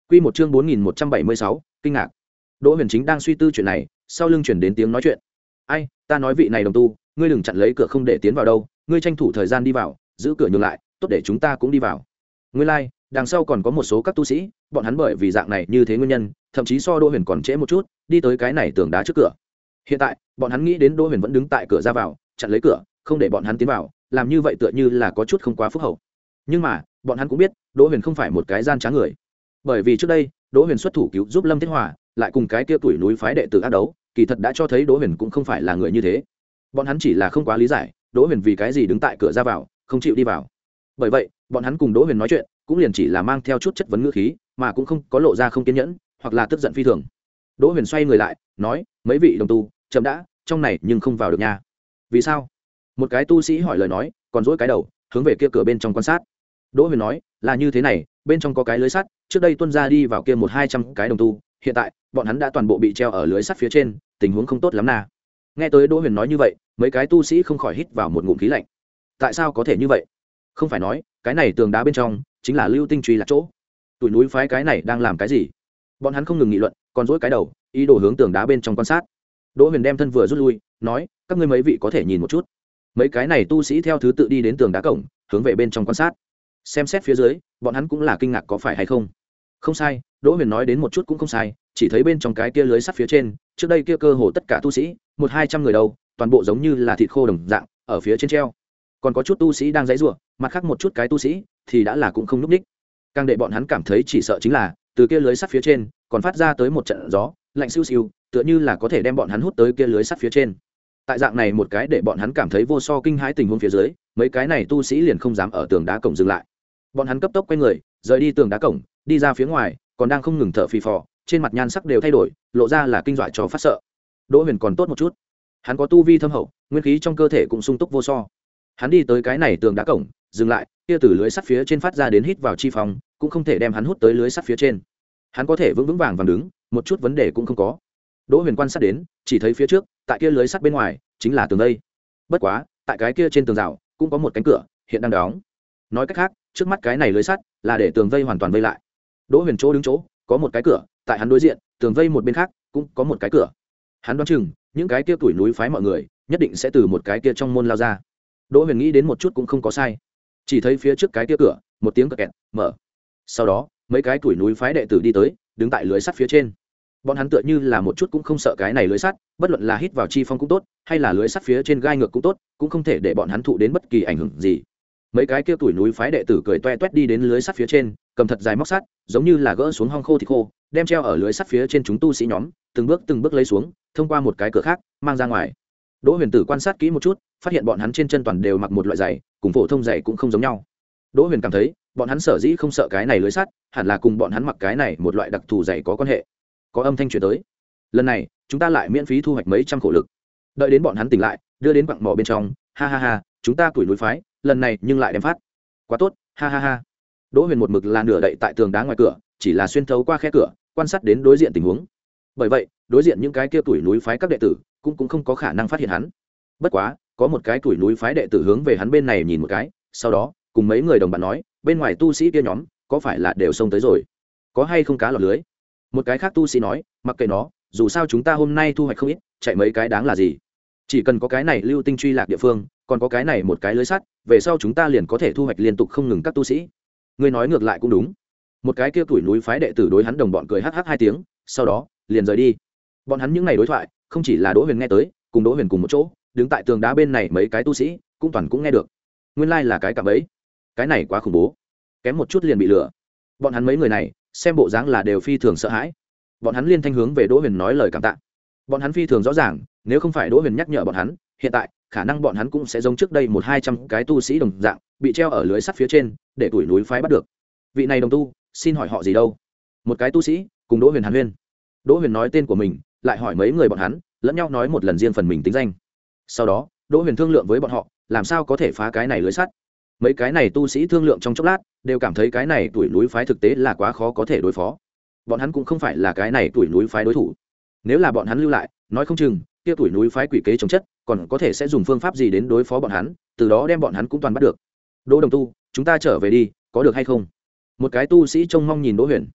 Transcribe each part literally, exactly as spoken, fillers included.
Quy một chương bốn nghìn một trăm bảy mươi sáu, kinh ngạc. Đỗ Huyền chính đang suy tư chuyện này, sau lưng truyền đến tiếng nói chuyện. "Ai, ta nói vị này đồng tu, ngươi đừng chặn lấy cửa không để tiến vào đâu, ngươi tranh thủ thời gian đi vào, giữ cửa nhường lại, tốt để chúng ta cũng đi vào." Ngươi lai, like, đằng sau còn có một số các tu sĩ, bọn hắn bởi vì dạng này như thế nguyên nhân, thậm chí so Đỗ Huyền còn trễ một chút, đi tới cái này tường đá trước cửa. Hiện tại, bọn hắn nghĩ đến Đỗ Huyền vẫn đứng tại cửa ra vào, chặn lấy cửa, không để bọn hắn tiến vào, làm như vậy tựa như là có chút không quá phúc hậu. Nhưng mà, bọn hắn cũng biết, Đỗ Huyền không phải một cái gian trá người. Bởi vì trước đây, Đỗ Huyền xuất thủ cứu giúp Lâm Thiết Hòa, lại cùng cái kia tuổi núi phái đệ tử ác đấu, kỳ thật đã cho thấy Đỗ Huyền cũng không phải là người như thế. Bọn hắn chỉ là không quá lý giải, Đỗ Huyền vì cái gì đứng tại cửa ra vào, không chịu đi vào. Bởi vậy, bọn hắn cùng Đỗ Huyền nói chuyện, cũng liền chỉ là mang theo chút chất vấn ngữ khí, mà cũng không có lộ ra không kiên nhẫn, hoặc là tức giận phi thường. Đỗ Huyền xoay người lại, nói: "Mấy vị đồng tu, chậm đã, trong này nhưng không vào được nha." "Vì sao?" Một cái tu sĩ hỏi lời nói, còn dỗi cái đầu, hướng về kia cửa bên trong quan sát. Đỗ Huyền nói: "Là như thế này, bên trong có cái lưới sắt, trước đây tuân ra đi vào kia một hai trăm cái đồng tu, hiện tại bọn hắn đã toàn bộ bị treo ở lưới sắt phía trên, tình huống không tốt lắm nà." Nghe tới Đỗ Huyền nói như vậy, mấy cái tu sĩ không khỏi hít vào một ngụm khí lạnh. Tại sao có thể như vậy? Không phải nói cái này tường đá bên trong chính là lưu tinh truy là chỗ? Tụi núi phái cái này đang làm cái gì? Bọn hắn không ngừng nghị luận, còn dỗi cái đầu, ý đồ hướng tường đá bên trong quan sát. Đỗ Huyền đem thân vừa rút lui, nói: "Các ngươi mấy vị có thể nhìn một chút." Mấy cái này tu sĩ theo thứ tự đi đến tường đá cổng, hướng về bên trong quan sát. Xem xét phía dưới, bọn hắn cũng là kinh ngạc có phải hay không. Không sai, Đỗ Huyền nói đến một chút cũng không sai, chỉ thấy bên trong cái kia lưới sắt phía trên, trước đây kia cơ hồ tất cả tu sĩ, một hai trăm người đâu, toàn bộ giống như là thịt khô đồng dạng, ở phía trên treo. Còn có chút tu sĩ đang giãy giụa, mặt khác một chút cái tu sĩ thì đã là cũng không núp đích. Càng để bọn hắn cảm thấy chỉ sợ chính là, từ kia lưới sắt phía trên, còn phát ra tới một trận gió, lạnh siêu siêu, tựa như là có thể đem bọn hắn hút tới kia lưới sắt phía trên. Tại dạng này một cái để bọn hắn cảm thấy vô so kinh hãi tình huống phía dưới, mấy cái này tu sĩ liền không dám ở tường đá cổng dừng lại. Bọn hắn cấp tốc quay người, rời đi tường đá cổng, đi ra phía ngoài, còn đang không ngừng thở phì phò, trên mặt nhan sắc đều thay đổi, lộ ra là kinh dọa cho phát sợ. Đỗ Huyền còn tốt một chút, hắn có tu vi thâm hậu, nguyên khí trong cơ thể cũng sung túc vô so. Hắn đi tới cái này tường đá cổng, dừng lại, kia từ lưới sắt phía trên phát ra đến hít vào chi phòng, cũng không thể đem hắn hút tới lưới sắt phía trên. Hắn có thể vững vững vàng vàng đứng, một chút vấn đề cũng không có. Đỗ Huyền quan sát đến, chỉ thấy phía trước, tại kia lưới sắt bên ngoài, chính là tường đây. Bất quá, tại cái kia trên tường rào, cũng có một cánh cửa, hiện đang đóng. Nói cách khác, trước mắt cái này lưới sắt là để tường vây hoàn toàn vây lại. Đỗ Huyền chỗ đứng chỗ, có một cái cửa, tại hắn đối diện, tường vây một bên khác, cũng có một cái cửa. Hắn đoán chừng, những cái kia tuổi núi phái mọi người, nhất định sẽ từ một cái kia trong môn lao ra. Đỗ Huyền nghĩ đến một chút cũng không có sai. Chỉ thấy phía trước cái kia cửa, một tiếng kẹt, mở. Sau đó, mấy cái tuổi núi phái đệ tử đi tới, đứng tại lưới sắt phía trên. Bọn hắn tựa như là một chút cũng không sợ cái này lưới sắt, bất luận là hít vào chi phong cũng tốt, hay là lưới sắt phía trên gai ngược cũng tốt, cũng không thể để bọn hắn thụ đến bất kỳ ảnh hưởng gì. Mấy cái kia tuổi núi phái đệ tử cười toe toét đi đến lưới sắt phía trên, cầm thật dài móc sắt, giống như là gỡ xuống hong khô thịt khô, đem treo ở lưới sắt phía trên chúng tu sĩ nhóm, từng bước từng bước lấy xuống, thông qua một cái cửa khác, mang ra ngoài. Đỗ Huyền Tử quan sát kỹ một chút, phát hiện bọn hắn trên chân toàn đều mặc một loại giày, cùng phổ thông giày cũng không giống nhau. Đỗ Huyền cảm thấy, bọn hắn sở dĩ không sợ cái này lưới sắt, hẳn là cùng bọn hắn mặc cái này một loại đặc thù giày có quan hệ. Có âm thanh truyền tới. Lần này, chúng ta lại miễn phí thu hoạch mấy trăm khổ lực. Đợi đến bọn hắn tỉnh lại, đưa đến quặng mỏ bên trong, ha ha ha, chúng ta tuổi núi phái, lần này nhưng lại đem phát. Quá tốt, ha ha ha. Đỗ Huyền một mực là nửa đậy tại tường đá ngoài cửa, chỉ là xuyên thấu qua khe cửa, quan sát đến đối diện tình huống. Bởi vậy, đối diện những cái kia tuổi núi phái các đệ tử, cũng cũng không có khả năng phát hiện hắn. Bất quá, có một cái tuổi núi phái đệ tử hướng về hắn bên này nhìn một cái, sau đó, cùng mấy người đồng bạn nói, bên ngoài tu sĩ kia nhóm, có phải là đều xông tới rồi? Có hay không cá lọt lưới? Một cái khác tu sĩ nói, mặc kệ nó, dù sao chúng ta hôm nay thu hoạch không ít, chạy mấy cái đáng là gì? Chỉ cần có cái này lưu tinh truy lạc địa phương, còn có cái này một cái lưới sắt, về sau chúng ta liền có thể thu hoạch liên tục không ngừng các tu sĩ. Ngươi nói ngược lại cũng đúng. Một cái kia tuổi núi phái đệ tử đối hắn đồng bọn cười hắc hắc hai tiếng, sau đó liền rời đi. Bọn hắn những ngày đối thoại, không chỉ là Đỗ Huyền nghe tới, cùng Đỗ Huyền cùng một chỗ, đứng tại tường đá bên này mấy cái tu sĩ, cũng toàn cũng nghe được. Nguyên lai là cái cạm bẫy. Cái này quá khủng bố, kém một chút liền bị lừa. Bọn hắn mấy người này, xem bộ dáng là đều phi thường sợ hãi. Bọn hắn liên thanh hướng về Đỗ Huyền nói lời cảm tạ. Bọn hắn phi thường rõ ràng, nếu không phải Đỗ Huyền nhắc nhở bọn hắn, hiện tại khả năng bọn hắn cũng sẽ giống trước đây một hai trăm cái tu sĩ đồng dạng, bị treo ở lưới sắt phía trên, để tuổi núi phái bắt được. Vị này đồng tu, xin hỏi họ gì đâu? Một cái tu sĩ cùng Đỗ Huyền hàn huyên. Đỗ Huyền nói tên của mình, lại hỏi mấy người bọn hắn, lẫn nhau nói một lần riêng phần mình tính danh. Sau đó, Đỗ Huyền thương lượng với bọn họ, làm sao có thể phá cái này lưới sắt. Mấy cái này tu sĩ thương lượng trong chốc lát, đều cảm thấy cái này tuổi núi phái thực tế là quá khó có thể đối phó. Bọn hắn cũng không phải là cái này tuổi núi phái đối thủ. Nếu là bọn hắn lưu lại, nói không chừng kia tuổi núi phái quỷ kế chống chất, còn có thể sẽ dùng phương pháp gì đến đối phó bọn hắn, từ đó đem bọn hắn cũng toàn bắt được. Đỗ đồng tu, chúng ta trở về đi, có được hay không? Một cái tu sĩ trông mong nhìn Đỗ Huyền.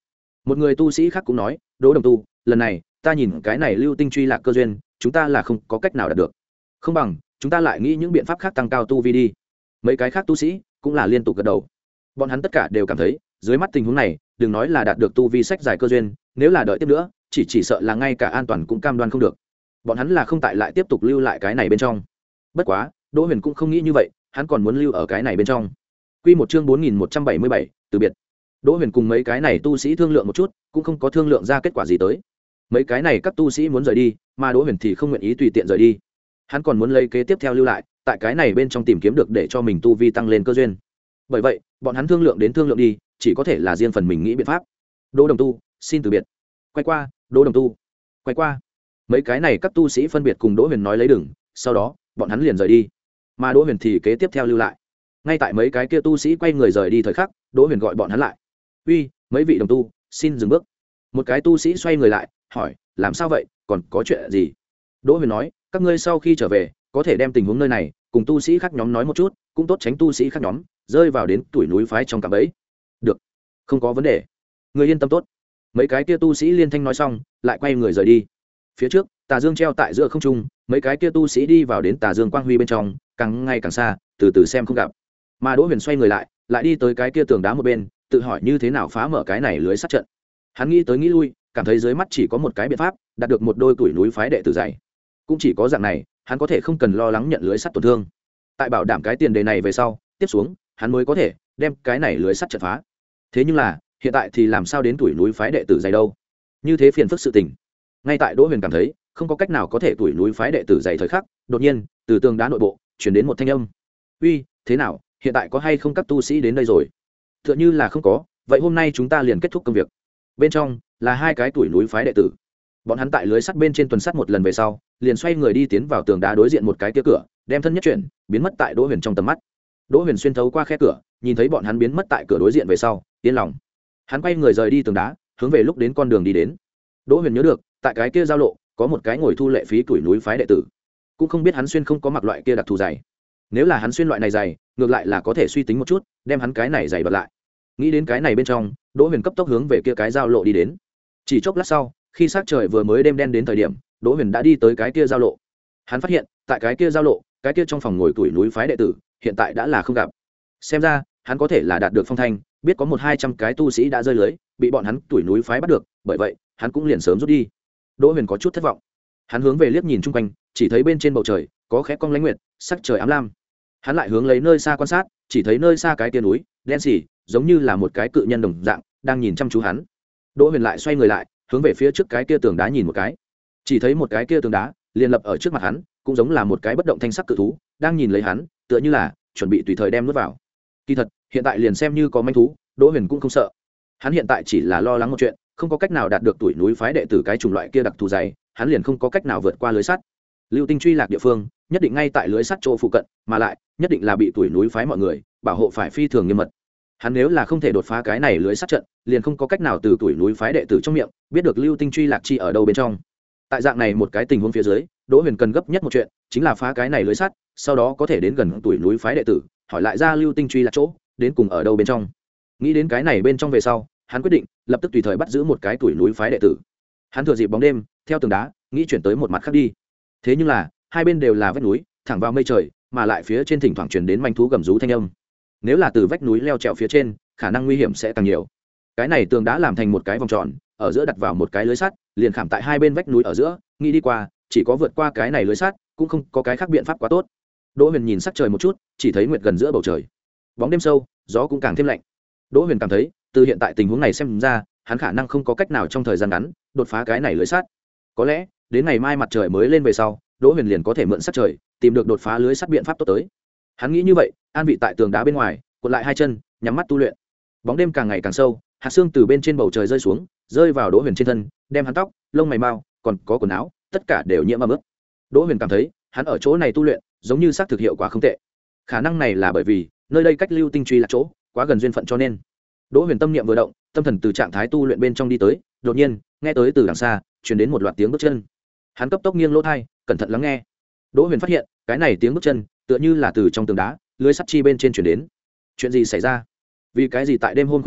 Một người tu sĩ khác cũng nói, Đỗ Đồng tu, lần này ta nhìn cái này lưu tinh truy lạc cơ duyên, chúng ta là không có cách nào đạt được, không bằng chúng ta lại nghĩ những biện pháp khác tăng cao tu vi đi. Mấy cái khác tu sĩ cũng là liên tục gật đầu. Bọn hắn tất cả đều cảm thấy dưới mắt tình huống này, đừng nói là đạt được tu vi sách giải cơ duyên, nếu là đợi tiếp nữa chỉ chỉ sợ là ngay cả an toàn cũng cam đoan không được. Bọn hắn là không tại lại tiếp tục lưu lại cái này bên trong. Bất quá Đỗ Huyền cũng không nghĩ như vậy, hắn còn muốn lưu ở cái này bên trong. Quy một chương bốn nghìn một trăm bảy mươi bảy, từ biệt. Đỗ Huyền cùng mấy cái này tu sĩ thương lượng một chút, cũng không có thương lượng ra kết quả gì tới. Mấy cái này các tu sĩ muốn rời đi, mà Đỗ Huyền thì không nguyện ý tùy tiện rời đi. Hắn còn muốn lấy kế tiếp theo lưu lại, tại cái này bên trong tìm kiếm được để cho mình tu vi tăng lên cơ duyên. Bởi vậy, bọn hắn thương lượng đến thương lượng đi, chỉ có thể là riêng phần mình nghĩ biện pháp. Đỗ Đồng tu, xin từ biệt. Quay qua, Đỗ Đồng tu. Quay qua. Mấy cái này các tu sĩ phân biệt cùng Đỗ Huyền nói lấy đừng, sau đó, bọn hắn liền rời đi. Mà Đỗ Huyền thì kế tiếp theo lưu lại. Ngay tại mấy cái kia tu sĩ quay người rời đi thời khắc, Đỗ Huyền gọi bọn hắn lại. "Uy, mấy vị đồng tu, xin dừng bước." Một cái tu sĩ xoay người lại, hỏi, "Làm sao vậy, còn có chuyện gì?" Đỗ Huyền nói, "Các ngươi sau khi trở về, có thể đem tình huống nơi này cùng tu sĩ khác nhóm nói một chút, cũng tốt tránh tu sĩ khác nhóm rơi vào đến tuổi núi phái trong cạm bẫy." "Được, không có vấn đề, người yên tâm tốt." Mấy cái kia tu sĩ liên thanh nói xong, lại quay người rời đi. Phía trước, tà dương treo tại giữa không trung, mấy cái kia tu sĩ đi vào đến tà dương quang huy bên trong, càng ngày càng xa, từ từ xem không gặp. Mà Đỗ Huyền xoay người lại, lại đi tới cái kia tường đá một bên, tự hỏi như thế nào phá mở cái này lưới sắt trận. Hắn nghĩ tới nghĩ lui, cảm thấy dưới mắt chỉ có một cái biện pháp, đạt được một đôi tuổi núi phái đệ tử dày. Cũng chỉ có dạng này, hắn có thể không cần lo lắng nhận lưới sắt tổn thương. Tại bảo đảm cái tiền đề này về sau, tiếp xuống, hắn mới có thể đem cái này lưới sắt trận phá. Thế nhưng là, hiện tại thì làm sao đến tuổi núi phái đệ tử dày đâu? Như thế phiền phức sự tình. Ngay tại Đỗ Huyền cảm thấy không có cách nào có thể tuổi núi phái đệ tử dày thời khắc, đột nhiên, từ tường đá nội bộ truyền đến một thanh âm. "Uy, thế nào, hiện tại có hay không các tu sĩ đến đây rồi?" Tựa như là không có, vậy hôm nay chúng ta liền kết thúc công việc. Bên trong là hai cái tuổi núi phái đệ tử. Bọn hắn tại lưới sắt bên trên tuần sắt một lần về sau, liền xoay người đi tiến vào tường đá đối diện một cái kia cửa, đem thân nhất chuyển, biến mất tại Đỗ Huyền trong tầm mắt. Đỗ Huyền xuyên thấu qua khe cửa, nhìn thấy bọn hắn biến mất tại cửa đối diện về sau, yên lòng. Hắn quay người rời đi tường đá, hướng về lúc đến con đường đi đến. Đỗ Huyền nhớ được, tại cái kia giao lộ, có một cái ngồi thu lệ phí tuổi núi phái đệ tử. Cũng không biết hắn xuyên không có mặc loại kia đặc thù dày. Nếu là hắn xuyên loại này dày, ngược lại là có thể suy tính một chút, đem hắn cái này dày bật lại. Nghĩ đến cái này bên trong, Đỗ Huyền cấp tốc hướng về kia cái giao lộ đi đến. Chỉ chốc lát sau, khi sắc trời vừa mới đêm đen đến thời điểm, Đỗ Huyền đã đi tới cái kia giao lộ. Hắn phát hiện, tại cái kia giao lộ, cái kia trong phòng ngồi tuổi núi phái đệ tử, hiện tại đã là không gặp. Xem ra, hắn có thể là đạt được phong thanh, biết có một hai trăm cái tu sĩ đã rơi lưới, bị bọn hắn tuổi núi phái bắt được, bởi vậy, hắn cũng liền sớm rút đi. Đỗ Huyền có chút thất vọng. Hắn hướng về liếc nhìn chung quanh, chỉ thấy bên trên bầu trời có khẽ cong lãnh nguyệt, sắc trời ám lam. Hắn lại hướng lấy nơi xa quan sát, chỉ thấy nơi xa cái tia núi đen xì, giống như là một cái cự nhân đồng dạng đang nhìn chăm chú hắn. Đỗ Huyền lại xoay người lại, hướng về phía trước cái kia tường đá nhìn một cái, chỉ thấy một cái kia tường đá liền lập ở trước mặt hắn, cũng giống là một cái bất động thanh sắc cự thú đang nhìn lấy hắn, tựa như là chuẩn bị tùy thời đem nuốt vào. Kỳ thật, hiện tại liền xem như có manh thú, Đỗ Huyền cũng không sợ. Hắn hiện tại chỉ là lo lắng một chuyện, không có cách nào đạt được tuổi núi phái đệ tử cái chủng loại kia đặc thù dày, hắn liền không có cách nào vượt qua lưới sắt. Lưu tinh truy lạc địa phương, nhất định ngay tại lưới sắt chỗ phụ cận, mà lại nhất định là bị tuổi núi phái mọi người bảo hộ phải phi thường nghiêm mật. Hắn nếu là không thể đột phá cái này lưới sắt trận, liền không có cách nào từ tuổi núi phái đệ tử trong miệng biết được lưu tinh truy lạc chi ở đâu bên trong. Tại dạng này một cái tình huống phía dưới, Đỗ Huyền cần gấp nhất một chuyện, chính là phá cái này lưới sắt, sau đó có thể đến gần tuổi núi phái đệ tử, hỏi lại ra lưu tinh truy lạc chỗ đến cùng ở đâu bên trong. Nghĩ đến cái này bên trong về sau, hắn quyết định lập tức tùy thời bắt giữ một cái tuổi núi phái đệ tử. Hắn thừa dịp bóng đêm, theo tường đá nghĩ chuyển tới một mặt khác đi. Thế nhưng là hai bên đều là vách núi, thẳng vào mây trời, mà lại phía trên thỉnh thoảng truyền đến manh thú gầm rú thanh âm. Nếu là từ vách núi leo trèo phía trên, khả năng nguy hiểm sẽ càng nhiều. Cái này tường đá làm thành một cái vòng tròn, ở giữa đặt vào một cái lưới sắt, liền khảm tại hai bên vách núi ở giữa, nghĩ đi qua, chỉ có vượt qua cái này lưới sắt, cũng không có cái khác biện pháp quá tốt. Đỗ Huyền nhìn sắc trời một chút, chỉ thấy nguyệt gần giữa bầu trời. Bóng đêm sâu, gió cũng càng thêm lạnh. Đỗ Huyền cảm thấy, từ hiện tại tình huống này xem ra, hắn khả năng không có cách nào trong thời gian ngắn đột phá cái này lưới sắt. Có lẽ, đến ngày mai mặt trời mới lên về sau, Đỗ Huyền liền có thể mượn sắc trời, tìm được đột phá lưới sắt biện pháp tốt tới. Hắn nghĩ như vậy, an vị tại tường đá bên ngoài, cuộn lại hai chân, nhắm mắt tu luyện. Bóng đêm càng ngày càng sâu, hạt sương từ bên trên bầu trời rơi xuống, rơi vào Đỗ Huyền trên thân, đem hắn tóc, lông mày mau, còn có quần áo, tất cả đều nhiễm ẩm ướt. Đỗ Huyền cảm thấy, hắn ở chỗ này tu luyện, giống như xác thực hiệu quả không tệ. Khả năng này là bởi vì nơi đây cách lưu tinh truy là chỗ quá gần duyên phận cho nên. Đỗ Huyền tâm niệm vừa động, tâm thần từ trạng thái tu luyện bên trong đi tới, đột nhiên, nghe tới từ đằng xa, truyền đến một loạt tiếng bước chân. Hắn cấp tốc nghiêng lỗ tai, cẩn thận lắng nghe. Đỗ Huyền phát hiện, cái này tiếng bước chân, tựa như là từ trong tường đá, lưới sắt chi bên trên truyền đến. Chuyện gì xảy ra? Vì cái gì tại đêm hôm khuya khoắt,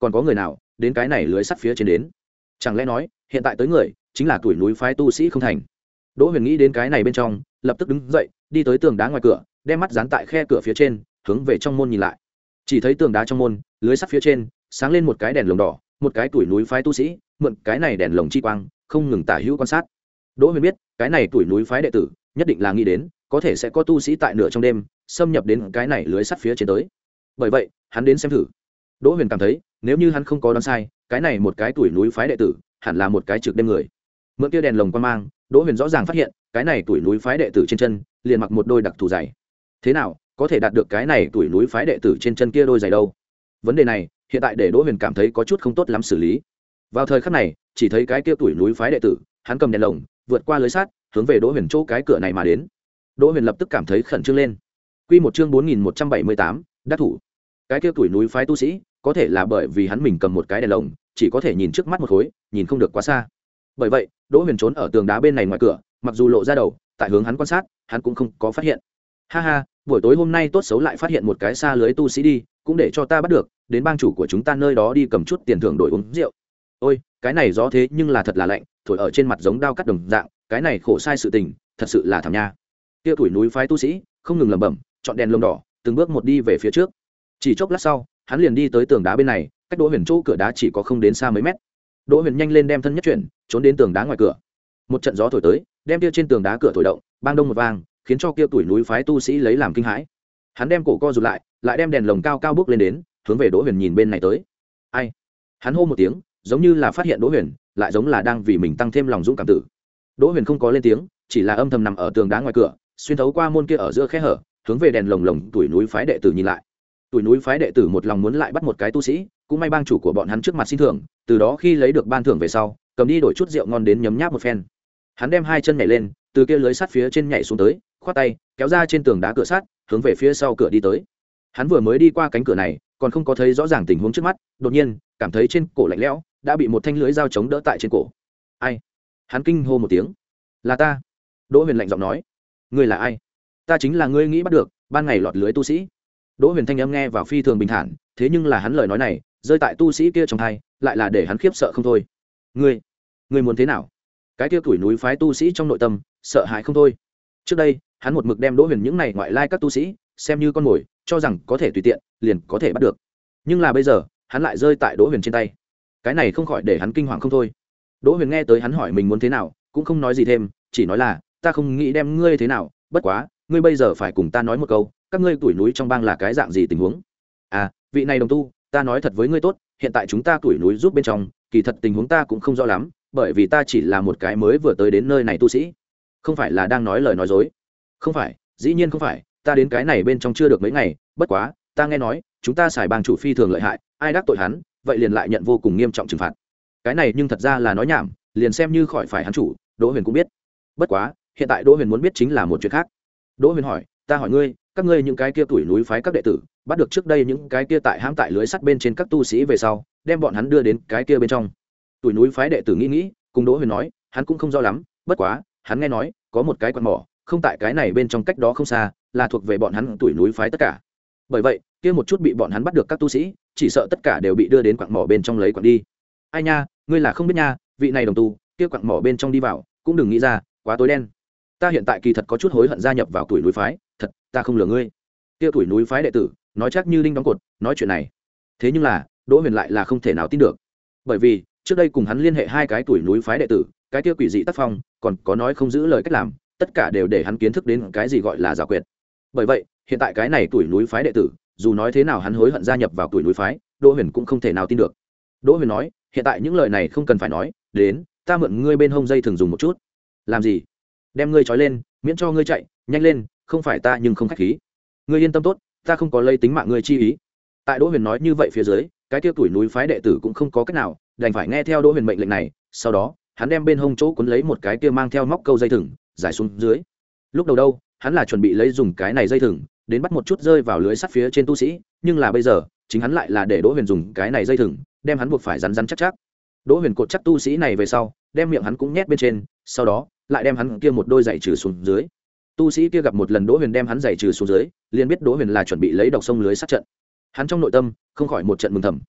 còn có người nào đến cái này lưới sắt phía trên đến? Chẳng lẽ nói hiện tại tới người chính là tuổi núi phái tu sĩ không thành? Đỗ Huyền nghĩ đến cái này bên trong, lập tức đứng dậy đi tới tường đá ngoài cửa, đem mắt dán tại khe cửa phía trên, hướng về trong môn nhìn lại. Chỉ thấy tường đá trong môn, lưới sắt phía trên sáng lên một cái đèn lồng đỏ, một cái tuổi núi phái tu sĩ mượn cái này đèn lồng chi quang không ngừng tả hữu quan sát. Đỗ Huyền biết cái này tuổi núi phái đệ tử nhất định là nghĩ đến có thể sẽ có tu sĩ tại nửa trong đêm xâm nhập đến cái này lưới sắt phía trên tới, bởi vậy hắn đến xem thử. Đỗ Huyền cảm thấy nếu như hắn không có đoán sai, cái này một cái tuổi núi phái đệ tử hẳn là một cái trực đêm người. Mượn kia đèn lồng quan mang, Đỗ Huyền rõ ràng phát hiện cái này tuổi núi phái đệ tử trên chân liền mặc một đôi đặc thù giày. Thế nào có thể đạt được cái này tuổi núi phái đệ tử trên chân kia đôi giày đâu? Vấn đề này hiện tại để Đỗ Huyền cảm thấy có chút không tốt lắm xử lý. Vào thời khắc này, chỉ thấy cái kia tuổi núi phái đệ tử, hắn cầm đèn lồng, vượt qua lưới sắt, hướng về Đỗ Huyền chỗ cái cửa này mà đến. Đỗ Huyền lập tức cảm thấy khẩn trương lên. Quy một chương bốn nghìn một trăm bảy mươi tám, đắc thủ. Cái kia tuổi núi phái tu sĩ, có thể là bởi vì hắn mình cầm một cái đèn lồng, chỉ có thể nhìn trước mắt một khối, nhìn không được quá xa. Bởi vậy, Đỗ Huyền trốn ở tường đá bên này ngoài cửa, mặc dù lộ ra đầu, tại hướng hắn quan sát, hắn cũng không có phát hiện. Ha ha, buổi tối hôm nay tốt xấu lại phát hiện một cái xa lưới tu sĩ đi, cũng để cho ta bắt được, đến bang chủ của chúng ta nơi đó đi cầm chút tiền thưởng đổi uống rượu. Ôi, cái này gió thế nhưng là thật là lạnh, thổi ở trên mặt giống đao cắt đồng dạng, cái này khổ sai sự tình, thật sự là thảm nha. Kia tuổi núi phái tu sĩ, không ngừng lẩm bẩm, chọn đèn lồng đỏ, từng bước một đi về phía trước. Chỉ chốc lát sau, hắn liền đi tới tường đá bên này, cách Đỗ Huyền chỗ cửa đá chỉ có không đến xa mấy mét. Đỗ Huyền nhanh lên đem thân nhất chuyển, trốn đến tường đá ngoài cửa. Một trận gió thổi tới, đem kia trên tường đá cửa thổi động, bang đông một vang, khiến cho kia tuổi núi phái tu sĩ lấy làm kinh hãi. Hắn đem cổ co rụt lại, lại đem đèn lồng cao cao bước lên đến, hướng về Đỗ Huyền nhìn bên này tới. Ai? Hắn hô một tiếng, giống như là phát hiện Đỗ Huyền, lại giống là đang vì mình tăng thêm lòng dũng cảm tử. Đỗ Huyền không có lên tiếng, chỉ là âm thầm nằm ở tường đá ngoài cửa, xuyên thấu qua môn kia ở giữa khe hở, hướng về đèn lồng lồng tuổi núi phái đệ tử nhìn lại. Tuổi núi phái đệ tử một lòng muốn lại bắt một cái tu sĩ, cũng may bang chủ của bọn hắn trước mặt xin thưởng, từ đó khi lấy được ban thưởng về sau, cầm đi đổi chút rượu ngon đến nhấm nháp một phen. Hắn đem hai chân nhảy lên, từ kia lưới sắt phía trên nhảy xuống tới, khoát tay, kéo ra trên tường đá cửa sắt, hướng về phía sau cửa đi tới. Hắn vừa mới đi qua cánh cửa này, còn không có thấy rõ ràng tình huống trước mắt, đột nhiên cảm thấy trên cổ lạnh lẽo, đã bị một thanh lưới dao chống đỡ tại trên cổ. Ai? Hắn kinh hô một tiếng. Là ta. Đỗ Huyền lạnh giọng nói. Ngươi là ai? Ta chính là ngươi nghĩ bắt được, ban ngày lọt lưới tu sĩ. Đỗ Huyền thanh âm nghe vào phi thường bình thản, thế nhưng là hắn lời nói này, rơi tại tu sĩ kia trong tai, lại là để hắn khiếp sợ không thôi. Ngươi, ngươi muốn thế nào? Cái kia tuổi núi phái tu sĩ trong nội tâm sợ hãi không thôi. Trước đây, hắn một mực đem Đỗ Huyền những này ngoại lai các tu sĩ xem như con mồi, cho rằng có thể tùy tiện liền có thể bắt được. Nhưng là bây giờ, hắn lại rơi tại Đỗ Huyền trên tay. Cái này không khỏi để hắn kinh hoàng không thôi. Đỗ Huyền nghe tới hắn hỏi mình muốn thế nào, cũng không nói gì thêm, chỉ nói là, ta không nghĩ đem ngươi thế nào, bất quá, ngươi bây giờ phải cùng ta nói một câu, các ngươi tuổi núi trong bang là cái dạng gì tình huống? À, vị này đồng tu, ta nói thật với ngươi tốt, hiện tại chúng ta tuổi núi giúp bên trong, kỳ thật tình huống ta cũng không rõ lắm, bởi vì ta chỉ là một cái mới vừa tới đến nơi này tu sĩ. Không phải là đang nói lời nói dối. Không phải, dĩ nhiên không phải, ta đến cái này bên trong chưa được mấy ngày, bất quá, ta nghe nói, chúng ta xài bang chủ phi thường lợi hại, ai đắc tội hắn, vậy liền lại nhận vô cùng nghiêm trọng trừng phạt. Cái này nhưng thật ra là nói nhảm, liền xem như khỏi phải hắn chủ, Đỗ Huyền cũng biết. Bất quá, hiện tại Đỗ Huyền muốn biết chính là một chuyện khác. Đỗ Huyền hỏi, ta hỏi ngươi, các ngươi những cái kia tuổi núi phái các đệ tử, bắt được trước đây những cái kia tại hãm tại lưới sắt bên trên các tu sĩ về sau, đem bọn hắn đưa đến cái kia bên trong. Tuổi núi phái đệ tử nghĩ nghĩ, cùng Đỗ Huyền nói, hắn cũng không rõ lắm, bất quá, hắn nghe nói, có một cái quặng mỏ, không tại cái này bên trong cách đó không xa, là thuộc về bọn hắn tuổi núi phái tất cả. Bởi vậy, kia một chút bị bọn hắn bắt được các tu sĩ, chỉ sợ tất cả đều bị đưa đến quặng mỏ bên trong lấy quặng đi. Ai nha, ngươi là không biết nha, vị này đồng tu, kia quặng mỏ bên trong đi vào, cũng đừng nghĩ ra, quá tối đen. Ta hiện tại kỳ thật có chút hối hận gia nhập vào tuổi núi phái, thật, ta không lừa ngươi. Kia tuổi núi phái đệ tử, nói chắc như đinh đóng cột, nói chuyện này. Thế nhưng là, Đỗ Huyền lại là không thể nào tin được. Bởi vì, trước đây cùng hắn liên hệ hai cái tuổi núi phái đệ tử, cái kia quỷ dị tác phong, còn có nói không giữ lời cách làm, tất cả đều để hắn kiến thức đến cái gì gọi là giả quyệt. Bởi vậy, hiện tại cái này tuổi núi phái đệ tử, dù nói thế nào hắn hối hận gia nhập vào tuổi núi phái, Đỗ Huyền cũng không thể nào tin được. Đỗ Huyền nói, hiện tại những lời này không cần phải nói, đến, ta mượn ngươi bên hông dây thường dùng một chút. Làm gì? Đem ngươi trói lên, miễn cho ngươi chạy, nhanh lên, không phải ta nhưng không khách khí. Ngươi yên tâm tốt, ta không có lây tính mạng ngươi chi ý. Tại Đỗ Huyền nói như vậy phía dưới, cái kia tuổi núi phái đệ tử cũng không có cách nào, đành phải nghe theo Đỗ Huyền mệnh lệnh này, sau đó, hắn đem bên hông chỗ cuốn lấy một cái kia mang theo móc câu dây thừng, giải xuống dưới. Lúc đầu đâu, hắn là chuẩn bị lấy dùng cái này dây thừng đến bắt một chút rơi vào lưới sắt phía trên tu sĩ, nhưng là bây giờ, chính hắn lại là để Đỗ Huyền dùng cái này dây thừng, đem hắn buộc phải rắn rắn chắc chắc. Đỗ Huyền cột chắc tu sĩ này về sau, đem miệng hắn cũng nhét bên trên, sau đó, lại đem hắn kia một đôi giày trừ xuống dưới. Tu sĩ kia gặp một lần Đỗ Huyền đem hắn giày trừ xuống dưới, liền biết Đỗ Huyền là chuẩn bị lấy độc sông lưới sát trận. Hắn trong nội tâm không khỏi một trận mừng thầm.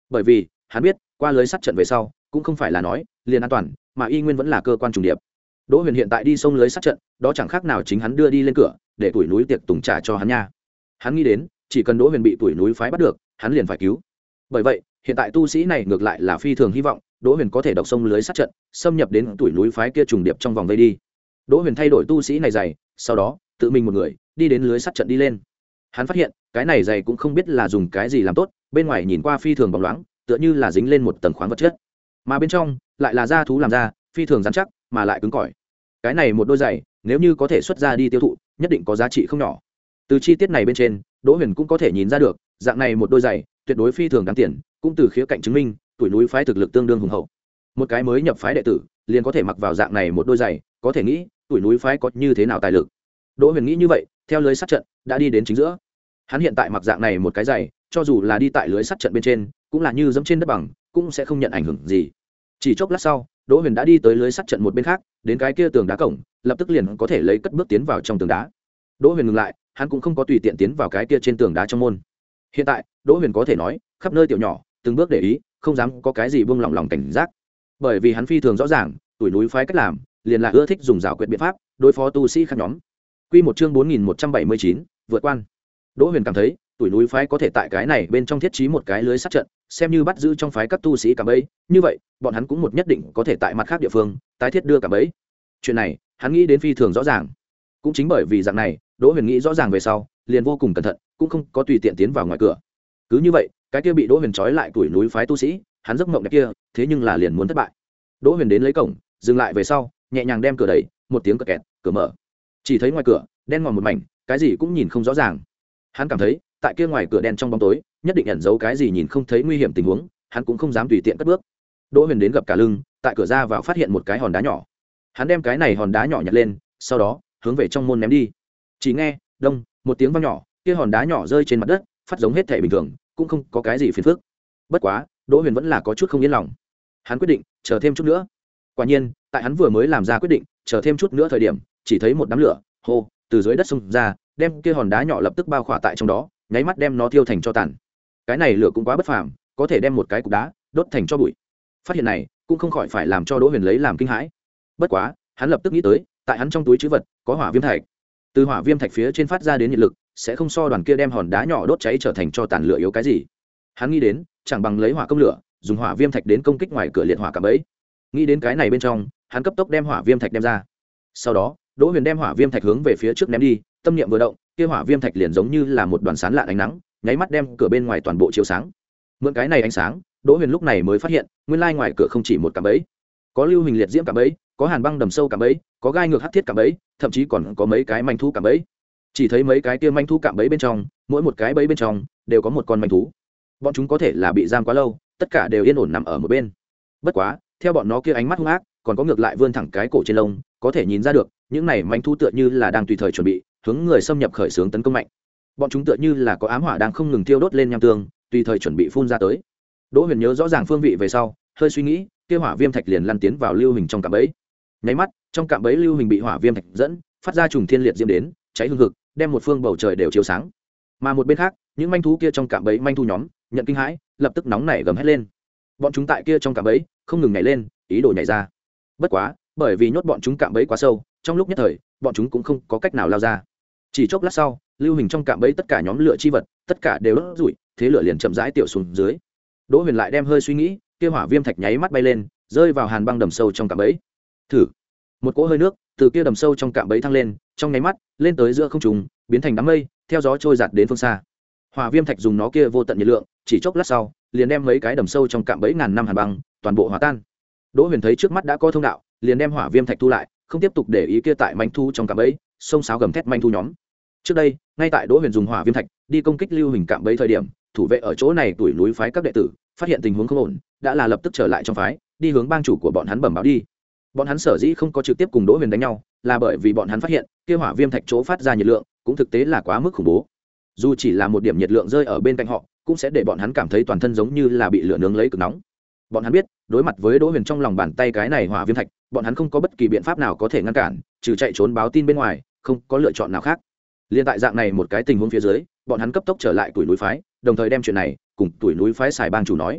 bởi vì hắn biết qua lưới sắt trận về sau cũng không phải là nói liền an toàn, mà y nguyên vẫn là cơ quan trùng điệp. Đỗ Huyền hiện tại đi sông lưới sắt trận, đó chẳng khác nào chính hắn đưa đi lên cửa để tuổi núi tiệc tùng trả cho hắn nha. Hắn nghĩ đến chỉ cần Đỗ Huyền bị tuổi núi phái bắt được, hắn liền phải cứu. Bởi vậy hiện tại tu sĩ này ngược lại là phi thường hy vọng Đỗ Huyền có thể độc sông lưới sắt trận, xâm nhập đến tuổi núi phái kia trùng điệp trong vòng vây đi. Đỗ Huyền thay đổi tu sĩ này giày, sau đó tự mình một người đi đến lưới sắt trận đi lên. Hắn phát hiện cái này giày cũng không biết là dùng cái gì làm tốt, bên ngoài nhìn qua phi thường bóng loáng, tựa như là dính lên một tầng khoáng vật chất, mà bên trong lại là da thú làm ra, phi thường rắn chắc mà lại cứng cỏi. Cái này một đôi giày nếu như có thể xuất ra đi tiêu thụ, nhất định có giá trị không nhỏ. Từ chi tiết này bên trên, Đỗ Huyền cũng có thể nhìn ra được, dạng này một đôi giày tuyệt đối phi thường đáng tiền, cũng từ khía cạnh chứng minh tuổi núi phái thực lực tương đương hùng hậu. Một cái mới nhập phái đệ tử liền có thể mặc vào dạng này một đôi giày, có thể nghĩ tuổi núi phái có như thế nào tài lực. Đỗ Huyền nghĩ như vậy, theo lưới sắt trận đã đi đến chính giữa. Hắn hiện tại mặc dạng này một cái giày, cho dù là đi tại lưới sắt trận bên trên, cũng là như dẫm trên đất bằng, cũng sẽ không nhận ảnh hưởng gì. Chỉ chốc lát sau, Đỗ Huyền đã đi tới lưới sắt trận một bên khác, đến cái kia tường đá cổng, lập tức liền có thể lấy cất bước tiến vào trong tường đá. Đỗ Huyền ngừng lại, hắn cũng không có tùy tiện tiến vào cái kia trên tường đá trong môn. Hiện tại, Đỗ Huyền có thể nói, khắp nơi tiểu nhỏ, từng bước để ý, không dám có cái gì buông lỏng lòng cảnh giác. Bởi vì hắn phi thường rõ ràng, tuổi núi phái cách làm, liền là ưa thích dùng rào quyệt biện pháp đối phó tu sĩ khác nhóm. Quy một chương bốn nghìn một trăm bảy mươi chín, vượt quan. Đỗ Huyền cảm thấy, tuổi núi phái có thể tại cái này bên trong thiết trí một cái lưới sắt trận, xem như bắt giữ trong phái các tu sĩ cả bẫy, như vậy, bọn hắn cũng một nhất định có thể tại mặt khác địa phương tái thiết đưa cả bẫy. Chuyện này, hắn nghĩ đến phi thường rõ ràng. Cũng chính bởi vì dạng này, Đỗ Huyền nghĩ rõ ràng về sau, liền vô cùng cẩn thận, cũng không có tùy tiện tiến vào ngoài cửa. Cứ như vậy, cái kia bị Đỗ Huyền trói lại tuổi núi phái tu sĩ, hắn giấc mộng đẹp kia, thế nhưng là liền muốn thất bại. Đỗ Huyền đến lấy cổng, dừng lại về sau, nhẹ nhàng đem cửa đẩy, một tiếng cọt kẹt, cửa mở. Chỉ thấy ngoài cửa, đen ngòm một mảnh, cái gì cũng nhìn không rõ ràng. Hắn cảm thấy, tại kia ngoài cửa đen trong bóng tối, nhất định ẩn giấu cái gì nhìn không thấy nguy hiểm tình huống, hắn cũng không dám tùy tiện cất bước. Đỗ Huyền đến gập cả lưng, tại cửa ra vào phát hiện một cái hòn đá nhỏ. Hắn đem cái này hòn đá nhỏ nhặt lên, sau đó hướng về trong môn ném đi. Chỉ nghe đông một tiếng vang nhỏ, kia hòn đá nhỏ rơi trên mặt đất, phát giống hết thể bình thường, cũng không có cái gì phiền phức. Bất quá, Đỗ Huyền vẫn là có chút không yên lòng. Hắn quyết định chờ thêm chút nữa. Quả nhiên, tại hắn vừa mới làm ra quyết định chờ thêm chút nữa thời điểm, chỉ thấy một đám lửa hô từ dưới đất xông ra, đem kia hòn đá nhỏ lập tức bao khỏa tại trong đó, nháy mắt đem nó thiêu thành cho tàn. Cái này lửa cũng quá bất phàm, có thể đem một cái cục đá đốt thành cho bụi. Phát hiện này cũng không khỏi phải làm cho Đỗ Huyền lấy làm kinh hãi. Bất quá, hắn lập tức nghĩ tới, tại hắn trong túi trữ vật có hỏa viêm thạch. Từ hỏa viêm thạch phía trên phát ra đến nhiệt lực, sẽ không so đoàn kia đem hòn đá nhỏ đốt cháy trở thành cho tàn lửa yếu cái gì. Hắn nghĩ đến, chẳng bằng lấy hỏa công lửa, dùng hỏa viêm thạch đến công kích ngoài cửa liệt hỏa cả bẫy. Nghĩ đến cái này bên trong, hắn cấp tốc đem hỏa viêm thạch đem ra. Sau đó, Đỗ Huyền đem hỏa viêm thạch hướng về phía trước ném đi, tâm niệm vừa động, kia hỏa viêm thạch liền giống như là một đoàn sáng lạ ánh nắng, nháy mắt đem cửa bên ngoài toàn bộ chiếu sáng. Mượn cái này ánh sáng, Đỗ Huyền lúc này mới phát hiện, nguyên lai ngoài cửa không chỉ một cạm bẫy, có lưu hình liệt diễm cạm bẫy, có hàn băng đầm sâu cạm bẫy, có gai ngược hắc thiết cạm bẫy, thậm chí còn có mấy cái manh thú cạm bẫy. Chỉ thấy mấy cái kia manh thú cạm bẫy bên trong, mỗi một cái bẫy bên trong đều có một con manh thú. Bọn chúng có thể là bị giam quá lâu, tất cả đều yên ổn nằm ở một bên. Bất quá, theo bọn nó kia ánh mắt hung ác, còn có ngược lại vươn thẳng cái cổ trên lông, có thể nhìn ra được, những này manh thú tựa như là đang tùy thời chuẩn bị hướng người xâm nhập khởi xướng tấn công mạnh. Bọn chúng tựa như là có ám hỏa đang không ngừng thiêu đốt lên nham tương, tùy thời chuẩn bị phun ra tới. Đỗ Huyền nhớ rõ ràng phương vị về sau, hơi suy nghĩ, kia hỏa viêm thạch liền lăn tiến vào lưu hình trong cạm bẫy. Nháy mắt, trong cạm bẫy lưu hình bị hỏa viêm thạch dẫn, phát ra trùng thiên liệt diễm đến, cháy hừng hực, đem một phương bầu trời đều chiếu sáng. Mà một bên khác, những manh thú kia trong cạm bẫy manh thú nhóm, nhận kinh hãi, lập tức nóng nảy gầm hét lên. Bọn chúng tại kia trong cạm bẫy, không ngừng nhảy lên, ý đồ nhảy ra. Bất quá, bởi vì nhốt bọn chúng cạm bẫy quá sâu, trong lúc nhất thời, bọn chúng cũng không có cách nào lao ra. Chỉ chốc lát sau, lưu hình trong cạm bẫy tất cả nhóm lửa chi vật, tất cả đều đốt rủi, thế lửa liền chậm rãi tiểu xuống dưới. Đỗ Huyền lại đem hơi suy nghĩ, kia hỏa viêm thạch nháy mắt bay lên, rơi vào hàn băng đầm sâu trong cạm bẫy. Thử, một cỗ hơi nước từ kia đầm sâu trong cạm bẫy thăng lên, trong nháy mắt lên tới giữa không trung, biến thành đám mây, theo gió trôi giạt đến phương xa. Hỏa viêm thạch dùng nó kia vô tận nhiệt lượng, chỉ chốc lát sau, liền đem mấy cái đầm sâu trong cạm bẫy ngàn năm hàn băng toàn bộ hòa tan. Đỗ Huyền thấy trước mắt đã có thông đạo, liền đem hỏa viêm thạch thu lại, không tiếp tục để ý kia tại manh thu trong cạm bẫy, xông xáo gầm thét manh thu nhóm. Trước đây, ngay tại Đỗ Huyền dùng hỏa viêm thạch đi công kích lưu hình cạm bẫy thời điểm, thủ vệ ở chỗ này tuổi núi phái các đệ tử phát hiện tình huống không ổn, đã là lập tức trở lại trong phái, đi hướng bang chủ của bọn hắn bẩm báo đi. Bọn hắn sở dĩ không có trực tiếp cùng Đỗ Huyền đánh nhau, là bởi vì bọn hắn phát hiện, kia hỏa viêm thạch chỗ phát ra nhiệt lượng, cũng thực tế là quá mức khủng bố. Dù chỉ là một điểm nhiệt lượng rơi ở bên cạnh họ, cũng sẽ để bọn hắn cảm thấy toàn thân giống như là bị lửa nướng lấy cực nóng. Bọn hắn biết, đối mặt với Đỗ Huyền trong lòng bàn tay cái này hỏa viêm thạch, bọn hắn không có bất kỳ biện pháp nào có thể ngăn cản, trừ chạy trốn báo tin bên ngoài, không có lựa chọn nào khác. Liên tại dạng này một cái tình huống phía dưới, bọn hắn cấp tốc trở lại tuổi núi phái, đồng thời đem chuyện này cùng tuổi núi phái xài bang chủ nói.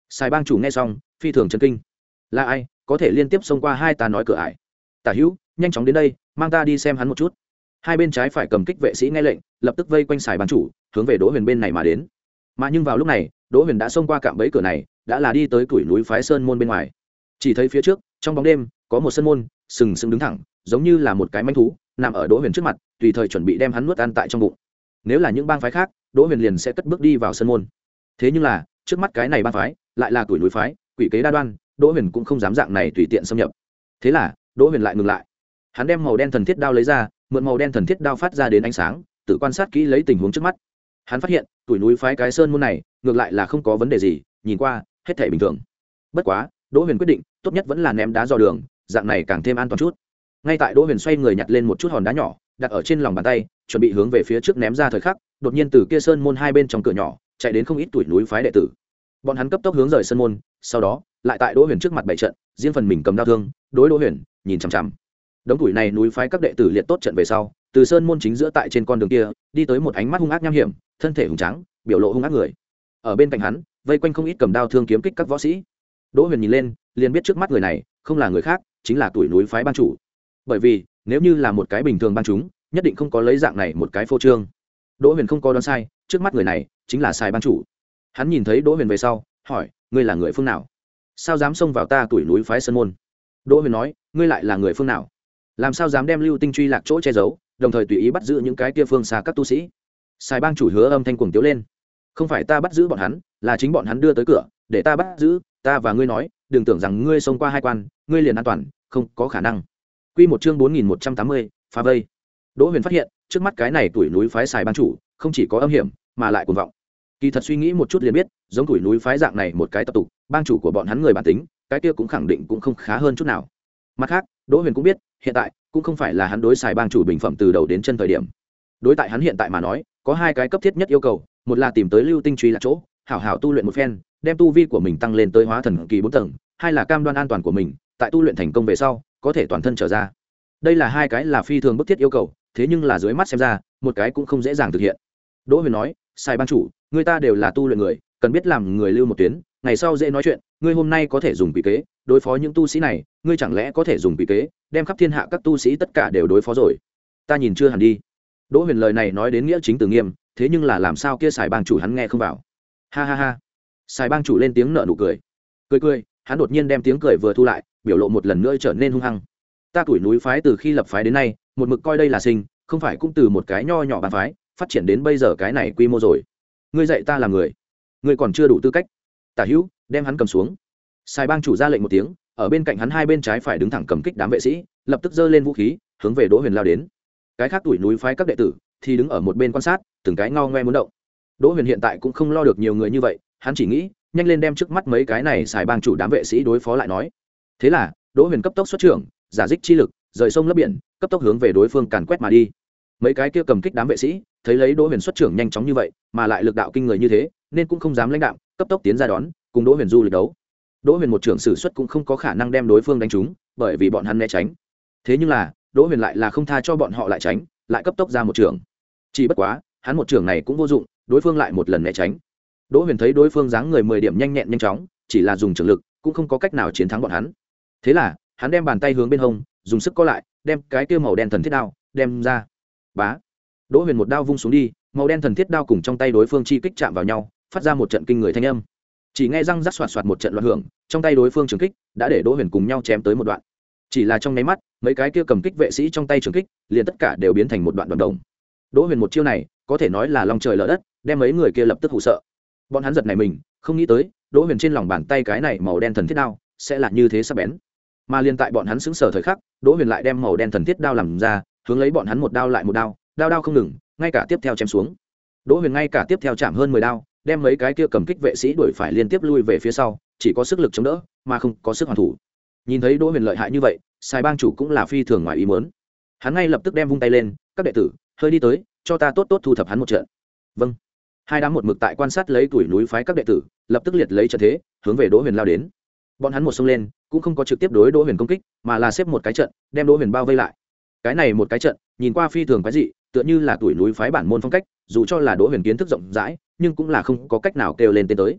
Sài bang chủ nghe xong phi thường chấn kinh. Là ai có thể liên tiếp xông qua hai ta nói cửa ải? Tả hữu, nhanh chóng đến đây, mang ta đi xem hắn một chút. Hai bên trái phải cầm kích vệ sĩ nghe lệnh, lập tức vây quanh Sài bang chủ, hướng về Đỗ Huyền bên này mà đến. Mà nhưng vào lúc này, Đỗ Huyền đã xông qua cạm bẫy cửa này, đã là đi tới củi núi phái sơn môn bên ngoài. Chỉ thấy phía trước, trong bóng đêm, có một sơn môn, sừng sững đứng thẳng, giống như là một cái manh thú, nằm ở Đỗ Huyền trước mặt, tùy thời chuẩn bị đem hắn nuốt ăn tại trong bụng. Nếu là những bang phái khác, Đỗ Huyền liền sẽ cất bước đi vào sơn môn. Thế nhưng là, trước mắt cái này bang phái, lại là củi núi phái, quỷ kế đa đoan, Đỗ Huyền cũng không dám dạng này tùy tiện xâm nhập. Thế là, Đỗ Huyền lại ngừng lại. Hắn đem màu đen thần thiết đao lấy ra, mượn màu đen thần thiết đao phát ra đến ánh sáng, tự quan sát kỹ lấy tình huống trước mắt. Hắn phát hiện, tuổi núi phái cái sơn môn này, ngược lại là không có vấn đề gì, nhìn qua, hết thảy bình thường. Bất quá, Đỗ Huyền quyết định, tốt nhất vẫn là ném đá dò đường, dạng này càng thêm an toàn chút. Ngay tại Đỗ Huyền xoay người nhặt lên một chút hòn đá nhỏ, đặt ở trên lòng bàn tay, chuẩn bị hướng về phía trước ném ra thời khắc, đột nhiên từ kia sơn môn hai bên trong cửa nhỏ, chạy đến không ít tuổi núi phái đệ tử. Bọn hắn cấp tốc hướng rời sơn môn, sau đó, lại tại Đỗ Huyền trước mặt bày trận, riêng phần mình cầm đao thương, đối Đỗ Huyền, nhìn chằm chằm. Đống tuổi này núi phái các đệ tử liệt tốt trận về sau, từ sơn môn chính giữa tại trên con đường kia, đi tới một ánh mắt hung ác nham hiểm, thân thể hùng tráng, biểu lộ hung ác người. Ở bên cạnh hắn, vây quanh không ít cầm đao thương kiếm kích các võ sĩ. Đỗ Huyền nhìn lên, liền biết trước mắt người này, không là người khác, chính là tuổi núi phái ban chủ. Bởi vì, nếu như là một cái bình thường ban chúng, nhất định không có lấy dạng này một cái phô trương. Đỗ Huyền không có đoán sai, trước mắt người này chính là Sài ban chủ. Hắn nhìn thấy Đỗ Huyền về sau, hỏi, ngươi là người phương nào? Sao dám xông vào ta tuổi núi phái sơn môn? Đỗ Huyền nói, ngươi lại là người phương nào? Làm sao dám đem lưu tinh truy lạc chỗ che giấu, đồng thời tùy ý bắt giữ những cái kia phương xa các tu sĩ? Sài bang chủ hứa âm thanh cuồng tiếu lên. Không phải ta bắt giữ bọn hắn, là chính bọn hắn đưa tới cửa, để ta bắt giữ, ta và ngươi nói, đừng tưởng rằng ngươi xông qua hai quan, ngươi liền an toàn, không có khả năng. Quy một chương bốn nghìn một trăm tám mươi, phá vây. Đỗ Huyền phát hiện, trước mắt cái này tuổi núi phái Sài bang chủ, không chỉ có âm hiểm, mà lại cuồng vọng. Kỳ thật suy nghĩ một chút liền biết, giống tuổi núi phái dạng này một cái tập tục, bang chủ của bọn hắn người bản tính, cái kia cũng khẳng định cũng không khá hơn chút nào. Mặt khác, Đỗ Huyền cũng biết, hiện tại cũng không phải là hắn đối Sài bang chủ bình phẩm từ đầu đến chân thời điểm. Đối tại hắn hiện tại mà nói, có hai cái cấp thiết nhất yêu cầu, một là tìm tới lưu tinh truy là chỗ, hảo hảo tu luyện một phen, đem tu vi của mình tăng lên tới hóa thần kỳ bốn tầng, hai là cam đoan an toàn của mình, tại tu luyện thành công về sau, có thể toàn thân trở ra. Đây là hai cái là phi thường bức thiết yêu cầu, thế nhưng là dưới mắt xem ra, một cái cũng không dễ dàng thực hiện. Đỗ Huyền nói, Sài bang chủ, người ta đều là tu luyện người, cần biết làm người lưu một tuyến, ngày sau dễ nói chuyện, ngươi hôm nay có thể dùng quỷ kế đối phó những tu sĩ này, ngươi chẳng lẽ có thể dùng quỷ kế đem khắp thiên hạ các tu sĩ tất cả đều đối phó rồi? Ta nhìn chưa hẳn đi. Đỗ Huyền lời này nói đến nghĩa chính từ nghiêm, thế nhưng là làm sao kia Sài bang chủ hắn nghe không vào. Ha ha ha. Sài bang chủ lên tiếng nở nụ cười. Cười cười, hắn đột nhiên đem tiếng cười vừa thu lại, biểu lộ một lần nữa trở nên hung hăng. Ta tuổi núi phái từ khi lập phái đến nay, một mực coi đây là sinh, không phải cũng từ một cái nho nhỏ bang phái, phát triển đến bây giờ cái này quy mô rồi. Ngươi dạy ta làm người, ngươi còn chưa đủ tư cách. Tả hữu, đem hắn cầm xuống. Sài bang chủ ra lệnh một tiếng, ở bên cạnh hắn hai bên trái phải đứng thẳng cầm kích đám vệ sĩ, lập tức giơ lên vũ khí, hướng về Đỗ Huyền lao đến. Cái khác tuổi núi phái các đệ tử thì đứng ở một bên quan sát, từng cái ngao ngoe muốn động. Đỗ Huyền hiện tại cũng không lo được nhiều người như vậy, hắn chỉ nghĩ nhanh lên đem trước mắt mấy cái này Sài bang chủ đám vệ sĩ đối phó lại nói. Thế là, Đỗ Huyền cấp tốc xuất trưởng, giả dích chi lực, rời sông lấp biển, cấp tốc hướng về đối phương càn quét mà đi. Mấy cái kia cầm kích đám vệ sĩ thấy lấy Đỗ Huyền xuất trưởng nhanh chóng như vậy, mà lại lực đạo kinh người như thế, nên cũng không dám lãnh đạo, cấp tốc tiến ra đón, cùng Đỗ Huyền du lịch đấu. Đỗ Huyền một trưởng sử xuất cũng không có khả năng đem đối phương đánh trúng, bởi vì bọn hắn né tránh. Thế nhưng là, Đỗ Huyền lại là không tha cho bọn họ lại tránh, lại cấp tốc ra một trưởng. Chỉ bất quá, hắn một trưởng này cũng vô dụng, đối phương lại một lần né tránh. Đỗ Huyền thấy đối phương dáng người mười điểm nhanh nhẹn nhanh chóng, chỉ là dùng trưởng lực, cũng không có cách nào chiến thắng bọn hắn. Thế là, hắn đem bàn tay hướng bên hông, dùng sức co lại, đem cái kia màu đen thần thiết đao đem ra. Bá. Đỗ Huyền một đao vung xuống đi, màu đen thần thiết đao cùng trong tay đối phương chi kích chạm vào nhau, phát ra một trận kinh người thanh âm. Chỉ nghe răng rắc xoạt xoạt một trận loạn hưởng, trong tay đối phương trường kích đã để Đỗ Huyền cùng nhau chém tới một đoạn. Chỉ là trong nháy mắt, mấy cái kia cầm kích vệ sĩ trong tay trường kích, liền tất cả đều biến thành một đoạn đoạn đồng. Đỗ Huyền một chiêu này, có thể nói là long trời lở đất, đem mấy người kia lập tức hù sợ. Bọn hắn giật nảy mình, không nghĩ tới, Đỗ Huyền trên lòng bàn tay cái này màu đen thần thiết đao sẽ là như thế sắc bén. Mà liên tại bọn hắn sững sờ thời khắc, Đỗ Huyền lại đem màu đen thần thiết đao làm ra, hướng lấy bọn hắn một đao lại một đao, đao đao không ngừng, ngay cả tiếp theo chém xuống. Đỗ Huyền ngay cả tiếp theo chạm hơn mười đao, đem mấy cái kia cầm kích vệ sĩ đuổi phải liên tiếp lui về phía sau, chỉ có sức lực chống đỡ, mà không có sức hoàn thủ. Nhìn thấy Đỗ Huyền lợi hại như vậy, Sài bang chủ cũng là phi thường ngoài ý muốn. Hắn ngay lập tức đem vung tay lên, các đệ tử, hơi đi tới, cho ta tốt tốt thu thập hắn một trận. Vâng. Hai đám một mực tại quan sát lấy tuổi núi phái các đệ tử, lập tức liệt lấy trận thế, hướng về Đỗ Huyền lao đến. Bọn hắn một xông lên, cũng không có trực tiếp đối Đỗ Huyền công kích, mà là xếp một cái trận, đem Đỗ Huyền bao vây lại. Cái này một cái trận, nhìn qua phi thường quái dị, tựa như là tuổi núi phái bản môn phong cách, dù cho là Đỗ Huyền kiến thức rộng rãi, nhưng cũng là không có cách nào kêu lên tên tới.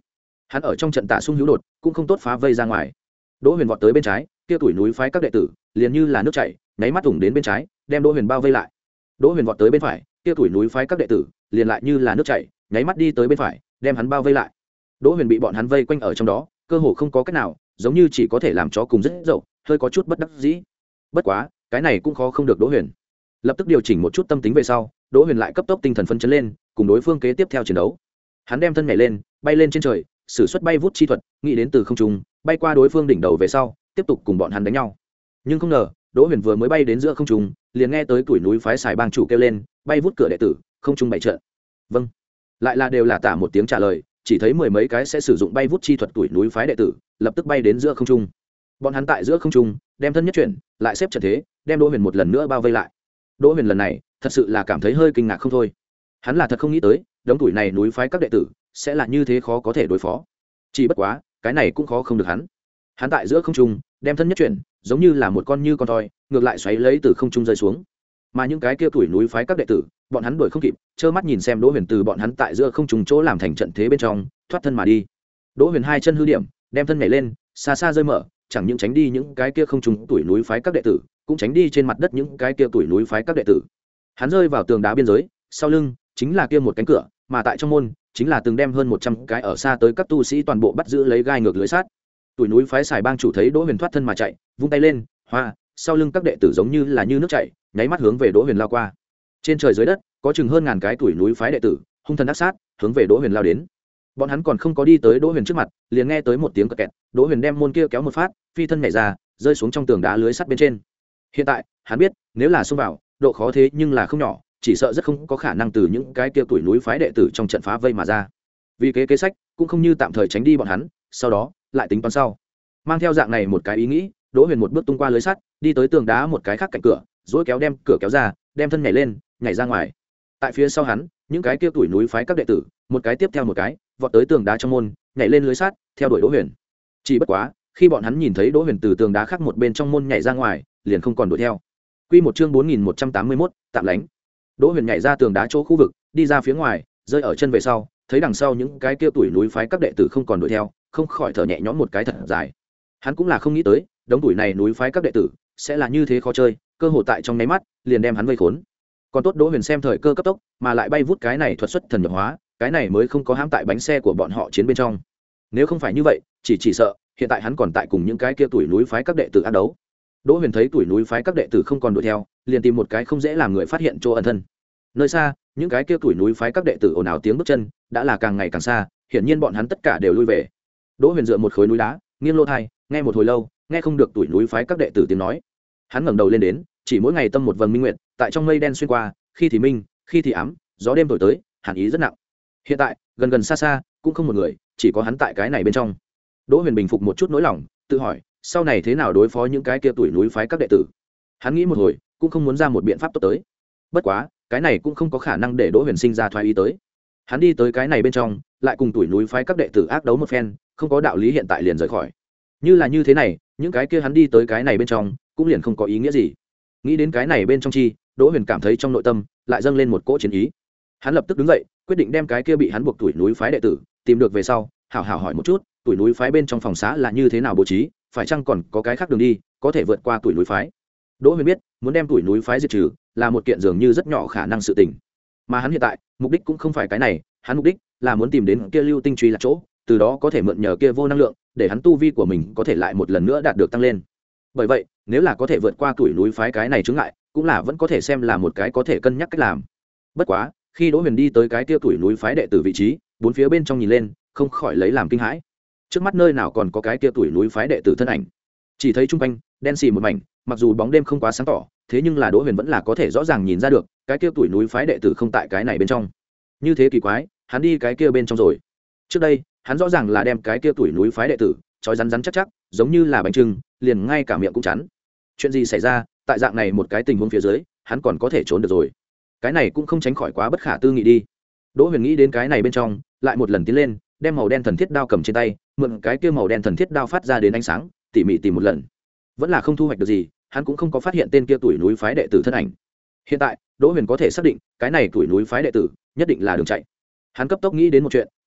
hắn ở trong trận tạ sung hữu đột cũng không tốt phá vây ra ngoài. Đỗ Huyền vọt tới bên trái, kia tuổi núi phái các đệ tử liền như là nước chảy nháy mắt thủng đến bên trái, đem Đỗ Huyền bao vây lại. Đỗ Huyền vọt tới bên phải, kia tuổi núi phái các đệ tử liền lại như là nước chảy nháy mắt đi tới bên phải, đem hắn bao vây lại. Đỗ Huyền bị bọn hắn vây quanh ở trong đó, cơ hồ không có cách nào, giống như chỉ có thể làm chó cùng rất dậu, hơi có chút bất đắc dĩ. Bất quá, cái này cũng khó không được Đỗ Huyền. Lập tức điều chỉnh một chút tâm tính về sau, Đỗ Huyền lại cấp tốc tinh thần phấn chấn lên, cùng đối phương kế tiếp theo chiến đấu. Hắn đem thân nhảy lên, bay lên trên trời, sử xuất bay vút chi thuật, nghĩ đến từ không trung, bay qua đối phương đỉnh đầu về sau, tiếp tục cùng bọn hắn đánh nhau. Nhưng không ngờ, Đỗ Huyền vừa mới bay đến giữa không trung, liền nghe tới tuổi núi phái xài bang chủ kêu lên, bay vút cửa đệ tử, không trung bày trận. Vâng. Lại là đều là tả một tiếng trả lời, chỉ thấy mười mấy cái sẽ sử dụng bay vút chi thuật tuổi núi phái đệ tử, lập tức bay đến giữa không trung. Bọn hắn tại giữa không trung, đem thân nhất chuyển, lại xếp trận thế, đem Đỗ Huyền một lần nữa bao vây lại. Đỗ Huyền lần này, thật sự là cảm thấy hơi kinh ngạc không thôi. Hắn là thật không nghĩ tới, đống tuổi này núi phái các đệ tử sẽ là như thế khó có thể đối phó. Chỉ bất quá, cái này cũng khó không được hắn. Hắn tại giữa không trung, đem thân nhất chuyển, giống như là một con như con thoi, ngược lại xoáy lấy từ không trung rơi xuống. Mà những cái kia tuổi núi phái các đệ tử, bọn hắn đuổi không kịp, trơ mắt nhìn xem Đỗ Huyền từ bọn hắn tại giữa không trung chỗ làm thành trận thế bên trong, thoát thân mà đi. Đỗ Huyền hai chân hư điểm, đem thân nhảy lên, xa xa rơi mở, chẳng những tránh đi những cái kia không trung tuổi núi phái các đệ tử, cũng tránh đi trên mặt đất những cái kia tuổi núi phái các đệ tử. Hắn rơi vào tường đá biên giới, sau lưng chính là kia một cánh cửa, mà tại trong môn chính là từng đem hơn một trăm cái ở xa tới các tu sĩ toàn bộ bắt giữ lấy gai ngược lưới sát. Tuổi núi phái xài bang chủ thấy Đỗ Huyền thoát thân mà chạy, vung tay lên, hoa, sau lưng các đệ tử giống như là như nước chảy, nháy mắt hướng về Đỗ Huyền lao qua. Trên trời dưới đất, có chừng hơn ngàn cái tuổi núi phái đệ tử, hung thần ác sát, hướng về Đỗ Huyền lao đến. Bọn hắn còn không có đi tới Đỗ Huyền trước mặt, liền nghe tới một tiếng cọt kẹt, Đỗ Huyền đem môn kia kéo một phát, phi thân nhảy ra, rơi xuống trong tường đá lưới sắt bên trên. Hiện tại, hắn biết, nếu là xông vào, độ khó thế nhưng là không nhỏ, chỉ sợ rất không có khả năng từ những cái kia tuổi núi phái đệ tử trong trận phá vây mà ra. Vì kế kế sách, cũng không như tạm thời tránh đi bọn hắn, sau đó lại tính toán sau. Mang theo dạng này một cái ý nghĩ, Đỗ Huyền một bước tung qua lưới sắt, đi tới tường đá một cái khác cạnh cửa, duỗi kéo đem cửa kéo ra, đem thân nhảy lên, nhảy ra ngoài. Tại phía sau hắn, những cái kia tuổi núi phái các đệ tử, một cái tiếp theo một cái, vọt tới tường đá trong môn, nhảy lên lưới sắt, theo đuổi Đỗ Huyền. Chỉ bất quá, khi bọn hắn nhìn thấy Đỗ Huyền từ tường đá khác một bên trong môn nhảy ra ngoài, liền không còn đuổi theo. Quy một chương bốn nghìn một trăm tám mươi mốt, tạm lánh. Đỗ Huyền nhảy ra tường đá chỗ khu vực, đi ra phía ngoài, rơi ở chân về sau, thấy đằng sau những cái kia tuổi núi phái các đệ tử không còn đuổi theo, không khỏi thở nhẹ nhõm một cái thật dài. Hắn cũng là không nghĩ tới, đống tuổi này núi phái các đệ tử sẽ là như thế khó chơi, cơ hội tại trong nháy mắt liền đem hắn vây khốn. Còn tốt Đỗ Huyền xem thời cơ cấp tốc, mà lại bay vút cái này thuật xuất thần nhập hóa, cái này mới không có hãm tại bánh xe của bọn họ chiến bên trong. Nếu không phải như vậy, chỉ chỉ sợ hiện tại hắn còn tại cùng những cái kia tuổi núi phái các đệ tử ác đấu. Đỗ Huyền thấy tuổi núi phái các đệ tử không còn đuổi theo, liền tìm một cái không dễ làm người phát hiện chỗ ẩn thân. Nơi xa, những cái kia tuổi núi phái các đệ tử ồn ào tiếng bước chân, đã là càng ngày càng xa, hiển nhiên bọn hắn tất cả đều lui về. Đỗ Huyền dựa một khối núi đá, nghiêng lô thai, nghe một hồi lâu, nghe không được tuổi núi phái các đệ tử tiếng nói. Hắn ngẩng đầu lên đến, chỉ mỗi ngày tâm một vầng minh nguyệt, tại trong mây đen xuyên qua, khi thì minh, khi thì ám, gió đêm thổi tới, hàn ý rất nặng. Hiện tại, gần gần xa xa, cũng không một người, chỉ có hắn tại cái này bên trong. Đỗ Huyền bình phục một chút nỗi lòng, tự hỏi, sau này thế nào đối phó những cái kia tuổi núi phái các đệ tử. Hắn nghĩ một hồi, cũng không muốn ra một biện pháp tốt tới. Bất quá, cái này cũng không có khả năng để Đỗ Huyền sinh ra thoái ý tới. Hắn đi tới cái này bên trong, lại cùng tuổi núi phái các đệ tử ác đấu một phen, không có đạo lý hiện tại liền rời khỏi. Như là như thế này, những cái kia hắn đi tới cái này bên trong, cũng liền không có ý nghĩa gì. Nghĩ đến cái này bên trong chi, Đỗ Huyền cảm thấy trong nội tâm lại dâng lên một cỗ chiến ý. Hắn lập tức đứng dậy, quyết định đem cái kia bị hắn buộc tuổi núi phái đệ tử tìm được về sau, hảo hảo hỏi một chút, tuổi núi phái bên trong phòng xá là như thế nào bố trí, phải chăng còn có cái khác đường đi, có thể vượt qua tuổi núi phái. Đỗ Huyền biết, muốn đem tuổi núi phái diệt trừ, là một kiện dường như rất nhỏ khả năng sự tình. Mà hắn hiện tại, mục đích cũng không phải cái này, hắn mục đích là muốn tìm đến kia lưu tinh truy là chỗ, từ đó có thể mượn nhờ kia vô năng lượng, để hắn tu vi của mình có thể lại một lần nữa đạt được tăng lên. Bởi vậy, nếu là có thể vượt qua tuổi núi phái cái này chướng ngại, cũng là vẫn có thể xem là một cái có thể cân nhắc cách làm. Bất quá, khi Đỗ Huyền đi tới cái kia tuổi núi phái đệ tử vị trí, bốn phía bên trong nhìn lên, không khỏi lấy làm kinh hãi. Trước mắt nơi nào còn có cái kia tuổi núi phái đệ tử thân ảnh? Chỉ thấy trung quanh đen xì một mảnh, mặc dù bóng đêm không quá sáng tỏ, thế nhưng là Đỗ Huyền vẫn là có thể rõ ràng nhìn ra được, cái kia tuổi núi phái đệ tử không tại cái này bên trong. Như thế kỳ quái, hắn đi cái kia bên trong rồi. Trước đây, hắn rõ ràng là đem cái kia tuổi núi phái đệ tử trói rắn rắn chắc chắc, giống như là bánh trưng, liền ngay cả miệng cũng chắn. Chuyện gì xảy ra, tại dạng này một cái tình huống phía dưới, hắn còn có thể trốn được rồi. Cái này cũng không tránh khỏi quá bất khả tư nghị đi. Đỗ Huyền nghĩ đến cái này bên trong, lại một lần tiến lên, đem màu đen thần thiết đao cầm trên tay, mượn cái kia màu đen thần thiết đao phát ra đến ánh sáng, tỉ mỉ tìm một lần. Vẫn là không thu hoạch được gì, hắn cũng không có phát hiện tên kia tuổi núi phái đệ tử thân ảnh. Hiện tại, Đỗ Huyền có thể xác định, cái này tuổi núi phái đệ tử nhất định là đường chạy. Hắn cấp tốc nghĩ đến một chuyện,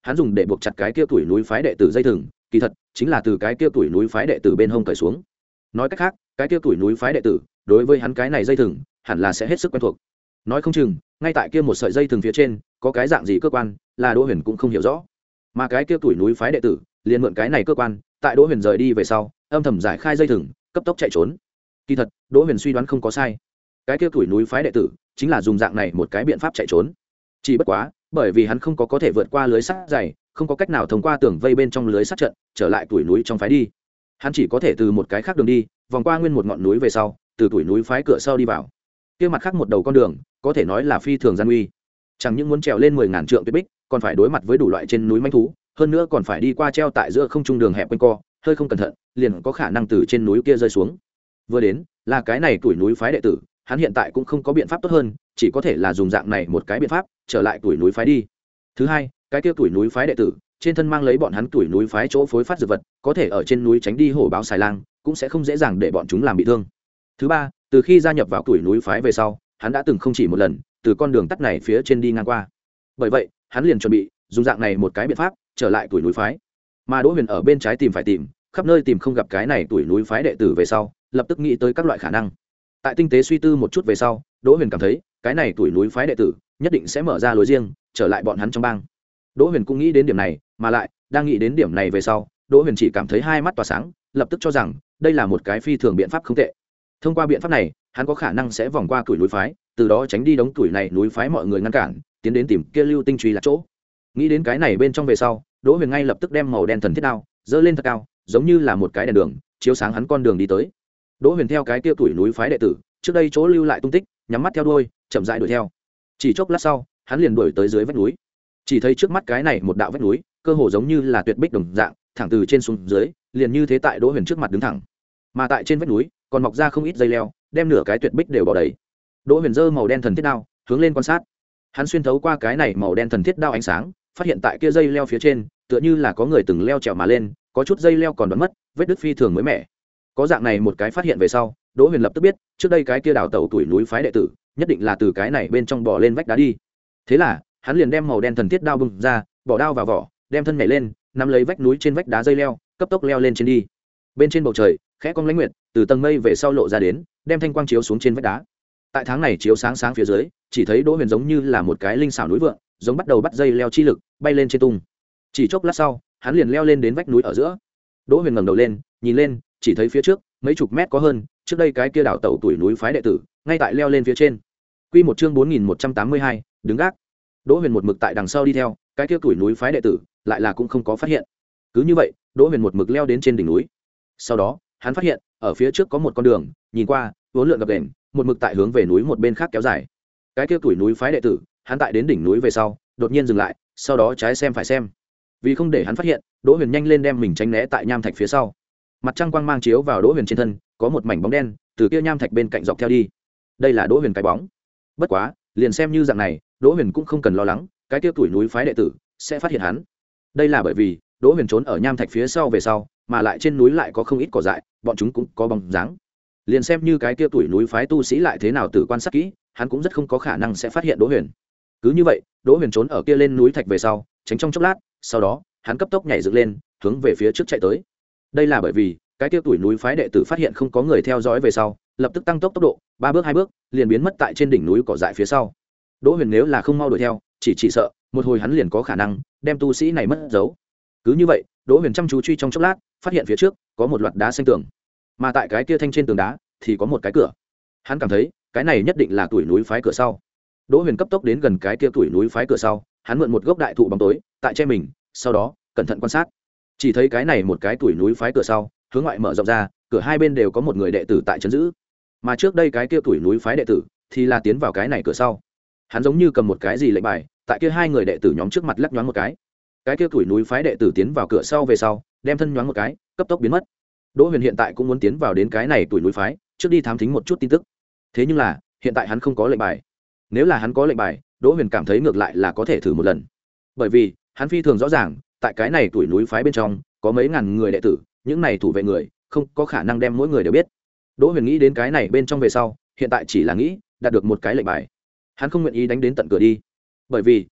hắn dùng để buộc chặt cái kia tuổi núi phái đệ tử dây thừng kỳ thật chính là từ cái kia tuổi núi phái đệ tử bên hông cởi xuống. Nói cách khác cái kia tuổi núi phái đệ tử đối với hắn cái này dây thừng hẳn là sẽ hết sức quen thuộc. Nói không chừng ngay tại kia một sợi dây thừng phía trên có cái dạng gì cơ quan là Đỗ Huyền cũng không hiểu rõ, mà cái kia tuổi núi phái đệ tử liền mượn cái này cơ quan tại Đỗ Huyền rời đi về sau âm thầm giải khai dây thừng cấp tốc chạy trốn. Kỳ thật Đỗ Huyền suy đoán không có sai, cái kia tuổi núi phái đệ tử chính là dùng dạng này một cái biện pháp chạy trốn. Chỉ bất quá bởi vì hắn không có có thể vượt qua lưới sắt dày, không có cách nào thông qua tường vây bên trong lưới sắt trận trở lại tuổi núi trong phái đi, hắn chỉ có thể từ một cái khác đường đi vòng qua nguyên một ngọn núi về sau từ tuổi núi phái cửa sau đi vào. Kia mặt khác một đầu con đường có thể nói là phi thường gian nguy, chẳng những muốn trèo lên mười ngàn trượng tuyết bích, còn phải đối mặt với đủ loại trên núi manh thú, hơn nữa còn phải đi qua treo tại giữa không trung đường hẹp quanh co, hơi không cẩn thận liền có khả năng từ trên núi kia rơi xuống. Vừa đến là cái này tuổi núi phái đệ tử, hắn hiện tại cũng không có biện pháp tốt hơn, chỉ có thể là dùng dạng này một cái biện pháp trở lại tuổi núi phái đi. Thứ hai, cái kia tuổi núi phái đệ tử trên thân mang lấy bọn hắn tuổi núi phái chỗ phối phát dược vật, có thể ở trên núi tránh đi hổ báo xài lang, cũng sẽ không dễ dàng để bọn chúng làm bị thương. Thứ ba, từ khi gia nhập vào tuổi núi phái về sau, hắn đã từng không chỉ một lần từ con đường tắt này phía trên đi ngang qua, bởi vậy hắn liền chuẩn bị dùng dạng này một cái biện pháp trở lại tuổi núi phái. Mà Đỗ Huyền ở bên trái tìm phải tìm khắp nơi tìm không gặp cái này tuổi núi phái đệ tử về sau, lập tức nghĩ tới các loại khả năng. Tại tinh tế suy tư một chút về sau, Đỗ Huyền cảm thấy cái này tuổi núi phái đệ tử nhất định sẽ mở ra lối riêng trở lại bọn hắn trong bang. Đỗ Huyền cũng nghĩ đến điểm này, mà lại đang nghĩ đến điểm này về sau, Đỗ Huyền chỉ cảm thấy hai mắt tỏa sáng, lập tức cho rằng đây là một cái phi thường biện pháp không tệ. Thông qua biện pháp này, hắn có khả năng sẽ vòng qua tuổi núi phái, từ đó tránh đi đống tuổi này núi phái mọi người ngăn cản, tiến đến tìm kia lưu tinh truy là chỗ. Nghĩ đến cái này bên trong về sau, Đỗ Huyền ngay lập tức đem màu đen thần thiết đao giơ lên thật cao, giống như là một cái đèn đường chiếu sáng hắn con đường đi tới. Đỗ Huyền theo cái kia tuổi núi phái đệ tử trước đây chỗ lưu lại tung tích, nhắm mắt theo đuôi chậm rãi đuổi theo. Chỉ chốc lát sau, hắn liền đuổi tới dưới vách núi. Chỉ thấy trước mắt cái này một đạo vách núi, cơ hồ giống như là tuyệt bích đồng dạng, thẳng từ trên xuống dưới, liền như thế tại Đỗ Huyền trước mặt đứng thẳng. Mà tại trên vách núi còn mọc ra không ít dây leo, đem nửa cái tuyệt bích đều bao đầy. Đỗ Huyền giơ màu đen thần thiết đao hướng lên quan sát. Hắn xuyên thấu qua cái này màu đen thần thiết đao ánh sáng, phát hiện tại kia dây leo phía trên tựa như là có người từng leo trèo mà lên, có chút dây leo còn đoạn mất, vết đứt phi thường mới mẻ. Có dạng này một cái phát hiện về sau, Đỗ Huyền lập tức biết trước đây cái kia đào tẩu tuổi núi phái đệ tử nhất định là từ cái này bên trong bò lên vách đá đi. Thế là hắn liền đem màu đen thần thiết đao bung ra, bỏ đao vào vỏ, đem thân nhảy lên, nắm lấy vách núi trên vách đá dây leo, cấp tốc leo lên trên đi. Bên trên bầu trời khẽ cong lãnh nguyệt từ tầng mây về sau lộ ra đến, đem thanh quang chiếu xuống trên vách đá. Tại tháng này chiếu sáng sáng phía dưới, chỉ thấy Đỗ Huyền giống như là một cái linh xảo núi vượng, giống bắt đầu bắt dây leo chi lực bay lên trên tung. Chỉ chốc lát sau, hắn liền leo lên đến vách núi ở giữa. Đỗ Huyền ngẩng đầu lên, nhìn lên, chỉ thấy phía trước mấy chục mét có hơn, trước đây cái kia đảo tẩu tuổi núi phái đệ tử ngay tại leo lên phía trên. Quy một chương bốn nghìn một trăm tám mươi hai, đứng gác. Đỗ Huyền một mực tại đằng sau đi theo, cái kia tuổi núi phái đệ tử lại là cũng không có phát hiện. Cứ như vậy, Đỗ Huyền một mực leo đến trên đỉnh núi. Sau đó, hắn phát hiện, ở phía trước có một con đường, nhìn qua, uốn lượn gập ghềnh, một mực tại hướng về núi một bên khác kéo dài. Cái kia tuổi núi phái đệ tử, hắn tại đến đỉnh núi về sau, đột nhiên dừng lại, sau đó trái xem phải xem. Vì không để hắn phát hiện, Đỗ Huyền nhanh lên đem mình tránh né tại nham thạch phía sau. Mặt trăng quang mang chiếu vào Đỗ Huyền trên thân, có một mảnh bóng đen từ kia nham thạch bên cạnh dọc theo đi. Đây là Đỗ Huyền cái bóng. Bất quá, liền xem như dạng này, Đỗ Huyền cũng không cần lo lắng, cái kia tuổi núi phái đệ tử sẽ phát hiện hắn. Đây là bởi vì Đỗ Huyền trốn ở nham thạch phía sau về sau, mà lại trên núi lại có không ít cỏ dại, bọn chúng cũng có bóng dáng. Liền xem như cái kia tuổi núi phái tu sĩ lại thế nào tự quan sát kỹ, hắn cũng rất không có khả năng sẽ phát hiện Đỗ Huyền. Cứ như vậy, Đỗ Huyền trốn ở kia lên núi thạch về sau, tránh trong chốc lát, sau đó, hắn cấp tốc nhảy dựng lên, hướng về phía trước chạy tới. Đây là bởi vì, cái kia tuổi núi phái đệ tử phát hiện không có người theo dõi về sau, lập tức tăng tốc tốc độ, ba bước hai bước, liền biến mất tại trên đỉnh núi cỏ dại phía sau. Đỗ Huyền nếu là không mau đuổi theo, chỉ chỉ sợ, một hồi hắn liền có khả năng đem tu sĩ này mất dấu. Cứ như vậy, Đỗ Huyền chăm chú truy trong chốc lát, phát hiện phía trước có một loạt đá xanh tường, mà tại cái kia thanh trên tường đá thì có một cái cửa. Hắn cảm thấy, cái này nhất định là tuổi núi phái cửa sau. Đỗ Huyền cấp tốc đến gần cái kia tuổi núi phái cửa sau, hắn mượn một gốc đại thụ bóng tối, tại che mình, sau đó cẩn thận quan sát. Chỉ thấy cái này một cái tuổi núi phái cửa sau, hướng ngoại mở rộng ra, cửa hai bên đều có một người đệ tử tại trấn giữ. Mà trước đây cái kia tuổi núi phái đệ tử thì là tiến vào cái này cửa sau. Hắn giống như cầm một cái gì lệnh bài, tại kia hai người đệ tử nhóm trước mặt lắc nhoáng một cái. Cái kia tuổi núi phái đệ tử tiến vào cửa sau về sau, đem thân nhoáng một cái, cấp tốc biến mất. Đỗ Huyền hiện tại cũng muốn tiến vào đến cái này tuổi núi phái, trước đi thám thính một chút tin tức. Thế nhưng là, hiện tại hắn không có lệnh bài. Nếu là hắn có lệnh bài, Đỗ Huyền cảm thấy ngược lại là có thể thử một lần. Bởi vì, hắn phi thường rõ ràng, tại cái này tuổi núi phái bên trong, có mấy ngàn người đệ tử, những này thủ vệ người, không có khả năng đem mỗi người đều biết. Đỗ Huyền nghĩ đến cái này bên trong về sau, hiện tại chỉ là nghĩ đạt được một cái lệnh bài. Hắn không nguyện ý đánh đến tận cửa đi, bởi vì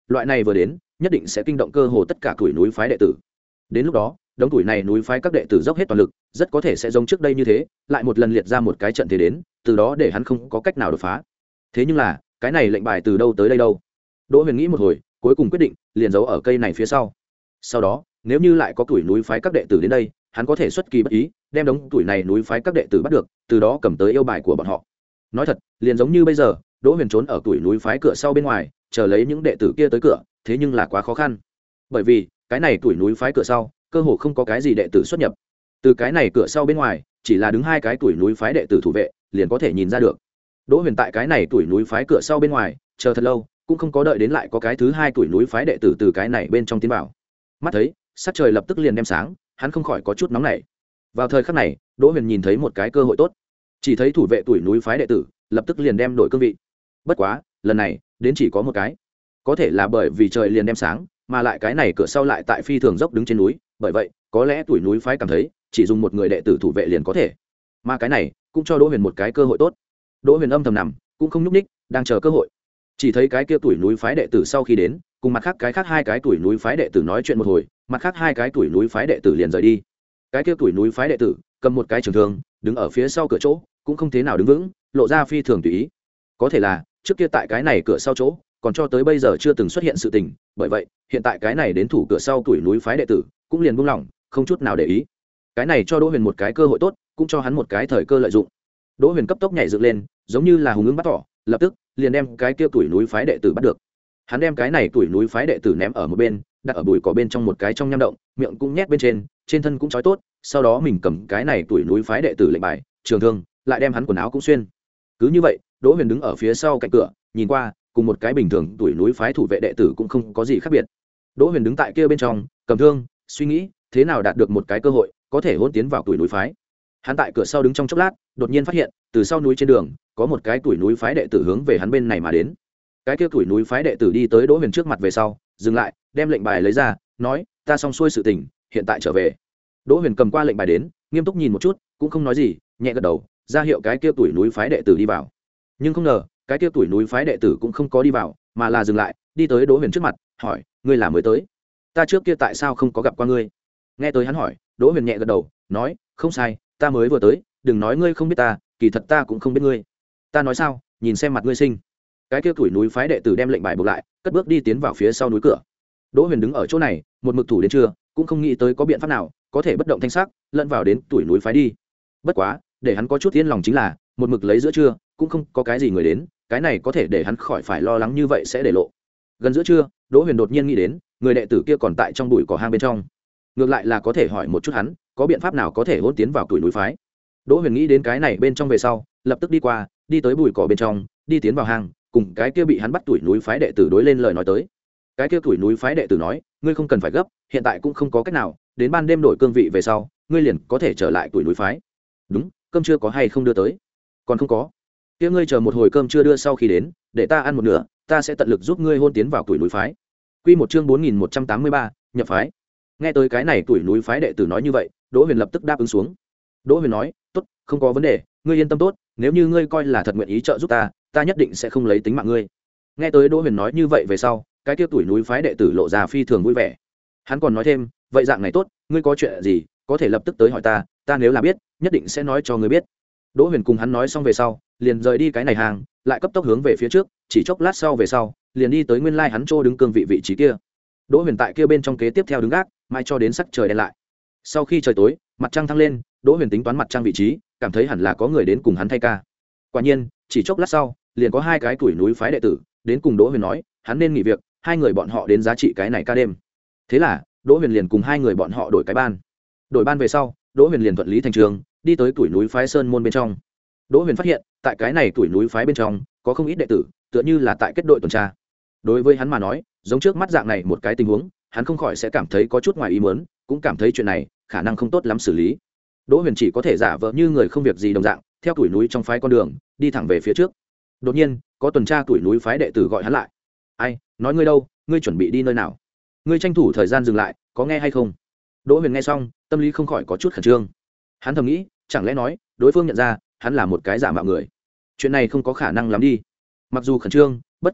loại này vừa đến nhất định sẽ kinh động cơ hồ tất cả tuổi núi phái đệ tử. Đến lúc đó đống tuổi này núi phái các đệ tử dốc hết toàn lực, rất có thể sẽ giống trước đây như thế, lại một lần liệt ra một cái trận thế đến, từ đó để hắn không có cách nào đột phá. Thế nhưng là cái này lệnh bài từ đâu tới đây đâu? Đỗ Huyền nghĩ một hồi, cuối cùng quyết định liền giấu ở cây này phía sau. Sau đó nếu như lại có tuổi núi phái các đệ tử đến đây, hắn có thể xuất kỳ bất ý đem đống tuổi này núi phái các đệ tử bắt được, từ đó cầm tới yêu bài của bọn họ. Nói thật, liền giống như bây giờ Đỗ Huyền trốn ở tuổi núi phái cửa sau bên ngoài, chờ lấy những đệ tử kia tới cửa, thế nhưng là quá khó khăn. Bởi vì cái này tuổi núi phái cửa sau cơ hồ không có cái gì đệ tử xuất nhập. Từ cái này cửa sau bên ngoài chỉ là đứng hai cái tuổi núi phái đệ tử thủ vệ liền có thể nhìn ra được. Đỗ Huyền tại cái này tuổi núi phái cửa sau bên ngoài chờ thật lâu, cũng không có đợi đến lại có cái thứ hai tuổi núi phái đệ tử từ cái này bên trong tiến vào. Mắt thấy sắc trời lập tức liền đem sáng, hắn không khỏi có chút nóng nảy. Vào thời khắc này Đỗ Huyền nhìn thấy một cái cơ hội tốt, chỉ thấy thủ vệ tuổi núi phái đệ tử lập tức liền đem đổi cương vị. Bất quá lần này đến chỉ có một cái, có thể là bởi vì trời liền đem sáng, mà lại cái này cửa sau lại tại phi thường dốc đứng trên núi, bởi vậy có lẽ tuổi núi phái cảm thấy chỉ dùng một người đệ tử thủ vệ liền có thể. Mà cái này cũng cho Đỗ Huyền một cái cơ hội tốt. Đỗ Huyền âm thầm nằm cũng không nhúc ních, đang chờ cơ hội. Chỉ thấy cái kia tuổi núi phái đệ tử sau khi đến, cùng mặt khác cái khác hai cái tuổi núi phái đệ tử nói chuyện một hồi, mặt khác hai cái tuổi núi phái đệ tử liền rời đi. Cái kia tuổi núi phái đệ tử cầm một cái trường thương, đứng ở phía sau cửa chỗ, cũng không thế nào đứng vững, lộ ra phi thường tùy ý. Có thể là trước kia tại cái này cửa sau chỗ, còn cho tới bây giờ chưa từng xuất hiện sự tình, bởi vậy hiện tại cái này đến thủ cửa sau tuổi núi phái đệ tử cũng liền buông lỏng, không chút nào để ý. Cái này cho Đỗ Huyền một cái cơ hội tốt, cũng cho hắn một cái thời cơ lợi dụng. Đỗ Huyền cấp tốc nhảy dựng lên, giống như là hùng ưng bắt thỏ, lập tức liền đem cái kia tuổi núi phái đệ tử bắt được. Hắn đem cái này tuổi núi phái đệ tử ném ở một bên, đặt ở bụi cỏ bên trong một cái trong nham động, miệng cũng nhét bên trên, trên thân cũng trói tốt, sau đó mình cầm cái này tuổi núi phái đệ tử lệnh bài, trường thương, lại đem hắn quần áo cũng xuyên. Cứ như vậy, Đỗ Huyền đứng ở phía sau cạnh cửa, nhìn qua, cùng một cái bình thường tuổi núi phái thủ vệ đệ tử cũng không có gì khác biệt. Đỗ Huyền đứng tại kia bên trong, cầm thương, suy nghĩ, thế nào đạt được một cái cơ hội, có thể hôn tiến vào tuổi núi phái. Hắn tại cửa sau đứng trong chốc lát, đột nhiên phát hiện, từ sau núi trên đường, có một cái tuổi núi phái đệ tử hướng về hắn bên này mà đến. Cái kia tuổi núi phái đệ tử đi tới Đỗ Huyền trước mặt về sau, dừng lại, đem lệnh bài lấy ra, nói: "Ta xong xuôi sự tình, hiện tại trở về." Đỗ Huyền cầm qua lệnh bài đến, nghiêm túc nhìn một chút, cũng không nói gì, nhẹ gật đầu, ra hiệu cái kia tuổi núi phái đệ tử đi vào. Nhưng không ngờ, cái kia tuổi núi phái đệ tử cũng không có đi vào, mà là dừng lại, đi tới Đỗ Huyền trước mặt, hỏi: "Ngươi là mới tới? Ta trước kia tại sao không có gặp qua ngươi?" Nghe tới hắn hỏi, Đỗ Huyền nhẹ gật đầu, nói: "Không sai, ta mới vừa tới, đừng nói ngươi không biết ta, kỳ thật ta cũng không biết ngươi." "Ta nói sao, nhìn xem mặt ngươi sinh." Cái kia tuổi núi phái đệ tử đem lệnh bài buộc lại, cất bước đi tiến vào phía sau núi cửa. Đỗ Huyền đứng ở chỗ này, một mực thủ đến trưa, cũng không nghĩ tới có biện pháp nào có thể bất động thanh sắc lẫn vào đến tuổi núi phái đi. Bất quá, để hắn có chút yên lòng chính là, một mực lấy giữa trưa, cũng không có cái gì người đến, cái này có thể để hắn khỏi phải lo lắng như vậy sẽ để lộ. Gần giữa trưa, Đỗ Huyền đột nhiên nghĩ đến, người đệ tử kia còn tại trong bụi cỏ hang bên trong, ngược lại là có thể hỏi một chút hắn, có biện pháp nào có thể hôn tiến vào tuổi núi phái. Đỗ Huyền nghĩ đến cái này bên trong về sau, lập tức đi qua, đi tới bụi cỏ bên trong, đi tiến vào hang, cùng cái kia bị hắn bắt tuổi núi phái đệ tử đối lên lời nói tới. Cái kia tuổi núi phái đệ tử nói: "Ngươi không cần phải gấp, hiện tại cũng không có cách nào, đến ban đêm đổi cương vị về sau, ngươi liền có thể trở lại tuổi núi phái." "Đúng, cơm chưa có hay không đưa tới?" "Còn không có." "Kia ngươi chờ một hồi cơm chưa đưa sau khi đến, để ta ăn một nửa, ta sẽ tận lực giúp ngươi hôn tiến vào tuổi núi phái." Quy một chương bốn nghìn một trăm tám mươi ba, nhập phái. Nghe tới cái này tuổi núi phái đệ tử nói như vậy, Đỗ Huyền lập tức đáp ứng xuống. Đỗ Huyền nói: "Tốt, không có vấn đề, ngươi yên tâm tốt, nếu như ngươi coi là thật nguyện ý trợ giúp ta, ta nhất định sẽ không lấy tính mạng ngươi." Nghe tới Đỗ Huyền nói như vậy về sau, cái kia tuổi núi phái đệ tử lộ ra phi thường vui vẻ. Hắn còn nói thêm: "Vậy dạng này tốt, ngươi có chuyện gì, có thể lập tức tới hỏi ta, ta nếu là biết, nhất định sẽ nói cho ngươi biết." Đỗ Huyền cùng hắn nói xong về sau, liền rời đi cái này hàng, lại cấp tốc hướng về phía trước, chỉ chốc lát sau về sau, liền đi tới nguyên lai hắn chỗ đứng cương vị vị trí kia. Đỗ Huyền tại kia bên trong kế tiếp theo đứng gác, mãi cho đến sắc trời đen lại. Sau khi trời tối, mặt trăng thăng lên, Đỗ Huyền tính toán mặt trăng vị trí, cảm thấy hẳn là có người đến cùng hắn thay ca. Quả nhiên, chỉ chốc lát sau, liền có hai cái tuổi núi phái đệ tử đến cùng Đỗ Huyền nói, hắn nên nghỉ việc, hai người bọn họ đến giá trị cái này ca đêm. Thế là, Đỗ Huyền liền cùng hai người bọn họ đổi cái ban. Đổi ban về sau, Đỗ Huyền liền thuận lý thành trường, đi tới tuổi núi phái sơn môn bên trong. Đỗ Huyền phát hiện, tại cái này tuổi núi phái bên trong, có không ít đệ tử, tựa như là tại kết đội tuần tra. Đối với hắn mà nói, giống trước mắt dạng này một cái tình huống, hắn không khỏi sẽ cảm thấy có chút ngoài ý muốn, cũng cảm thấy chuyện này khả năng không tốt lắm xử lý. Đỗ Huyền chỉ có thể giả vờ như người không việc gì đồng dạng, theo tuổi núi trong phái con đường, đi thẳng về phía trước. Đột nhiên, có tuần tra tuổi núi phái đệ tử gọi hắn lại. "Ai, nói ngươi đâu, ngươi chuẩn bị đi nơi nào? Ngươi tranh thủ thời gian dừng lại, có nghe hay không?" Đỗ Huyền nghe xong, tâm lý không khỏi có chút khẩn trương. Hắn thầm nghĩ, chẳng lẽ nói, đối phương nhận ra hắn là một cái giả mạo người. Chuyện này không có khả năng lắm đi. Mặc dù khẩn trương, bất quá,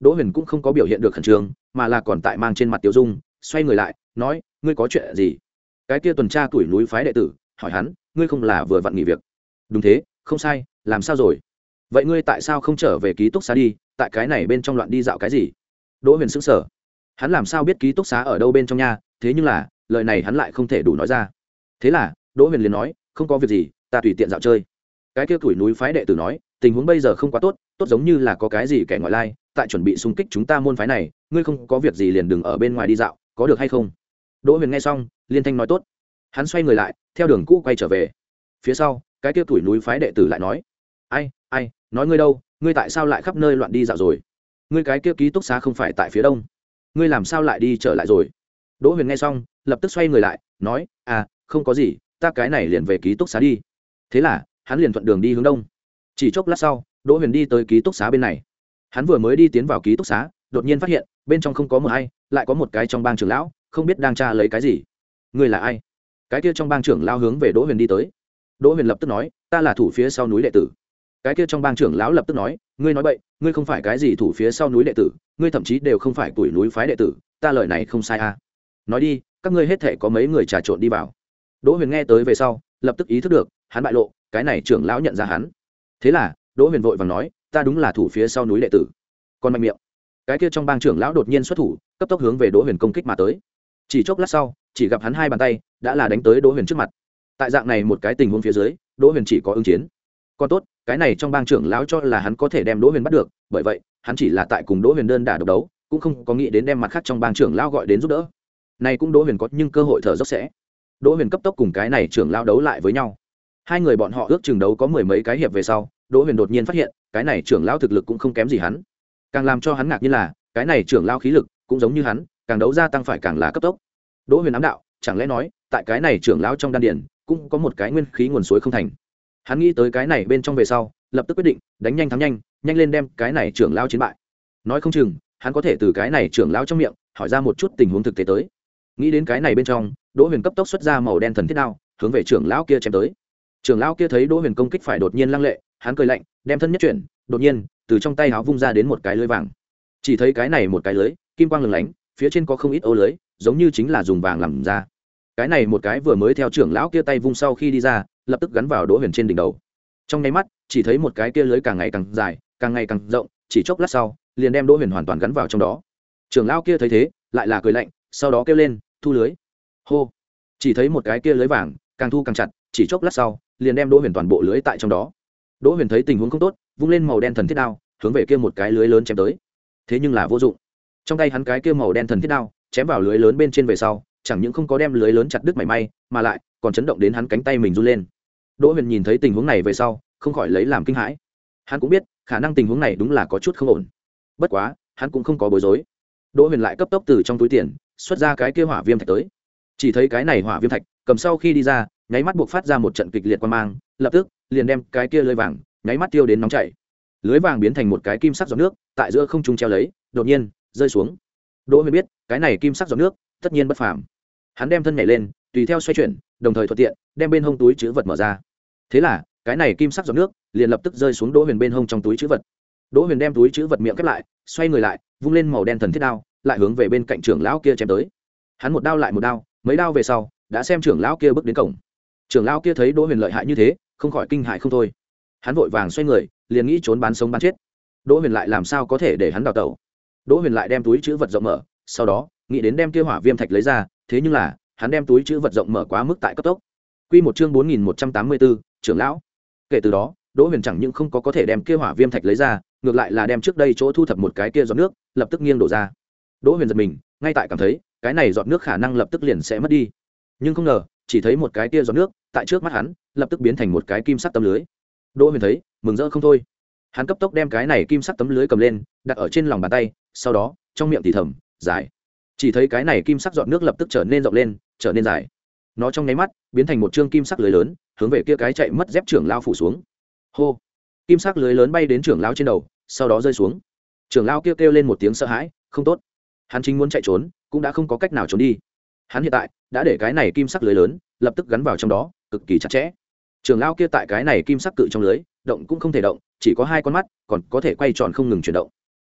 Đỗ Huyền cũng không có biểu hiện được khẩn trương, mà là còn tại mang trên mặt tiêu dung, xoay người lại nói, ngươi có chuyện gì? Cái kia tuần tra tuổi núi phái đệ tử hỏi hắn, ngươi không là vừa vặn nghỉ việc? Đúng thế, không sai, làm sao rồi? Vậy ngươi tại sao không trở về ký túc xá đi, tại cái này bên trong loạn đi dạo cái gì? Đỗ Huyền sững sờ, hắn làm sao biết ký túc xá ở đâu bên trong nha, thế nhưng là lời này hắn lại không thể đủ nói ra. Thế là Đỗ Huyền liền nói, không có việc gì, ta tùy tiện dạo chơi. Cái kia tuổi núi phái đệ tử nói, tình huống bây giờ không quá tốt, tốt giống như là có cái gì kẻ ngoại lai tại chuẩn bị xung kích chúng ta môn phái này, ngươi không có việc gì liền đừng ở bên ngoài đi dạo, có được hay không? Đỗ Huyền nghe xong liên thanh nói tốt. Hắn xoay người lại theo đường cũ quay trở về. Phía sau cái kia tuổi núi phái đệ tử lại nói, ai ai nói ngươi đâu, ngươi tại sao lại khắp nơi loạn đi dạo rồi? Ngươi cái kia ký túc xá không phải tại phía đông, ngươi làm sao lại đi trở lại rồi? Đỗ Huyền nghe xong lập tức xoay người lại nói, à không có gì, ta cái này liền về ký túc xá đi. Thế là hắn liền thuận đường đi hướng đông. Chỉ chốc lát sau Đỗ Huyền đi tới ký túc xá bên này. Hắn vừa mới đi tiến vào ký túc xá, đột nhiên phát hiện bên trong không có một ai, lại có một cái trong bang trưởng lão không biết đang tra lấy cái gì. Ngươi là ai? Cái kia trong bang trưởng lão hướng về Đỗ Huyền đi tới. Đỗ Huyền lập tức nói, ta là thủ phía sau núi đệ tử. Cái kia trong bang trưởng lão lập tức nói, ngươi nói bậy, ngươi không phải cái gì thủ phía sau núi đệ tử, ngươi thậm chí đều không phải tuổi núi phái đệ tử, ta lời này không sai à? Nói đi, các ngươi hết thể có mấy người trà trộn đi vào? Đỗ Huyền nghe tới về sau lập tức ý thức được hắn bại lộ, cái này trưởng lão nhận ra hắn. Thế là Đỗ Huyền vội vàng nói, ta đúng là thủ phía sau núi đệ tử. Còn mạnh miệng. Cái kia trong bang trưởng lão đột nhiên xuất thủ, cấp tốc hướng về Đỗ Huyền công kích mà tới. Chỉ chốc lát sau, chỉ gặp hắn hai bàn tay đã là đánh tới Đỗ Huyền trước mặt. Tại dạng này một cái tình huống phía dưới, Đỗ Huyền chỉ có ứng chiến. Còn tốt, cái này trong bang trưởng lão cho là hắn có thể đem Đỗ Huyền bắt được, bởi vậy hắn chỉ là tại cùng Đỗ Huyền đơn đả độc đấu, cũng không có nghĩ đến đem mặt khác trong bang trưởng lão gọi đến giúp đỡ. Này cũng Đỗ Huyền có nhưng cơ hội thở dốc sẽ. Đỗ Huyền cấp tốc cùng cái này trưởng lão đấu lại với nhau. Hai người bọn họ ước chừng đấu có mười mấy cái hiệp về sau, Đỗ Huyền đột nhiên phát hiện, cái này trưởng lão thực lực cũng không kém gì hắn. Càng làm cho hắn ngạc nhiên là, cái này trưởng lão khí lực cũng giống như hắn, càng đấu gia tăng phải càng là cấp tốc. Đỗ Huyền ám đạo, chẳng lẽ nói, tại cái này trưởng lão trong đan điền cũng có một cái nguyên khí nguồn suối không thành. Hắn nghĩ tới cái này bên trong về sau, lập tức quyết định, đánh nhanh thắng nhanh, nhanh lên đem cái này trưởng lão chiến bại. Nói không chừng, hắn có thể từ cái này trưởng lão trong miệng hỏi ra một chút tình huống thực tế tới. Nghĩ đến cái này bên trong, Đỗ Huyền cấp tốc xuất ra màu đen thần thiết đao, hướng về trưởng lão kia chém tới. Trưởng lão kia thấy Đỗ Huyền công kích phải đột nhiên lăng lệ, hắn cười lạnh, đem thân nhất chuyển, đột nhiên từ trong tay áo vung ra đến một cái lưới vàng. Chỉ thấy cái này một cái lưới kim quang lừng lánh, phía trên có không ít ô lưới, giống như chính là dùng vàng làm ra. Cái này một cái vừa mới theo trưởng lão kia tay vung sau khi đi ra, lập tức gắn vào Đỗ Huyền trên đỉnh đầu. Trong nháy mắt, chỉ thấy một cái kia lưới càng ngày càng dài, càng ngày càng rộng, chỉ chốc lát sau, liền đem Đỗ Huyền hoàn toàn gắn vào trong đó. Trưởng lão kia thấy thế, lại là cười lạnh, sau đó kêu lên, thu lưới. Hô! Chỉ thấy một cái kia lưới vàng càng thu càng chặt, chỉ chốc lát sau, liền đem Đỗ Huyền toàn bộ lưới tại trong đó. Đỗ Huyền thấy tình huống không tốt, vung lên màu đen thần thiết đao, hướng về kia một cái lưới lớn chém tới. Thế nhưng là vô dụng. Trong tay hắn cái kia màu đen thần thiết đao, chém vào lưới lớn bên trên về sau, chẳng những không có đem lưới lớn chặt đứt mảy may, mà lại còn chấn động đến hắn cánh tay mình run lên. Đỗ Huyền nhìn thấy tình huống này về sau, không khỏi lấy làm kinh hãi. Hắn cũng biết, khả năng tình huống này đúng là có chút không ổn. Bất quá, hắn cũng không có bối rối. Đỗ Huyền lại cấp tốc từ trong túi tiền xuất ra cái kia hỏa viêm thạch tới. Chỉ thấy cái này hỏa viêm thạch, cầm sau khi đi ra, nháy mắt buộc phát ra một trận kịch liệt quang mang, lập tức liền đem cái kia lưới vàng nháy mắt tiêu đến nóng chảy. Lưới vàng biến thành một cái kim sắc giọt nước, tại giữa không trung treo lấy, đột nhiên rơi xuống. Đỗ Huyền biết, cái này kim sắc giọt nước tất nhiên bất phàm. Hắn đem thân nhảy lên, tùy theo xoay chuyển, đồng thời thuận tiện đem bên hông túi trữ vật mở ra. Thế là, cái này kim sắc giọt nước liền lập tức rơi xuống Đỗ Huyền bên hông trong túi trữ vật. Đỗ Huyền đem túi trữ vật miệng khép lại, xoay người lại, vung lên màu đen thần thiết đao, lại hướng về bên cạnh trưởng lão kia chém tới. Hắn một đao lại một đao, mấy đao về sau, đã xem trưởng lão kia bước đến cổng. Trưởng lão kia thấy Đỗ Huyền lợi hại như thế, không khỏi kinh hãi không thôi. Hắn vội vàng xoay người, liền nghĩ trốn bán sống bán chết. Đỗ Huyền lại làm sao có thể để hắn đào tẩu? Đỗ Huyền lại đem túi trữ vật rộng mở, sau đó nghĩ đến đem kia hỏa viêm thạch lấy ra, thế nhưng là hắn đem túi trữ vật rộng mở quá mức tại cấp tốc. Quy một chương bốn nghìn một trăm tám mươi bốn, trưởng lão. Kể từ đó, Đỗ Huyền chẳng những không có có thể đem kia hỏa viêm thạch lấy ra, ngược lại là đem trước đây chỗ thu thập một cái kia giọt nước, lập tức nghiêng đổ ra. Đỗ Huyền giật mình, ngay tại cảm thấy, cái này giọt nước khả năng lập tức liền sẽ mất đi. Nhưng không ngờ, chỉ thấy một cái kia giọt nước, tại trước mắt hắn, lập tức biến thành một cái kim sắc tấm lưới. Đỗ Huyền thấy, mừng rỡ không thôi. Hắn cấp tốc đem cái này kim sắc tấm lưới cầm lên, đặt ở trên lòng bàn tay, sau đó, trong miệng thì thầm, dài. Chỉ thấy cái này kim sắc giọt nước lập tức trở nên rộng lên, trở nên dài. Nó trong nháy mắt biến thành một trương kim sắc lưới lớn, hướng về kia cái chạy mất dép trưởng lão phủ xuống. Hô! Kim sắc lưới lớn bay đến trưởng lão trên đầu, sau đó rơi xuống. Trưởng lão kia kêu, kêu lên một tiếng sợ hãi, không tốt. Hắn chính muốn chạy trốn, cũng đã không có cách nào trốn đi. Hắn hiện tại đã để cái này kim sắc lưới lớn lập tức gắn vào trong đó, cực kỳ chặt chẽ. Trưởng lão kia tại cái này kim sắc cự trong lưới, động cũng không thể động, chỉ có hai con mắt, còn có thể quay tròn không ngừng chuyển động.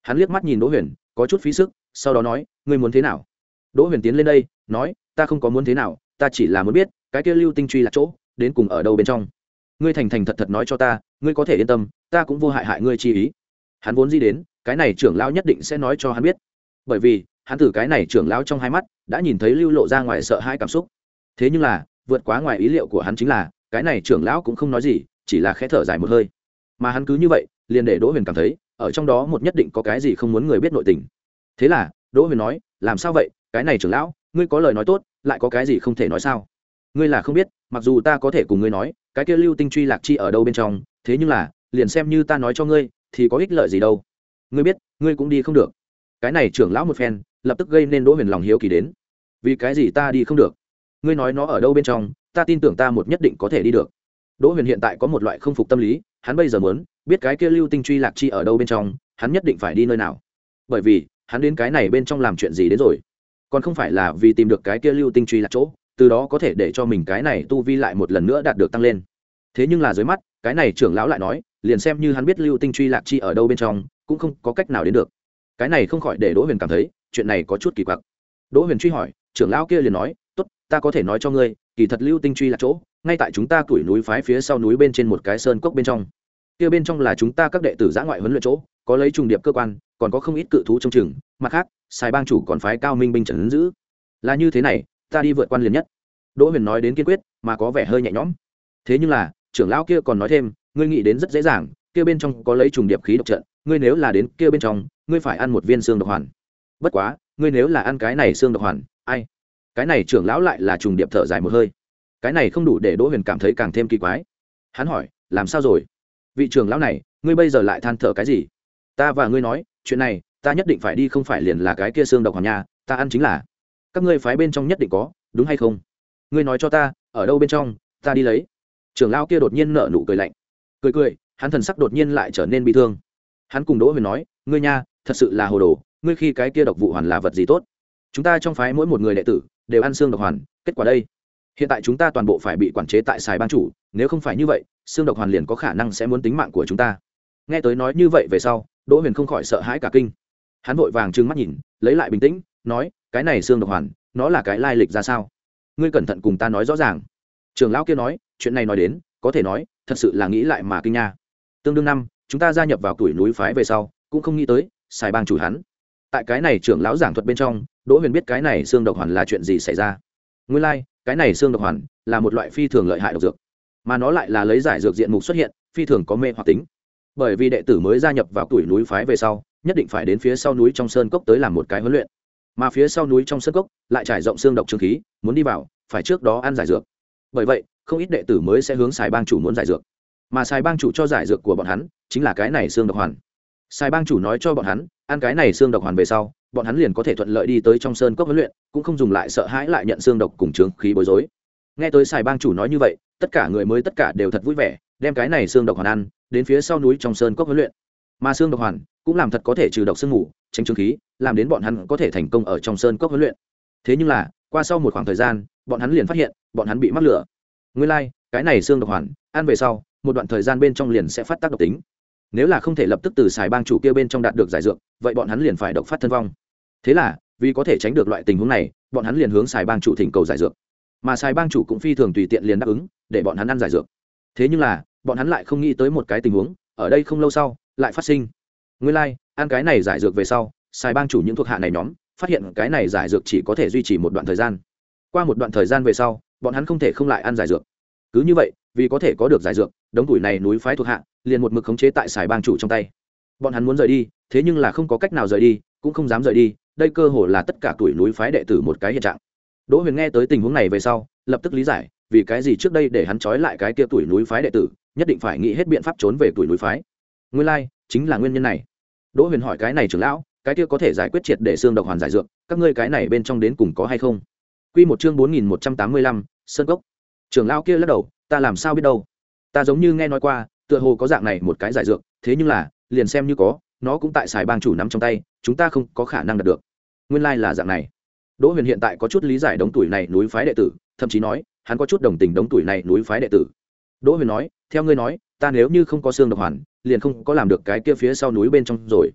Hắn liếc mắt nhìn Đỗ Huyền, có chút phí sức, sau đó nói, ngươi muốn thế nào? Đỗ Huyền tiến lên đây, nói, ta không có muốn thế nào, ta chỉ là muốn biết, cái kia lưu tinh truy là chỗ, đến cùng ở đâu bên trong. Ngươi thành thành thật thật nói cho ta, ngươi có thể yên tâm, ta cũng vô hại hại ngươi chi ý. Hắn vốn gì đến, cái này trưởng lão nhất định sẽ nói cho hắn biết, bởi vì hắn từ cái này trưởng lão trong hai mắt đã nhìn thấy lưu lộ ra ngoài sợ hãi cảm xúc. Thế nhưng là vượt quá ngoài ý liệu của hắn chính là cái này trưởng lão cũng không nói gì, chỉ là khẽ thở dài một hơi, mà hắn cứ như vậy liền để Đỗ Huyền cảm thấy ở trong đó một nhất định có cái gì không muốn người biết nội tình. Thế là Đỗ Huyền nói, làm sao vậy, cái này trưởng lão, ngươi có lời nói tốt, lại có cái gì không thể nói sao? Ngươi là không biết, mặc dù ta có thể cùng ngươi nói cái kia lưu tinh truy lạc chi ở đâu bên trong, thế nhưng là liền xem như ta nói cho ngươi thì có ích lợi gì đâu. Ngươi biết, ngươi cũng đi không được. Cái này trưởng lão một phen lập tức gây nên Đỗ Huyền lòng hiếu kỳ đến. Vì cái gì ta đi không được? Ngươi nói nó ở đâu bên trong, ta tin tưởng ta một nhất định có thể đi được. Đỗ Huyền hiện tại có một loại không phục tâm lý, hắn bây giờ muốn biết cái kia lưu tinh truy lạc chi ở đâu bên trong, hắn nhất định phải đi nơi nào. Bởi vì hắn đến cái này bên trong làm chuyện gì đến rồi, còn không phải là vì tìm được cái kia lưu tinh truy lạc chỗ, từ đó có thể để cho mình cái này tu vi lại một lần nữa đạt được tăng lên. Thế nhưng là dưới mắt cái này trưởng lão lại nói, liền xem như hắn biết lưu tinh truy lạc chi ở đâu bên trong, cũng không có cách nào đến được. Cái này không khỏi để Đỗ Huyền cảm thấy chuyện này có chút kỳ quặc. Đỗ Huyền truy hỏi, trưởng lão kia liền nói, tốt, ta có thể nói cho ngươi, kỳ thật lưu tinh truy là chỗ ngay tại chúng ta tuổi núi phái phía sau núi bên trên một cái sơn cốc bên trong. Kia bên trong là chúng ta các đệ tử giã ngoại huấn luyện chỗ, có lấy trùng điệp cơ quan, còn có không ít cự thú trong chừng, mặt khác Sài Bang chủ còn phái cao minh binh trấn giữ. Là như thế này, ta đi vượt quan liền nhất. Đỗ Huyền nói đến kiên quyết, mà có vẻ hơi nhẹ nhõm. Thế nhưng là trưởng lão kia còn nói thêm, ngươi nghĩ đến rất dễ dàng, kia bên trong có lấy trùng điệp khí độc trận, ngươi nếu là đến kia bên trong, ngươi phải ăn một viên xương độc hoàn. Bất quá ngươi nếu là ăn cái này xương độc hoàn, ai? Cái này trưởng lão lại là trùng điệp thở dài một hơi. Cái này không đủ để Đỗ Huyền cảm thấy càng thêm kỳ quái. Hắn hỏi, làm sao rồi? Vị trưởng lão này, ngươi bây giờ lại than thở cái gì? Ta và ngươi nói, chuyện này ta nhất định phải đi, không phải liền là cái kia xương độc hoàn nha, ta ăn chính là. Các ngươi phái bên trong nhất định có, đúng hay không? Ngươi nói cho ta, ở đâu bên trong, ta đi lấy. Trưởng lão kia đột nhiên nở nụ cười lạnh. Cười cười, hắn thần sắc đột nhiên lại trở nên bi thương. Hắn cùng Đỗ Huyền nói, ngươi nha, thật sự là hồ đồ, ngươi khi cái kia độc vụ hoàn là vật gì tốt? Chúng ta trong phái mỗi một người đệ tử đều ăn xương độc hoàn, kết quả đây, hiện tại chúng ta toàn bộ phải bị quản chế tại Sài Bang chủ, nếu không phải như vậy, xương độc hoàn liền có khả năng sẽ muốn tính mạng của chúng ta. Nghe tới nói như vậy về sau, Đỗ Huyền không khỏi sợ hãi cả kinh. Hắn vội vàng trừng mắt nhìn, lấy lại bình tĩnh, nói, cái này xương độc hoàn, nó là cái lai lịch ra sao? Ngươi cẩn thận cùng ta nói rõ ràng. Trưởng lão kia nói, chuyện này nói đến, có thể nói, thật sự là nghĩ lại mà kinh nha. Tương đương năm, chúng ta gia nhập vào tuổi núi phái về sau, cũng không nghĩ tới Sài Bang chủ hắn. Tại cái này trưởng lão giảng thuật bên trong, Đỗ Huyền biết cái này xương độc hoàn là chuyện gì xảy ra. Nguyên lai, like, cái này xương độc hoàn là một loại phi thường lợi hại độc dược, mà nó lại là lấy giải dược diện mục xuất hiện, phi thường có mê hoặc tính. Bởi vì đệ tử mới gia nhập vào tuổi núi phái về sau, nhất định phải đến phía sau núi trong sơn cốc tới làm một cái huấn luyện, mà phía sau núi trong sơn cốc lại trải rộng xương độc trường khí, muốn đi vào phải trước đó ăn giải dược. Bởi vậy, không ít đệ tử mới sẽ hướng Sài Bang chủ muốn giải dược, mà Sài Bang chủ cho giải dược của bọn hắn chính là cái này xương độc hoàn. Sài Bang chủ nói cho bọn hắn, ăn cái này xương độc hoàn về sau, bọn hắn liền có thể thuận lợi đi tới trong sơn cốc huấn luyện, cũng không dùng lại sợ hãi lại nhận xương độc cùng chướng khí bối rối. Nghe tới Sài Bang chủ nói như vậy, tất cả người mới tất cả đều thật vui vẻ, đem cái này xương độc hoàn ăn, đến phía sau núi trong sơn cốc huấn luyện. Mà xương độc hoàn cũng làm thật có thể trừ độc xương ngủ, tránh chướng khí, làm đến bọn hắn có thể thành công ở trong sơn cốc huấn luyện. Thế nhưng là, qua sau một khoảng thời gian, bọn hắn liền phát hiện, bọn hắn bị mắc lửa. Nguyên lai, like, cái này xương độc hoàn, ăn về sau, một đoạn thời gian bên trong liền sẽ phát tác độc tính. Nếu là không thể lập tức từ Sài Bang chủ kia bên trong đạt được giải dược, vậy bọn hắn liền phải độc phát thân vong. Thế là, vì có thể tránh được loại tình huống này, bọn hắn liền hướng Sài Bang chủ thỉnh cầu giải dược. Mà Sài Bang chủ cũng phi thường tùy tiện liền đáp ứng, để bọn hắn ăn giải dược. Thế nhưng là, bọn hắn lại không nghĩ tới một cái tình huống, ở đây không lâu sau, lại phát sinh. Nguyên lai, like, ăn cái này giải dược về sau, Sài Bang chủ những thuộc hạ này nhóm, phát hiện cái này giải dược chỉ có thể duy trì một đoạn thời gian. Qua một đoạn thời gian về sau, bọn hắn không thể không lại ăn giải dược. Cứ như vậy, vì có thể có được giải dược, đống tuổi này núi phái thuộc hạ liền một mực khống chế tại Sài Bang chủ trong tay. Bọn hắn muốn rời đi, thế nhưng là không có cách nào rời đi, cũng không dám rời đi, đây cơ hồ là tất cả tuổi núi phái đệ tử một cái hiện trạng. Đỗ Huyền nghe tới tình huống này về sau, lập tức lý giải, vì cái gì trước đây để hắn trói lại cái kia tuổi núi phái đệ tử, nhất định phải nghĩ hết biện pháp trốn về tuổi núi phái. Nguyên lai, like, chính là nguyên nhân này. Đỗ Huyền hỏi cái này trưởng lão, cái kia có thể giải quyết triệt để xương độc hoàn giải dược, các ngươi cái này bên trong đến cùng có hay không? Quy một chương bốn nghìn một trăm tám mươi lăm, sơn cốc. Trưởng lão kia lắc đầu, ta làm sao biết đâu? Ta giống như nghe nói qua, tựa hồ có dạng này một cái giải dược, thế nhưng là, liền xem như có, nó cũng tại Sài Bang chủ nắm trong tay, chúng ta không có khả năng đạt được. Nguyên lai like là dạng này. Đỗ Huyền hiện tại có chút lý giải đống tuổi này núi phái đệ tử, thậm chí nói, hắn có chút đồng tình đống tuổi này núi phái đệ tử. Đỗ Huyền nói, theo ngươi nói, ta nếu như không có xương độc hoàn, liền không có làm được cái kia phía sau núi bên trong rồi.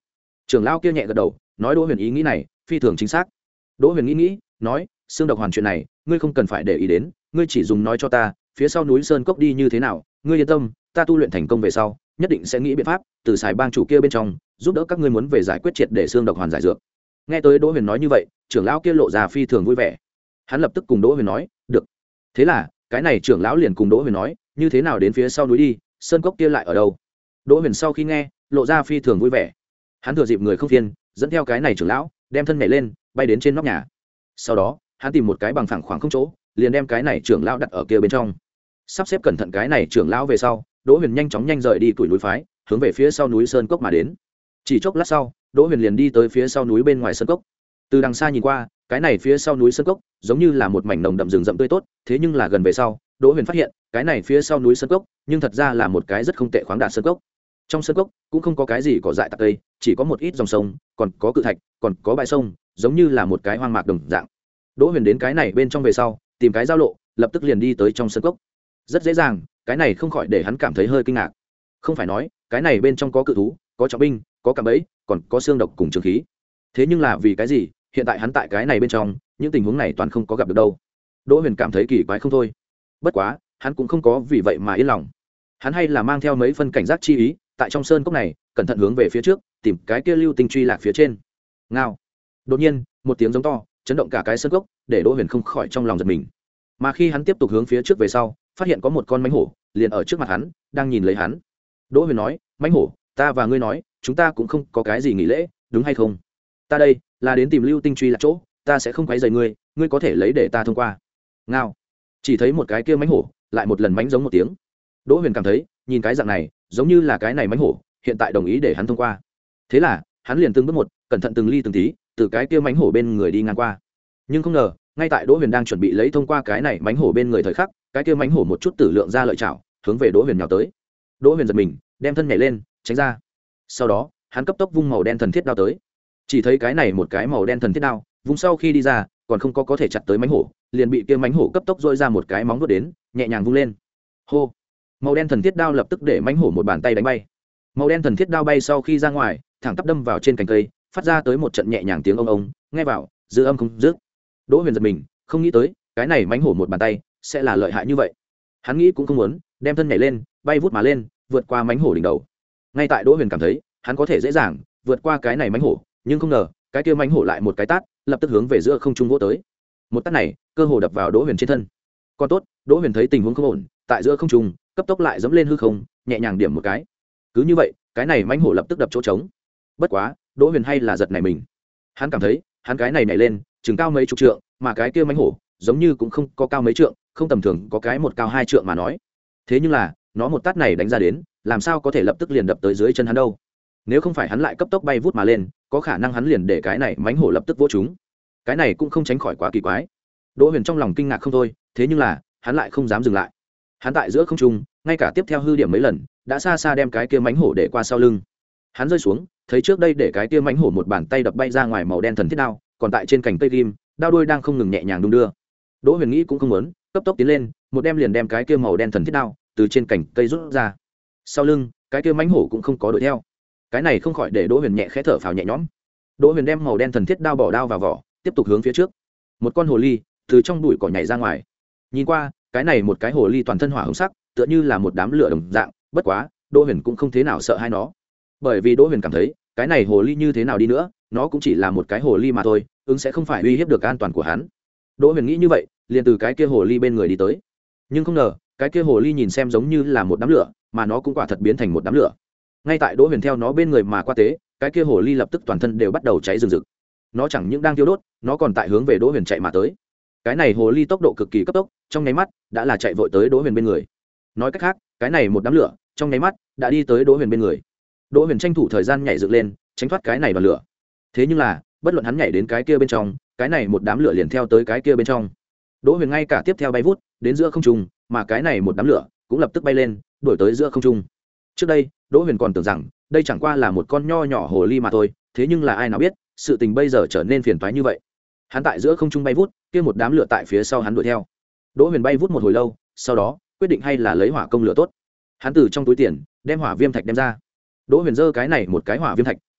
Trưởng lão kia nhẹ gật đầu nói đỗ huyền ý nghĩ này phi thường chính xác. Đỗ huyền nghĩ nghĩ nói xương độc hoàn chuyện này ngươi không cần phải để ý đến, ngươi chỉ dùng nói cho ta phía sau núi sơn cốc đi như thế nào, ngươi yên tâm, ta tu luyện thành công về sau nhất định sẽ nghĩ biện pháp từ xài bang chủ kia bên trong giúp đỡ các ngươi muốn về giải quyết triệt để xương độc hoàn giải dược. Nghe tới Đỗ Huyền nói như vậy, trưởng lão kia lộ ra phi thường vui vẻ. Hắn lập tức cùng Đỗ Huyền nói được. Thế là cái này trưởng lão liền cùng Đỗ Huyền nói như thế nào đến phía sau núi đi, sơn cốc kia lại ở đâu. Đỗ Huyền sau khi nghe lộ ra phi thường vui vẻ. Hắn thừa dịp người không phiền dẫn theo cái này trưởng lão đem thân nhảy lên bay đến trên nóc nhà. Sau đó hắn tìm một cái bằng phẳng khoảng không chỗ liền đem cái này trưởng lão đặt ở kia bên trong. Sắp xếp cẩn thận cái này trưởng lão về sau, Đỗ Huyền nhanh chóng nhanh rời đi tuổi núi phái hướng về phía sau núi sơn cốc mà đến. Chỉ chốc lát sau Đỗ Huyền liền đi tới phía sau núi bên ngoài sơn cốc. Từ đằng xa nhìn qua cái này phía sau núi sơn cốc giống như là một mảnh nồng đậm rừng rậm tươi tốt, thế nhưng là gần về sau Đỗ Huyền phát hiện cái này phía sau núi sơn cốc nhưng thật ra là một cái rất không tệ khoáng đạt sơn cốc. Trong sơn cốc cũng không có cái gì cỏ dại tạc cây, chỉ có một ít dòng sông, còn có cự thạch, còn có bãi sông, giống như là một cái hoang mạc đồng dạng. Đỗ Huyền đến cái này bên trong về sau tìm cái giao lộ lập tức liền đi tới trong sơn cốc. Rất dễ dàng, cái này không khỏi để hắn cảm thấy hơi kinh ngạc. Không phải nói cái này bên trong có cự thú, có trọng binh, có cạm bẫy, còn có xương độc cùng trường khí. Thế nhưng là vì cái gì hiện tại hắn tại cái này bên trong những tình huống này toàn không có gặp được đâu. Đỗ Huyền cảm thấy kỳ quái không thôi. Bất quá hắn cũng không có vì vậy mà yên lòng. Hắn hay là mang theo mấy phân cảnh giác chi ý tại trong sơn cốc này cẩn thận hướng về phía trước tìm cái kia lưu tinh truy lạc phía trên. Ngao. Đột nhiên một tiếng giống to chấn động cả cái sơn cốc, để Đỗ Huyền không khỏi trong lòng giật mình. Mà khi hắn tiếp tục hướng phía trước về sau phát hiện có một con mãnh hổ liền ở trước mặt hắn đang nhìn lấy hắn. Đỗ Huyền nói mãnh hổ, ta và ngươi nói chúng ta cũng không có cái gì nghỉ lễ đúng hay không? Ta đây là đến tìm lưu tinh truy lạc chỗ, ta sẽ không quấy rầy ngươi, ngươi có thể lấy để ta thông qua. Ngao. Chỉ thấy một cái kia mãnh hổ lại một lần mãnh giống một tiếng. Đỗ Huyền cảm thấy nhìn cái dạng này giống như là cái này mãnh hổ hiện tại đồng ý để hắn thông qua. Thế là hắn liền từng bước một cẩn thận từng ly từng tí từ cái kia mãnh hổ bên người đi ngang qua. Nhưng không ngờ ngay tại Đỗ Huyền đang chuẩn bị lấy thông qua cái này mãnh hổ bên người thời khắc, cái kia mãnh hổ một chút tử lượng ra lợi chảo hướng về Đỗ Huyền nhào tới. Đỗ Huyền giật mình đem thân nhảy lên tránh ra. Sau đó hắn cấp tốc vung màu đen thần thiết đao tới. Chỉ thấy cái này một cái màu đen thần thiết đao vung sau khi đi ra còn không có có thể chặt tới mãnh hổ, liền bị kia mãnh hổ cấp tốc dội ra một cái móng vuốt đến nhẹ nhàng vung lên. Hô. Màu đen thần thiết đao lập tức để mãnh hổ một bàn tay đánh bay. Màu đen thần thiết đao bay sau khi ra ngoài thẳng tắp đâm vào trên cành cây, phát ra tới một trận nhẹ nhàng tiếng ông ông, nghe vào dư âm không dứt. Đỗ Huyền giật mình không nghĩ tới cái này mãnh hổ một bàn tay sẽ là lợi hại như vậy. Hắn nghĩ cũng không muốn đem thân nhảy lên bay vút mà lên vượt qua mãnh hổ đỉnh đầu. Ngay tại Đỗ Huyền cảm thấy hắn có thể dễ dàng vượt qua cái này mãnh hổ, nhưng không ngờ cái kia mãnh hổ lại một cái tát lập tức hướng về giữa không trung vỗ tới. Một tát này cơ hồ đập vào Đỗ Huyền trên thân. Còn tốt Đỗ Huyền thấy tình huống không ổn, tại giữa không trung cấp tốc lại dẫm lên hư không nhẹ nhàng điểm một cái. Cứ như vậy cái này mãnh hổ lập tức đập chỗ trống. Bất quá Đỗ Huyền hay là giật nảy mình. Hắn cảm thấy hắn cái này nhảy lên chừng cao mấy chục trượng, mà cái kia mãnh hổ giống như cũng không có cao mấy trượng, không tầm thường có cái một cao hai trượng mà nói. Thế nhưng là nó một tát này đánh ra đến làm sao có thể lập tức liền đập tới dưới chân hắn đâu. Nếu không phải hắn lại cấp tốc bay vút mà lên, có khả năng hắn liền để cái này mãnh hổ lập tức vỗ chúng. Cái này cũng không tránh khỏi quá kỳ quái. Đỗ Huyền trong lòng kinh ngạc không thôi, thế nhưng là hắn lại không dám dừng lại. Hắn tại giữa không trung ngay cả tiếp theo hư điểm mấy lần đã xa xa đem cái kia mãnh hổ để qua sau lưng. Hắn rơi xuống thấy trước đây để cái kia mãnh hổ một bàn tay đập bay ra ngoài màu đen thần thiết đao còn tại trên cành cây ghim, đao đuôi đang không ngừng nhẹ nhàng đung đưa. Đỗ Huyền nghĩ cũng không muốn, cấp tốc tiến lên một đem liền đem cái kia màu đen thần thiết đao từ trên cành cây rút ra. Sau lưng cái kia mãnh hổ cũng không có đuổi theo. Cái này không khỏi để Đỗ Huyền nhẹ khẽ thở phào nhẹ nhõm. Đỗ Huyền đem màu đen thần thiết đao bỏ đao vào vỏ tiếp tục hướng phía trước. Một con hồ ly từ trong bụi cỏ nhảy ra ngoài. Nhìn qua cái này một cái hồ ly toàn thân hỏa hồng sắc tựa như là một đám lửa đồng dạng. Bất quá Đỗ Huyền cũng không thế nào sợ hai nó, bởi vì Đỗ Huyền cảm thấy cái này hồ ly như thế nào đi nữa nó cũng chỉ là một cái hồ ly mà thôi, ứng sẽ không phải uy hiếp được an toàn của hắn. Đỗ Huyền nghĩ như vậy liền từ cái kia hồ ly bên người đi tới. Nhưng không ngờ cái kia hồ ly nhìn xem giống như là một đám lửa, mà nó cũng quả thật biến thành một đám lửa. Ngay tại Đỗ Huyền theo nó bên người mà qua tế, cái kia hồ ly lập tức toàn thân đều bắt đầu cháy rừng rực. Nó chẳng những đang thiêu đốt, nó còn tại hướng về Đỗ Huyền chạy mà tới. Cái này hồ ly tốc độ cực kỳ cấp tốc, trong nháy mắt đã là chạy vội tới Đỗ Huyền bên người. Nói cách khác, cái này một đám lửa trong nháy mắt đã đi tới Đỗ Huyền bên người. Đỗ Huyền tranh thủ thời gian nhảy dựng lên tránh thoát cái này đoàn lửa. Thế nhưng là bất luận hắn nhảy đến cái kia bên trong, cái này một đám lửa liền theo tới cái kia bên trong. Đỗ Huyền ngay cả tiếp theo bay vút đến giữa không trung, mà cái này một đám lửa cũng lập tức bay lên đuổi tới giữa không trung. Trước đây Đỗ Huyền còn tưởng rằng đây chẳng qua là một con nho nhỏ hồ ly mà thôi, thế nhưng là ai nào biết sự tình bây giờ trở nên phiền toái như vậy. Hắn tại giữa không trung bay vút, kia một đám lửa tại phía sau hắn đuổi theo. Đỗ Huyền bay vút một hồi lâu, sau đó quyết định hay là lấy hỏa công lửa tốt. Hắn từ trong túi tiền đem hỏa viêm thạch đem ra. Đỗ Huyền giơ cái này một cái hỏa viêm thạch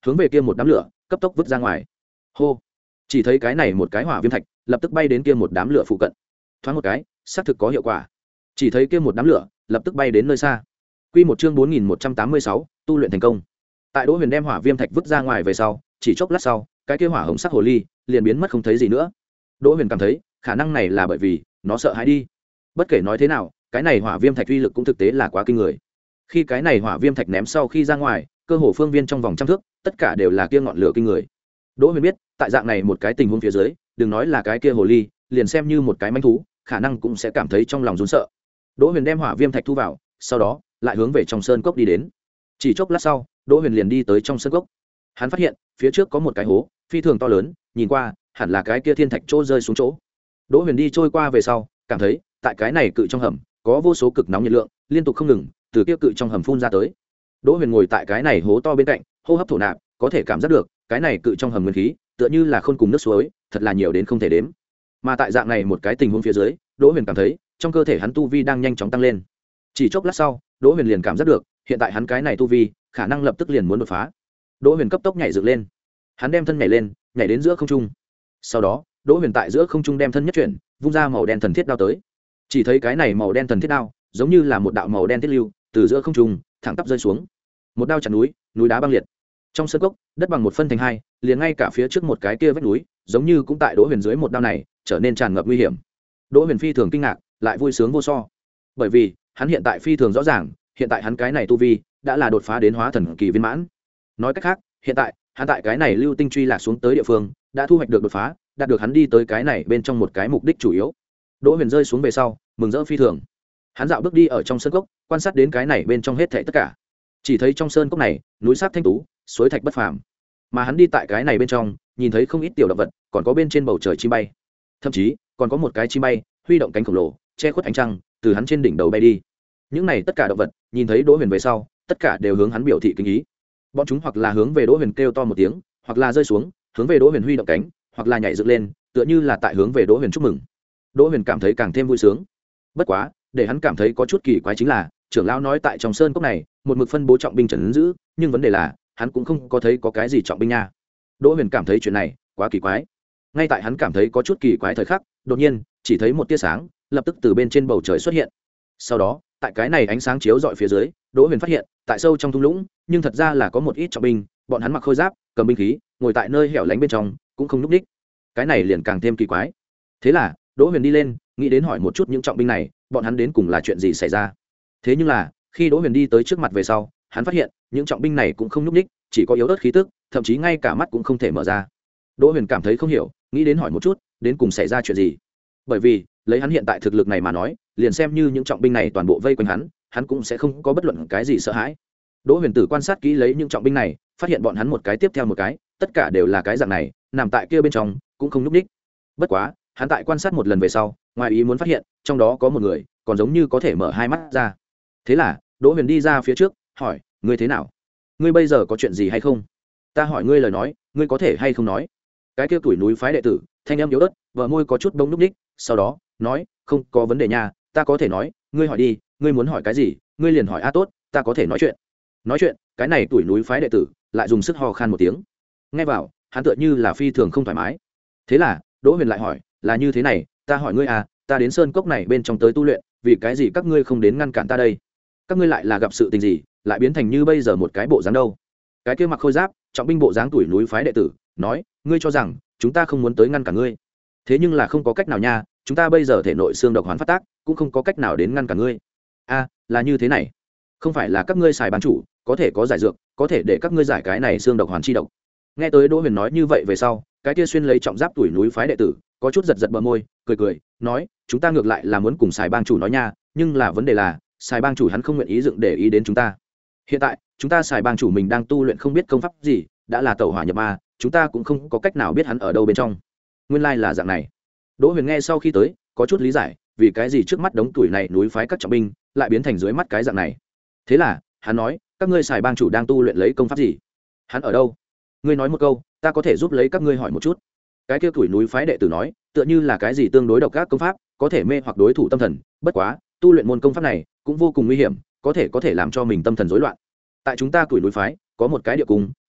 hướng về kia một đám lửa cấp tốc vứt ra ngoài. Hô, chỉ thấy cái này một cái hỏa viêm thạch lập tức bay đến kia một đám lửa phụ cận, thoáng một cái xác thực có hiệu quả. Chỉ thấy kia một đám lửa lập tức bay đến nơi xa. Quy một chương bốn nghìn một trăm tám mươi sáu, tu luyện thành công. Tại Đỗ Huyền đem hỏa viêm thạch vứt ra ngoài về sau, chỉ chốc lát sau, cái kia hỏa hồng sắc hồ ly liền biến mất không thấy gì nữa. Đỗ Huyền cảm thấy, khả năng này là bởi vì nó sợ hãi đi. Bất kể nói thế nào, cái này hỏa viêm thạch uy lực cũng thực tế là quá kinh người. Khi cái này hỏa viêm thạch ném sau khi ra ngoài, cơ hồ phương viên trong vòng trăm thước, tất cả đều là kia ngọn lửa kinh người. Đỗ Huyền biết, tại dạng này một cái tình huống phía dưới, đừng nói là cái kia hồ ly, liền xem như một cái manh thú, khả năng cũng sẽ cảm thấy trong lòng run sợ. Đỗ Huyền đem hỏa viêm thạch thu vào, sau đó lại hướng về trong sơn cốc đi đến. Chỉ chốc lát sau, Đỗ Huyền liền đi tới trong sơn cốc. Hắn phát hiện, phía trước có một cái hố, phi thường to lớn, nhìn qua, hẳn là cái kia thiên thạch chỗ rơi xuống chỗ. Đỗ Huyền đi trôi qua về sau, cảm thấy, tại cái này cự trong hầm, có vô số cực nóng nhiệt lượng, liên tục không ngừng, từ kia cự trong hầm phun ra tới. Đỗ Huyền ngồi tại cái này hố to bên cạnh, hô hấp thổ nạp, có thể cảm giác được, cái này cự trong hầm nguyên khí, tựa như là khôn cùng nước suối, thật là nhiều đến không thể đếm. Mà tại dạng này một cái tình huống phía dưới, Đỗ Huyền cảm thấy, trong cơ thể hắn tu vi đang nhanh chóng tăng lên. Chỉ chốc lát sau, Đỗ Huyền liền cảm giác được, hiện tại hắn cái này tu vi, khả năng lập tức liền muốn đột phá. Đỗ Huyền cấp tốc nhảy dựng lên. Hắn đem thân nhảy lên, nhảy đến giữa không trung. Sau đó, Đỗ Huyền tại giữa không trung đem thân nhất chuyển, vung ra màu đen thần thiết đao tới. Chỉ thấy cái này màu đen thần thiết đao, giống như là một đạo màu đen thiết lưu, từ giữa không trung thẳng tắp rơi xuống. Một đao chặt núi, núi đá băng liệt. Trong sơn cốc, đất bằng một phân thành hai, liền ngay cả phía trước một cái kia vách núi, giống như cũng tại Đỗ Huyền dưới một đao này, trở nên tràn ngập nguy hiểm. Đỗ Huyền phi thường kinh ngạc, lại vui sướng vô so. Bởi vì, hắn hiện tại phi thường rõ ràng, hiện tại hắn cái này tu vi đã là đột phá đến hóa thần kỳ viên mãn. Nói cách khác, hiện tại, hắn tại cái này lưu tinh truy lạc xuống tới địa phương, đã thu hoạch được đột phá, đạt được hắn đi tới cái này bên trong một cái mục đích chủ yếu. Đỗ Huyền rơi xuống về sau, mừng rỡ phi thường. Hắn dạo bước đi ở trong sơn cốc, quan sát đến cái này bên trong hết thảy tất cả. Chỉ thấy trong sơn cốc này, núi sắc thanh tú, suối thạch bất phàm. Mà hắn đi tại cái này bên trong, nhìn thấy không ít tiểu động vật, còn có bên trên bầu trời chim bay. Thậm chí, còn có một cái chim bay, huy động cánh khổng lồ, che khuất ánh trăng, từ hắn trên đỉnh đầu bay đi. Những này tất cả động vật, nhìn thấy Đỗ Huyền về sau, tất cả đều hướng hắn biểu thị kính ý. Bọn chúng hoặc là hướng về Đỗ Huyền kêu to một tiếng, hoặc là rơi xuống, hướng về Đỗ Huyền huy động cánh, hoặc là nhảy dựng lên, tựa như là tại hướng về Đỗ Huyền chúc mừng. Đỗ Huyền cảm thấy càng thêm vui sướng. Bất quá, để hắn cảm thấy có chút kỳ quái chính là, trưởng lão nói tại trong sơn cốc này, một mực phân bố trọng binh trấn giữ, nhưng vấn đề là, hắn cũng không có thấy có cái gì trọng binh nha. Đỗ Huyền cảm thấy chuyện này quá kỳ quái. Ngay tại hắn cảm thấy có chút kỳ quái thời khắc, đột nhiên, chỉ thấy một tia sáng lập tức từ bên trên bầu trời xuất hiện. Sau đó, tại cái này ánh sáng chiếu rọi phía dưới, Đỗ Huyền phát hiện, tại sâu trong thung lũng, nhưng thật ra là có một ít trọng binh, bọn hắn mặc khôi giáp, cầm binh khí, ngồi tại nơi hẻo lánh bên trong, cũng không nhúc nhích. Cái này liền càng thêm kỳ quái. Thế là, Đỗ Huyền đi lên, nghĩ đến hỏi một chút những trọng binh này, bọn hắn đến cùng là chuyện gì xảy ra. Thế nhưng là, khi Đỗ Huyền đi tới trước mặt về sau, hắn phát hiện, những trọng binh này cũng không nhúc nhích, chỉ có yếu ớt khí tức, thậm chí ngay cả mắt cũng không thể mở ra. Đỗ Huyền cảm thấy không hiểu, nghĩ đến hỏi một chút, đến cùng xảy ra chuyện gì. Bởi vì, lấy hắn hiện tại thực lực này mà nói, liền xem như những trọng binh này toàn bộ vây quanh hắn, hắn cũng sẽ không có bất luận cái gì sợ hãi. Đỗ Huyền tử quan sát kỹ lấy những trọng binh này, phát hiện bọn hắn một cái tiếp theo một cái, tất cả đều là cái dạng này, nằm tại kia bên trong, cũng không nhúc nhích. Bất quá, hắn tại quan sát một lần về sau, ngoài ý muốn phát hiện, trong đó có một người, còn giống như có thể mở hai mắt ra. Thế là, Đỗ Huyền đi ra phía trước, hỏi, ngươi thế nào? Ngươi bây giờ có chuyện gì hay không? Ta hỏi ngươi lời nói, ngươi có thể hay không nói? Cái kia tuổi núi phái đệ tử, thanh âm yếu ớt, vợ môi có chút bông núc ních, sau đó, nói, không có vấn đề nha, ta có thể nói, ngươi hỏi đi, ngươi muốn hỏi cái gì, ngươi liền hỏi a tốt, ta có thể nói chuyện. Nói chuyện, cái này tuổi núi phái đệ tử, lại dùng sức ho khan một tiếng. Nghe vào, hắn tựa như là phi thường không thoải mái. Thế là, Đỗ Huyền lại hỏi, là như thế này, ta hỏi ngươi à, ta đến sơn cốc này bên trong tới tu luyện, vì cái gì các ngươi không đến ngăn cản ta đây? Các ngươi lại là gặp sự tình gì, lại biến thành như bây giờ một cái bộ dáng đâu? Cái kia mặc khôi giáp, trọng binh bộ dáng tuổi núi phái đệ tử, nói, ngươi cho rằng chúng ta không muốn tới ngăn cản ngươi? Thế nhưng là không có cách nào nha, chúng ta bây giờ thể nội xương độc hoán phát tác, cũng không có cách nào đến ngăn cản ngươi. A, là như thế này. Không phải là các ngươi xài bán chủ, có thể có giải dược, có thể để các ngươi giải cái này xương độc hoàn chi độc. Nghe tới Đỗ Huyền nói như vậy về sau, cái kia xuyên lấy trọng giáp tuổi núi phái đệ tử, có chút giật giật bờ môi, cười cười, nói, chúng ta ngược lại là muốn cùng xài bang chủ nói nha, nhưng là vấn đề là, xài bang chủ hắn không nguyện ý dựng để ý đến chúng ta. Hiện tại, chúng ta xài bang chủ mình đang tu luyện không biết công pháp gì, đã là tẩu hỏa nhập ma, chúng ta cũng không có cách nào biết hắn ở đâu bên trong. Nguyên lai là dạng này. Đỗ Huyền nghe sau khi tới, có chút lý giải, vì cái gì trước mắt đống tuổi này núi phái các trọng binh, lại biến thành dưới mắt cái dạng này. Thế là, hắn nói, các ngươi xài bang chủ đang tu luyện lấy công pháp gì? Hắn ở đâu? Ngươi nói một câu, ta có thể giúp lấy các ngươi hỏi một chút. Cái kia tuổi núi phái đệ tử nói, tựa như là cái gì tương đối độc ác công pháp, có thể mê hoặc đối thủ tâm thần, bất quá, tu luyện môn công pháp này cũng vô cùng nguy hiểm, có thể có thể làm cho mình tâm thần rối loạn. Tại chúng ta tuổi núi phái, có một cái địa cung,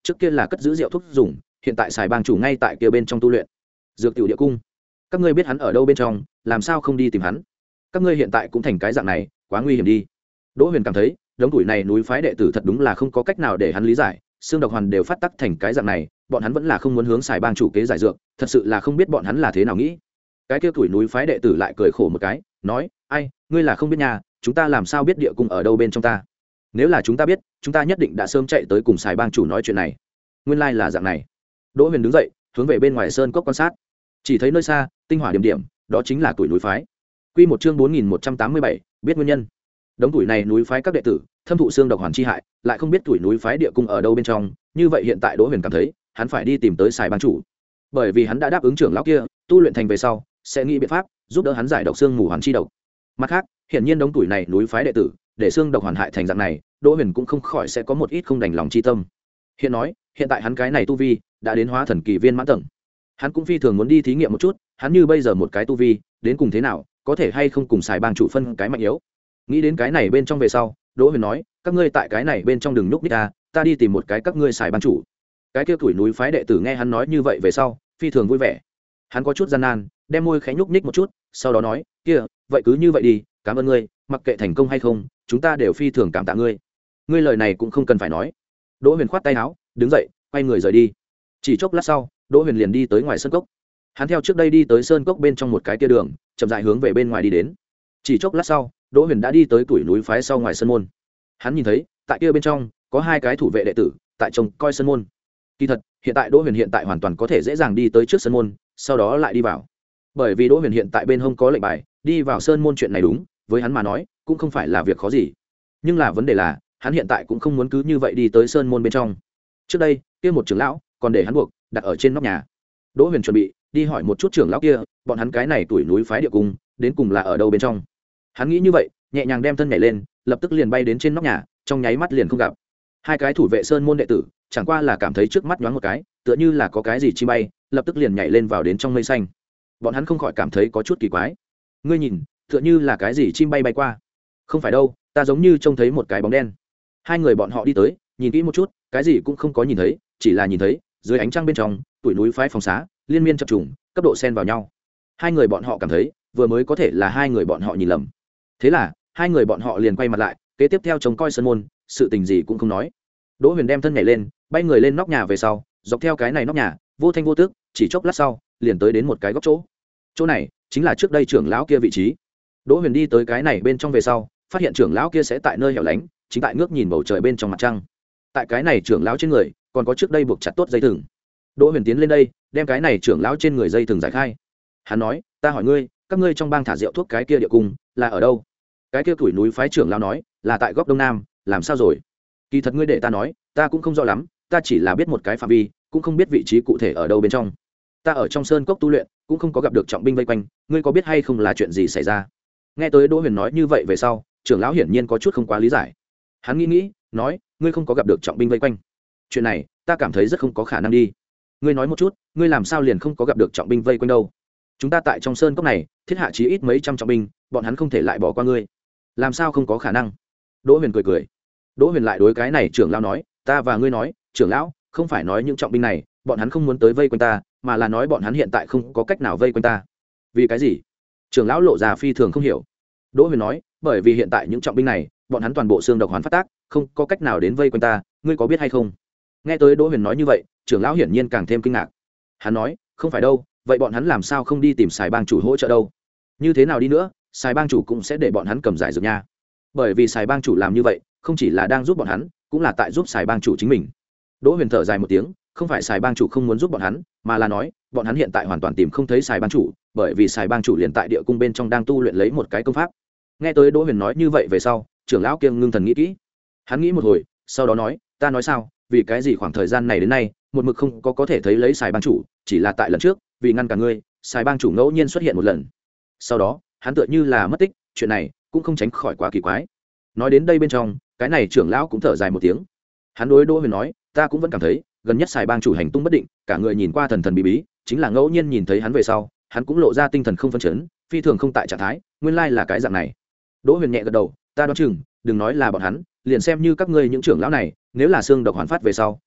trước kia là cất giữ rượu thuốc dùng, hiện tại xài bang chủ ngay tại kia bên trong tu luyện dược tiểu địa cung. Các ngươi biết hắn ở đâu bên trong, làm sao không đi tìm hắn? Các ngươi hiện tại cũng thành cái dạng này, quá nguy hiểm đi. Đỗ Huyền cảm thấy đống tuổi này núi phái đệ tử thật đúng là không có cách nào để hắn lý giải, xương độc hoàn đều phát tắc thành cái dạng này, bọn hắn vẫn là không muốn hướng xài bang chủ kế giải dược, thật sự là không biết bọn hắn là thế nào nghĩ. Cái kia tuổi núi phái đệ tử lại cười khổ một cái, nói: ai, ngươi là không biết nhà, chúng ta làm sao biết địa cung ở đâu bên trong ta? Nếu là chúng ta biết, chúng ta nhất định đã sớm chạy tới cùng xài bang chủ nói chuyện này. Nguyên lai là dạng này. Đỗ Huyền đứng dậy, hướng về bên ngoài sơn cốc quan sát, chỉ thấy nơi xa tinh hỏa điểm điểm, đó chính là tuổi núi phái. Quy một chương bốn nghìn một trăm tám mươi bảy, biết nguyên nhân. Đống tuổi này núi phái các đệ tử thâm thụ xương độc hoàn chi hại, lại không biết tuổi núi phái địa cung ở đâu bên trong, như vậy hiện tại Đỗ Huyền cảm thấy hắn phải đi tìm tới xài bang chủ, bởi vì hắn đã đáp ứng trưởng lão kia tu luyện thành về sau sẽ nghĩ biện pháp giúp đỡ hắn giải độc xương mù hoàn chi độc. Mặt khác, hiển nhiên đống tuổi này núi phái đệ tử để xương độc hoàn hại thành dạng này, Đỗ Huyền cũng không khỏi sẽ có một ít không đành lòng chi tâm. Hiện nói, hiện tại hắn cái này tu vi đã đến hóa thần kỳ viên mãn tầng, hắn cũng phi thường muốn đi thí nghiệm một chút, hắn như bây giờ một cái tu vi đến cùng thế nào, có thể hay không cùng xài bang chủ phân cái mạnh yếu. Nghĩ đến cái này bên trong về sau, Đỗ Huyền nói: các ngươi tại cái này bên trong đừng nhúc nhích ta, ta đi tìm một cái các ngươi xài bang chủ. Cái kia tuổi núi phái đệ tử nghe hắn nói như vậy về sau, phi thường vui vẻ. Hắn có chút gian nan, đem môi khẽ nhúc nhích một chút, sau đó nói: kia, vậy cứ như vậy đi, cảm ơn ngươi, mặc kệ thành công hay không, chúng ta đều phi thường cảm tạ ngươi. Ngươi lời này cũng không cần phải nói. Đỗ Huyền khoát tay áo, đứng dậy, quay người rời đi. Chỉ chốc lát sau, Đỗ Huyền liền đi tới ngoài sơn cốc. Hắn theo trước đây đi tới sơn cốc bên trong một cái tia đường, chậm rãi hướng về bên ngoài đi đến. Chỉ chốc lát sau, Đỗ Huyền đã đi tới tuổi núi phái sau ngoài sơn môn. Hắn nhìn thấy, tại kia bên trong có hai cái thủ vệ đệ tử tại trông coi sơn môn. Kỳ thật, hiện tại Đỗ Huyền hiện tại hoàn toàn có thể dễ dàng đi tới trước sơn môn, sau đó lại đi vào. Bởi vì Đỗ Huyền hiện tại bên hông có lệnh bài, đi vào sơn môn chuyện này đúng, với hắn mà nói, cũng không phải là việc khó gì. Nhưng là vấn đề là, hắn hiện tại cũng không muốn cứ như vậy đi tới sơn môn bên trong. Trước đây, kia một trưởng lão còn để hắn buộc đặt ở trên nóc nhà. Đỗ Huyền chuẩn bị đi hỏi một chút trưởng lão kia, bọn hắn cái này tuổi núi phái địa cung đến cùng là ở đâu bên trong. Hắn nghĩ như vậy, nhẹ nhàng đem thân nhảy lên, lập tức liền bay đến trên nóc nhà, trong nháy mắt liền không gặp. Hai cái thủ vệ sơn môn đệ tử chẳng qua là cảm thấy trước mắt nhoáng một cái, tựa như là có cái gì chi bay, lập tức liền nhảy lên vào đến trong mây xanh. Bọn hắn không khỏi cảm thấy có chút kỳ quái. Ngươi nhìn, tựa như là cái gì chim bay bay qua. Không phải đâu, ta giống như trông thấy một cái bóng đen. Hai người bọn họ đi tới, nhìn kỹ một chút, cái gì cũng không có nhìn thấy, chỉ là nhìn thấy dưới ánh trăng bên trong tuổi núi phái phòng xá liên miên chập trùng, cấp độ xen vào nhau. Hai người bọn họ cảm thấy vừa mới có thể là hai người bọn họ nhìn lầm. Thế là hai người bọn họ liền quay mặt lại, kế tiếp theo trông coi sân môn, sự tình gì cũng không nói. Đỗ Huyền đem thân nhảy lên, bay người lên nóc nhà về sau, dọc theo cái này nóc nhà, vô thanh vô tức, chỉ chốc lát sau, liền tới đến một cái góc chỗ. Chỗ này chính là trước đây trưởng lão kia vị trí. Đỗ Huyền đi tới cái này bên trong về sau, phát hiện trưởng lão kia sẽ tại nơi hẻo lánh, chính tại ngước nhìn bầu trời bên trong mặt trăng. Tại cái này trưởng lão trên người còn có trước đây buộc chặt tốt dây thừng. Đỗ Huyền tiến lên đây, đem cái này trưởng lão trên người dây thừng giải khai. Hắn nói: ta hỏi ngươi, các ngươi trong bang thả rượu thuốc cái kia địa cung là ở đâu? Cái kia tuổi núi phái trưởng lão nói là tại góc đông nam. Làm sao rồi? Kỳ thật ngươi để ta nói, ta cũng không rõ lắm, ta chỉ là biết một cái phạm vi, cũng không biết vị trí cụ thể ở đâu bên trong. Ta ở trong sơn cốc tu luyện, cũng không có gặp được trọng binh vây quanh, ngươi có biết hay không là chuyện gì xảy ra? Nghe tới Đỗ Huyền nói như vậy về sau, trưởng lão hiển nhiên có chút không quá lý giải. Hắn nghĩ nghĩ, nói: ngươi không có gặp được trọng binh vây quanh, chuyện này ta cảm thấy rất không có khả năng đi. Ngươi nói một chút, ngươi làm sao liền không có gặp được trọng binh vây quanh đâu? Chúng ta tại trong sơn cốc này thiết hạ chí ít mấy trăm trọng binh, bọn hắn không thể lại bỏ qua ngươi. Làm sao không có khả năng? Đỗ Huyền cười cười. Đỗ Huyền lại đối cái này trưởng lão nói: ta và ngươi nói, trưởng lão, không phải nói những trọng binh này bọn hắn không muốn tới vây quanh ta, mà là nói bọn hắn hiện tại không có cách nào vây quanh ta. Vì cái gì? Trưởng lão lộ ra phi thường không hiểu. Đỗ Huyền nói: bởi vì hiện tại những trọng binh này bọn hắn toàn bộ xương độc hoàn phát tác, không có cách nào đến vây quanh ta, ngươi có biết hay không? Nghe tới Đỗ Huyền nói như vậy, trưởng lão hiển nhiên càng thêm kinh ngạc. Hắn nói: không phải đâu, vậy bọn hắn làm sao không đi tìm Sài bang chủ hỗ trợ đâu? Như thế nào đi nữa, Sài bang chủ cũng sẽ để bọn hắn cầm giải dược nha. Bởi vì Sài bang chủ làm như vậy, không chỉ là đang giúp bọn hắn, cũng là tại giúp Sài bang chủ chính mình. Đỗ Huyền thở dài một tiếng, không phải Sài bang chủ không muốn giúp bọn hắn, mà là nói, bọn hắn hiện tại hoàn toàn tìm không thấy Sài bang chủ, bởi vì Sài bang chủ liền tại địa cung bên trong đang tu luyện lấy một cái công pháp. Nghe tới Đỗ Huyền nói như vậy về sau, trưởng lão kia ngưng thần nghĩ kỹ. Hắn nghĩ một hồi, sau đó nói: ta nói sao, vì cái gì khoảng thời gian này đến nay, một mực không có có thể thấy lấy Sài bang chủ, chỉ là tại lần trước, vì ngăn cản ngươi, Sài bang chủ ngẫu nhiên xuất hiện một lần. Sau đó, hắn tựa như là mất tích, chuyện này cũng không tránh khỏi quá kỳ quái. Nói đến đây bên trong, cái này trưởng lão cũng thở dài một tiếng. Hắn đối Đỗ Huyền nói: ta cũng vẫn cảm thấy, gần nhất Sài bang chủ hành tung bất định, cả người nhìn qua thần thần bí bí, chính là ngẫu nhiên nhìn thấy hắn về sau, hắn cũng lộ ra tinh thần không phấn chấn, phi thường không tại trạng thái, nguyên lai là cái dạng này. Đỗ Huyền nhẹ gật đầu: ta đoán chừng, đừng nói là bọn hắn, liền xem như các ngươi những trưởng lão này, nếu là xương độc hoàn phát về sau,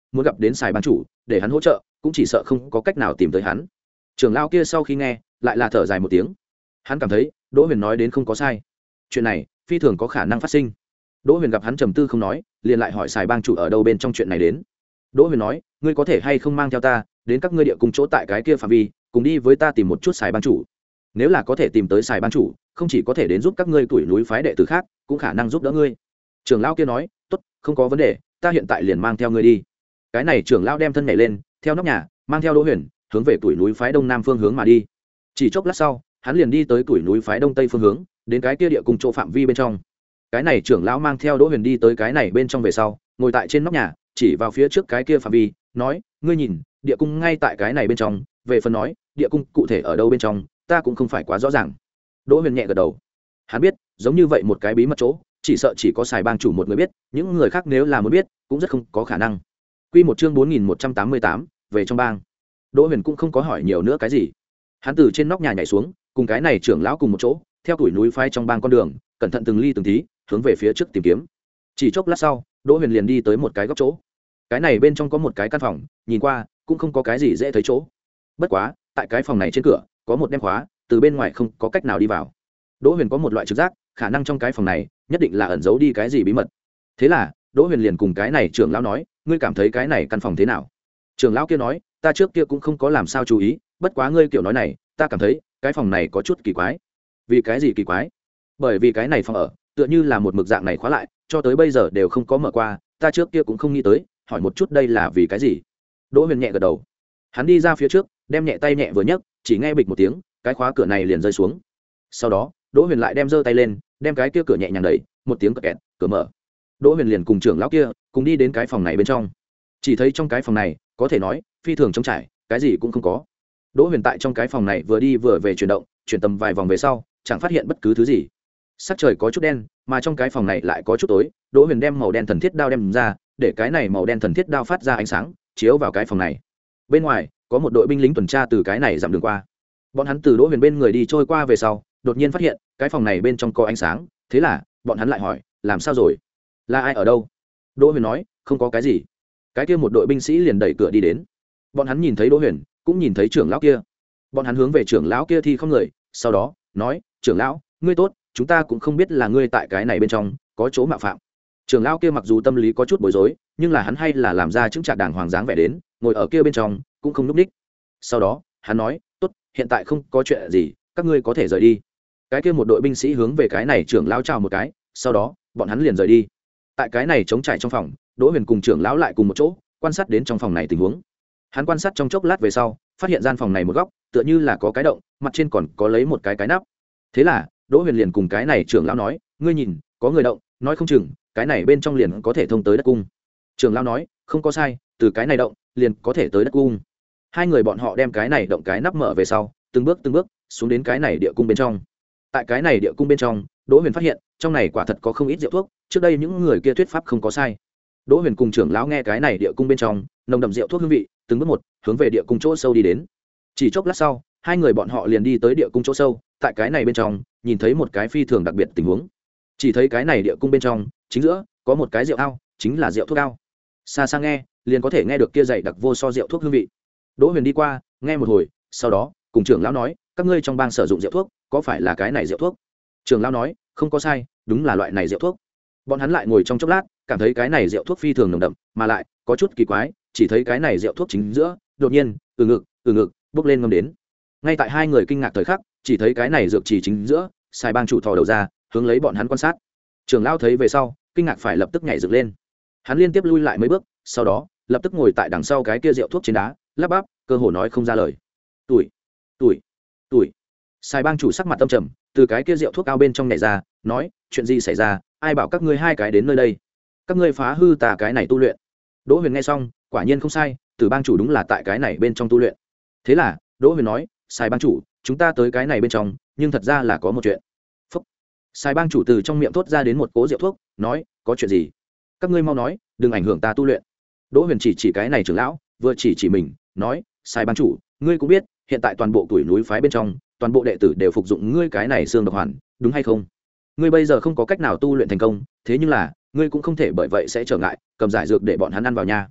muốn gặp đến xài ban chủ để hắn hỗ trợ cũng chỉ sợ không có cách nào tìm tới hắn. Trưởng lão kia sau khi nghe lại là thở dài một tiếng. Hắn cảm thấy Đỗ Huyền nói đến không có sai, chuyện này phi thường có khả năng phát sinh. Đỗ Huyền gặp hắn trầm tư không nói, liền lại hỏi xài bang chủ ở đâu bên trong chuyện này đến. Đỗ Huyền nói, ngươi có thể hay không mang theo ta đến các ngươi địa cùng chỗ tại cái kia phạm vi, cùng đi với ta tìm một chút xài bang chủ. Nếu là có thể tìm tới xài bang chủ, không chỉ có thể đến giúp các ngươi tuổi núi phái đệ tử khác, cũng khả năng giúp đỡ ngươi. Trưởng lão kia nói, tốt, không có vấn đề, ta hiện tại liền mang theo ngươi đi. Cái này trưởng lão đem thân nhảy lên, theo nóc nhà, mang theo Đỗ Huyền, hướng về tuổi núi phái đông nam phương hướng mà đi. Chỉ chốc lát sau, hắn liền đi tới tuổi núi phái đông tây phương hướng, đến cái kia địa cùng chỗ phạm vi bên trong. Cái này trưởng lão mang theo Đỗ Huyền đi tới cái này bên trong về sau, ngồi tại trên nóc nhà, chỉ vào phía trước cái kia phạm vi, nói, ngươi nhìn, địa cung ngay tại cái này bên trong, về phần nói, địa cung cụ thể ở đâu bên trong, ta cũng không phải quá rõ ràng. Đỗ Huyền nhẹ gật đầu. Hắn biết, giống như vậy một cái bí mật chỗ, chỉ sợ chỉ có xài bang chủ một người biết, những người khác nếu là muốn biết, cũng rất không có khả năng. Quy một chương bốn nghìn một trăm tám mươi tám, về trong bang. Đỗ Huyền cũng không có hỏi nhiều nữa cái gì. Hắn từ trên nóc nhà nhảy xuống, cùng cái này trưởng lão cùng một chỗ, theo tuổi núi phái trong bang con đường, cẩn thận từng ly từng tí, hướng về phía trước tìm kiếm. Chỉ chốc lát sau, Đỗ Huyền liền đi tới một cái góc chỗ. Cái này bên trong có một cái căn phòng, nhìn qua cũng không có cái gì dễ thấy chỗ. Bất quá, tại cái phòng này trên cửa có một đem khóa, từ bên ngoài không có cách nào đi vào. Đỗ Huyền có một loại trực giác, khả năng trong cái phòng này nhất định là ẩn giấu đi cái gì bí mật. Thế là, Đỗ Huyền liền cùng cái này trưởng lão nói, ngươi cảm thấy cái này căn phòng thế nào? Trưởng lão kia nói, ta trước kia cũng không có làm sao chú ý, bất quá ngươi kiểu nói này, ta cảm thấy cái phòng này có chút kỳ quái. Vì cái gì kỳ quái? Bởi vì cái này phòng ở tựa như là một mực dạng này khóa lại, cho tới bây giờ đều không có mở qua, ta trước kia cũng không nghĩ tới, hỏi một chút đây là vì cái gì. Đỗ Huyền nhẹ gật đầu. Hắn đi ra phía trước, đem nhẹ tay nhẹ vừa nhấc, chỉ nghe bịch một tiếng, cái khóa cửa này liền rơi xuống. Sau đó, Đỗ Huyền lại đem giơ tay lên, đem cái kia cửa nhẹ nhàng đẩy, một tiếng cọt kẹt, cửa mở. Đỗ Huyền liền cùng trưởng lão kia cùng đi đến cái phòng này bên trong. Chỉ thấy trong cái phòng này, có thể nói phi thường trống trải, cái gì cũng không có. Đỗ Huyền tại trong cái phòng này vừa đi vừa về chuyển động, chuyển tầm vài vòng về sau, chẳng phát hiện bất cứ thứ gì. Sắc trời có chút đen, mà trong cái phòng này lại có chút tối. Đỗ Huyền đem màu đen thần thiết đao đem ra, để cái này màu đen thần thiết đao phát ra ánh sáng, chiếu vào cái phòng này. Bên ngoài có một đội binh lính tuần tra từ cái này dặm đường qua. Bọn hắn từ Đỗ Huyền bên người đi trôi qua về sau, đột nhiên phát hiện cái phòng này bên trong có ánh sáng, thế là bọn hắn lại hỏi, làm sao rồi? Là ai ở đâu? Đỗ Huyền nói, không có cái gì. Cái kia một đội binh sĩ liền đẩy cửa đi đến. Bọn hắn nhìn thấy Đỗ Huyền, cũng nhìn thấy trưởng lão kia. Bọn hắn hướng về trưởng lão kia thi không người, sau đó nói, trưởng lão, ngươi tốt, chúng ta cũng không biết là ngươi tại cái này bên trong có chỗ mạo phạm. Trưởng lão kia mặc dù tâm lý có chút bối rối, nhưng là hắn hay là làm ra chứng trạc đàng hoàng dáng vẻ đến, ngồi ở kia bên trong cũng không núp ních. Sau đó hắn nói, tốt, hiện tại không có chuyện gì, các ngươi có thể rời đi. Cái kia một đội binh sĩ hướng về cái này trưởng lão chào một cái, sau đó bọn hắn liền rời đi. Tại cái này trống trải trong phòng, Đỗ Huyền cùng trưởng lão lại cùng một chỗ quan sát đến trong phòng này tình huống. Hắn quan sát trong chốc lát về sau, phát hiện gian phòng này một góc tựa như là có cái động, mặt trên còn có lấy một cái cái nắp. Thế là Đỗ Huyền liền cùng cái này trưởng lão nói, ngươi nhìn, có người động, nói không chừng cái này bên trong liền có thể thông tới đất cung. Trưởng lão nói, không có sai, từ cái này động liền có thể tới đất cung. Hai người bọn họ đem cái này động cái nắp mở về sau, từng bước từng bước xuống đến cái này địa cung bên trong. Tại cái này địa cung bên trong, Đỗ Huyền phát hiện trong này quả thật có không ít rượu thuốc, trước đây những người kia thuyết pháp không có sai. Đỗ Huyền cùng trưởng lão nghe cái này địa cung bên trong nồng đậm rượu thuốc hương vị, từng bước một hướng về địa cung chỗ sâu đi đến. Chỉ chốc lát sau, hai người bọn họ liền đi tới địa cung chỗ sâu. Tại cái này bên trong nhìn thấy một cái phi thường đặc biệt tình huống. Chỉ thấy cái này địa cung bên trong chính giữa có một cái rượu ao, chính là rượu thuốc ao. Xa xa nghe liền có thể nghe được kia dày đặc vô so rượu thuốc hương vị. Đỗ Huyền đi qua nghe một hồi, sau đó cùng trưởng lão nói, các ngươi trong bang sử dụng rượu thuốc có phải là cái này rượu thuốc? Trưởng lão nói, không có sai, đúng là loại này rượu thuốc. Bọn hắn lại ngồi trong chốc lát, cảm thấy cái này rượu thuốc phi thường nồng đậm, mà lại có chút kỳ quái, chỉ thấy cái này rượu thuốc chính giữa đột nhiên từ ngực từ ngực bốc lên ngâm đến. Ngay tại hai người kinh ngạc thời khắc, chỉ thấy cái này dược trì chính giữa xài bang chủ thò đầu ra, hướng lấy bọn hắn quan sát. Trưởng lão thấy về sau, kinh ngạc phải lập tức nhảy dựng lên. Hắn liên tiếp lui lại mấy bước, sau đó lập tức ngồi tại đằng sau cái kia rượu thuốc trên đá, lắp bắp, cơ hồ nói không ra lời. Tuổi, tuổi, tuổi. Xài bang chủ sắc mặt tâm trầm, từ cái kia rượu thuốc cao bên trong nhảy ra, nói, chuyện gì xảy ra, ai bảo các ngươi hai cái đến nơi đây? Các ngươi phá hư tà cái này tu luyện. Đỗ Huyền nghe xong, quả nhiên không sai, từ bang chủ đúng là tại cái này bên trong tu luyện. Thế là Đỗ Huyền nói, Xài bang chủ, chúng ta tới cái này bên trong, nhưng thật ra là có một chuyện. Phúc. Xài bang chủ từ trong miệng thốt ra đến một cố rượu thuốc, nói, có chuyện gì? Các ngươi mau nói, đừng ảnh hưởng ta tu luyện. Đỗ Huyền chỉ chỉ cái này trưởng lão, vừa chỉ chỉ mình, nói, Xài bang chủ, ngươi cũng biết, hiện tại toàn bộ tuổi núi phái bên trong, toàn bộ đệ tử đều phục dụng ngươi cái này xương độc hoàn, đúng hay không? Ngươi bây giờ không có cách nào tu luyện thành công, thế nhưng là ngươi cũng không thể bởi vậy sẽ trở ngại cầm giải dược để bọn hắn ăn vào nha.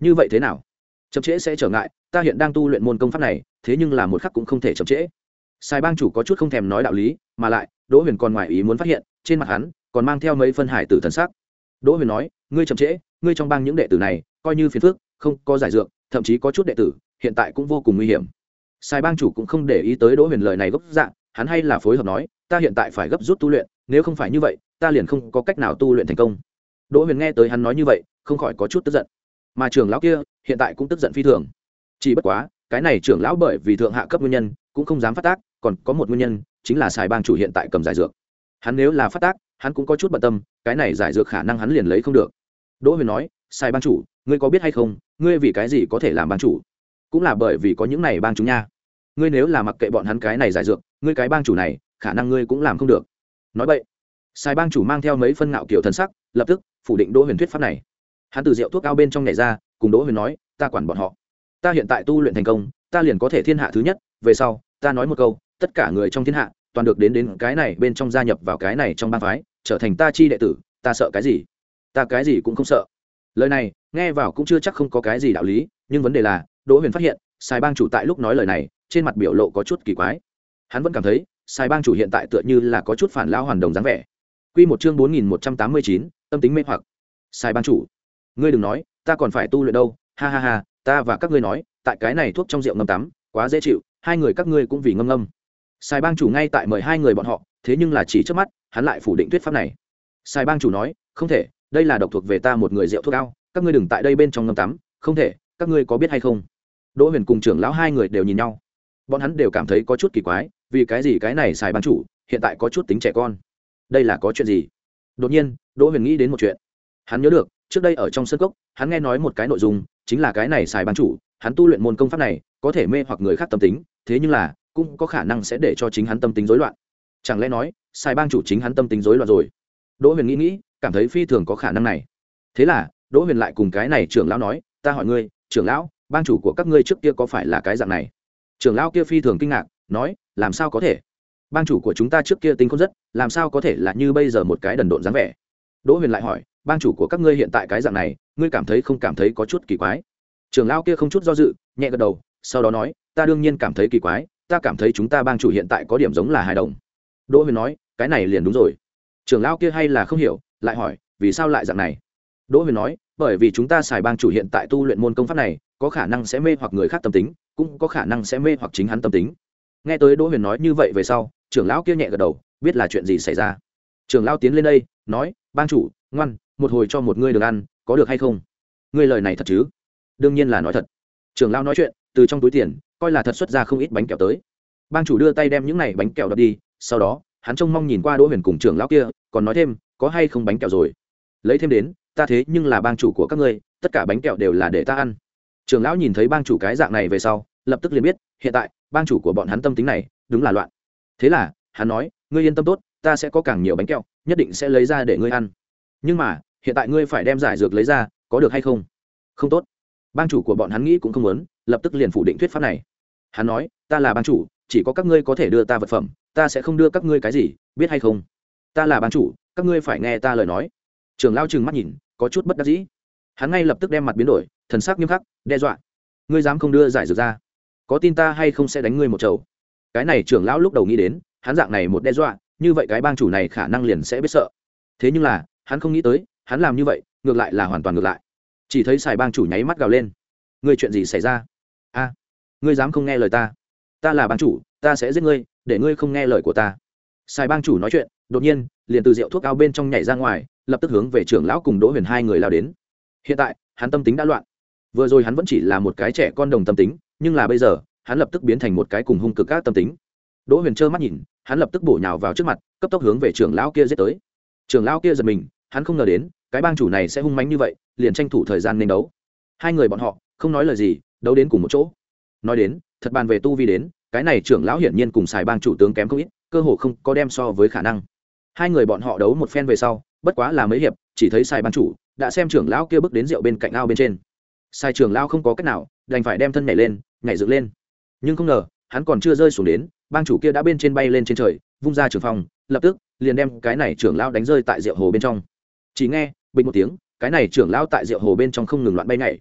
như vậy thế nào? Chậm trễ sẽ trở ngại, ta hiện đang tu luyện môn công pháp này, thế nhưng là một khắc cũng không thể chậm trễ. Sai bang chủ có chút không thèm nói đạo lý, mà lại Đỗ Huyền còn ngoài ý muốn phát hiện trên mặt hắn còn mang theo mấy phân hải tử thần sắc. Đỗ Huyền nói, ngươi chậm trễ, ngươi trong bang những đệ tử này coi như phiền phức, không có giải dược, thậm chí có chút đệ tử hiện tại cũng vô cùng nguy hiểm. Sai bang chủ cũng không để ý tới Đỗ Huyền lời này gốc dạng, hắn hay là phối hợp nói, ta hiện tại phải gấp rút tu luyện, nếu không phải như vậy ta liền không có cách nào tu luyện thành công. Đỗ Huyền nghe tới hắn nói như vậy không khỏi có chút tức giận, mà trưởng lão kia hiện tại cũng tức giận phi thường. Chỉ bất quá cái này trưởng lão bởi vì thượng hạ cấp nguyên nhân cũng không dám phát tác, còn có một nguyên nhân chính là Sài bang chủ hiện tại cầm giải dược, hắn nếu là phát tác hắn cũng có chút bận tâm, cái này giải dược khả năng hắn liền lấy không được. Đỗ Huyền nói, Sài bang chủ, ngươi có biết hay không, ngươi vì cái gì có thể làm bang chủ? Cũng là bởi vì có những này bang chúng nha. Ngươi nếu là mặc kệ bọn hắn cái này giải dược, ngươi cái bang chủ này khả năng ngươi cũng làm không được. Nói vậy, Sài bang chủ mang theo mấy phân ngạo kiểu thần sắc, lập tức phủ định Đỗ Huyền thuyết pháp này. Hắn từ rượu thuốc ao bên trong nhảy ra, cùng Đỗ Huyền nói, ta quản bọn họ, ta hiện tại tu luyện thành công, ta liền có thể thiên hạ thứ nhất, về sau ta nói một câu, tất cả người trong thiên hạ toàn được đến đến cái này bên trong, gia nhập vào cái này trong bang phái, trở thành ta chi đệ tử, ta sợ cái gì? Ta cái gì cũng không sợ. Lời này nghe vào cũng chưa chắc không có cái gì đạo lý, nhưng vấn đề là Đỗ Huyền phát hiện Sài bang chủ tại lúc nói lời này trên mặt biểu lộ có chút kỳ quái. Hắn vẫn cảm thấy Sài bang chủ hiện tại tựa như là có chút phản lão hoàn đồng dáng vẻ. Quy một chương bốn nghìn một trăm tám mươi chín, tâm tính mê hoặc. Sài bang chủ, ngươi đừng nói, ta còn phải tu luyện đâu, ha ha ha, ta và các ngươi nói, tại cái này thuốc trong rượu ngâm tắm quá dễ chịu, hai người các ngươi cũng vì ngâm ngâm. Sài bang chủ ngay tại mời hai người bọn họ, thế nhưng là chỉ trước mắt hắn lại phủ định thuyết pháp này. Sài bang chủ nói, không thể, đây là độc thuộc về ta một người rượu thuốc ao, các ngươi đừng tại đây bên trong ngâm tắm, không thể, các ngươi có biết hay không? Đỗ Huyền cùng trưởng lão hai người đều nhìn nhau, bọn hắn đều cảm thấy có chút kỳ quái, vì cái gì cái này Sài bang chủ hiện tại có chút tính trẻ con, đây là có chuyện gì? Đột nhiên Đỗ Huyền nghĩ đến một chuyện, hắn nhớ được trước đây ở trong sân cốc hắn nghe nói một cái nội dung, chính là cái này Sài bang chủ hắn tu luyện môn công pháp này có thể mê hoặc người khác tâm tính, thế nhưng là cũng có khả năng sẽ để cho chính hắn tâm tính rối loạn. Chẳng lẽ nói Sài bang chủ chính hắn tâm tính rối loạn rồi? Đỗ Huyền nghĩ nghĩ, cảm thấy phi thường có khả năng này. Thế là Đỗ Huyền lại cùng cái này trưởng lão nói, ta hỏi ngươi, trưởng lão, bang chủ của các ngươi trước kia có phải là cái dạng này? Trưởng lão kia phi thường kinh ngạc, nói, làm sao có thể? Bang chủ của chúng ta trước kia tính không rất, làm sao có thể là như bây giờ một cái đần độn dáng vẻ? Đỗ Huyền lại hỏi, bang chủ của các ngươi hiện tại cái dạng này, ngươi cảm thấy không cảm thấy có chút kỳ quái? Trưởng lão kia không chút do dự, nhẹ gật đầu, sau đó nói, ta đương nhiên cảm thấy kỳ quái, ta cảm thấy chúng ta bang chủ hiện tại có điểm giống là hài đồng. Đỗ Huyền nói, cái này liền đúng rồi. Trưởng lão kia hay là không hiểu, lại hỏi, vì sao lại dạng này? Đỗ Huyền nói, bởi vì chúng ta Sài bang chủ hiện tại tu luyện môn công pháp này có khả năng sẽ mê hoặc người khác tâm tính, cũng có khả năng sẽ mê hoặc chính hắn tâm tính. Nghe tới Đỗ Huyền nói như vậy về sau, trưởng lão kia nhẹ gật đầu, biết là chuyện gì xảy ra. Trưởng lão tiến lên đây nói, bang chủ ngoan, một hồi cho một ngươi được ăn, có được hay không? Ngươi lời này thật chứ? Đương nhiên là nói thật. Trưởng lão nói chuyện, từ trong túi tiền coi là thật xuất ra không ít bánh kẹo tới. Bang chủ đưa tay đem những này bánh kẹo đập đi, sau đó hắn trông mong nhìn qua Đỗ Huyền cùng trưởng lão kia, còn nói thêm, có hay không bánh kẹo rồi, lấy thêm đến, ta thế nhưng là bang chủ của các ngươi, tất cả bánh kẹo đều là để ta ăn. Trưởng lão nhìn thấy bang chủ cái dạng này về sau, lập tức liền biết hiện tại bang chủ của bọn hắn tâm tính này đúng là loạn. Thế là hắn nói, ngươi yên tâm tốt, ta sẽ có càng nhiều bánh kẹo, nhất định sẽ lấy ra để ngươi ăn. Nhưng mà hiện tại ngươi phải đem giải dược lấy ra, có được hay không? Không tốt. Bang chủ của bọn hắn nghĩ cũng không muốn, lập tức liền phủ định thuyết pháp này. Hắn nói, ta là bang chủ, chỉ có các ngươi có thể đưa ta vật phẩm, ta sẽ không đưa các ngươi cái gì, biết hay không? Ta là bang chủ, các ngươi phải nghe ta lời nói. Trưởng lão trừng mắt nhìn, có chút bất đắc dĩ. Hắn ngay lập tức đem mặt biến đổi, thần sắc nghiêm khắc, đe dọa, ngươi dám không đưa giải dược ra, có tin ta hay không sẽ đánh ngươi một chầu. Cái này trưởng lão lúc đầu nghĩ đến, hắn dạng này một đe dọa, như vậy cái bang chủ này khả năng liền sẽ biết sợ. Thế nhưng là hắn không nghĩ tới, hắn làm như vậy ngược lại là hoàn toàn ngược lại. Chỉ thấy Sài bang chủ nháy mắt gào lên, ngươi chuyện gì xảy ra? A, ngươi dám không nghe lời ta? Ta là bang chủ, ta sẽ giết ngươi, để ngươi không nghe lời của ta. Sài bang chủ nói chuyện, đột nhiên liền từ rượu thuốc ao bên trong nhảy ra ngoài, lập tức hướng về trưởng lão cùng Đỗ Huyền hai người lao đến. Hiện tại hắn tâm tính đã loạn, vừa rồi hắn vẫn chỉ là một cái trẻ con đồng tâm tính, nhưng là bây giờ hắn lập tức biến thành một cái cùng hung cực các tâm tính. Đỗ Huyền trơ mắt nhìn, hắn lập tức bổ nhào vào trước mặt, cấp tốc hướng về trưởng lão kia giết tới. Trưởng lão kia giật mình, hắn không ngờ đến cái bang chủ này sẽ hung mãnh như vậy, liền tranh thủ thời gian nên đấu. Hai người bọn họ không nói lời gì, đấu đến cùng một chỗ. Nói đến thật, bàn về tu vi đến, cái này trưởng lão hiển nhiên cùng Sài bang chủ tướng kém không ít, cơ hồ không có đem so với khả năng. Hai người bọn họ đấu một phen về sau, bất quá là mấy hiệp, chỉ thấy Sài bang chủ đã xem trưởng lão kia bước đến rượu bên cạnh ao bên trên. Sài trưởng lão không có cách nào, đành phải đem thân nhảy lên, nhảy dựng lên. Nhưng không ngờ, hắn còn chưa rơi xuống đến, bang chủ kia đã bên trên bay lên trên trời, vung ra trường phong, lập tức liền đem cái này trưởng lão đánh rơi tại rượu hồ bên trong. Chỉ nghe bình một tiếng, cái này trưởng lão tại rượu hồ bên trong không ngừng loạn bay nhảy.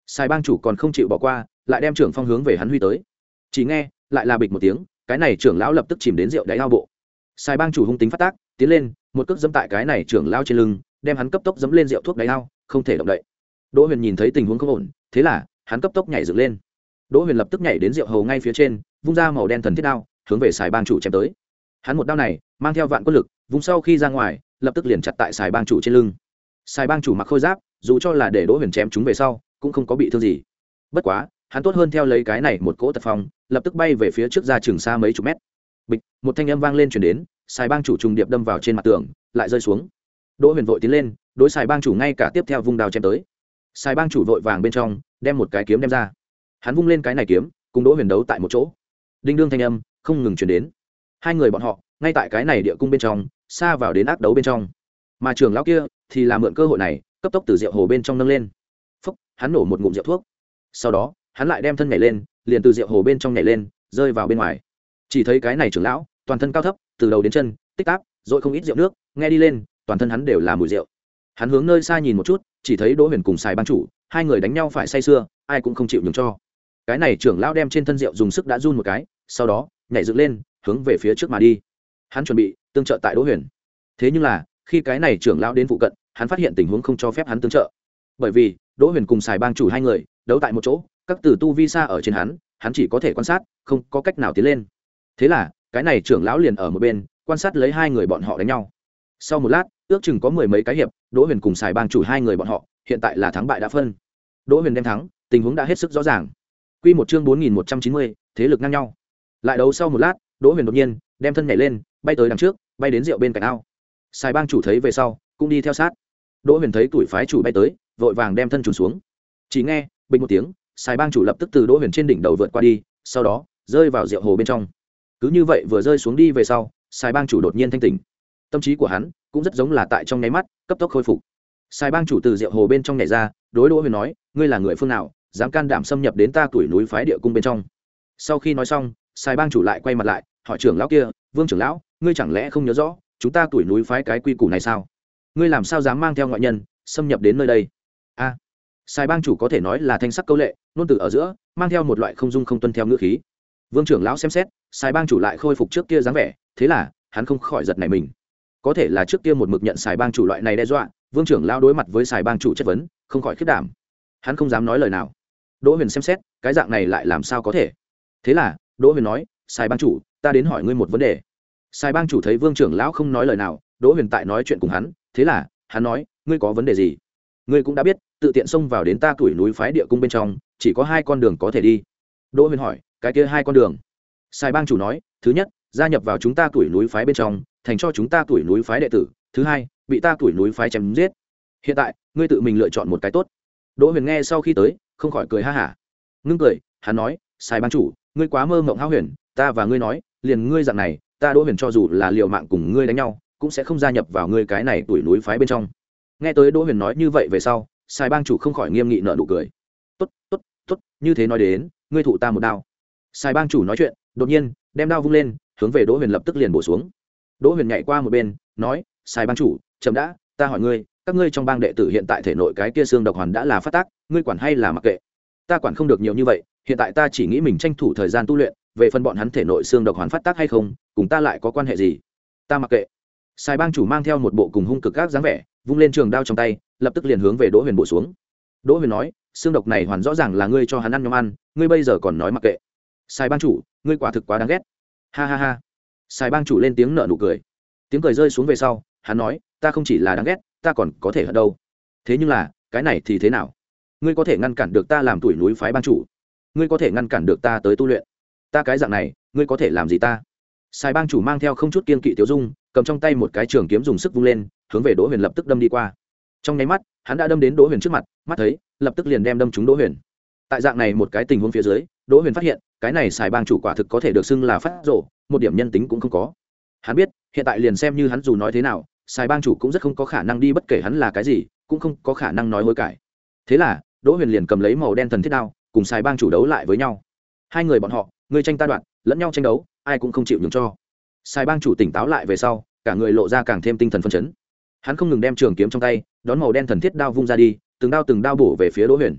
Sài bang chủ còn không chịu bỏ qua, lại đem trưởng phong hướng về hắn huy tới. Chỉ nghe lại là bịch một tiếng, cái này trưởng lão lập tức chìm đến rượu đáy ao bộ. Sài bang chủ hung tính phát tác, tiến lên một cước dẫm tại cái này trưởng lão trên lưng, đem hắn cấp tốc dẫm lên rượu thuốc đáy ao, không thể động đậy. Đỗ Huyền nhìn thấy tình huống không ổn, thế là hắn cấp tốc nhảy dựng lên. Đỗ Huyền lập tức nhảy đến rượu hầu ngay phía trên, vung ra màu đen thần thiết đao, hướng về Sài bang chủ chém tới. Hắn một đao này mang theo vạn quân lực, vung sau khi ra ngoài, lập tức liền chặt tại Sài bang chủ trên lưng. Sài bang chủ mặc khôi giáp, dù cho là để Đỗ Huyền chém chúng về sau, cũng không có bị thương gì. Bất quá, hắn tốt hơn theo lấy cái này một cỗ tật phong, lập tức bay về phía trước ra chừng xa mấy chục mét. Bịch, một thanh âm vang lên truyền đến, Sài bang chủ trùng điệp đâm vào trên mặt tường, lại rơi xuống. Đỗ Huyền vội tiến lên, đối Sài bang chủ ngay cả tiếp theo vung đao chém tới. Sài bang chủ vội vàng bên trong, đem một cái kiếm đem ra. Hắn vung lên cái này kiếm, cùng Đỗ Huyền đấu tại một chỗ. Đinh đương thanh âm không ngừng truyền đến. Hai người bọn họ, ngay tại cái này địa cung bên trong, xa vào đến ác đấu bên trong. Mà trưởng lão kia thì là mượn cơ hội này, cấp tốc từ rượu hồ bên trong nâng lên. Phốc, hắn nổ một ngụm rượu thuốc. Sau đó, hắn lại đem thân nhảy lên, liền từ rượu hồ bên trong nhảy lên, rơi vào bên ngoài. Chỉ thấy cái này trưởng lão, toàn thân cao thấp, từ đầu đến chân, tích táp, rồi không ít rượu nước, nghe đi lên, toàn thân hắn đều là mùi rượu. Hắn hướng nơi xa nhìn một chút, chỉ thấy Đỗ Huyền cùng Sài bang chủ, hai người đánh nhau phải say sưa, ai cũng không chịu nhường cho. Cái này trưởng lão đem trên thân rượu dùng sức đã run một cái, sau đó nhảy dựng lên, hướng về phía trước mà đi. Hắn chuẩn bị tương trợ tại Đỗ Huyền. Thế nhưng là, khi cái này trưởng lão đến phụ cận, hắn phát hiện tình huống không cho phép hắn tương trợ. Bởi vì, Đỗ Huyền cùng Sài bang chủ hai người đấu tại một chỗ, các tử tu vi xa ở trên hắn, hắn chỉ có thể quan sát, không có cách nào tiến lên. Thế là, cái này trưởng lão liền ở một bên, quan sát lấy hai người bọn họ đánh nhau. Sau một lát, ước chừng có mười mấy cái hiệp, Đỗ Huyền cùng Sài bang chủ hai người bọn họ, hiện tại là thắng bại đã phân. Đỗ Huyền đem thắng, tình huống đã hết sức rõ ràng. Quy một chương bốn nghìn một trăm chín mươi, thế lực ngang nhau. Lại đấu sau một lát, Đỗ Huyền đột nhiên đem thân nhảy lên, bay tới đằng trước, bay đến rượu bên cạnh ao. Sài bang chủ thấy về sau, cũng đi theo sát. Đỗ Huyền thấy tuổi phái chủ bay tới, vội vàng đem thân trùn xuống. Chỉ nghe bình một tiếng, Sài bang chủ lập tức từ Đỗ Huyền trên đỉnh đầu vượt qua đi, sau đó rơi vào rượu hồ bên trong. Cứ như vậy vừa rơi xuống đi về sau, Sài bang chủ đột nhiên thanh tỉnh. Tâm trí của hắn cũng rất giống là tại trong nháy mắt cấp tốc khôi phục. Sài bang chủ từ rượu hồ bên trong nhảy ra, đối Đỗ Huyền nói, ngươi là người phương nào, dám can đảm xâm nhập đến ta tuổi núi phái địa cung bên trong? Sau khi nói xong, Sài bang chủ lại quay mặt lại, hỏi trưởng lão kia, Vương trưởng lão, ngươi chẳng lẽ không nhớ rõ chúng ta tuổi núi phái cái quy củ này sao? Ngươi làm sao dám mang theo ngoại nhân xâm nhập đến nơi đây? A, à, Sài bang chủ có thể nói là thanh sắc câu lệ, nôn từ ở giữa mang theo một loại không dung không tuân theo ngữ khí. Vương trưởng lão xem xét, Sài bang chủ lại khôi phục trước kia dáng vẻ, thế là hắn không khỏi giật nảy mình. Có thể là trước kia một mực nhận Sài bang chủ loại này đe dọa, Vương trưởng lão đối mặt với Sài bang chủ chất vấn, không khỏi khiếp đảm. Hắn không dám nói lời nào. Đỗ Huyền xem xét, cái dạng này lại làm sao có thể? Thế là, Đỗ Huyền nói, Sài bang chủ, ta đến hỏi ngươi một vấn đề. Sài bang chủ thấy Vương trưởng lão không nói lời nào, Đỗ Huyền tại nói chuyện cùng hắn, thế là, hắn nói, ngươi có vấn đề gì? Ngươi cũng đã biết, tự tiện xông vào đến ta tuổi núi phái địa cung bên trong, chỉ có hai con đường có thể đi. Đỗ Huyền hỏi, cái kia hai con đường? Sài bang chủ nói, thứ nhất, gia nhập vào chúng ta tuổi núi phái bên trong, thành cho chúng ta tuổi núi phái đệ tử, thứ hai, bị ta tuổi núi phái chém giết. Hiện tại, ngươi tự mình lựa chọn một cái tốt. Đỗ Huyền nghe sau khi tới, không khỏi cười ha hả. Ngưng cười, hắn nói, Sài bang chủ, ngươi quá mơ mộng hão huyền, ta và ngươi nói, liền ngươi dạng này, ta Đỗ Huyền cho dù là liều mạng cùng ngươi đánh nhau, cũng sẽ không gia nhập vào ngươi cái này tuổi núi phái bên trong. Nghe tới Đỗ Huyền nói như vậy về sau, Sài bang chủ không khỏi nghiêm nghị nở nụ cười. Tốt, tốt, tốt, như thế nói đến, ngươi thụ ta một đao. Sài bang chủ nói chuyện, đột nhiên đem đao vung lên, hướng về Đỗ Huyền lập tức liền bổ xuống. Đỗ Huyền nhảy qua một bên, nói, Sài bang chủ, chậm đã, ta hỏi ngươi, các ngươi trong bang đệ tử hiện tại thể nội cái kia xương độc hoàn đã là phát tác, ngươi quản hay là mặc kệ? Ta quản không được nhiều như vậy, hiện tại ta chỉ nghĩ mình tranh thủ thời gian tu luyện, về phần bọn hắn thể nội xương độc hoàn phát tác hay không, cùng ta lại có quan hệ gì? Ta mặc kệ. Sài bang chủ mang theo một bộ cùng hung cực các dáng vẻ, vung lên trường đao trong tay, lập tức liền hướng về Đỗ Huyền bổ xuống. Đỗ Huyền nói, xương độc này hoàn rõ ràng là ngươi cho hắn ăn nhóm ăn, ngươi bây giờ còn nói mặc kệ? Sài bang chủ, ngươi quả thực quá đáng ghét. Ha ha ha. Sài bang chủ lên tiếng nở nụ cười. Tiếng cười rơi xuống về sau, hắn nói, ta không chỉ là đáng ghét, ta còn có thể hận đâu. Thế nhưng là, cái này thì thế nào? Ngươi có thể ngăn cản được ta làm tuổi núi phái bang chủ? Ngươi có thể ngăn cản được ta tới tu luyện? Ta cái dạng này, ngươi có thể làm gì ta? Sài bang chủ mang theo không chút kiên kỵ tiêu dung, cầm trong tay một cái trường kiếm dùng sức vung lên, hướng về Đỗ Huyền lập tức đâm đi qua. Trong nháy mắt, hắn đã đâm đến Đỗ Huyền trước mặt, mắt thấy, lập tức liền đem đâm trúng Đỗ Huyền. Tại dạng này một cái tình huống phía dưới, Đỗ Huyền phát hiện, cái này Sài bang chủ quả thực có thể được xưng là phát rồ, một điểm nhân tính cũng không có. Hắn biết, hiện tại liền xem như hắn dù nói thế nào, Sài bang chủ cũng rất không có khả năng đi bất kể hắn là cái gì, cũng không có khả năng nói hối cải. Thế là, Đỗ Huyền liền cầm lấy màu đen thần thiết đao, cùng Sài bang chủ đấu lại với nhau. Hai người bọn họ, ngươi tranh ta đoạt, lẫn nhau tranh đấu, ai cũng không chịu nhường cho. Sài bang chủ tỉnh táo lại về sau, cả người lộ ra càng thêm tinh thần phấn chấn. Hắn không ngừng đem trường kiếm trong tay, đón màu đen thần thiết đao vung ra đi, từng đao từng đao bổ về phía Đỗ Huyền.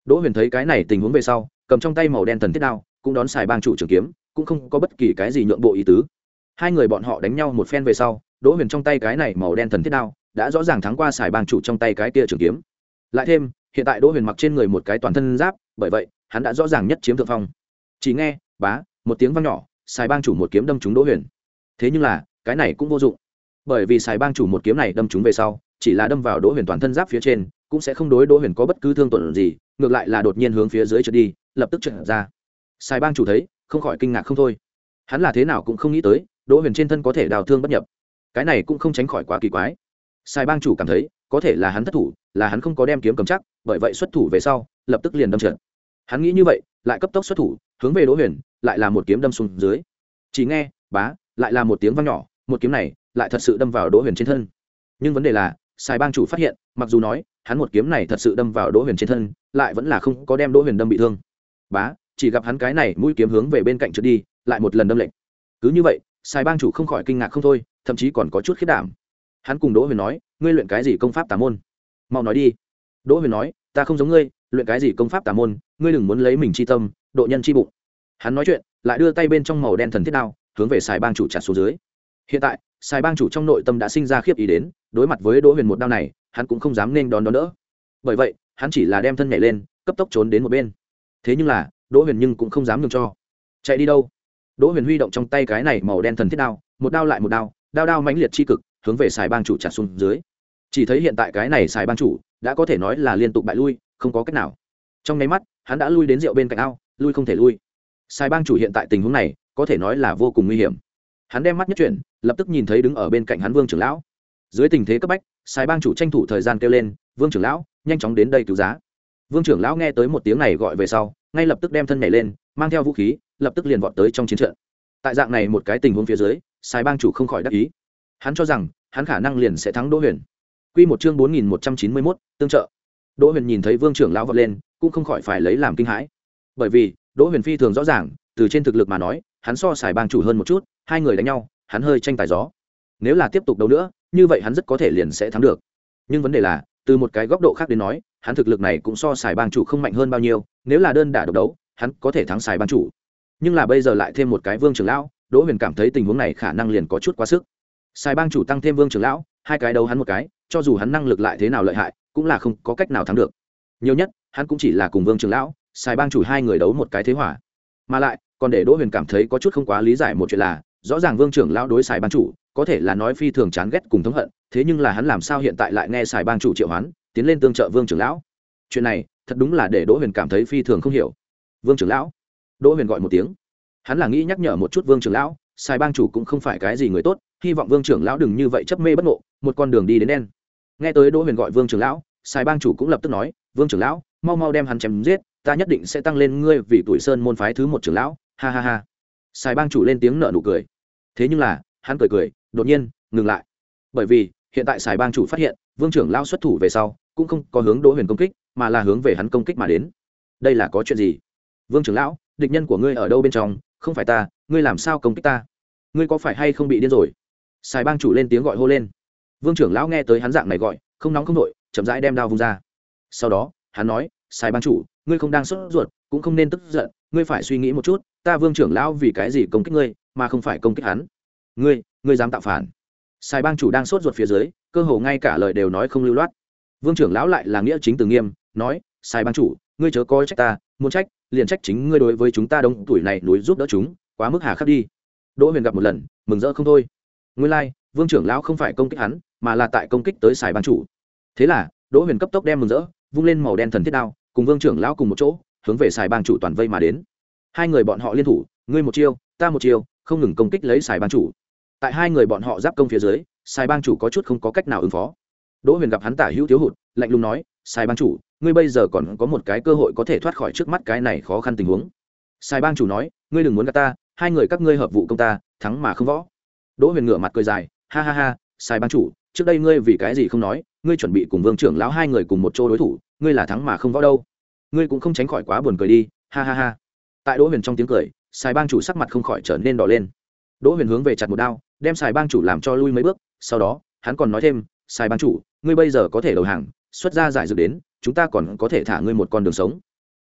Đỗ Huyền thấy cái này tình huống về sau, cầm trong tay màu đen thần thiết đao, cũng đón xài bang chủ trường kiếm, cũng không có bất kỳ cái gì nhượng bộ ý tứ. Hai người bọn họ đánh nhau một phen về sau, Đỗ Huyền trong tay cái này màu đen thần thiết đao đã rõ ràng thắng qua xài bang chủ trong tay cái kia trường kiếm. Lại thêm, hiện tại Đỗ Huyền mặc trên người một cái toàn thân giáp, bởi vậy, hắn đã rõ ràng nhất chiếm thượng phong. Chỉ nghe, bá, một tiếng vang nhỏ, xài bang chủ một kiếm đâm trúng Đỗ Huyền. Thế nhưng là, cái này cũng vô dụng. Bởi vì xài bang chủ một kiếm này đâm trúng về sau, chỉ là đâm vào Đỗ Huyền toàn thân giáp phía trên, cũng sẽ không đối Đỗ Huyền có bất cứ thương tổn gì, ngược lại là đột nhiên hướng phía dưới trượt đi, lập tức trượt ra. Xài bang chủ thấy, không khỏi kinh ngạc không thôi. Hắn là thế nào cũng không nghĩ tới, Đỗ Huyền trên thân có thể đào thương bất nhập. Cái này cũng không tránh khỏi quá kỳ quái. Xài bang chủ cảm thấy, có thể là hắn thất thủ, là hắn không có đem kiếm cầm chắc, bởi vậy xuất thủ về sau, lập tức liền đâm trượt. Hắn nghĩ như vậy, lại cấp tốc xuất thủ, hướng về Đỗ Huyền, lại là một kiếm đâm xuống dưới. Chỉ nghe, bá, lại là một tiếng vang nhỏ, một kiếm này lại thật sự đâm vào Đỗ Huyền trên thân. Nhưng vấn đề là, Sài bang chủ phát hiện, mặc dù nói, hắn một kiếm này thật sự đâm vào Đỗ Huyền trên thân, lại vẫn là không có đem Đỗ Huyền đâm bị thương. Bá, chỉ gặp hắn cái này mũi kiếm hướng về bên cạnh trượt đi, lại một lần đâm lệnh. Cứ như vậy, Sài bang chủ không khỏi kinh ngạc không thôi, thậm chí còn có chút khiếp đảm. Hắn cùng Đỗ Huyền nói, ngươi luyện cái gì công pháp tà môn? Mau nói đi. Đỗ Huyền nói, ta không giống ngươi, luyện cái gì công pháp tà môn, ngươi đừng muốn lấy mình chi tâm, độ nhân chi bụng. Hắn nói chuyện, lại đưa tay bên trong màu đen thần thiết đao, hướng về Sài bang chủ chặt xuống dưới. Hiện tại, Sài bang chủ trong nội tâm đã sinh ra khiếp ý đến, đối mặt với Đỗ Huyền một đao này, hắn cũng không dám nên đón đón đỡ. Bởi vậy, hắn chỉ là đem thân nhảy lên, cấp tốc trốn đến một bên. Thế nhưng là, Đỗ Huyền nhưng cũng không dám nhường cho. Chạy đi đâu? Đỗ Huyền huy động trong tay cái này màu đen thần thiết đao, một đao lại một đao, đao đao mãnh liệt chi cực, hướng về Sài bang chủ chặt xuống dưới. Chỉ thấy hiện tại cái này Sài bang chủ đã có thể nói là liên tục bại lui, không có cách nào. Trong nháy mắt, hắn đã lui đến rượu bên cạnh ao, lui không thể lui. Sài bang chủ hiện tại tình huống này, có thể nói là vô cùng nguy hiểm. Hắn đem mắt nhất chuyển, lập tức nhìn thấy đứng ở bên cạnh hắn Vương trưởng lão. Dưới tình thế cấp bách, Sài bang chủ tranh thủ thời gian kêu lên, "Vương trưởng lão, nhanh chóng đến đây cứu giá." Vương trưởng lão nghe tới một tiếng này gọi về sau, ngay lập tức đem thân nhảy lên, mang theo vũ khí, lập tức liền vọt tới trong chiến trận. Tại dạng này một cái tình huống phía dưới, Sài bang chủ không khỏi đắc ý. Hắn cho rằng, hắn khả năng liền sẽ thắng Đỗ Huyền. Quy một chương bốn nghìn một trăm chín mươi mốt, tương trợ. Đỗ Huyền nhìn thấy Vương trưởng lão vọt lên, cũng không khỏi phải lấy làm kinh hãi. Bởi vì, Đỗ Huyền phi thường rõ ràng, từ trên thực lực mà nói, hắn so Sài bang chủ hơn một chút, hai người đánh nhau, hắn hơi tranh tài gió. Nếu là tiếp tục đấu nữa, như vậy hắn rất có thể liền sẽ thắng được. Nhưng vấn đề là, từ một cái góc độ khác đến nói, hắn thực lực này cũng so Sài bang chủ không mạnh hơn bao nhiêu, nếu là đơn đả độc đấu, hắn có thể thắng Sài bang chủ. Nhưng là bây giờ lại thêm một cái Vương trưởng lão, Đỗ Huyền cảm thấy tình huống này khả năng liền có chút quá sức. Sài bang chủ tăng thêm Vương trưởng lão, hai cái đấu hắn một cái, cho dù hắn năng lực lại thế nào lợi hại, cũng là không có cách nào thắng được. Nhiều nhất, hắn cũng chỉ là cùng Vương trưởng lão, Sài bang chủ hai người đấu một cái thế hỏa. Mà lại, còn để Đỗ Huyền cảm thấy có chút không quá lý giải một chuyện là, rõ ràng Vương trưởng lão đối Sài bang chủ, có thể là nói phi thường chán ghét cùng thống hận, thế nhưng là hắn làm sao hiện tại lại nghe Sài bang chủ triệu hoán, tiến lên tương trợ Vương trưởng lão? Chuyện này, thật đúng là để Đỗ Huyền cảm thấy phi thường không hiểu. Vương trưởng lão. Đỗ Huyền gọi một tiếng. Hắn là nghĩ nhắc nhở một chút Vương trưởng lão, Sài bang chủ cũng không phải cái gì người tốt, hy vọng Vương trưởng lão đừng như vậy chấp mê bất ngộ, một con đường đi đến đen. Nghe tới Đỗ Huyền gọi Vương trưởng lão, Sài bang chủ cũng lập tức nói, Vương trưởng lão, mau mau đem hắn chém giết, ta nhất định sẽ tăng lên ngươi vì tuổi sơn môn phái thứ một trưởng lão, ha ha ha. Sài bang chủ lên tiếng nở nụ cười. Thế nhưng là, hắn cười cười, đột nhiên ngừng lại. Bởi vì, hiện tại Sài bang chủ phát hiện, Vương trưởng lão xuất thủ về sau, cũng không có hướng Đỗ Huyền công kích, mà là hướng về hắn công kích mà đến. Đây là có chuyện gì? Vương trưởng lão, địch nhân của ngươi ở đâu bên trong, không phải ta, ngươi làm sao công kích ta? Ngươi có phải hay không bị điên rồi? Sài bang chủ lên tiếng gọi hô lên. Vương trưởng lão nghe tới hắn dạng này gọi, không nóng không nội, chậm rãi đem đao vung ra. Sau đó, hắn nói, Sài bang chủ, ngươi không đang sốt ruột, cũng không nên tức giận, ngươi phải suy nghĩ một chút, ta Vương trưởng lão vì cái gì công kích ngươi, mà không phải công kích hắn? Ngươi, ngươi dám tạo phản? Sài bang chủ đang sốt ruột phía dưới, cơ hồ ngay cả lời đều nói không lưu loát. Vương trưởng lão lại là nghĩa chính từ nghiêm, nói, Sài bang chủ, ngươi chớ coi trách ta, muốn trách, liền trách chính ngươi đối với chúng ta đông tuổi này núi giúp đỡ chúng, quá mức hà khắc đi. Đỗ Huyền gặp một lần, mừng rỡ không thôi. Nguyên lai, like, Vương trưởng lão không phải công kích hắn, mà là tại công kích tới Sài bang chủ. Thế là, Đỗ Huyền cấp tốc đem mừng rỡ, vung lên màu đen thần thiết đao, cùng Vương trưởng lão cùng một chỗ, hướng về Sài bang chủ toàn vây mà đến. Hai người bọn họ liên thủ, ngươi một chiêu, ta một chiêu, không ngừng công kích lấy Sài bang chủ. Tại hai người bọn họ giáp công phía dưới, Sài bang chủ có chút không có cách nào ứng phó. Đỗ Huyền gặp hắn tả hữu thiếu hụt, lạnh lùng nói, Sài bang chủ, ngươi bây giờ còn có một cái cơ hội có thể thoát khỏi trước mắt cái này khó khăn tình huống. Sài bang chủ nói, ngươi đừng muốn gạt ta, hai người các ngươi hợp vụ công ta, thắng mà không võ. Đỗ Huyền ngửa mặt cười dài, ha ha ha, Sài bang chủ, trước đây ngươi vì cái gì không nói, ngươi chuẩn bị cùng Vương trưởng lão hai người cùng một chỗ đối thủ, ngươi là thắng mà không võ đâu. Ngươi cũng không tránh khỏi quá buồn cười đi, ha ha ha. Tại Đỗ Huyền trong tiếng cười, Sài bang chủ sắc mặt không khỏi trở nên đỏ lên. Đỗ Huyền hướng về chặt một đao, đem Sài bang chủ làm cho lui mấy bước, sau đó, hắn còn nói thêm, Sài bang chủ, ngươi bây giờ có thể đầu hàng, xuất ra giải dược đến, chúng ta còn có thể thả ngươi một con đường sống,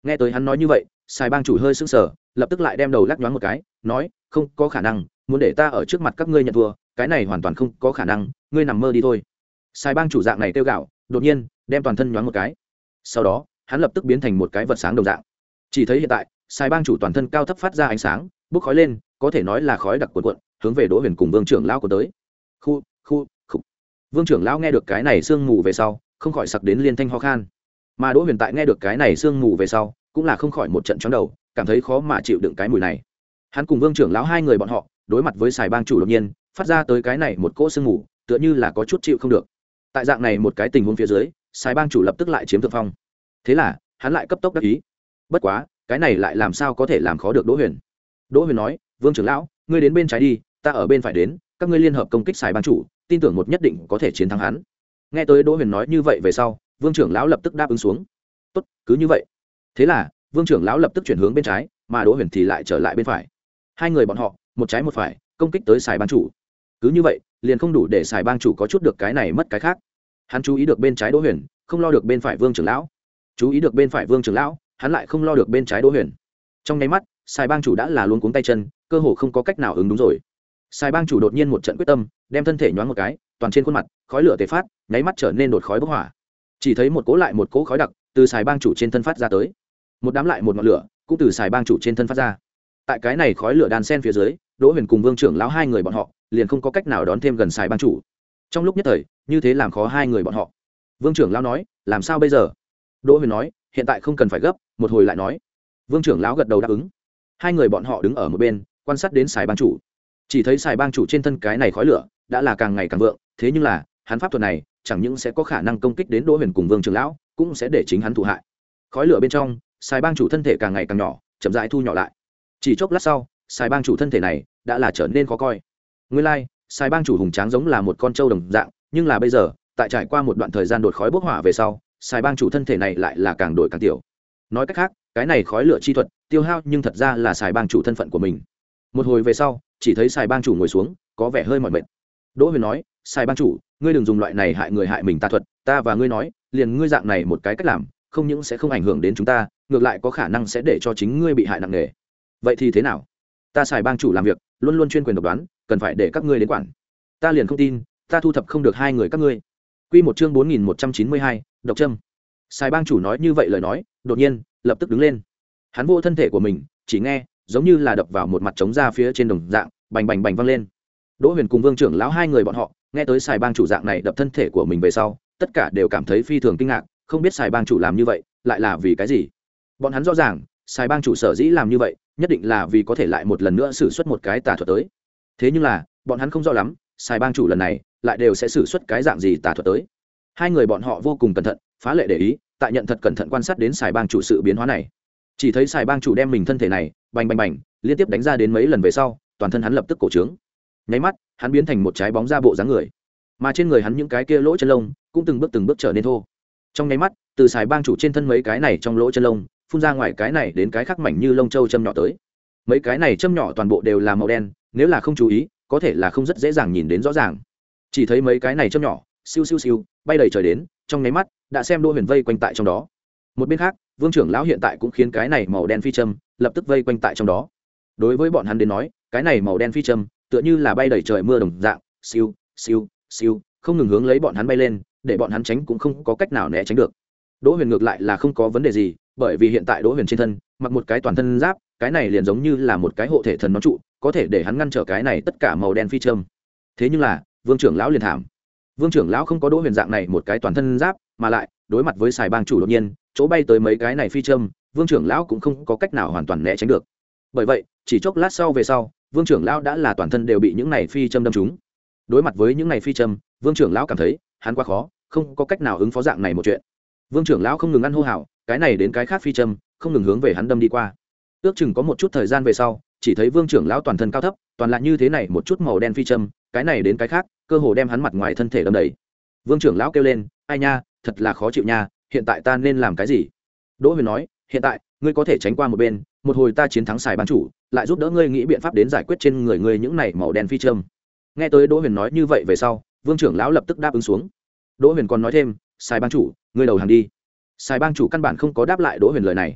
Nghe tới hắn nói như vậy, Sài bang chủ hơi sững sờ, lập tức lại đem đầu lắc nhoáng một cái, nói, không có khả năng, muốn để ta ở trước mặt các ngươi nhận thua, cái này hoàn toàn không có khả năng, ngươi nằm mơ đi thôi. Sài bang chủ dạng này kêu gạo, đột nhiên đem toàn thân nhoáng một cái, sau đó hắn lập tức biến thành một cái vật sáng đồng dạng. Chỉ thấy hiện tại, Sài bang chủ toàn thân cao thấp phát ra ánh sáng, bốc khói lên, có thể nói là khói đặc cuồn cuộn, hướng về Đỗ Huyền cùng Vương trưởng lão của tới. Khu, khu, khu. Vương trưởng lão nghe được cái này sương mù về sau, không khỏi sặc đến liên thanh ho khan. Mà Đỗ Huyền tại nghe được cái này sương mù về sau, cũng là không khỏi một trận chóng đầu, cảm thấy khó mà chịu đựng cái mùi này. Hắn cùng Vương trưởng lão hai người bọn họ, đối mặt với Sài bang chủ đột nhiên phát ra tới cái này một cỗ sương mù, tựa như là có chút chịu không được. Tại dạng này một cái tình huống phía dưới, Sài bang chủ lập tức lại chiếm thượng phong. Thế là, hắn lại cấp tốc đắc ý. Bất quá, cái này lại làm sao có thể làm khó được Đỗ Huyền. Đỗ Huyền nói, Vương trưởng lão, ngươi đến bên trái đi, ta ở bên phải đến, các ngươi liên hợp công kích Sài bang chủ, tin tưởng một nhất định có thể chiến thắng hắn. Nghe tới Đỗ Huyền nói như vậy về sau, Vương trưởng lão lập tức đáp ứng xuống. Tốt, cứ như vậy. Thế là, Vương trưởng lão lập tức chuyển hướng bên trái, mà Đỗ Huyền thì lại trở lại bên phải. Hai người bọn họ, một trái một phải, công kích tới Sài bang chủ. Cứ như vậy, liền không đủ để Sài bang chủ có chút được cái này mất cái khác. Hắn chú ý được bên trái Đỗ Huyền, không lo được bên phải Vương trưởng lão. Chú ý được bên phải Vương trưởng lão, hắn lại không lo được bên trái Đỗ Huyền. Trong nháy mắt, Sài bang chủ đã là luống cuống tay chân, cơ hồ không có cách nào ứng đúng rồi. Sài bang chủ đột nhiên một trận quyết tâm, đem thân thể nhoáng một cái, toàn trên khuôn mặt khói lửa tề phát, nháy mắt trở nên đột khói bốc hỏa. Chỉ thấy một cỗ lại một cỗ khói đặc từ Sài bang chủ trên thân phát ra tới, một đám lại một ngọn lửa cũng từ Sài bang chủ trên thân phát ra. Tại cái này khói lửa đan sen phía dưới, Đỗ Huyền cùng Vương trưởng lão hai người bọn họ liền không có cách nào đón thêm gần Sài bang chủ. Trong lúc nhất thời, như thế làm khó hai người bọn họ. Vương trưởng lão nói, làm sao bây giờ? Đỗ Huyền nói, hiện tại không cần phải gấp, một hồi lại nói. Vương trưởng lão gật đầu đáp ứng. Hai người bọn họ đứng ở một bên, quan sát đến Sài bang chủ. Chỉ thấy Sài bang chủ trên thân cái này khói lửa đã là càng ngày càng vượng, thế nhưng là, hắn pháp thuật này chẳng những sẽ có khả năng công kích đến Đỗ Huyền cùng Vương trưởng lão, cũng sẽ để chính hắn thụ hại. Khói lửa bên trong, Sài bang chủ thân thể càng ngày càng nhỏ, chậm rãi thu nhỏ lại. Chỉ chốc lát sau, Sài bang chủ thân thể này đã là trở nên khó coi. Nguyên lai, like, Sài bang chủ hùng tráng giống là một con trâu đồng dạng, nhưng là bây giờ, tại trải qua một đoạn thời gian đột khói bốc hỏa về sau, Sài bang chủ thân thể này lại là càng đổi càng tiểu. Nói cách khác, cái này khói lửa chi thuật tiêu hao nhưng thật ra là Sài bang chủ thân phận của mình. Một hồi về sau, chỉ thấy Sài bang chủ ngồi xuống, có vẻ hơi mỏi mệt. Đỗ Huyền nói, Sài bang chủ, ngươi đừng dùng loại này hại người hại mình tà thuật, ta và ngươi nói, liền ngươi dạng này một cái cách làm, không những sẽ không ảnh hưởng đến chúng ta, ngược lại có khả năng sẽ để cho chính ngươi bị hại nặng nề. Vậy thì thế nào? Ta Sài bang chủ làm việc luôn luôn chuyên quyền độc đoán, cần phải để các ngươi đến quản. Ta liền không tin, ta thu thập không được hai người các ngươi. Quy một chương bốn nghìn một trăm chín mươi hai, độc châm. Sài bang chủ nói như vậy lời nói, đột nhiên lập tức đứng lên. Hắn vô thân thể của mình, chỉ nghe giống như là đập vào một mặt trống ra phía trên đồng dạng, bành bành bành vang lên. Đỗ Huyền cùng Vương trưởng lão hai người bọn họ, nghe tới Sài bang chủ dạng này đập thân thể của mình về sau, tất cả đều cảm thấy phi thường kinh ngạc, không biết Sài bang chủ làm như vậy, lại là vì cái gì? Bọn hắn rõ ràng, Sài bang chủ sở dĩ làm như vậy, nhất định là vì có thể lại một lần nữa sử xuất một cái tà thuật tới. Thế nhưng là, bọn hắn không rõ lắm, Sài bang chủ lần này lại đều sẽ sử xuất cái dạng gì tà thuật tới. Hai người bọn họ vô cùng cẩn thận, phá lệ để ý, tại nhận thật cẩn thận quan sát đến Sài bang chủ sự biến hóa này. Chỉ thấy Sài bang chủ đem mình thân thể này, bành bành bành, liên tiếp đánh ra đến mấy lần về sau, toàn thân hắn lập tức cổ trướng. Nháy mắt, hắn biến thành một trái bóng da bộ dáng người. Mà trên người hắn những cái kia lỗ chân lông cũng từng bước từng bước trở nên thô. Trong nháy mắt, từ Sài bang chủ trên thân mấy cái này trong lỗ chân lông, phun ra ngoài cái này đến cái khác mảnh như lông châu châm nhỏ tới. Mấy cái này châm nhỏ toàn bộ đều là màu đen, nếu là không chú ý, có thể là không rất dễ dàng nhìn đến rõ ràng. Chỉ thấy mấy cái này châm nhỏ, siêu siêu siêu, bay đầy trời đến, trong nháy mắt, đã xem Đỗ Huyền vây quanh tại trong đó. Một bên khác, Vương trưởng lão hiện tại cũng khiến cái này màu đen phi châm lập tức vây quanh tại trong đó. Đối với bọn hắn đến nói, cái này màu đen phi châm tựa như là bay đầy trời mưa đồng dạng, siêu siêu siêu, không ngừng hướng lấy bọn hắn bay lên, để bọn hắn tránh cũng không có cách nào né tránh được. Đỗ Huyền ngược lại là không có vấn đề gì, bởi vì hiện tại Đỗ Huyền trên thân mặc một cái toàn thân giáp, cái này liền giống như là một cái hộ thể thần nón trụ, có thể để hắn ngăn trở cái này tất cả màu đen phi châm. Thế nhưng là, Vương trưởng lão liền thảm. Vương trưởng lão không có Đỗ Huyền dạng này một cái toàn thân giáp, mà lại đối mặt với Sài bang chủ đột nhiên chỗ bay tới mấy cái này phi châm, Vương trưởng lão cũng không có cách nào hoàn toàn né tránh được. Bởi vậy, chỉ chốc lát sau về sau, Vương trưởng lão đã là toàn thân đều bị những này phi châm đâm trúng. Đối mặt với những này phi châm, Vương trưởng lão cảm thấy hắn quá khó, không có cách nào ứng phó dạng này một chuyện. Vương trưởng lão không ngừng ăn hô hào, cái này đến cái khác phi châm, không ngừng hướng về hắn đâm đi qua. Ước chừng có một chút thời gian về sau, chỉ thấy Vương trưởng lão toàn thân cao thấp, toàn là như thế này một chút màu đen phi châm, cái này đến cái khác, cơ hồ đem hắn mặt ngoài thân thể đâm đầy. Vương trưởng lão kêu lên, ai nha, thật là khó chịu nha, hiện tại ta nên làm cái gì? Đỗ Huyền nói, hiện tại ngươi có thể tránh qua một bên, một hồi ta chiến thắng Sài bang chủ, lại giúp đỡ ngươi nghĩ biện pháp đến giải quyết trên người ngươi những này màu đen phi châm. Nghe tới Đỗ Huyền nói như vậy về sau, Vương trưởng lão lập tức đáp ứng xuống. Đỗ Huyền còn nói thêm, Sài bang chủ, ngươi đầu hàng đi. Sài bang chủ căn bản không có đáp lại Đỗ Huyền lời này.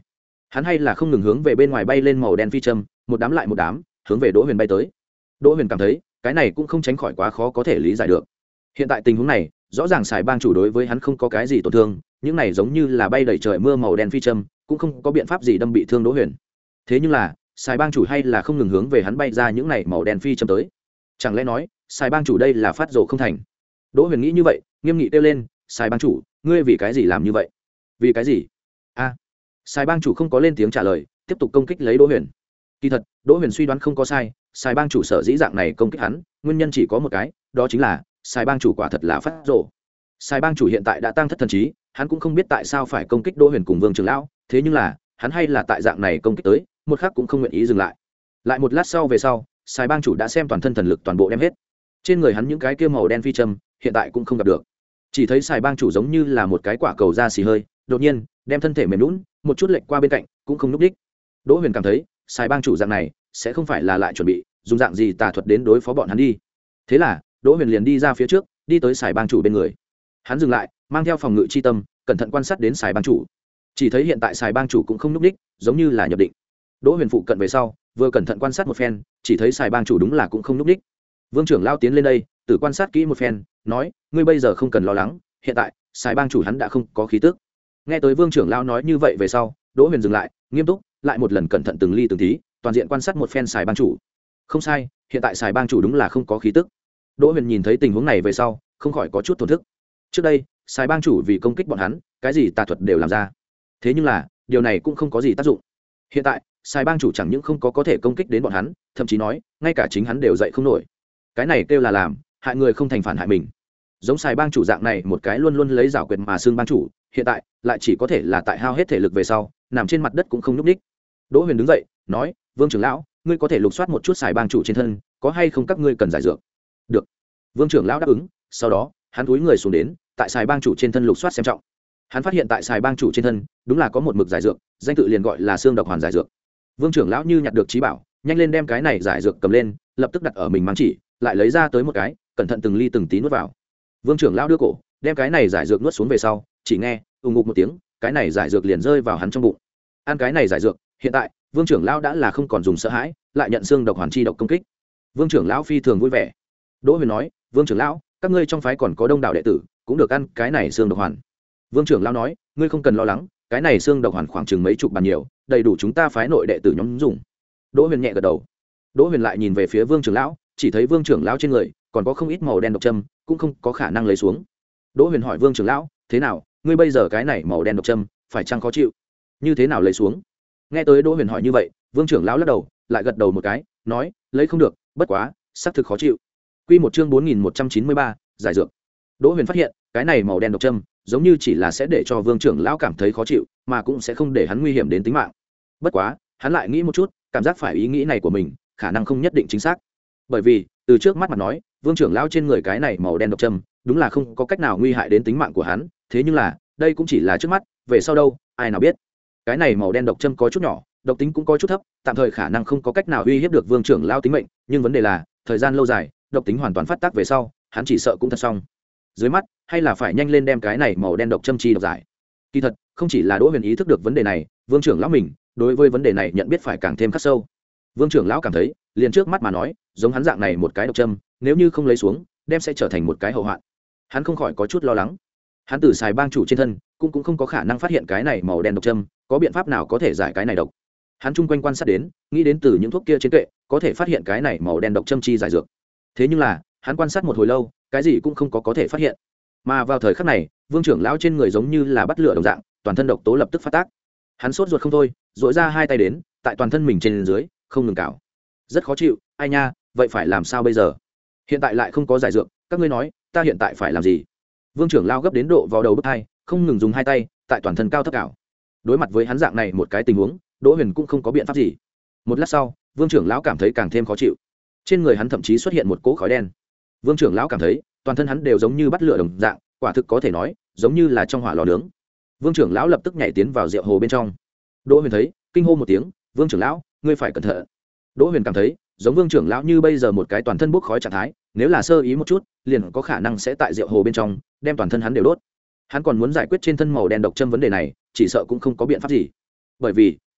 hắn hay là không ngừng hướng về bên ngoài bay lên màu đen phi châm, một đám lại một đám hướng về Đỗ Huyền bay tới. Đỗ Huyền cảm thấy cái này cũng không tránh khỏi quá khó có thể lý giải được. Hiện tại tình huống này rõ ràng xài bang chủ đối với hắn không có cái gì tổn thương, những này giống như là bay đầy trời mưa màu đen phi châm cũng không có biện pháp gì đâm bị thương Đỗ Huyền. Thế nhưng là xài bang chủ hay là không ngừng hướng về hắn bay ra những này màu đen phi châm tới. Chẳng lẽ nói xài bang chủ đây là phát rồ không thành? Đỗ Huyền nghĩ như vậy, nghiêm nghị kêu lên, xài bang chủ, ngươi vì cái gì làm như vậy? Vì cái gì? A. À, xài bang chủ không có lên tiếng trả lời, tiếp tục công kích lấy Đỗ Huyền. Kỳ thật Đỗ Huyền suy đoán không có sai, xài bang chủ sở dĩ dạng này công kích hắn, nguyên nhân chỉ có một cái, đó chính là xài bang chủ quả thật là phát rồ. Xài bang chủ hiện tại đã tăng thất thần trí, hắn cũng không biết tại sao phải công kích Đỗ Huyền cùng Vương trưởng lão, thế nhưng là hắn hay là tại dạng này công kích tới, một khắc cũng không nguyện ý dừng lại. Lại một lát sau về sau, xài bang chủ đã xem toàn thân thần lực toàn bộ đem hết. Trên người hắn những cái kia màu đen phi châm hiện tại cũng không gặp được, chỉ thấy xài bang chủ giống như là một cái quả cầu da xì hơi, đột nhiên đem thân thể mềm lún một chút lệch qua bên cạnh, cũng không núp đích. Đỗ Huyền cảm thấy xài bang chủ dạng này sẽ không phải là lại chuẩn bị dùng dạng gì tà thuật đến đối phó bọn hắn đi. Thế là Đỗ Huyền liền đi ra phía trước, đi tới xài bang chủ bên người. Hắn dừng lại, mang theo phòng ngự chi tâm, cẩn thận quan sát đến xài bang chủ. Chỉ thấy hiện tại xài bang chủ cũng không núp đích, giống như là nhập định. Đỗ Huyền phụ cận về sau, vừa cẩn thận quan sát một phen, chỉ thấy xài bang chủ đúng là cũng không núp đích. Vương trưởng lao tiến lên đây, tự quan sát kỹ một phen, nói, ngươi bây giờ không cần lo lắng, hiện tại xài bang chủ hắn đã không có khí tức. Nghe tới Vương trưởng lao nói như vậy về sau, Đỗ Huyền dừng lại, nghiêm túc, lại một lần cẩn thận từng ly từng tí, toàn diện quan sát một phen xài bang chủ. Không sai, hiện tại xài bang chủ đúng là không có khí tức. Đỗ Huyền nhìn thấy tình huống này về sau, không khỏi có chút thổn thức. Trước đây xài bang chủ vì công kích bọn hắn, cái gì tà thuật đều làm ra, thế nhưng là điều này cũng không có gì tác dụng. Hiện tại xài bang chủ chẳng những không có có thể công kích đến bọn hắn, thậm chí nói ngay cả chính hắn đều dậy không nổi. Cái này kêu là làm hại người không thành phản hại mình. Giống xài bang chủ dạng này một cái luôn luôn lấy giảo quyền mà xương bang chủ, hiện tại lại chỉ có thể là tại hao hết thể lực về sau, nằm trên mặt đất cũng không nhúc nhích. Đỗ Huyền đứng dậy nói, Vương trưởng lão, ngươi có thể lục soát một chút xài bang chủ trên thân, có hay không các ngươi cần giải dược? Được. Vương trưởng lão đáp ứng. Sau đó hắn cúi người xuống đến, tại xài bang chủ trên thân lục soát xem trọng. Hắn phát hiện tại xài bang chủ trên thân đúng là có một mực giải dược, danh tự liền gọi là xương độc hoàn giải dược. Vương trưởng lão như nhặt được trí bảo, nhanh lên đem cái này giải dược cầm lên, lập tức đặt ở mình mang chỉ, lại lấy ra tới một cái, cẩn thận từng ly từng tí nuốt vào. Vương trưởng lão đưa cổ đem cái này giải dược nuốt xuống về sau, chỉ nghe ù ngục một tiếng, cái này giải dược liền rơi vào hắn trong bụng. Ăn cái này giải dược, hiện tại Vương trưởng lão đã là không còn dùng sợ hãi, lại nhận xương độc hoàn chi độc công kích. Vương trưởng lão phi thường vui vẻ. Đỗ Huyền nói, Vương trưởng lão, các ngươi trong phái còn có đông đảo đệ tử, cũng được ăn cái này xương độc hoàn. Vương trưởng lão nói, ngươi không cần lo lắng, cái này xương độc hoàn khoảng chừng mấy chục bàn nhiều, đầy đủ chúng ta phái nội đệ tử nhóm dùng. Đỗ Huyền nhẹ gật đầu. Đỗ Huyền lại nhìn về phía Vương trưởng lão, chỉ thấy Vương trưởng lão trên người còn có không ít màu đen độc châm, cũng không có khả năng lấy xuống. Đỗ Huyền hỏi Vương trưởng lão, thế nào, ngươi bây giờ cái này màu đen độc châm phải chăng khó chịu, như thế nào lấy xuống? Nghe tới Đỗ Huyền hỏi như vậy, Vương trưởng lão lắc đầu, lại gật đầu một cái, nói, lấy không được, bất quá xác thực khó chịu. Quy một chương bốn nghìn một trăm chín mươi ba, giải dược. Đỗ Huyền phát hiện, cái này màu đen độc châm giống như chỉ là sẽ để cho Vương trưởng lão cảm thấy khó chịu, mà cũng sẽ không để hắn nguy hiểm đến tính mạng. Bất quá, hắn lại nghĩ một chút, cảm giác phải ý nghĩ này của mình khả năng không nhất định chính xác. Bởi vì, từ trước mắt mặt nói, Vương trưởng lão trên người cái này màu đen độc châm, đúng là không có cách nào nguy hại đến tính mạng của hắn, thế nhưng là, đây cũng chỉ là trước mắt, về sau đâu, ai nào biết. Cái này màu đen độc châm có chút nhỏ, độc tính cũng có chút thấp, tạm thời khả năng không có cách nào uy hiếp được Vương trưởng lão tính mệnh, nhưng vấn đề là, thời gian lâu dài, độc tính hoàn toàn phát tác về sau, hắn chỉ sợ cũng thật xong. Dưới mắt, hay là phải nhanh lên đem cái này màu đen độc châm chi độc giải. Kỳ thật, không chỉ là Đỗ Huyền ý thức được vấn đề này, Vương trưởng lão mình, đối với vấn đề này nhận biết phải càng thêm khắc sâu. Vương trưởng lão cảm thấy, liền trước mắt mà nói, giống hắn dạng này một cái độc châm, nếu như không lấy xuống, đem sẽ trở thành một cái hậu hoạn. Hắn không khỏi có chút lo lắng. Hắn từ xài bang chủ trên thân, cũng cũng không có khả năng phát hiện cái này màu đen độc châm, có biện pháp nào có thể giải cái này độc. Hắn chung quanh quan sát đến, nghĩ đến từ những thuốc kia trên kệ, có thể phát hiện cái này màu đen độc châm chi giải dược. Thế nhưng là, hắn quan sát một hồi lâu, cái gì cũng không có có thể phát hiện. Mà vào thời khắc này, Vương trưởng lão trên người giống như là bắt lửa đồng dạng, toàn thân độc tố lập tức phát tác. Hắn sốt ruột không thôi, duỗi ra hai tay đến, tại toàn thân mình trên dưới, không ngừng cào. Rất khó chịu, ai nha, vậy phải làm sao bây giờ? Hiện tại lại không có giải dược, các ngươi nói, ta hiện tại phải làm gì? Vương trưởng lão gấp đến độ vào đầu bứt tai, không ngừng dùng hai tay, tại toàn thân cao thấp cào. Đối mặt với hắn dạng này một cái tình huống, Đỗ Huyền cũng không có biện pháp gì. Một lát sau, Vương trưởng lão cảm thấy càng thêm khó chịu. Trên người hắn thậm chí xuất hiện một cỗ khói đen. Vương trưởng lão cảm thấy, toàn thân hắn đều giống như bắt lửa đồng dạng, quả thực có thể nói, giống như là trong hỏa lò nướng. Vương trưởng lão lập tức nhảy tiến vào rượu hồ bên trong. Đỗ Huyền thấy, kinh hô một tiếng, "Vương trưởng lão, ngươi phải cẩn thận." Đỗ Huyền cảm thấy, giống Vương trưởng lão như bây giờ một cái toàn thân bốc khói trạng thái, nếu là sơ ý một chút, liền có khả năng sẽ tại rượu hồ bên trong đem toàn thân hắn đều đốt. Hắn còn muốn giải quyết trên thân màu đen độc châm vấn đề này, chỉ sợ cũng không có biện pháp gì. Bởi vì,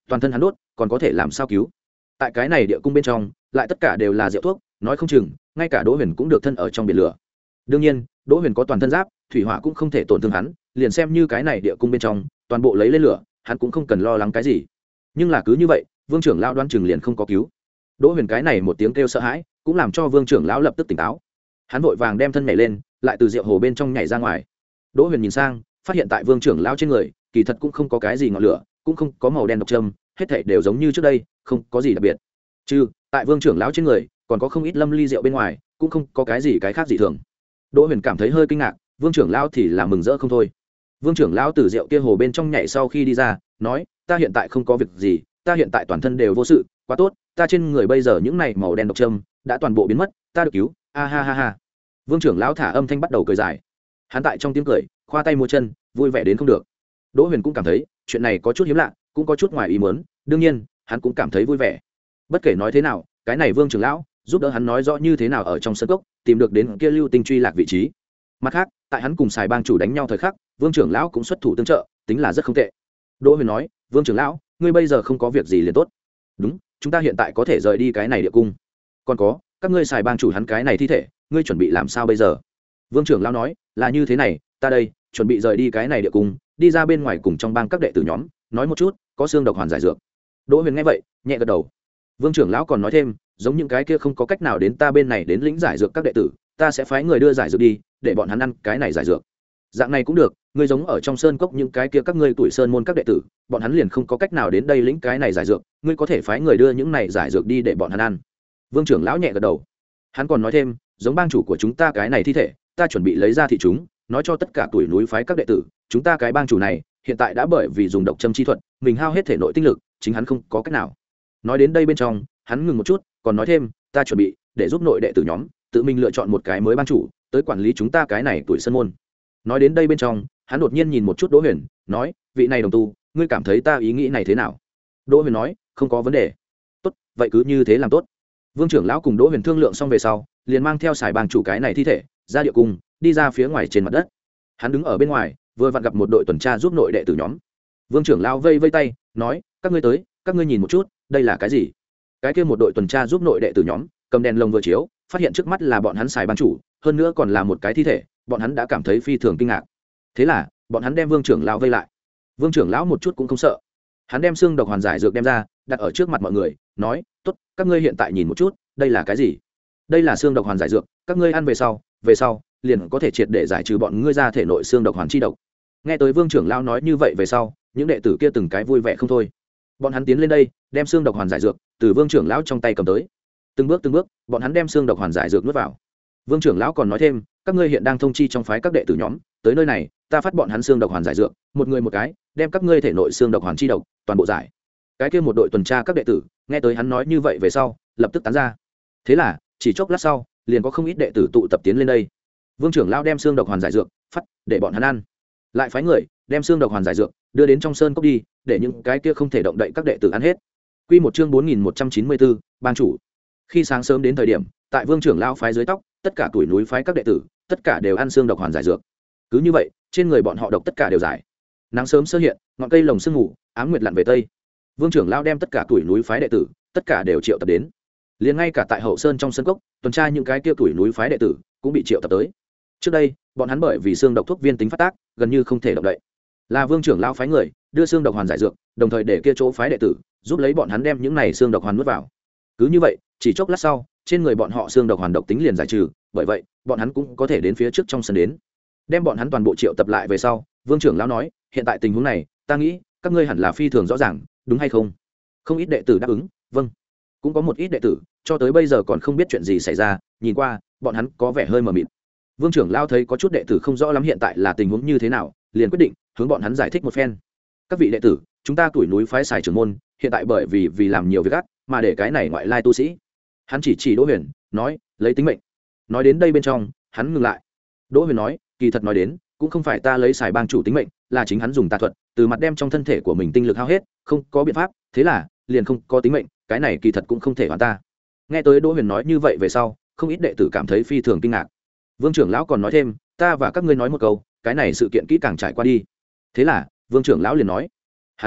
toàn thân hắn đốt còn có thể làm sao cứu. Tại cái này địa cung bên trong lại tất cả đều là rượu thuốc, nói không chừng ngay cả Đỗ Huyền cũng được thân ở trong biển lửa. Đương nhiên Đỗ Huyền có toàn thân giáp, thủy hỏa cũng không thể tổn thương hắn, liền xem như cái này địa cung bên trong toàn bộ lấy lên lửa, hắn cũng không cần lo lắng cái gì. Nhưng là cứ như vậy Vương trưởng lão đoán chừng liền không có cứu. Đỗ Huyền cái này một tiếng kêu sợ hãi cũng làm cho Vương trưởng lão lập tức tỉnh táo. Hắn vội vàng đem thân nhảy lên, lại từ rượu hồ bên trong nhảy ra ngoài. Đỗ Huyền nhìn sang, phát hiện tại Vương trưởng lão trên người kỳ thật cũng không có cái gì ngọn lửa, cũng không có màu đen độc châm, hết thảy đều giống như trước đây, không có gì đặc biệt. Chứ tại Vương trưởng lão trên người còn có không ít lâm ly rượu bên ngoài, cũng không có cái gì cái khác gì thường. Đỗ Huyền cảm thấy hơi kinh ngạc, Vương trưởng lão thì là mừng rỡ không thôi. Vương trưởng lão từ rượu kia hồ bên trong nhảy sau khi đi ra, nói: "Ta hiện tại không có việc gì, ta hiện tại toàn thân đều vô sự, quá tốt, ta trên người bây giờ những này màu đen độc châm đã toàn bộ biến mất, ta được cứu." A ha ha ha. Vương trưởng lão thả âm thanh bắt đầu cười dài. Hắn tại trong tiếng cười, khoa tay múa chân, vui vẻ đến không được. Đỗ Huyền cũng cảm thấy chuyện này có chút hiếm lạ, cũng có chút ngoài ý muốn, đương nhiên hắn cũng cảm thấy vui vẻ. Bất kể nói thế nào, cái này Vương trưởng lão giúp đỡ hắn nói rõ như thế nào ở trong sân cốc tìm được đến kia lưu tinh truy lạc vị trí. Mặt khác, tại hắn cùng Sài Bang chủ đánh nhau thời khắc, Vương trưởng lão cũng xuất thủ tương trợ, tính là rất không tệ. Đỗ Huyền nói: "Vương trưởng lão, ngươi bây giờ không có việc gì liền tốt." "Đúng, chúng ta hiện tại có thể rời đi cái này địa cung. Còn có, các ngươi Sài Bang chủ hắn cái này thi thể, ngươi chuẩn bị làm sao bây giờ?" Vương trưởng lão nói: "Là như thế này, ta đây chuẩn bị rời đi cái này địa cung, đi ra bên ngoài cùng trong bang các đệ tử nhóm nói một chút, có xương độc hoàn giải dược." Đỗ Huyền nghe vậy, nhẹ gật đầu. Vương trưởng lão còn nói thêm: "Giống những cái kia không có cách nào đến ta bên này đến lĩnh giải dược các đệ tử, ta sẽ phái người đưa giải dược đi, để bọn hắn ăn cái này giải dược. Dạng này cũng được, ngươi giống ở trong sơn cốc những cái kia các ngươi tuổi sơn môn các đệ tử, bọn hắn liền không có cách nào đến đây lĩnh cái này giải dược, ngươi có thể phái người đưa những này giải dược đi để bọn hắn ăn." Vương trưởng lão nhẹ gật đầu. Hắn còn nói thêm: "Giống bang chủ của chúng ta cái này thi thể, ta chuẩn bị lấy ra thị chúng, nói cho tất cả tuổi núi phái các đệ tử, chúng ta cái bang chủ này hiện tại đã bởi vì dùng độc châm chi thuật, mình hao hết thể nội tinh lực, chính hắn không có cách nào." Nói đến đây bên trong, hắn ngừng một chút, còn nói thêm: "Ta chuẩn bị để giúp nội đệ tử nhóm tự mình lựa chọn một cái mới bang chủ, tới quản lý chúng ta cái này tuổi sơn môn." Nói đến đây bên trong, hắn đột nhiên nhìn một chút Đỗ Huyền, nói: "Vị này đồng tu, ngươi cảm thấy ta ý nghĩ này thế nào?" Đỗ Huyền nói: "Không có vấn đề." "Tốt, vậy cứ như thế làm tốt." Vương trưởng lão cùng Đỗ Huyền thương lượng xong về sau, liền mang theo Sài Bang chủ cái này thi thể ra địa cung, đi ra phía ngoài trên mặt đất. Hắn đứng ở bên ngoài, vừa vặn gặp một đội tuần tra giúp nội đệ tử nhóm. Vương trưởng lão vây vây tay, nói: "Các ngươi tới, các ngươi nhìn một chút, đây là cái gì?" Cái kia một đội tuần tra giúp nội đệ tử nhóm, cầm đèn lồng vừa chiếu, phát hiện trước mắt là bọn hắn Sài Bang chủ, hơn nữa còn là một cái thi thể, bọn hắn đã cảm thấy phi thường kinh ngạc. Thế là bọn hắn đem Vương trưởng lão vây lại. Vương trưởng lão một chút cũng không sợ, hắn đem xương độc hoàn giải dược đem ra, đặt ở trước mặt mọi người, nói: "Tốt, các ngươi hiện tại nhìn một chút, đây là cái gì? Đây là xương độc hoàn giải dược, các ngươi ăn về sau, về sau liền có thể triệt để giải trừ bọn ngươi ra thể nội xương độc hoàn chi độc." Nghe tới Vương trưởng lão nói như vậy về sau, những đệ tử kia từng cái vui vẻ không thôi. Bọn hắn tiến lên đây, đem xương độc hoàn giải dược từ Vương trưởng lão trong tay cầm tới. Từng bước từng bước, bọn hắn đem xương độc hoàn giải dược nuốt vào. Vương trưởng lão còn nói thêm: "Các ngươi hiện đang thông chi trong phái các đệ tử nhóm, tới nơi này, ta phát bọn hắn xương độc hoàn giải dược, một người một cái, đem các ngươi thể nội xương độc hoàn chi độc toàn bộ giải." Cái kia một đội tuần tra các đệ tử, nghe tới hắn nói như vậy về sau, lập tức tán ra. Thế là, chỉ chốc lát sau, liền có không ít đệ tử tụ tập tiến lên đây. Vương trưởng lão đem xương độc hoàn giải dược phát để bọn hắn ăn, lại phái người đem xương độc hoàn giải dược đưa đến trong sơn cốc đi, để những cái kia không thể động đậy các đệ tử ăn hết. Quy một chương bốn nghìn một trăm chín mươi bốn, bang chủ. Khi sáng sớm đến thời điểm, tại Vương trưởng lão phái dưới tóc, tất cả tuổi núi phái các đệ tử, tất cả đều ăn xương độc hoàn giải dược. Cứ như vậy, trên người bọn họ độc tất cả đều giải. Nắng sớm sơ hiện, ngọn cây lồng sương ngủ, ám nguyệt lặn về tây. Vương trưởng lão đem tất cả tuổi núi phái đệ tử, tất cả đều triệu tập đến. Liền ngay cả tại hậu sơn trong sân cốc, tuần tra những cái kia tuổi núi phái đệ tử cũng bị triệu tập tới. Trước đây, bọn hắn bởi vì xương độc thuốc viên tính phát tác, gần như không thể động đậy. Là Vương trưởng lão phái người đưa xương độc hoàn giải dược, đồng thời để kia chỗ phái đệ tử giúp lấy bọn hắn đem những này xương độc hoàn nuốt vào. Cứ như vậy, chỉ chốc lát sau, trên người bọn họ xương độc hoàn độc tính liền giải trừ, bởi vậy, bọn hắn cũng có thể đến phía trước trong sân đến. Đem bọn hắn toàn bộ triệu tập lại về sau, Vương trưởng lão nói: "Hiện tại tình huống này, ta nghĩ các ngươi hẳn là phi thường rõ ràng, đúng hay không?" Không ít đệ tử đáp ứng: "Vâng." Cũng có một ít đệ tử cho tới bây giờ còn không biết chuyện gì xảy ra, nhìn qua bọn hắn có vẻ hơi mờ mịt. Vương trưởng lão thấy có chút đệ tử không rõ lắm hiện tại là tình huống như thế nào, liền quyết định hướng bọn hắn giải thích một phen. "Các vị đệ tử, chúng ta tuổi núi phái Sài trưởng môn hiện tại bởi vì vì làm nhiều việc ác mà để cái này ngoại lai tu sĩ." Hắn chỉ chỉ Đỗ Huyền, nói: "Lấy tính mệnh." Nói đến đây bên trong, hắn ngừng lại. Đỗ Huyền nói: "Kỳ thật nói đến, cũng không phải ta lấy Sài bang chủ tính mệnh, là chính hắn dùng tà thuật, từ mặt đem trong thân thể của mình tinh lực hao hết, không có biện pháp, thế là liền không có tính mệnh, cái này kỳ thật cũng không thể hoàn ta." Nghe tới Đỗ Huyền nói như vậy về sau, không ít đệ tử cảm thấy phi thường kinh ngạc. Vương trưởng lão còn nói thêm: "Ta và các ngươi nói một câu, cái này sự kiện kỹ càng trải qua đi." Thế là, Vương trưởng lão liền nói: "Hắn nói,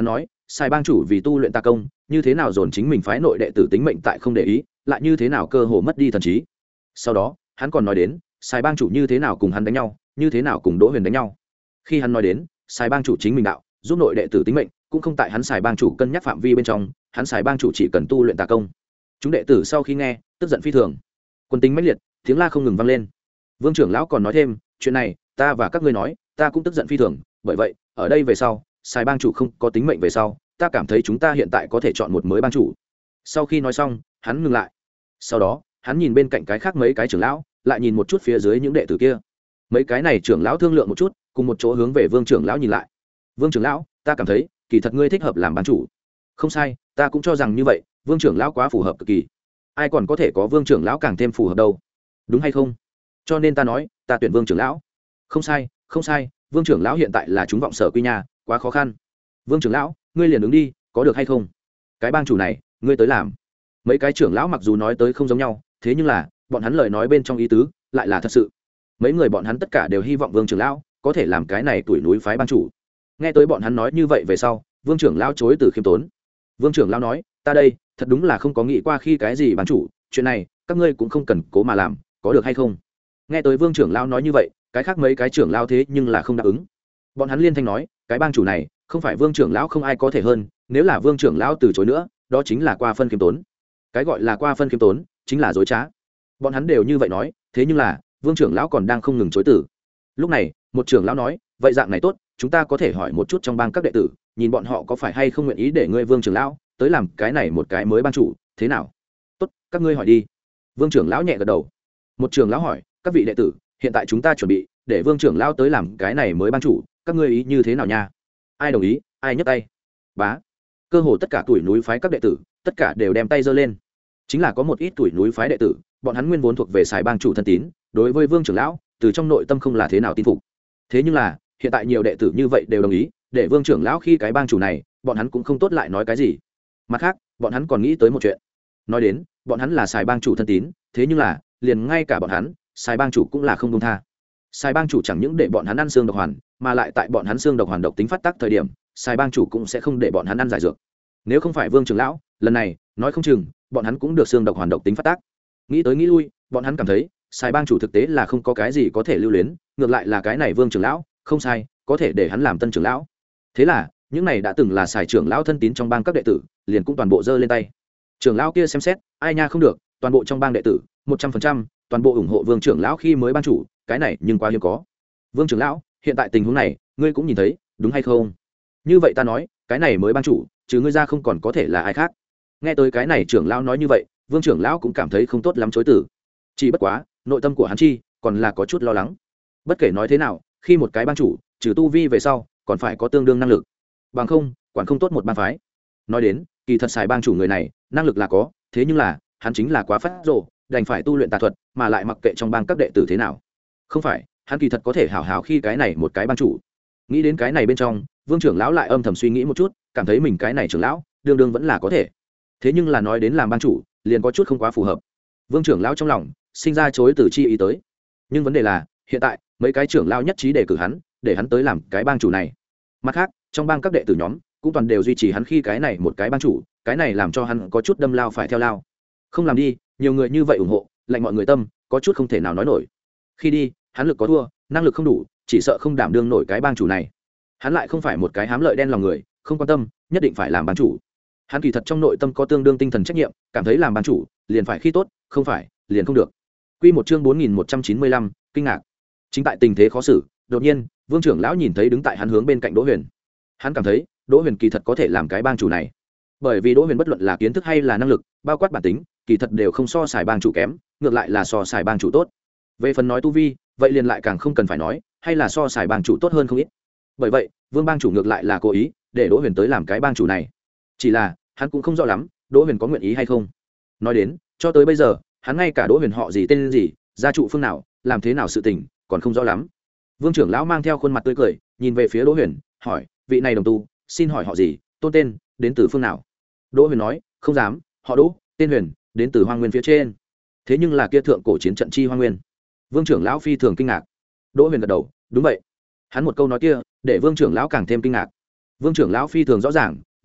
Sài bang chủ vì tu luyện tà công như thế nào dồn chính mình phái nội đệ tử tính mệnh tại không để ý, lại như thế nào cơ hồ mất đi thần trí. Sau đó hắn còn nói đến Sài bang chủ như thế nào cùng hắn đánh nhau, như thế nào cùng Đỗ Huyền đánh nhau. Khi hắn nói đến Sài bang chủ chính mình đạo giúp nội đệ tử tính mệnh cũng không tại hắn Sài bang chủ cân nhắc phạm vi bên trong, hắn Sài bang chủ chỉ cần tu luyện tà công. Chúng đệ tử sau khi nghe tức giận phi thường, quân tính mãnh liệt, tiếng la không ngừng vang lên. Vương trưởng lão còn nói thêm, chuyện này ta và các ngươi nói, ta cũng tức giận phi thường, bởi vậy ở đây về sau Sài bang chủ không có tính mệnh về sau, ta cảm thấy chúng ta hiện tại có thể chọn một mới bang chủ. Sau khi nói xong hắn ngừng lại, sau đó hắn nhìn bên cạnh cái khác mấy cái trưởng lão, lại nhìn một chút phía dưới những đệ tử kia. Mấy cái này trưởng lão thương lượng một chút, cùng một chỗ hướng về Vương trưởng lão nhìn lại. Vương trưởng lão, ta cảm thấy kỳ thật ngươi thích hợp làm bang chủ. Không sai, ta cũng cho rằng như vậy, Vương trưởng lão quá phù hợp cực kỳ. Ai còn có thể có Vương trưởng lão càng thêm phù hợp đâu, đúng hay không? Cho nên ta nói ta tuyển Vương trưởng lão. Không sai, không sai, Vương trưởng lão hiện tại là chúng vọng sở quy nhà, quá khó khăn. Vương trưởng lão, ngươi liền ứng đi, có được hay không? Cái bang chủ này ngươi tới làm. Mấy cái trưởng lão mặc dù nói tới không giống nhau, thế nhưng là bọn hắn lời nói bên trong ý tứ lại là thật sự. Mấy người bọn hắn tất cả đều hy vọng Vương trưởng lão có thể làm cái này tuổi núi phái bang chủ. Nghe tới bọn hắn nói như vậy về sau, Vương trưởng lão chối từ khiêm tốn. Vương trưởng lão nói, ta đây thật đúng là không có nghĩ qua khi cái gì bang chủ, chuyện này các ngươi cũng không cần cố mà làm, có được hay không? Nghe tới Vương trưởng lão nói như vậy, cái khác mấy cái trưởng lão thế nhưng là không đáp ứng. Bọn hắn liên thanh nói, cái bang chủ này không phải Vương trưởng lão không ai có thể hơn, nếu là Vương trưởng lão từ chối nữa, đó chính là qua phân khiêm tốn. Cái gọi là qua phân khiêm tốn chính là dối trá. Bọn hắn đều như vậy nói, thế nhưng là Vương trưởng lão còn đang không ngừng chối từ. Lúc này một trưởng lão nói, vậy dạng này tốt, chúng ta có thể hỏi một chút trong bang các đệ tử, nhìn bọn họ có phải hay không nguyện ý để ngươi Vương trưởng lão tới làm cái này một cái mới bang chủ, thế nào? Tốt, các ngươi hỏi đi. Vương trưởng lão nhẹ gật đầu. Một trưởng lão hỏi, các vị đệ tử, hiện tại chúng ta chuẩn bị để Vương trưởng lão tới làm cái này mới bang chủ, các ngươi ý như thế nào nha? Ai đồng ý, ai nhấc tay. Bá. Cơ hồ tất cả tuổi núi phái các đệ tử, tất cả đều đem tay giơ lên. Chính là có một ít tuổi núi phái đệ tử, bọn hắn nguyên vốn thuộc về Sài bang chủ thân tín, đối với Vương trưởng lão từ trong nội tâm không là thế nào tin phục. Thế nhưng là hiện tại nhiều đệ tử như vậy đều đồng ý để Vương trưởng lão khi cái bang chủ này, bọn hắn cũng không tốt lại nói cái gì. Mặt khác bọn hắn còn nghĩ tới một chuyện, nói đến bọn hắn là Sài bang chủ thân tín, thế nhưng là liền ngay cả bọn hắn Sài bang chủ cũng là không công tha. Sài bang chủ chẳng những để bọn hắn ăn xương độc hoàn, mà lại tại bọn hắn xương độc hoàn độc tính phát tác thời điểm, Sài bang chủ cũng sẽ không để bọn hắn ăn giải dược. Nếu không phải Vương trưởng lão lần này nói không chừng bọn hắn cũng được xương độc hoàn độc tính phát tác. Nghĩ tới nghĩ lui, bọn hắn cảm thấy Sài bang chủ thực tế là không có cái gì có thể lưu luyến, ngược lại là cái này Vương trưởng lão không sai, có thể để hắn làm tân trưởng lão. Thế là những này đã từng là Sài trưởng lão thân tín trong bang các đệ tử, liền cũng toàn bộ giơ lên tay. Trưởng lão kia xem xét, ai nha không được, toàn bộ trong bang đệ tử một trăm phần trăm toàn bộ ủng hộ Vương trưởng lão khi mới bang chủ, cái này nhưng quá hiếm có. Vương trưởng lão, hiện tại tình huống này ngươi cũng nhìn thấy, đúng hay không? Như vậy ta nói, cái này mới bang chủ trừ ngươi ra không còn có thể là ai khác. Nghe tới cái này trưởng lão nói như vậy, Vương trưởng lão cũng cảm thấy không tốt lắm chối từ. Chỉ bất quá nội tâm của hắn chi còn là có chút lo lắng. Bất kể nói thế nào, khi một cái bang chủ trừ tu vi về sau còn phải có tương đương năng lực, bằng không quản không tốt một bang phái. Nói đến kỳ thật Sài bang chủ người này năng lực là có, thế nhưng là hắn chính là quá phát rồ, đành phải tu luyện tà thuật, mà lại mặc kệ trong bang các đệ tử thế nào. Không phải hắn kỳ thật có thể hảo hảo khi cái này một cái bang chủ. Nghĩ đến cái này bên trong, Vương trưởng lão lại âm thầm suy nghĩ một chút, cảm thấy mình cái này trưởng lão đương đương vẫn là có thể. Thế nhưng là nói đến làm bang chủ liền có chút không quá phù hợp. Vương trưởng lão trong lòng sinh ra chối từ chi ý tới. Nhưng vấn đề là hiện tại mấy cái trưởng lão nhất trí đề cử hắn, để hắn tới làm cái bang chủ này. Mặt khác trong bang các đệ tử nhóm cũng toàn đều duy trì hắn khi cái này một cái bang chủ, cái này làm cho hắn có chút đâm lao phải theo lao. Không làm đi, nhiều người như vậy ủng hộ, lạnh mọi người tâm, có chút không thể nào nói nổi. Khi đi hắn lực có thua, năng lực không đủ, chỉ sợ không đảm đương nổi cái bang chủ này. Hắn lại không phải một cái hám lợi đen lòng người, không quan tâm nhất định phải làm bang chủ. Hắn kỳ thật trong nội tâm có tương đương tinh thần trách nhiệm, cảm thấy làm bang chủ liền phải khi tốt, không phải liền không được. Quy một chương bốn nghìn một trăm chín mươi lăm, kinh ngạc. Chính tại tình thế khó xử, đột nhiên Vương trưởng lão nhìn thấy đứng tại hắn hướng bên cạnh Đỗ Huyền. Hắn cảm thấy Đỗ Huyền kỳ thật có thể làm cái bang chủ này, bởi vì Đỗ Huyền bất luận là kiến thức hay là năng lực, bao quát bản tính, kỳ thật đều không so Sài bang chủ kém, ngược lại là so Sài bang chủ tốt. Về phần nói tu vi, vậy liền lại càng không cần phải nói, hay là so Sài bang chủ tốt hơn không ít. Bởi vậy Vương bang chủ ngược lại là cố ý để Đỗ Huyền tới làm cái bang chủ này. Chỉ là hắn cũng không rõ lắm Đỗ Huyền có nguyện ý hay không. Nói đến cho tới bây giờ, hắn ngay cả Đỗ Huyền họ gì tên gì, gia trụ phương nào, làm thế nào sự tình còn không rõ lắm. Vương trưởng lão mang theo khuôn mặt tươi cười nhìn về phía Đỗ Huyền, hỏi, vị này đồng tu, xin hỏi họ gì, tôn tên, đến từ phương nào? Đỗ Huyền nói, không dám, họ Đỗ, tên Huyền, đến từ Hoang Nguyên phía trên. Thế nhưng là kia thượng cổ chiến trận chi Hoang Nguyên. Vương trưởng lão phi thường kinh ngạc. Đỗ Huyền gật đầu, đúng vậy. Hắn một câu nói kia để Vương trưởng lão càng thêm kinh ngạc. Vương trưởng lão phi thường rõ ràng,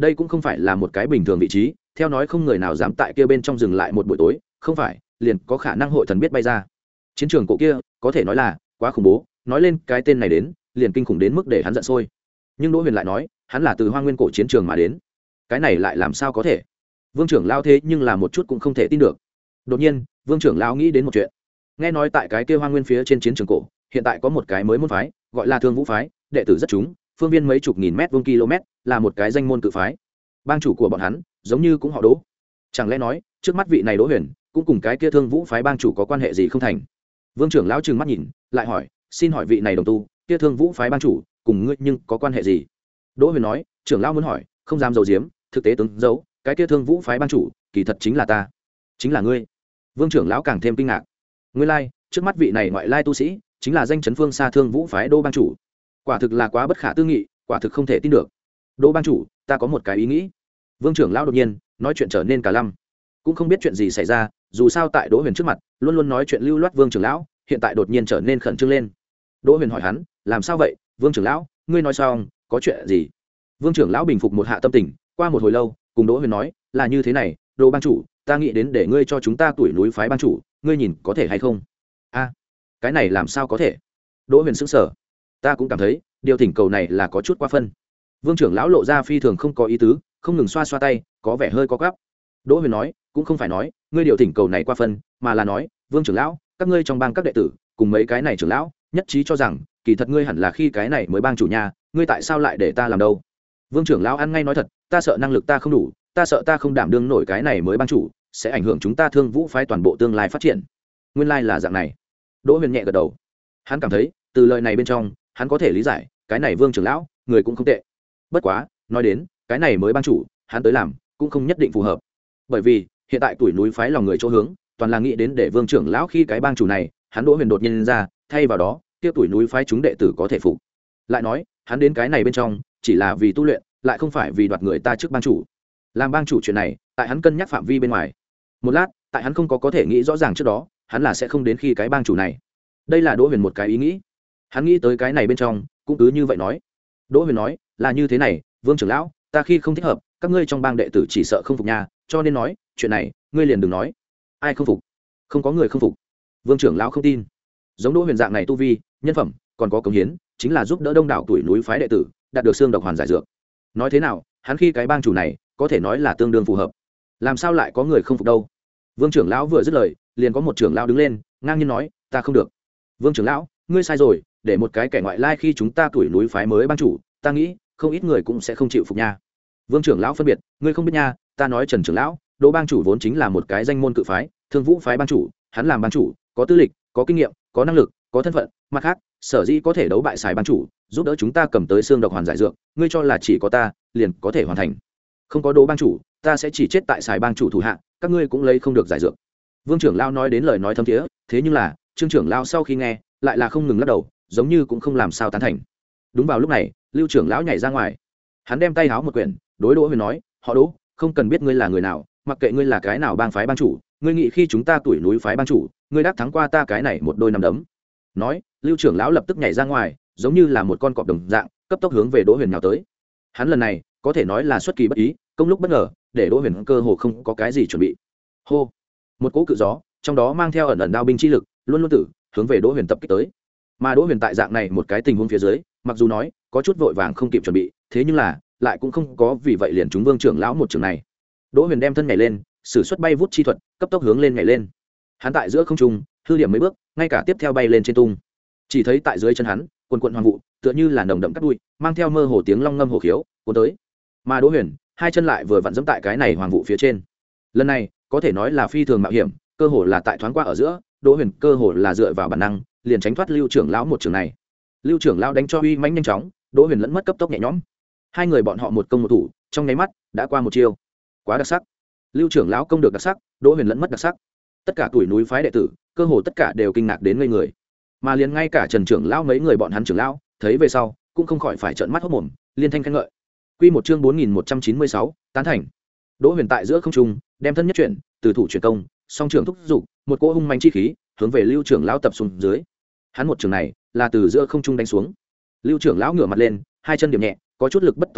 đây cũng không phải là một cái bình thường vị trí, theo nói không người nào dám tại kia bên trong dừng lại một buổi tối, không phải liền có khả năng hội thần biết bay ra. Chiến trường cổ kia có thể nói là quá khủng bố, nói lên cái tên này đến liền kinh khủng đến mức để hắn giận sôi. Nhưng Đỗ Huyền lại nói hắn là từ Hoang Nguyên cổ chiến trường mà đến, cái này lại làm sao có thể? Vương trưởng lão thế nhưng là một chút cũng không thể tin được. Đột nhiên Vương trưởng lão nghĩ đến một chuyện, nghe nói tại cái kia Hoang Nguyên phía trên chiến trường cổ hiện tại có một cái mới môn phái gọi là Thương Vũ phái, đệ tử rất chúng, phương viên mấy chục nghìn mét vuông km, là một cái danh môn cự phái. Bang chủ của bọn hắn giống như cũng họ Đỗ, chẳng lẽ nói trước mắt vị này Đỗ Huyền cũng cùng cái kia Thương Vũ phái bang chủ có quan hệ gì không thành? Vương trưởng lão trừng mắt nhìn lại hỏi, xin hỏi vị này đồng tu, kia Thương Vũ phái bang chủ cùng ngươi nhưng có quan hệ gì? Đỗ Huyền nói, trưởng lão muốn hỏi không dám giấu giếm, thực tế tướng giấu, cái kia Thương Vũ phái bang chủ kỳ thật chính là ta, chính là ngươi. Vương trưởng lão càng thêm kinh ngạc, nguyên lai trước mắt vị này ngoại lai tu sĩ chính là danh chấn phương xa Thương Vũ phái Đỗ bang chủ, quả thực là quá bất khả tư nghị, quả thực không thể tin được. Đỗ bang chủ, ta có một cái ý nghĩ. Vương trưởng lão đột nhiên nói chuyện trở nên cả lăm, cũng không biết chuyện gì xảy ra, dù sao tại Đỗ Huyền trước mặt luôn luôn nói chuyện lưu loát Vương trưởng lão hiện tại đột nhiên trở nên khẩn trương lên. Đỗ Huyền hỏi hắn, làm sao vậy Vương trưởng lão, ngươi nói xong có chuyện gì? Vương trưởng lão bình phục một hạ tâm tình, qua một hồi lâu cùng Đỗ Huyền nói, là như thế này, Đỗ bang chủ, ta nghĩ đến để ngươi cho chúng ta tuổi núi phái bang chủ, ngươi nhìn có thể hay không? A, cái này làm sao có thể? Đỗ Huyền sững sờ, ta cũng cảm thấy điều thỉnh cầu này là có chút quá phân. Vương trưởng lão lộ ra phi thường không có ý tứ, không ngừng xoa xoa tay, có vẻ hơi có gấp. Đỗ Huyền nói, cũng không phải nói ngươi điều thỉnh cầu này qua phân, mà là nói, Vương trưởng lão, các ngươi trong bang các đệ tử cùng mấy cái này trưởng lão nhất trí cho rằng kỳ thật ngươi hẳn là khi cái này mới bang chủ nhà, ngươi tại sao lại để ta làm đâu? Vương trưởng lão ăn ngay nói thật, ta sợ năng lực ta không đủ, ta sợ ta không đảm đương nổi cái này mới bang chủ, sẽ ảnh hưởng chúng ta Thương Vũ phái toàn bộ tương lai phát triển. Nguyên lai là dạng này. Đỗ Huyền nhẹ gật đầu, hắn cảm thấy từ lời này bên trong hắn có thể lý giải cái này Vương trưởng lão người cũng không tệ. Bất quá nói đến cái này mới bang chủ, hắn tới làm cũng không nhất định phù hợp, bởi vì hiện tại tuổi núi phái lòng người chỗ hướng toàn là nghĩ đến để Vương trưởng lão khi cái bang chủ này, hắn Đỗ Huyền đột nhiên ra thay vào đó kia tuổi núi phái chúng đệ tử có thể phục. Lại nói hắn đến cái này bên trong chỉ là vì tu luyện, lại không phải vì đoạt người ta trước bang chủ. Làm bang chủ chuyện này tại hắn cân nhắc phạm vi bên ngoài. Một lát tại hắn không có có thể nghĩ rõ ràng trước đó, hắn là sẽ không đến khi cái bang chủ này. Đây là Đỗ Huyền một cái ý nghĩ, hắn nghĩ tới cái này bên trong cũng cứ như vậy nói. Đỗ Huyền nói, là như thế này, Vương trưởng lão, ta khi không thích hợp, các ngươi trong bang đệ tử chỉ sợ không phục nha, cho nên nói chuyện này ngươi liền đừng nói. Ai không phục? Không có người không phục. Vương trưởng lão không tin. Giống Đỗ Huyền dạng này tu vi, nhân phẩm, còn có cống hiến, chính là giúp đỡ đông đảo tuổi núi phái đệ tử đạt được xương độc hoàn giải dược. Nói thế nào hắn khi cái bang chủ này có thể nói là tương đương phù hợp, làm sao lại có người không phục đâu? Vương trưởng lão vừa dứt lời liền có một trưởng lão đứng lên ngang nhiên nói, ta không được. Vương trưởng lão, ngươi sai rồi, để một cái kẻ ngoại lai khi chúng ta tuổi núi phái mới bang chủ, ta nghĩ không ít người cũng sẽ không chịu phục nha. Vương trưởng lão phân biệt, ngươi không biết nha, ta nói Trần trưởng lão, Đỗ bang chủ vốn chính là một cái danh môn cự phái, Thương Vũ phái bang chủ, hắn làm bang chủ có tư lịch, có kinh nghiệm, có năng lực, có thân phận, mặt khác sở dĩ có thể đấu bại xài bang chủ, giúp đỡ chúng ta cầm tới xương độc hoàn giải dược, ngươi cho là chỉ có ta liền có thể hoàn thành? Không có Đỗ bang chủ, ta sẽ chỉ chết tại xài bang chủ thủ hạ, các ngươi cũng lấy không được giải dược. Vương trưởng lão nói đến lời nói thâm thiế, thế nhưng là Trương trưởng lão sau khi nghe lại là không ngừng lắc đầu, giống như cũng không làm sao tán thành. Đúng vào lúc này Lưu trưởng lão nhảy ra ngoài, hắn đem tay háo một quyển đối Đỗ Huyền nói, họ Đỗ, không cần biết ngươi là người nào, mặc kệ ngươi là cái nào bang phái bang chủ, ngươi nghĩ khi chúng ta tuổi núi phái bang chủ, ngươi đắc thắng qua ta cái này một đôi nằm đấm. Nói Lưu trưởng lão lập tức nhảy ra ngoài, giống như là một con cọp đồng dạng cấp tốc hướng về Đỗ Huyền nhào tới. Hắn lần này có thể nói là xuất kỳ bất ý, công lúc bất ngờ, để Đỗ Huyền cơ hồ không có cái gì chuẩn bị. Hô, một cỗ cự gió trong đó mang theo ẩn ẩn đao binh chi lực luôn luôn tử hướng về Đỗ Huyền tập kích tới. Mà Đỗ Huyền tại dạng này một cái tình huống phía dưới, mặc dù nói có chút vội vàng không kịp chuẩn bị, thế nhưng là lại cũng không có vì vậy liền trúng Vương trưởng lão một trường này. Đỗ Huyền đem thân nhảy lên, sử xuất bay vút chi thuật, cấp tốc hướng lên nhảy lên. Hắn tại giữa không trung hư điểm mấy bước, ngay cả tiếp theo bay lên trên tung. Chỉ thấy tại dưới chân hắn quần quần hoàng vụ, tựa như là nồng đậm cát bụi, mang theo mơ hồ tiếng long ngâm hồ khiếu cuốn tới. Mà Đỗ Huyền hai chân lại vừa vặn giẫm tại cái này hoàng vụ phía trên. Lần này có thể nói là phi thường mạo hiểm, cơ hồ là tại thoáng qua ở giữa, Đỗ Huyền cơ hồ là dựa vào bản năng liền tránh thoát Lưu trưởng lão một trường này. Lưu trưởng lão đánh cho uy mãnh nhanh chóng, Đỗ Huyền lẫn mất cấp tốc nhẹ nhõm. Hai người bọn họ một công một thủ, trong nháy mắt đã qua một chiêu. Quá đặc sắc. Lưu trưởng lão công được đặc sắc, Đỗ Huyền lẫn mất đặc sắc. Tất cả tuổi núi phái đệ tử, cơ hồ tất cả đều kinh ngạc đến ngây người. Mà liền ngay cả Trần trưởng lão mấy người bọn hắn trưởng lão, thấy về sau, cũng không khỏi phải trợn mắt hốt mồm, liên thanh khen ngợi. Quy một chương bốn nghìn một trăm chín mươi sáu, tán thành. Đỗ Huyền tại giữa không trung, đem thân nhất chuyển, từ thủ chuyển công, song trưởng thúc dục, một cỗ hung manh chi khí, hướng về Lưu trưởng lão tập xuống dưới. Hắn một trường này, là từ giữa không trung đánh xuống. Lưu trưởng lão ngửa mặt lên, hai chân điểm nhẹ, có chút lực bất tòng tâm,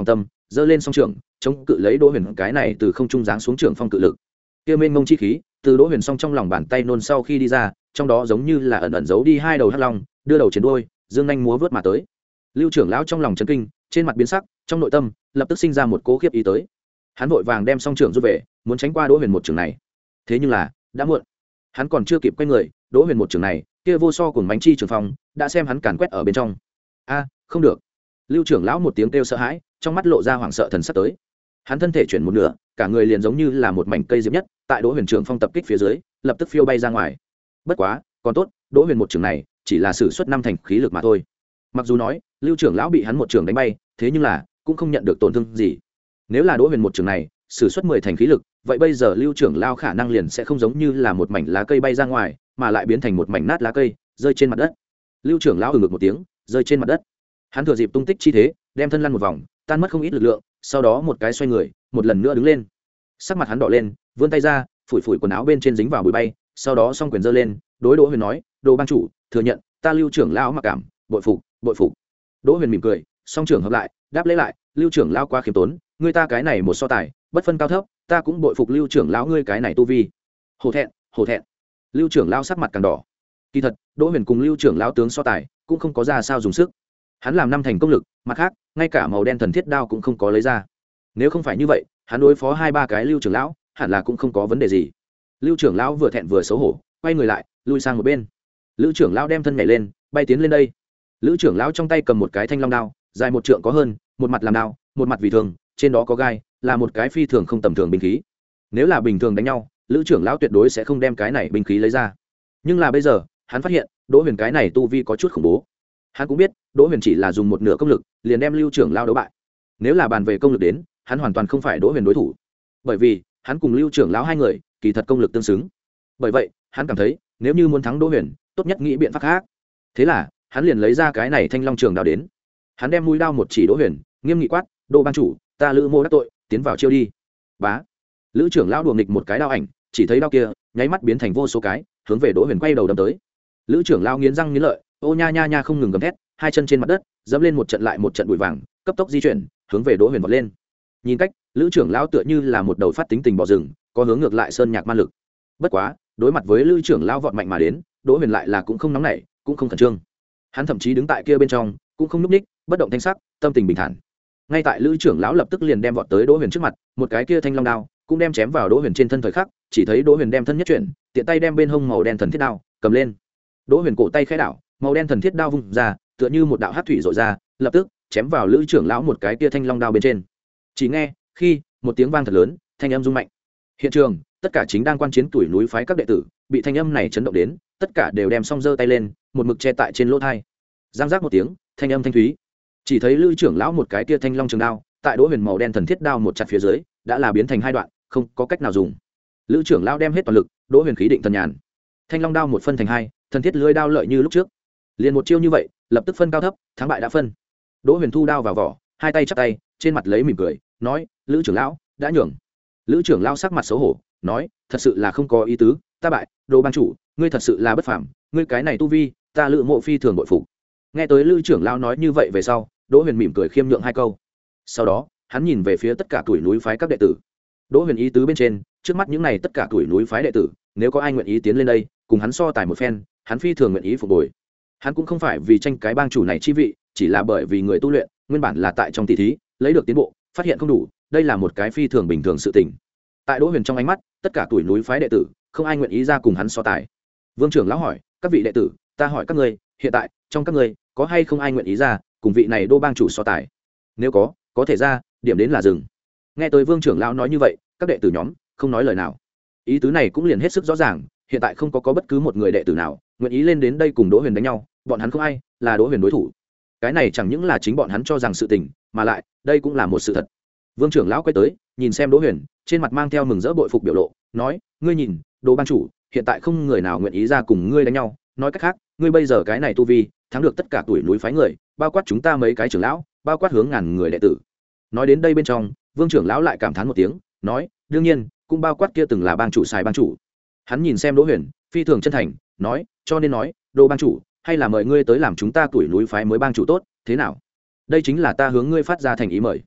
giơ lên song trưởng chống cự lấy đỗ huyền cái này từ không trung giáng xuống trưởng phong cự lực. Kia mênh mông chi khí từ đỗ huyền song trong lòng bàn tay nôn sau khi đi ra, trong đó giống như là ẩn ẩn giấu đi hai đầu hắc long, đưa đầu chiến đuôi dương nhanh múa vớt mà tới. Lưu trưởng lão trong lòng chấn kinh, trên mặt biến sắc, trong nội tâm lập tức sinh ra một cố khiếp ý tới. Hắn vội vàng đem song trưởng rút về, muốn tránh qua đỗ huyền một trường này. Thế nhưng là đã muộn, hắn còn chưa kịp quay người, đỗ huyền một trường này kia vô so cùng bánh chi trường phong đã xem hắn càn quét ở bên trong. A, không được! Lưu trưởng lão một tiếng kêu sợ hãi, trong mắt lộ ra hoảng sợ thần sắc tới. Hắn thân thể chuyển một nửa, cả người liền giống như là một mảnh cây diệp nhất, tại đỗ huyền trường phong tập kích phía dưới lập tức phiêu bay ra ngoài. Bất quá còn tốt, đỗ huyền một trường này chỉ là sử xuất năm thành khí lực mà thôi. Mặc dù nói lưu trưởng lão bị hắn một trường đánh bay, thế nhưng là cũng không nhận được tổn thương gì. Nếu là đỗ huyền một trường này sử xuất mười thành khí lực, vậy bây giờ lưu trưởng lão khả năng liền sẽ không giống như là một mảnh lá cây bay ra ngoài, mà lại biến thành một mảnh nát lá cây rơi trên mặt đất. Lưu trưởng lão ừ ngực một tiếng, rơi trên mặt đất. Hắn thừa dịp tung tích chi thế, đem thân lăn một vòng, tan mất không ít lực lượng, sau đó một cái xoay người, một lần nữa đứng lên. Sắc mặt hắn đỏ lên, vươn tay ra, phủi phủi quần áo bên trên dính vào bụi bay, sau đó song quyền giơ lên, đối Đỗ Huyền nói, "Đồ bang chủ, thừa nhận, ta Lưu trưởng lão mặc cảm, bội phục, bội phục." Đỗ Huyền mỉm cười, song trưởng hợp lại, đáp lễ lại, "Lưu trưởng lão quá khiêm tốn, ngươi ta cái này một so tài, bất phân cao thấp, ta cũng bội phục Lưu trưởng lão ngươi cái này tu vi." Hổ thẹn, hổ thẹn. Lưu trưởng lão sắc mặt càng đỏ. Kỳ thật, Đỗ Huyền cùng Lưu trưởng lão tướng so tài, cũng không có ra sao dùng sức. Hắn làm năm thành công lực, mặt khác, ngay cả màu đen thần thiết đao cũng không có lấy ra. Nếu không phải như vậy, hắn đối phó hai ba cái Lưu trưởng lão, hẳn là cũng không có vấn đề gì. Lưu trưởng lão vừa thẹn vừa xấu hổ, quay người lại, lui sang một bên. Lữ trưởng lão đem thân nhảy lên, bay tiến lên đây. Lữ trưởng lão trong tay cầm một cái thanh long đao, dài một trượng có hơn, một mặt làm đao, một mặt vì thường, trên đó có gai, là một cái phi thường không tầm thường binh khí. Nếu là bình thường đánh nhau, Lữ trưởng lão tuyệt đối sẽ không đem cái này binh khí lấy ra. Nhưng là bây giờ, hắn phát hiện, Đỗ Huyền cái này tu vi có chút khủng bố. Hắn cũng biết, Đỗ Huyền chỉ là dùng một nửa công lực, liền đem Lưu trưởng lão đấu bại. Nếu là bàn về công lực đến, hắn hoàn toàn không phải Đỗ Huyền đối thủ. Bởi vì, hắn cùng Lưu trưởng lão hai người, kỳ thật công lực tương xứng. Bởi vậy, hắn cảm thấy, nếu như muốn thắng Đỗ Huyền, tốt nhất nghĩ biện pháp khác. Thế là, hắn liền lấy ra cái này thanh long trường đao đến. Hắn đem mũi đao một chỉ Đỗ Huyền, nghiêm nghị quát, "Đỗ ban chủ, ta Lữ Mô đắc tội, tiến vào chiêu đi." Bá. Lữ trưởng lão đùa nghịch một cái đao ảnh, chỉ thấy đao kia, nháy mắt biến thành vô số cái, hướng về Đỗ Huyền quay đầu đâm tới. Lữ trưởng lão nghiến răng nghiến lợi, ô nha nha nha không ngừng gầm thét, hai chân trên mặt đất, dẫm lên một trận lại một trận bụi vàng, cấp tốc di chuyển, hướng về Đỗ Huyền vọt lên. Nhìn cách, Lữ trưởng lão tựa như là một đầu phát tính tình bò rừng, có hướng ngược lại sơn nhạc man lực. Bất quá, đối mặt với Lữ trưởng lão vọt mạnh mà đến, Đỗ Huyền lại là cũng không nóng nảy, cũng không khẩn trương. Hắn thậm chí đứng tại kia bên trong, cũng không nhúc nhích, bất động thanh sắc, tâm tình bình thản. Ngay tại Lữ trưởng lão lập tức liền đem vọt tới Đỗ Huyền trước mặt, một cái kia thanh long đao cũng đem chém vào Đỗ Huyền trên thân thời khắc, chỉ thấy Đỗ Huyền đem thân nhất chuyển, tiện tay đem bên hông màu đen thần thiết đao cầm lên. Đỗ Huyền cổ tay khẽ đảo, màu đen thần thiết đao vung ra, tựa như một đạo hắc thủy rọi ra, lập tức chém vào Lữ trưởng lão một cái kia thanh long đao bên trên. Chỉ nghe, khi một tiếng vang thật lớn, thanh âm rung mạnh. Hiện trường, tất cả chính đang quan chiến tuổi núi phái các đệ tử, bị thanh âm này chấn động đến, tất cả đều đem song giơ tay lên, một mực che tại trên lỗ tai. Giang giác một tiếng, thanh âm thanh thúy. Chỉ thấy Lữ trưởng lão một cái kia thanh long trường đao, tại Đỗ Huyền màu đen thần thiết đao một chặt phía dưới, đã là biến thành hai đoạn, không có cách nào dùng. Lữ trưởng lão đem hết toàn lực, Đỗ Huyền khí định thần nhàn. Thanh long đao một phân thành hai, thần thiết lưỡi đao lợi như lúc trước. Liền một chiêu như vậy, lập tức phân cao thấp, thắng bại đã phân. Đỗ Huyền thu đao vào vỏ, hai tay chắp tay, trên mặt lấy mỉm cười, nói, "Lữ trưởng lão, đã nhường." Lữ trưởng lão sắc mặt xấu hổ, nói, "Thật sự là không có ý tứ, ta bại, Đỗ ban chủ, ngươi thật sự là bất phàm, ngươi cái này tu vi, ta Lữ Mộ phi thường bội phục." Nghe tới Lữ trưởng lão nói như vậy về sau, Đỗ Huyền mỉm cười khiêm nhượng hai câu. Sau đó, hắn nhìn về phía tất cả tuổi núi phái các đệ tử. Đỗ Huyền ý tứ bên trên, trước mắt những này tất cả tuổi núi phái đệ tử, nếu có ai nguyện ý tiến lên đây, cùng hắn so tài một phen, hắn phi thường nguyện ý phục bồi. Hắn cũng không phải vì tranh cái bang chủ này chi vị, chỉ là bởi vì người tu luyện, nguyên bản là tại trong tỷ thí, lấy được tiến bộ, phát hiện không đủ, đây là một cái phi thường bình thường sự tình. Tại Đỗ Huyền trong ánh mắt, tất cả tuổi núi phái đệ tử, không ai nguyện ý ra cùng hắn so tài. Vương trưởng lão hỏi, "Các vị đệ tử, ta hỏi các ngươi, hiện tại, trong các ngươi, có hay không ai nguyện ý ra cùng vị này Đỗ bang chủ so tài? Nếu có, có thể ra, điểm đến là dừng." Nghe tới Vương trưởng lão nói như vậy, các đệ tử nhóm không nói lời nào. Ý tứ này cũng liền hết sức rõ ràng, hiện tại không có có bất cứ một người đệ tử nào nguyện ý lên đến đây cùng Đỗ Huyền đánh nhau, bọn hắn không ai là Đỗ Huyền đối thủ. Cái này chẳng những là chính bọn hắn cho rằng sự tình, mà lại, đây cũng là một sự thật. Vương trưởng lão quay tới, nhìn xem Đỗ Huyền, trên mặt mang theo mừng rỡ bội phục biểu lộ, nói, "Ngươi nhìn, Đỗ ban chủ, hiện tại không người nào nguyện ý ra cùng ngươi đánh nhau, nói cách khác, ngươi bây giờ cái này tu vi, thắng được tất cả tuổi núi phái người, bao quát chúng ta mấy cái trưởng lão, bao quát hướng ngàn người đệ tử." Nói đến đây bên trong, Vương trưởng lão lại cảm thán một tiếng, nói, "Đương nhiên, cũng bao quát kia từng là bang chủ xài bang chủ." Hắn nhìn xem Đỗ Huyền, phi thường chân thành, nói, "Cho nên nói, Đỗ bang chủ, hay là mời ngươi tới làm chúng ta tuổi núi phái mới bang chủ tốt, thế nào?" Đây chính là ta hướng ngươi phát ra thành ý mời.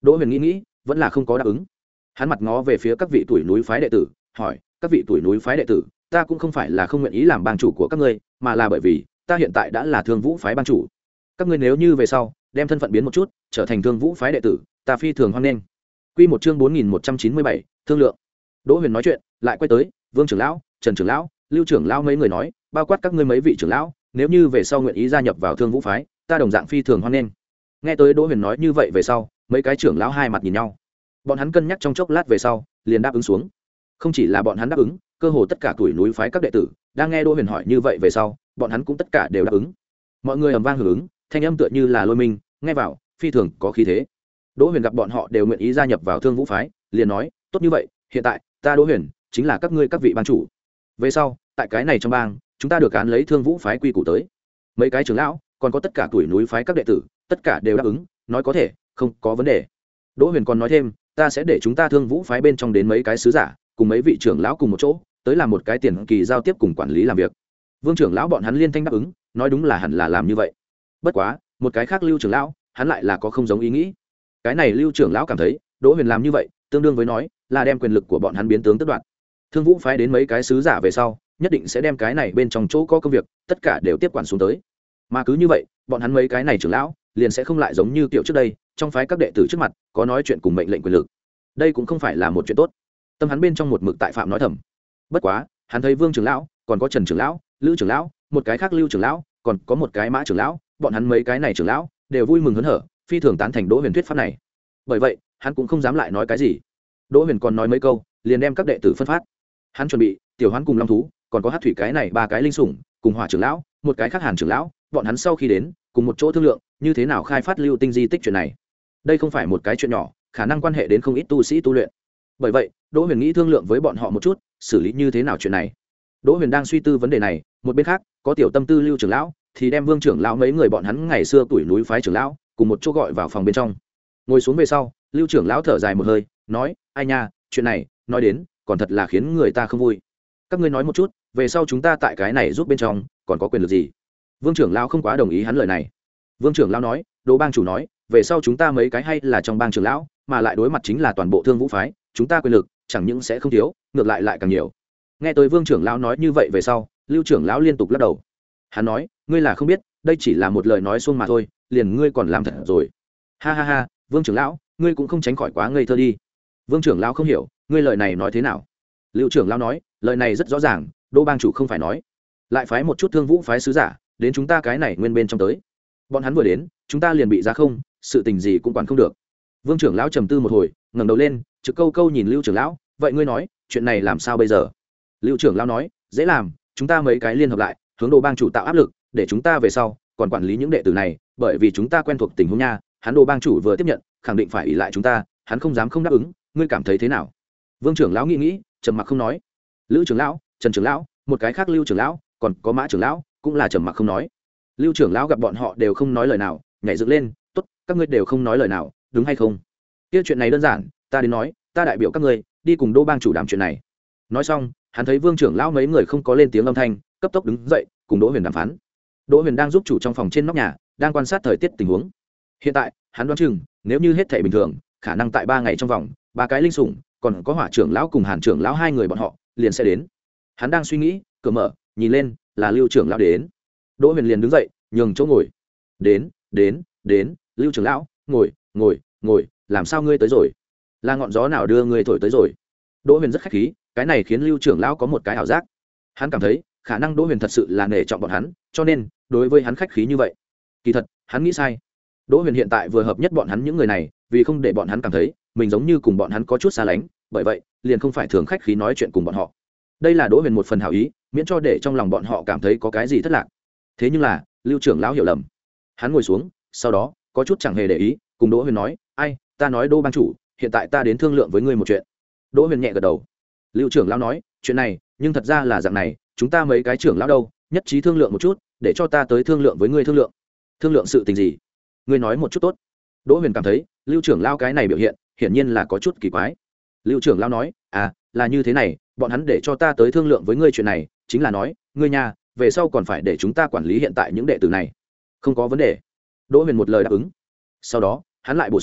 Đỗ Huyền nghĩ nghĩ vẫn là không có đáp ứng. Hắn mặt ngó về phía các vị tuổi núi phái đệ tử, hỏi: các vị tuổi núi phái đệ tử, ta cũng không phải là không nguyện ý làm bang chủ của các ngươi, mà là bởi vì ta hiện tại đã là Thương Vũ phái bang chủ. Các ngươi nếu như về sau đem thân phận biến một chút, trở thành Thương Vũ phái đệ tử, ta phi thường hoan nghênh. Quy một chương bốn nghìn một trăm chín mươi bảy, thương lượng. Đỗ Huyền nói chuyện, lại quay tới Vương trưởng lão, Trần trưởng lão, Lưu trưởng lão mấy người nói, bao quát các ngươi mấy vị trưởng lão, nếu như về sau nguyện ý gia nhập vào Thương Vũ phái, ta đồng dạng phi thường hoan nghênh. Nghe tới Đỗ Huyền nói như vậy về sau, mấy cái trưởng lão hai mặt nhìn nhau. Bọn hắn cân nhắc trong chốc lát về sau, liền đáp ứng xuống. Không chỉ là bọn hắn đáp ứng, cơ hồ tất cả tuổi núi phái các đệ tử đang nghe Đỗ Huyền hỏi như vậy về sau, bọn hắn cũng tất cả đều đáp ứng. Mọi người ầm vang hưởng ứng, thanh âm tựa như là lôi minh, nghe vào phi thường có khí thế. Đỗ Huyền gặp bọn họ đều nguyện ý gia nhập vào Thương Vũ phái, liền nói: tốt như vậy, hiện tại ta Đỗ Huyền chính là các ngươi các vị bang chủ. Về sau, tại cái này trong bang, chúng ta được án lấy Thương Vũ phái quy củ tới. Mấy cái trưởng lão, còn có tất cả tuổi núi phái các đệ tử, tất cả đều đáp ứng, nói có thể, không có vấn đề. Đỗ Huyền còn nói thêm, ta sẽ để chúng ta Thương Vũ phái bên trong đến mấy cái sứ giả, cùng mấy vị trưởng lão cùng một chỗ, tới làm một cái tiền kỳ giao tiếp cùng quản lý làm việc. Vương trưởng lão bọn hắn liên thanh đáp ứng, nói đúng là hẳn là làm như vậy. Bất quá, một cái khác Lưu trưởng lão, hắn lại là có không giống ý nghĩ. Cái này Lưu trưởng lão cảm thấy, Đỗ Huyền làm như vậy, tương đương với nói là đem quyền lực của bọn hắn biến tướng tất đoạn. Thương Vũ phái đến mấy cái sứ giả về sau, nhất định sẽ đem cái này bên trong chỗ có công việc, tất cả đều tiếp quản xuống tới. Mà cứ như vậy, bọn hắn mấy cái này trưởng lão, liền sẽ không lại giống như kiểu trước đây, trong phái các đệ tử trước mặt, có nói chuyện cùng mệnh lệnh quyền lực. Đây cũng không phải là một chuyện tốt. Tâm hắn bên trong một mực tại phạm nói thầm. Bất quá, hắn thấy Vương trưởng lão, còn có Trần trưởng lão, Lữ trưởng lão, một cái khác Lưu trưởng lão, còn có một cái Mã trưởng lão, bọn hắn mấy cái này trưởng lão đều vui mừng hớn hở, phi thường tán thành Đỗ Huyền thuyết pháp này. Bởi vậy, hắn cũng không dám lại nói cái gì. Đỗ Huyền còn nói mấy câu, liền đem các đệ tử phân phát. Hắn chuẩn bị Tiểu Hoán cùng Long thú, còn có Hát thủy cái này ba cái linh sủng, cùng Hỏa trưởng lão, một cái khác Hàn trưởng lão, bọn hắn sau khi đến, cùng một chỗ thương lượng, như thế nào khai phát lưu tinh di tích chuyện này. Đây không phải một cái chuyện nhỏ, khả năng quan hệ đến không ít tu sĩ tu luyện. Bởi vậy, Đỗ Huyền nghĩ thương lượng với bọn họ một chút, xử lý như thế nào chuyện này. Đỗ Huyền đang suy tư vấn đề này, một bên khác, có tiểu tâm tư Lưu trưởng lão, thì đem Vương trưởng lão mấy người bọn hắn ngày xưa tuổi núi phái trưởng lão, cùng một chỗ gọi vào phòng bên trong. Ngồi xuống về sau, Lưu trưởng lão thở dài một hơi, nói: ai nha, chuyện này, nói đến, còn thật là khiến người ta không vui. Các ngươi nói một chút, về sau chúng ta tại cái này giúp bên trong, còn có quyền lực gì? Vương trưởng lão không quá đồng ý hắn lời này. Vương trưởng lão nói: Đỗ bang chủ nói, về sau chúng ta mấy cái hay là trong bang trưởng lão, mà lại đối mặt chính là toàn bộ Thương Vũ phái, chúng ta quyền lực chẳng những sẽ không thiếu, ngược lại lại càng nhiều. Nghe tới Vương trưởng lão nói như vậy về sau, Lưu trưởng lão liên tục lắc đầu. Hắn nói: ngươi là không biết, đây chỉ là một lời nói xuông mà thôi, liền ngươi còn làm thật rồi. Ha ha ha, Vương trưởng lão, ngươi cũng không tránh khỏi quá ngây thơ đi. Vương trưởng lão không hiểu, ngươi lời này nói thế nào? Lưu trưởng lão nói: lời này rất rõ ràng, Đỗ bang chủ không phải nói, lại phái một chút Thương Vũ phái sứ giả đến chúng ta cái này nguyên bên trong tới. Bọn hắn vừa đến, chúng ta liền bị giá không, sự tình gì cũng quản không được. Vương trưởng lão trầm tư một hồi, ngẩng đầu lên, trực câu câu nhìn Lưu trưởng lão, vậy ngươi nói, chuyện này làm sao bây giờ? Lưu trưởng lão nói: dễ làm, chúng ta mấy cái liên hợp lại, hướng Đỗ bang chủ tạo áp lực, để chúng ta về sau còn quản lý những đệ tử này, bởi vì chúng ta quen thuộc tình huống nha, hắn Đỗ bang chủ vừa tiếp nhận, khẳng định phải ỷ lại chúng ta, hắn không dám không đáp ứng, ngươi cảm thấy thế nào? Vương trưởng lão nghĩ nghĩ, trầm mặc không nói. Lữ trưởng lão, Trần trưởng lão, một cái khác Lưu trưởng lão, còn có Mã trưởng lão, cũng là trầm mặc không nói. Lưu trưởng lão gặp bọn họ đều không nói lời nào, nhảy dựng lên: tốt, các ngươi đều không nói lời nào, đúng hay không? Kia chuyện này đơn giản, ta đến nói, ta đại biểu các ngươi đi cùng Đỗ bang chủ đàm chuyện này. Nói xong, hắn thấy Vương trưởng lão mấy người không có lên tiếng âm thanh, cấp tốc đứng dậy, cùng Đỗ Huyền đàm phán. Đỗ Huyền đang giúp chủ trong phòng trên nóc nhà, đang quan sát thời tiết tình huống. Hiện tại, hắn đoán chừng, nếu như hết thảy bình thường, khả năng tại ba ngày trong vòng, ba cái linh sủng, còn có Hỏa trưởng lão cùng Hàn trưởng lão hai người bọn họ, liền sẽ đến. Hắn đang suy nghĩ, cửa mở, nhìn lên, là Lưu trưởng lão đến. Đỗ Huyền liền đứng dậy, nhường chỗ ngồi. Đến, đến, đến, Lưu trưởng lão, ngồi, ngồi, ngồi, làm sao ngươi tới rồi? Là ngọn gió nào đưa ngươi thổi tới rồi? Đỗ Huyền rất khách khí, cái này khiến Lưu trưởng lão có một cái ảo giác. Hắn cảm thấy, khả năng Đỗ Huyền thật sự là nể trọng bọn hắn, cho nên đối với hắn khách khí như vậy. Kỳ thật, hắn nghĩ sai. Đỗ Huyền hiện tại vừa hợp nhất bọn hắn những người này, vì không để bọn hắn cảm thấy mình giống như cùng bọn hắn có chút xa lánh, bởi vậy, liền không phải thường khách khí nói chuyện cùng bọn họ. Đây là Đỗ Huyền một phần hảo ý, miễn cho để trong lòng bọn họ cảm thấy có cái gì thất lạc. Thế nhưng là, Lưu trưởng lão hiểu lầm. Hắn ngồi xuống, sau đó, có chút chẳng hề để ý, cùng Đỗ Huyền nói: ai, ta nói Đỗ bang chủ, hiện tại ta đến thương lượng với ngươi một chuyện. Đỗ Huyền nhẹ gật đầu. Lưu trưởng lão nói: chuyện này, nhưng thật ra là dạng này, chúng ta mấy cái trưởng lão đâu, nhất trí thương lượng một chút, để cho ta tới thương lượng với ngươi thương lượng. Thương lượng sự tình gì? Ngươi nói một chút tốt. Đỗ Huyền cảm thấy, Lưu trưởng lão cái này biểu hiện, hiển nhiên là có chút kỳ quái. Lưu trưởng lão nói: à, là như thế này, bọn hắn để cho ta tới thương lượng với ngươi chuyện này, chính là nói, ngươi nhà, về sau còn phải để chúng ta quản lý hiện tại những đệ tử này. Không có vấn đề. Đỗ Huyền một lời đáp ứng. Sau đó, hắn lại bổ sung,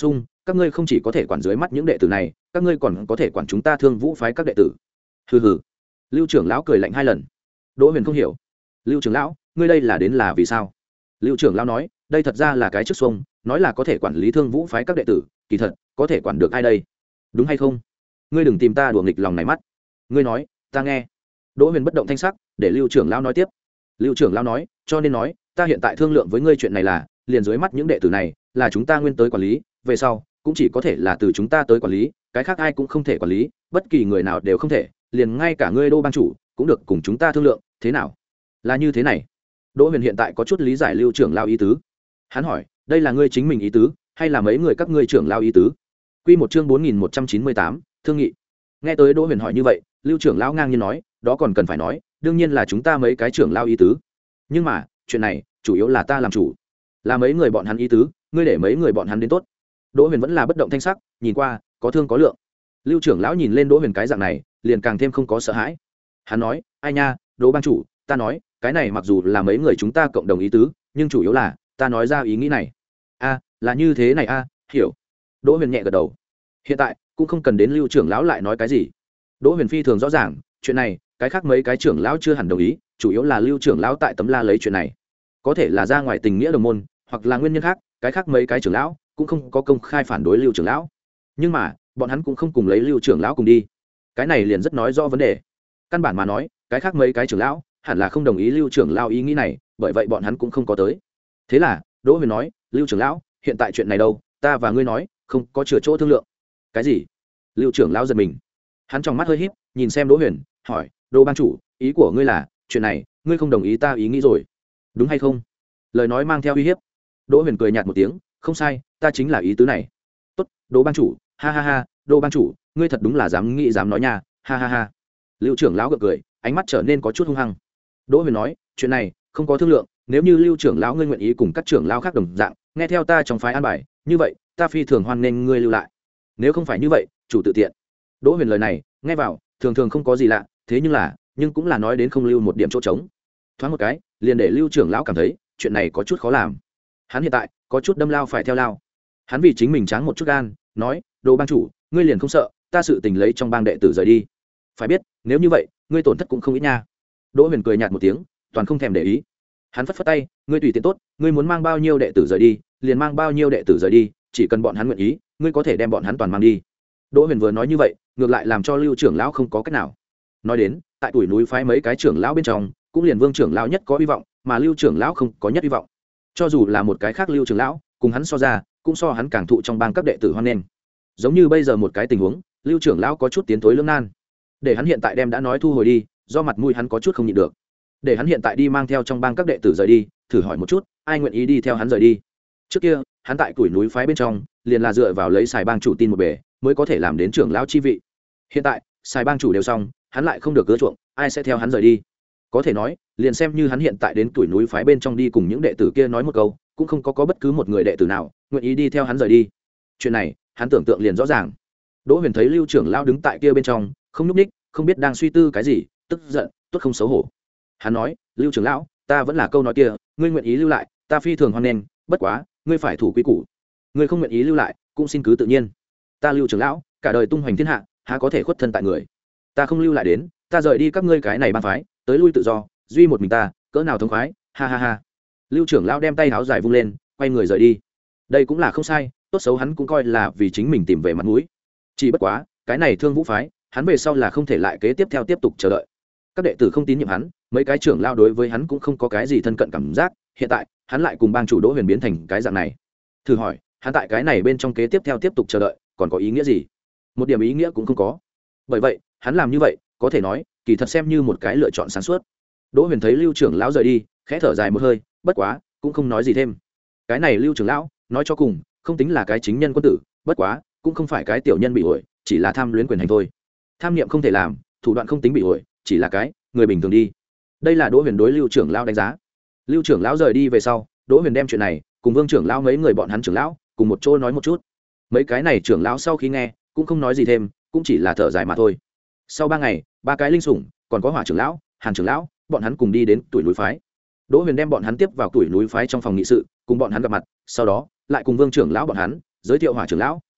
các ngươi không chỉ có thể quản dưới mắt những đệ tử này, các ngươi còn có thể quản chúng ta Thương Vũ phái các đệ tử. Hừ hừ. Lưu trưởng lão cười lạnh hai lần. Đỗ Huyền không hiểu. Lưu trưởng lão, ngươi đây là đến là vì sao? Lưu trưởng lão nói, đây thật ra là cái chức xuông, nói là có thể quản lý Thương Vũ phái các đệ tử, kỳ thật có thể quản được ai đây? Đúng hay không? Ngươi đừng tìm ta đùa nghịch lòng này mắt. Ngươi nói, ta nghe. Đỗ Huyền bất động thanh sắc, để Lưu trưởng lão nói tiếp. Lưu trưởng lão nói, cho nên nói, ta hiện tại thương lượng với ngươi chuyện này là, liền dưới mắt những đệ tử này, là chúng ta nguyên tới quản lý, về sau cũng chỉ có thể là từ chúng ta tới quản lý, cái khác ai cũng không thể quản lý, bất kỳ người nào đều không thể, liền ngay cả ngươi Đô bang chủ cũng được cùng chúng ta thương lượng, thế nào? Là như thế này. Đỗ Huyền hiện tại có chút lý giải Lưu trưởng lão ý tứ. Hắn hỏi, đây là ngươi chính mình ý tứ, hay là mấy người các ngươi trưởng lão ý tứ? Quy một chương bốn nghìn một trăm chín mươi tám, thương nghị. Nghe tới Đỗ Huyền hỏi như vậy, Lưu trưởng lão ngang nhiên nói, đó còn cần phải nói, đương nhiên là chúng ta mấy cái trưởng lão ý tứ. Nhưng mà, chuyện này, chủ yếu là ta làm chủ. Là mấy người bọn hắn ý tứ, ngươi để mấy người bọn hắn đến tốt. Đỗ Huyền vẫn là bất động thanh sắc, nhìn qua, có thương có lượng. Lưu trưởng lão nhìn lên Đỗ Huyền cái dạng này, liền càng thêm không có sợ hãi. Hắn nói, ai nha, Đỗ bang chủ, ta nói, cái này mặc dù là mấy người chúng ta cộng đồng ý tứ, nhưng chủ yếu là, ta nói ra ý nghĩ này. A, là như thế này a, hiểu. Đỗ Huyền nhẹ gật đầu. Hiện tại, cũng không cần đến Lưu trưởng lão lại nói cái gì. Đỗ Huyền phi thường rõ ràng, chuyện này, cái khác mấy cái trưởng lão chưa hẳn đồng ý, chủ yếu là Lưu trưởng lão tại tấm la lấy chuyện này. Có thể là ra ngoài tình nghĩa đồng môn, hoặc là nguyên nhân khác, cái khác mấy cái trưởng lão cũng không có công khai phản đối Lưu trưởng lão. Nhưng mà, bọn hắn cũng không cùng lấy Lưu trưởng lão cùng đi. Cái này liền rất nói rõ vấn đề. Căn bản mà nói, cái khác mấy cái trưởng lão hẳn là không đồng ý Lưu trưởng lão ý nghĩ này, bởi vậy bọn hắn cũng không có tới. Thế là, Đỗ Huyền nói, Lưu trưởng lão, hiện tại chuyện này đâu, ta và ngươi nói, không có chừa chỗ thương lượng. Cái gì? Lưu trưởng lão giật mình. Hắn trong mắt hơi híp, nhìn xem Đỗ Huyền, hỏi, Đỗ bang chủ, ý của ngươi là, chuyện này, ngươi không đồng ý ta ý nghĩ rồi, đúng hay không? Lời nói mang theo uy hiếp. Đỗ Huyền cười nhạt một tiếng, không sai, ta chính là ý tứ này. Tốt, Đỗ bang chủ, ha ha ha, Đỗ bang chủ, ngươi thật đúng là dám nghĩ dám nói nha, ha ha ha. Lưu trưởng lão gật cười, ánh mắt trở nên có chút hung hăng. Đỗ Huyền nói, chuyện này không có thương lượng, nếu như Lưu trưởng lão ngươi nguyện ý cùng các trưởng lão khác đồng dạng, nghe theo ta trong phái an bài, như vậy, ta phi thường hoan nghênh ngươi lưu lại. Nếu không phải như vậy, chủ tự tiện. Đỗ Huyền lời này, nghe vào, thường thường không có gì lạ, thế nhưng là, nhưng cũng là nói đến không lưu một điểm chỗ trống. Thoáng một cái, liền để Lưu trưởng lão cảm thấy, chuyện này có chút khó làm. Hắn hiện tại có chút đâm lao phải theo lao. Hắn vì chính mình tráng một chút gan, nói, Đỗ bang chủ, ngươi liền không sợ, ta sự tình lấy trong bang đệ tử rời đi. Phải biết, nếu như vậy, ngươi tổn thất cũng không ít nha. Đỗ Huyền cười nhạt một tiếng, toàn không thèm để ý. Hắn phất phất tay, ngươi tùy tiện tốt, ngươi muốn mang bao nhiêu đệ tử rời đi, liền mang bao nhiêu đệ tử rời đi, chỉ cần bọn hắn nguyện ý, ngươi có thể đem bọn hắn toàn mang đi. Đỗ Huyền vừa nói như vậy, ngược lại làm cho Lưu trưởng lão không có cách nào. Nói đến, tại tuổi núi phái mấy cái trưởng lão bên trong, cũng liền Vương trưởng lão nhất có hy vọng, mà Lưu trưởng lão không có nhất hy vọng. Cho dù là một cái khác Lưu trưởng lão, cùng hắn so ra, cũng so hắn càng thụ trong bang các đệ tử hoan nghênh. Giống như bây giờ một cái tình huống, Lưu trưởng lão có chút tiến tối lưỡng nan. Để hắn hiện tại đem đã nói thu hồi đi, do mặt mũi hắn có chút không nhịn được. Để hắn hiện tại đi mang theo trong bang các đệ tử rời đi, thử hỏi một chút, ai nguyện ý đi theo hắn rời đi. Trước kia, hắn tại tuổi núi phái bên trong, liền là dựa vào lấy xài bang chủ tin một bề, mới có thể làm đến trưởng lão chi vị. Hiện tại, xài bang chủ đều xong, hắn lại không được cứa chuộng, ai sẽ theo hắn rời đi? Có thể nói, liền xem như hắn hiện tại đến tuổi núi phái bên trong đi cùng những đệ tử kia nói một câu, cũng không có có bất cứ một người đệ tử nào nguyện ý đi theo hắn rời đi. Chuyện này, hắn tưởng tượng liền rõ ràng. Đỗ Huyền thấy Lưu trưởng lão đứng tại kia bên trong, không nhúc nhích, không biết đang suy tư cái gì, tức giận, tốt không xấu hổ. Hắn nói, Lưu trưởng lão, ta vẫn là câu nói kia, ngươi nguyện ý lưu lại, ta phi thường hoan nghênh, bất quá, ngươi phải thủ quy củ. Ngươi không nguyện ý lưu lại, cũng xin cứ tự nhiên. Ta Lưu trưởng lão, cả đời tung hoành thiên hạ, há có thể khuất thân tại người. Ta không lưu lại đến, ta rời đi các ngươi cái này bang phái, tới lui tự do, duy một mình ta, cỡ nào thống khoái, ha ha ha. Lưu trưởng lão đem tay áo dài vung lên, quay người rời đi. Đây cũng là không sai, tốt xấu hắn cũng coi là vì chính mình tìm về mặt mũi. Chỉ bất quá, cái này Thương Vũ phái, hắn về sau là không thể lại kế tiếp theo tiếp tục chờ đợi. Các đệ tử không tín nhiệm hắn, mấy cái trưởng lão đối với hắn cũng không có cái gì thân cận cảm giác, hiện tại, hắn lại cùng bang chủ Đỗ Huyền biến thành cái dạng này. Thử hỏi, hắn tại cái này bên trong kế tiếp theo tiếp tục chờ đợi, còn có ý nghĩa gì? Một điểm ý nghĩa cũng không có. Bởi vậy, hắn làm như vậy, có thể nói, kỳ thật xem như một cái lựa chọn sáng suốt. Đỗ Huyền thấy Lưu trưởng lão rời đi, khẽ thở dài một hơi, bất quá, cũng không nói gì thêm. Cái này Lưu trưởng lão, nói cho cùng, không tính là cái chính nhân quân tử, bất quá, cũng không phải cái tiểu nhân bị ổi, chỉ là tham luyến quyền hành thôi. Tham niệm không thể làm, thủ đoạn không tính bị ổi, chỉ là cái người bình thường đi. Đây là Đỗ Huyền đối Lưu trưởng lão đánh giá. Lưu trưởng lão rời đi về sau, Đỗ Huyền đem chuyện này cùng Vương trưởng lão mấy người bọn hắn trưởng lão cùng một chỗ nói một chút. Mấy cái này trưởng lão sau khi nghe, cũng không nói gì thêm, cũng chỉ là thở dài mà thôi. Sau ba ngày, ba cái linh sủng, còn có Hỏa trưởng lão, Hàn trưởng lão, bọn hắn cùng đi đến tuổi núi phái. Đỗ Huyền đem bọn hắn tiếp vào tuổi núi phái trong phòng nghị sự, cùng bọn hắn gặp mặt, sau đó lại cùng Vương trưởng lão bọn hắn giới thiệu Hỏa trưởng lão,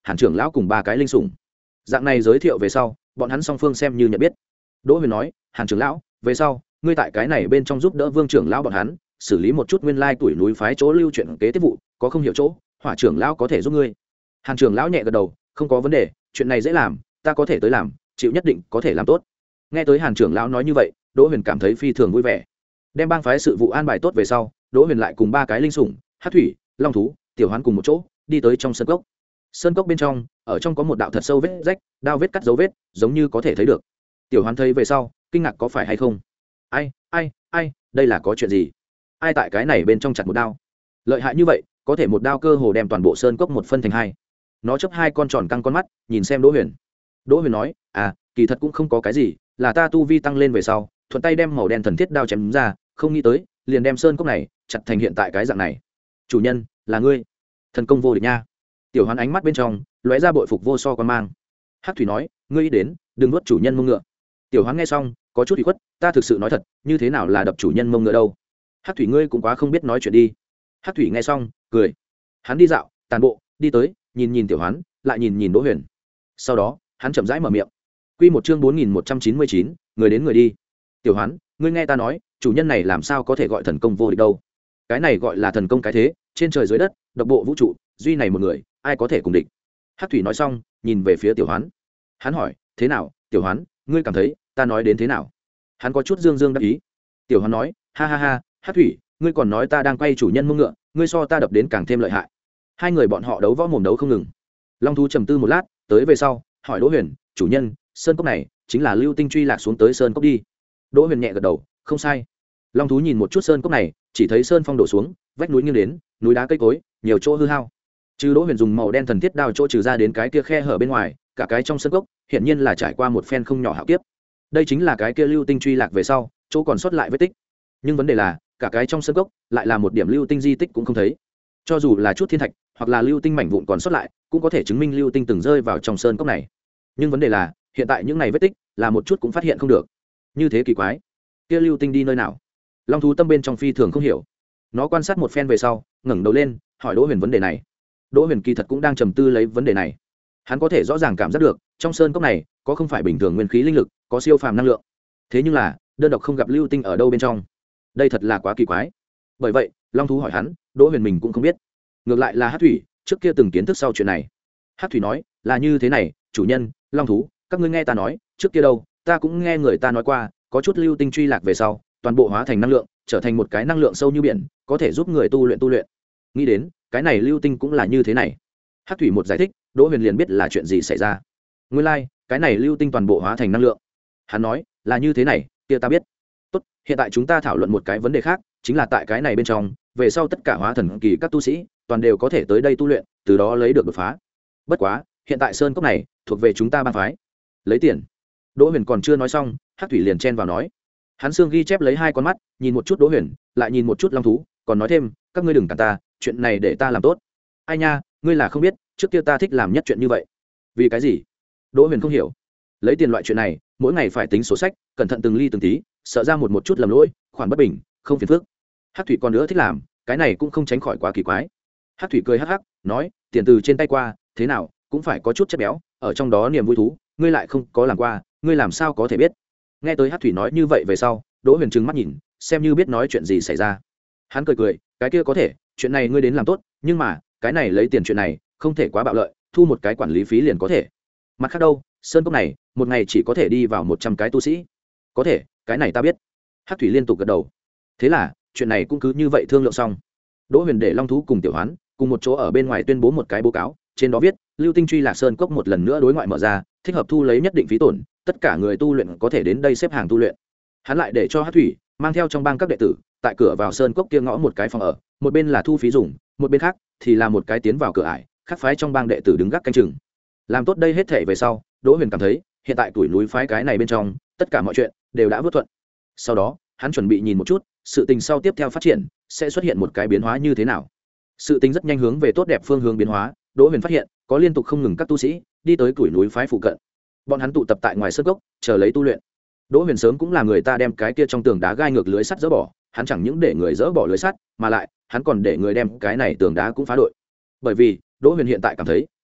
hàn trưởng lão cùng ba cái linh sủng. Dạng này giới thiệu về sau, bọn hắn song phương xem như nhận biết. Đỗ Huyền nói, hàn trưởng lão, về sau ngươi tại cái này bên trong giúp đỡ vương trưởng lão bọn hắn xử lý một chút nguyên lai tuổi núi phái chỗ lưu chuyện kế tiếp vụ, có không hiểu chỗ hỏa trưởng lão có thể giúp ngươi. Hàn trưởng lão nhẹ gật đầu, không có vấn đề, chuyện này dễ làm, ta có thể tới làm, chịu nhất định có thể làm tốt. Nghe tới hàn trưởng lão nói như vậy, Đỗ Huyền cảm thấy phi thường vui vẻ. Đem bang phái sự vụ an bài tốt về sau, Đỗ Huyền lại cùng ba cái linh sủng, Hắc thủy, long thú, tiểu hoán cùng một chỗ đi tới trong sơn cốc. Sơn cốc bên trong, ở trong có một đạo thật sâu vết rách, đao vết cắt dấu vết, giống như có thể thấy được. Tiểu hoán thấy về sau, kinh ngạc có phải hay không? Ai, ai, ai, đây là có chuyện gì? Ai tại cái này bên trong chặt một đao? Lợi hại như vậy, có thể một đao cơ hồ đem toàn bộ sơn cốc một phân thành hai. Nó chớp hai con tròn căng con mắt, nhìn xem Đỗ Huyền. Đỗ Huyền nói, à, kỳ thật cũng không có cái gì, là ta tu vi tăng lên về sau, thuận tay đem màu đen thần thiết đao chém ra, không nghĩ tới, liền đem sơn cốc này chặt thành hiện tại cái dạng này. Chủ nhân, là ngươi, thần công vô địch nha. Tiểu hoán ánh mắt bên trong lóe ra bội phục vô so quan mang. Hắc thủy nói, ngươi ý đến, đừng nuốt chủ nhân mông ngựa. Tiểu hoán nghe xong có chút ủy khuất, ta thực sự nói thật, như thế nào là đập chủ nhân mông ngựa đâu. Hắc thủy ngươi cũng quá không biết nói chuyện đi. Hắc thủy nghe xong cười. Hắn đi dạo tàn bộ đi tới, nhìn nhìn tiểu hoán, lại nhìn nhìn Đỗ Huyền. Sau đó hắn chậm rãi mở miệng. Quy một chương bốn nghìn một trăm chín mươi chín, người đến người đi. Tiểu hoán, ngươi nghe ta nói, chủ nhân này làm sao có thể gọi thần công vô địch đâu? Cái này gọi là thần công cái thế, trên trời dưới đất, độc bộ vũ trụ, duy này một người, ai có thể cùng địch? Hắc thủy nói xong, nhìn về phía tiểu hoán. Hắn hỏi, thế nào, tiểu hoán, ngươi cảm thấy ta nói đến thế nào? Hắn có chút dương dương đắc ý. Tiểu hoán nói, ha ha ha, Hắc thủy, ngươi còn nói ta đang quay chủ nhân mông ngựa, ngươi so ta đập đến càng thêm lợi hại. Hai người bọn họ đấu võ mồm đấu không ngừng. Long thú trầm tư một lát, tới về sau hỏi Đỗ Huyền, chủ nhân, sơn cốc này chính là lưu tinh truy lạc xuống tới sơn cốc đi. Đỗ Huyền nhẹ gật đầu, không sai. Long thú nhìn một chút sơn cốc này, chỉ thấy sơn phong đổ xuống, vách núi nghiêng đến, núi đá cây cối nhiều chỗ hư hao. Trừ Đỗ Huyền dùng màu đen thần thiết đao chỗ trừ ra đến cái kia khe hở bên ngoài, cả cái trong sơn cốc hiện nhiên là trải qua một phen không nhỏ hạo kiếp. Đây chính là cái kia lưu tinh truy lạc về sau chỗ còn sót lại vết tích. Nhưng vấn đề là cả cái trong sơn cốc lại là một điểm lưu tinh di tích cũng không thấy. Cho dù là chút thiên thạch hoặc là lưu tinh mảnh vụn còn sót lại, cũng có thể chứng minh lưu tinh từng rơi vào trong sơn cốc này. Nhưng vấn đề là hiện tại những này vết tích là một chút cũng phát hiện không được. Như thế kỳ quái, kia lưu tinh đi nơi nào? Long thú tâm bên trong phi thường không hiểu. Nó quan sát một phen về sau, ngẩng đầu lên hỏi Đỗ Huyền vấn đề này. Đỗ Huyền kỳ thật cũng đang trầm tư lấy vấn đề này. Hắn có thể rõ ràng cảm giác được trong sơn cốc này có không phải bình thường nguyên khí linh lực, có siêu phàm năng lượng. Thế nhưng là đơn độc không gặp lưu tinh ở đâu bên trong. Đây thật là quá kỳ quái. Bởi vậy Long thú hỏi hắn, Đỗ Huyền mình cũng không biết. Ngược lại là Hắc thủy trước kia từng kiến thức sau chuyện này. Hắc thủy nói, là như thế này, chủ nhân, Long thú, các ngươi nghe ta nói, trước kia đâu ta cũng nghe người ta nói qua, có chút lưu tinh truy lạc về sau toàn bộ hóa thành năng lượng, trở thành một cái năng lượng sâu như biển, có thể giúp người tu luyện tu luyện. Nghĩ đến cái này lưu tinh cũng là như thế này. Hắc thủy một giải thích, Đỗ Huyền liền biết là chuyện gì xảy ra. Nguyên lai like, cái này lưu tinh toàn bộ hóa thành năng lượng. Hắn nói là như thế này, kia ta biết. Tốt, hiện tại chúng ta thảo luận một cái vấn đề khác, chính là tại cái này bên trong, về sau tất cả hóa thần kỳ các tu sĩ toàn đều có thể tới đây tu luyện, từ đó lấy được đột phá. Bất quá hiện tại sơn cốc này thuộc về chúng ta bang phái, lấy tiền. Đỗ Huyền còn chưa nói xong, Hắc thủy liền chen vào nói. Hắn xương ghi chép lấy hai con mắt, nhìn một chút Đỗ Huyền, lại nhìn một chút Long thú, còn nói thêm, các ngươi đừng cản ta, chuyện này để ta làm tốt. Ai nha, ngươi là không biết, trước kia ta thích làm nhất chuyện như vậy. Vì cái gì? Đỗ Huyền không hiểu. Lấy tiền loại chuyện này, mỗi ngày phải tính sổ sách, cẩn thận từng ly từng tí, sợ ra một một chút lầm lỗi, khoản bất bình, không phiền phức. Hắc thủy còn nữa thích làm, cái này cũng không tránh khỏi quá kỳ quái. Hắc thủy cười hắc hắc, nói, tiền từ trên tay qua, thế nào, cũng phải có chút chất béo, ở trong đó niềm vui thú, ngươi lại không có làm qua, ngươi làm sao có thể biết? Nghe tới Hắc thủy nói như vậy về sau, Đỗ Huyền trừng mắt nhìn, xem như biết nói chuyện gì xảy ra. Hắn cười cười, cái kia có thể, chuyện này ngươi đến làm tốt, nhưng mà cái này lấy tiền chuyện này không thể quá bạo lợi, thu một cái quản lý phí liền có thể. Mặt khác đâu, sơn cốc này một ngày chỉ có thể đi vào một trăm cái tu sĩ. Có thể, cái này ta biết. Hắc thủy liên tục gật đầu. Thế là chuyện này cũng cứ như vậy thương lượng xong. Đỗ Huyền để Long thú cùng Tiểu Hoán cùng một chỗ ở bên ngoài tuyên bố một cái báo cáo, trên đó viết lưu tinh truy lạc sơn cốc một lần nữa đối ngoại mở ra, thích hợp thu lấy nhất định phí tổn, tất cả người tu luyện có thể đến đây xếp hàng tu luyện. Hắn lại để cho Hắc thủy mang theo trong bang các đệ tử, tại cửa vào sơn cốc kia ngõ một cái phòng ở, một bên là thu phí dùng, một bên khác thì là một cái tiến vào cửa ải, khác phái trong bang đệ tử đứng gác canh chừng. Làm tốt đây hết thể về sau, Đỗ Huyền cảm thấy hiện tại tuổi núi phái cái này bên trong tất cả mọi chuyện đều đã vượt thuận. Sau đó hắn chuẩn bị nhìn một chút sự tình sau tiếp theo phát triển sẽ xuất hiện một cái biến hóa như thế nào. Sự tình rất nhanh hướng về tốt đẹp phương hướng biến hóa. Đỗ Huyền phát hiện có liên tục không ngừng các tu sĩ đi tới tuổi núi phái phụ cận, bọn hắn tụ tập tại ngoài sơn cốc chờ lấy tu luyện. Đỗ Huyền sớm cũng là người ta đem cái kia trong tường đá gai ngược lưới sắt dỡ bỏ, hắn chẳng những để người dỡ bỏ lưới sắt, mà lại hắn còn để người đem cái này tường đá cũng phá đội. Bởi vì Đỗ Huyền hiện tại cảm thấy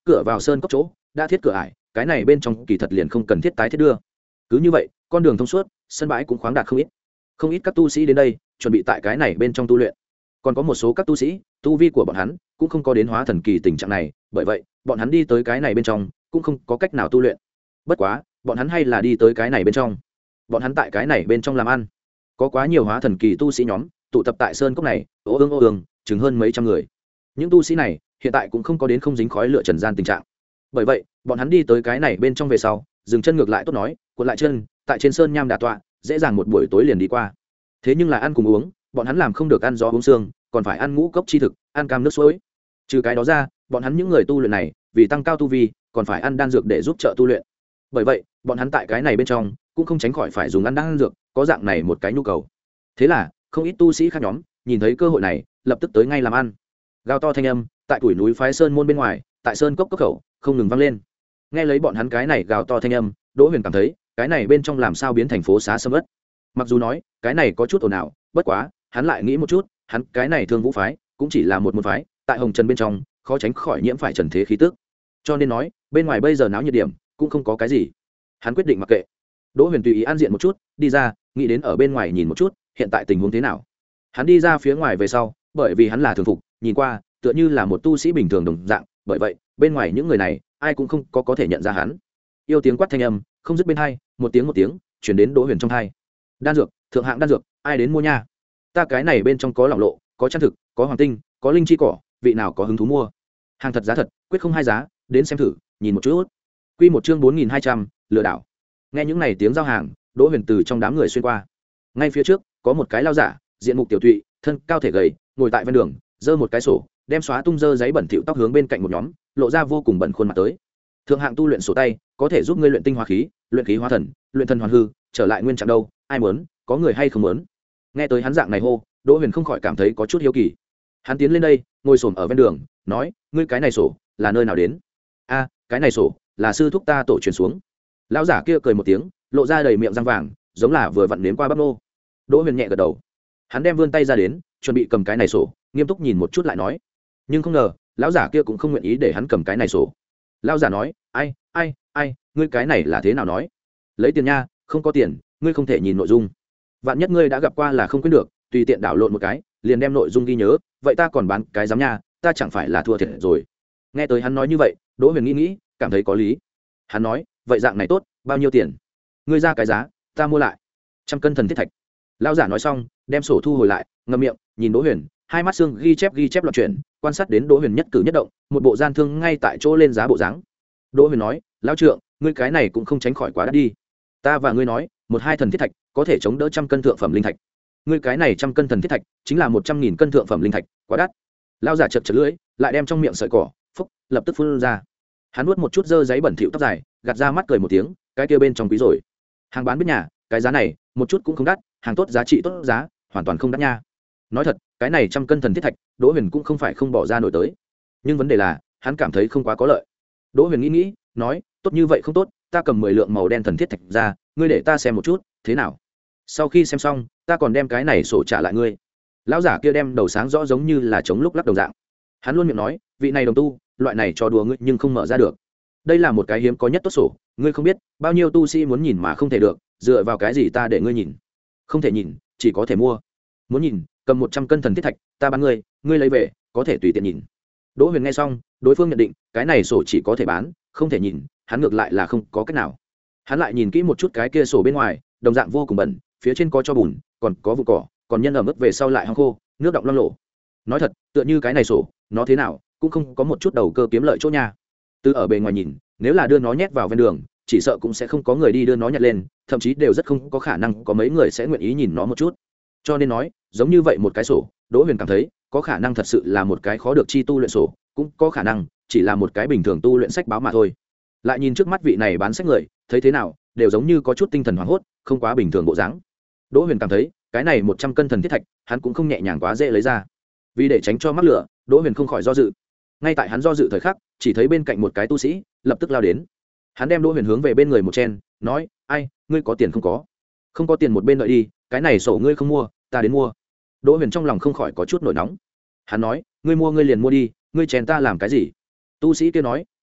cửa vào sơn cốc chỗ đã thiết cửa ải, cái này bên trong kỳ thật liền không cần thiết tái thiết đưa. Cứ như vậy con đường thông suốt, sân bãi cũng khoáng đạt không ít. Không ít các tu sĩ đến đây chuẩn bị tại cái này bên trong tu luyện. Còn có một số các tu sĩ tu vi của bọn hắn cũng không có đến hóa thần kỳ tình trạng này, bởi vậy bọn hắn đi tới cái này bên trong cũng không có cách nào tu luyện. Bất quá bọn hắn hay là đi tới cái này bên trong. Bọn hắn tại cái này bên trong làm ăn, có quá nhiều hóa thần kỳ tu sĩ nhóm tụ tập tại sơn cốc này, ô ương ô ương chừng hơn mấy trăm người. Những tu sĩ này hiện tại cũng không có đến không dính khói lửa trần gian tình trạng, bởi vậy bọn hắn đi tới cái này bên trong về sau dừng chân ngược lại tốt nói cuộn lại chân tại trên sơn nham đà tọa, dễ dàng một buổi tối liền đi qua. Thế nhưng là ăn cùng uống bọn hắn làm không được ăn gió uống xương, còn phải ăn ngũ cốc chi thực, ăn cam nước suối. Trừ cái đó ra bọn hắn những người tu luyện này vì tăng cao tu vi còn phải ăn đan dược để giúp trợ tu luyện, bởi vậy bọn hắn tại cái này bên trong cũng không tránh khỏi phải dùng ăn đan dược, có dạng này một cái nhu cầu. Thế là không ít tu sĩ khác nhóm nhìn thấy cơ hội này lập tức tới ngay làm ăn. Gào to thanh âm tại tuổi núi phái sơn môn bên ngoài, tại sơn cốc cốc khẩu không ngừng vang lên. Nghe lấy bọn hắn cái này gào to thanh âm, Đỗ Huyền cảm thấy cái này bên trong làm sao biến thành phố xá sầm uất. Mặc dù nói cái này có chút ồn ào, bất quá hắn lại nghĩ một chút, hắn cái này Thương Vũ phái cũng chỉ là một môn phái, tại Hồng Trần bên trong khó tránh khỏi nhiễm phải trần thế khí tức, cho nên nói bên ngoài bây giờ náo nhiệt điểm cũng không có cái gì. Hắn quyết định mặc kệ. Đỗ Huyền tùy ý an diện một chút, đi ra, nghĩ đến ở bên ngoài nhìn một chút, hiện tại tình huống thế nào. Hắn đi ra phía ngoài về sau, bởi vì hắn là thường phục, nhìn qua tựa như là một tu sĩ bình thường đồng dạng, bởi vậy bên ngoài những người này ai cũng không có có thể nhận ra hắn. Yêu tiếng quát thanh âm không dứt bên hai, một tiếng một tiếng chuyển đến Đỗ Huyền trong hai. Đan dược, thượng hạng đan dược, ai đến mua nha? Ta cái này bên trong có lỏng lộ, có chân thực, có hoàng tinh, có linh chi cỏ, vị nào có hứng thú mua? Hàng thật giá thật, quyết không hai giá, đến xem thử, nhìn một chút. Quy một chương bốn nghìn hai trăm, lừa đảo. Nghe những này tiếng giao hàng, Đỗ Huyền từ trong đám người xuyên qua. Ngay phía trước có một cái lao giả, diện mục tiểu tụy, thân cao thể gầy, ngồi tại ven đường, giơ một cái sổ, đem xóa tung dơ giấy bẩn thỉu tóc hướng bên cạnh một nhóm, lộ ra vô cùng bẩn khuôn mặt tới. Thượng hạng tu luyện sổ tay, có thể giúp ngươi luyện tinh hóa khí, luyện khí hóa thần, luyện thần hoàn hư, trở lại nguyên trạng đâu, ai muốn, có người hay không muốn? Nghe tới hắn dạng này hô, Đỗ Huyền không khỏi cảm thấy có chút hiếu kỳ. Hắn tiến lên đây, ngồi xổm ở ven đường, nói, ngươi cái này sổ là nơi nào đến? A, cái này sổ là sư thúc ta tổ truyền xuống. Lão giả kia cười một tiếng, lộ ra đầy miệng răng vàng, giống là vừa vặn nếm qua bắp nô. Đỗ Huyền nhẹ gật đầu. Hắn đem vươn tay ra đến, chuẩn bị cầm cái này sổ, nghiêm túc nhìn một chút lại nói. Nhưng không ngờ, lão giả kia cũng không nguyện ý để hắn cầm cái này sổ. Lão giả nói, ai, ai, ai, ngươi cái này là thế nào nói? Lấy tiền nha, không có tiền, ngươi không thể nhìn nội dung. Vạn nhất ngươi đã gặp qua là không quên được, tùy tiện đảo lộn một cái, liền đem nội dung ghi nhớ, vậy ta còn bán cái giám nha, ta chẳng phải là thua thiệt rồi. Nghe tới hắn nói như vậy, Đỗ Huyền nghĩ nghĩ, cảm thấy có lý. Hắn nói, vậy dạng này tốt, bao nhiêu tiền? Ngươi ra cái giá, ta mua lại. Trăm cân thần thiết thạch. Lão giả nói xong, đem sổ thu hồi lại, ngậm miệng, nhìn Đỗ Huyền, hai mắt xương ghi chép ghi chép loạn chuyển, quan sát đến Đỗ Huyền nhất cử nhất động, một bộ gian thương ngay tại chỗ lên giá bộ dáng. Đỗ Huyền nói, lão trượng, ngươi cái này cũng không tránh khỏi quá đắt đi. Ta và ngươi nói, một hai thần thiết thạch có thể chống đỡ trăm cân thượng phẩm linh thạch. Ngươi cái này trăm cân thần thiết thạch chính là một trăm nghìn cân thượng phẩm linh thạch, quá đắt. Lão giả chật chật lưỡi, lại đem trong miệng sợi cỏ, phúc, lập tức phun ra. Hắn nuốt một chút dơ giấy bẩn thỉu tóc dài, gạt ra mắt cười một tiếng, cái kia bên trong quý rồi. Hàng bán biết nhà, cái giá này, một chút cũng không đắt, hàng tốt giá trị tốt giá, hoàn toàn không đắt nha. Nói thật, cái này trăm cân thần thiết thạch, Đỗ Huyền cũng không phải không bỏ ra nổi tới. Nhưng vấn đề là, hắn cảm thấy không quá có lợi. Đỗ Huyền nghĩ nghĩ, nói, tốt như vậy không tốt, ta cầm mười lượng màu đen thần thiết thạch ra, ngươi để ta xem một chút, thế nào? Sau khi xem xong, ta còn đem cái này sổ trả lại ngươi. Lão giả kia đem đầu sáng rõ giống như là chống lúc lắc đầu dạng. Hắn luôn miệng nói, vị này đồng tu, loại này trò đùa ngươi nhưng không mở ra được. Đây là một cái hiếm có nhất tốt sổ, ngươi không biết, bao nhiêu tu sĩ muốn nhìn mà không thể được, dựa vào cái gì ta để ngươi nhìn? Không thể nhìn, chỉ có thể mua. Muốn nhìn, cầm một trăm cân thần thiết thạch, ta bán ngươi, ngươi lấy về, có thể tùy tiện nhìn. Đỗ Huyền nghe xong, đối phương nhận định, cái này sổ chỉ có thể bán, không thể nhìn, hắn ngược lại là không có cách nào. Hắn lại nhìn kỹ một chút cái kia sổ bên ngoài, đồng dạng vô cùng bẩn, phía trên có cho bùn, còn có vụ cỏ, còn nhân ở mức về sau lại hong khô, nước động loang lổ. Nói thật, tựa như cái này sổ, nó thế nào cũng không có một chút đầu cơ kiếm lợi chỗ nha. Từ ở bề ngoài nhìn, nếu là đưa nó nhét vào ven đường, chỉ sợ cũng sẽ không có người đi đưa nó nhặt lên, thậm chí đều rất không có khả năng có mấy người sẽ nguyện ý nhìn nó một chút. Cho nên nói, giống như vậy một cái sổ, Đỗ Huyền cảm thấy, có khả năng thật sự là một cái khó được chi tu luyện sổ, cũng có khả năng chỉ là một cái bình thường tu luyện sách báo mà thôi. Lại nhìn trước mắt vị này bán sách người, thấy thế nào, đều giống như có chút tinh thần hoảng hốt, không quá bình thường bộ dáng. Đỗ Huyền cảm thấy, cái này một trăm cân thần thiết thạch, hắn cũng không nhẹ nhàng quá dễ lấy ra. Vì để tránh cho mắc lửa, Đỗ Huyền không khỏi do dự. Ngay tại hắn do dự thời khắc, chỉ thấy bên cạnh một cái tu sĩ lập tức lao đến. Hắn đem Đỗ Huyền hướng về bên người một chen, nói, ai, ngươi có tiền không có? Không có tiền một bên đợi đi, cái này sổ ngươi không mua, ta đến mua. Đỗ Huyền trong lòng không khỏi có chút nổi nóng. Hắn nói, ngươi mua ngươi liền mua đi, ngươi chèn ta làm cái gì? Tu sĩ kia nói,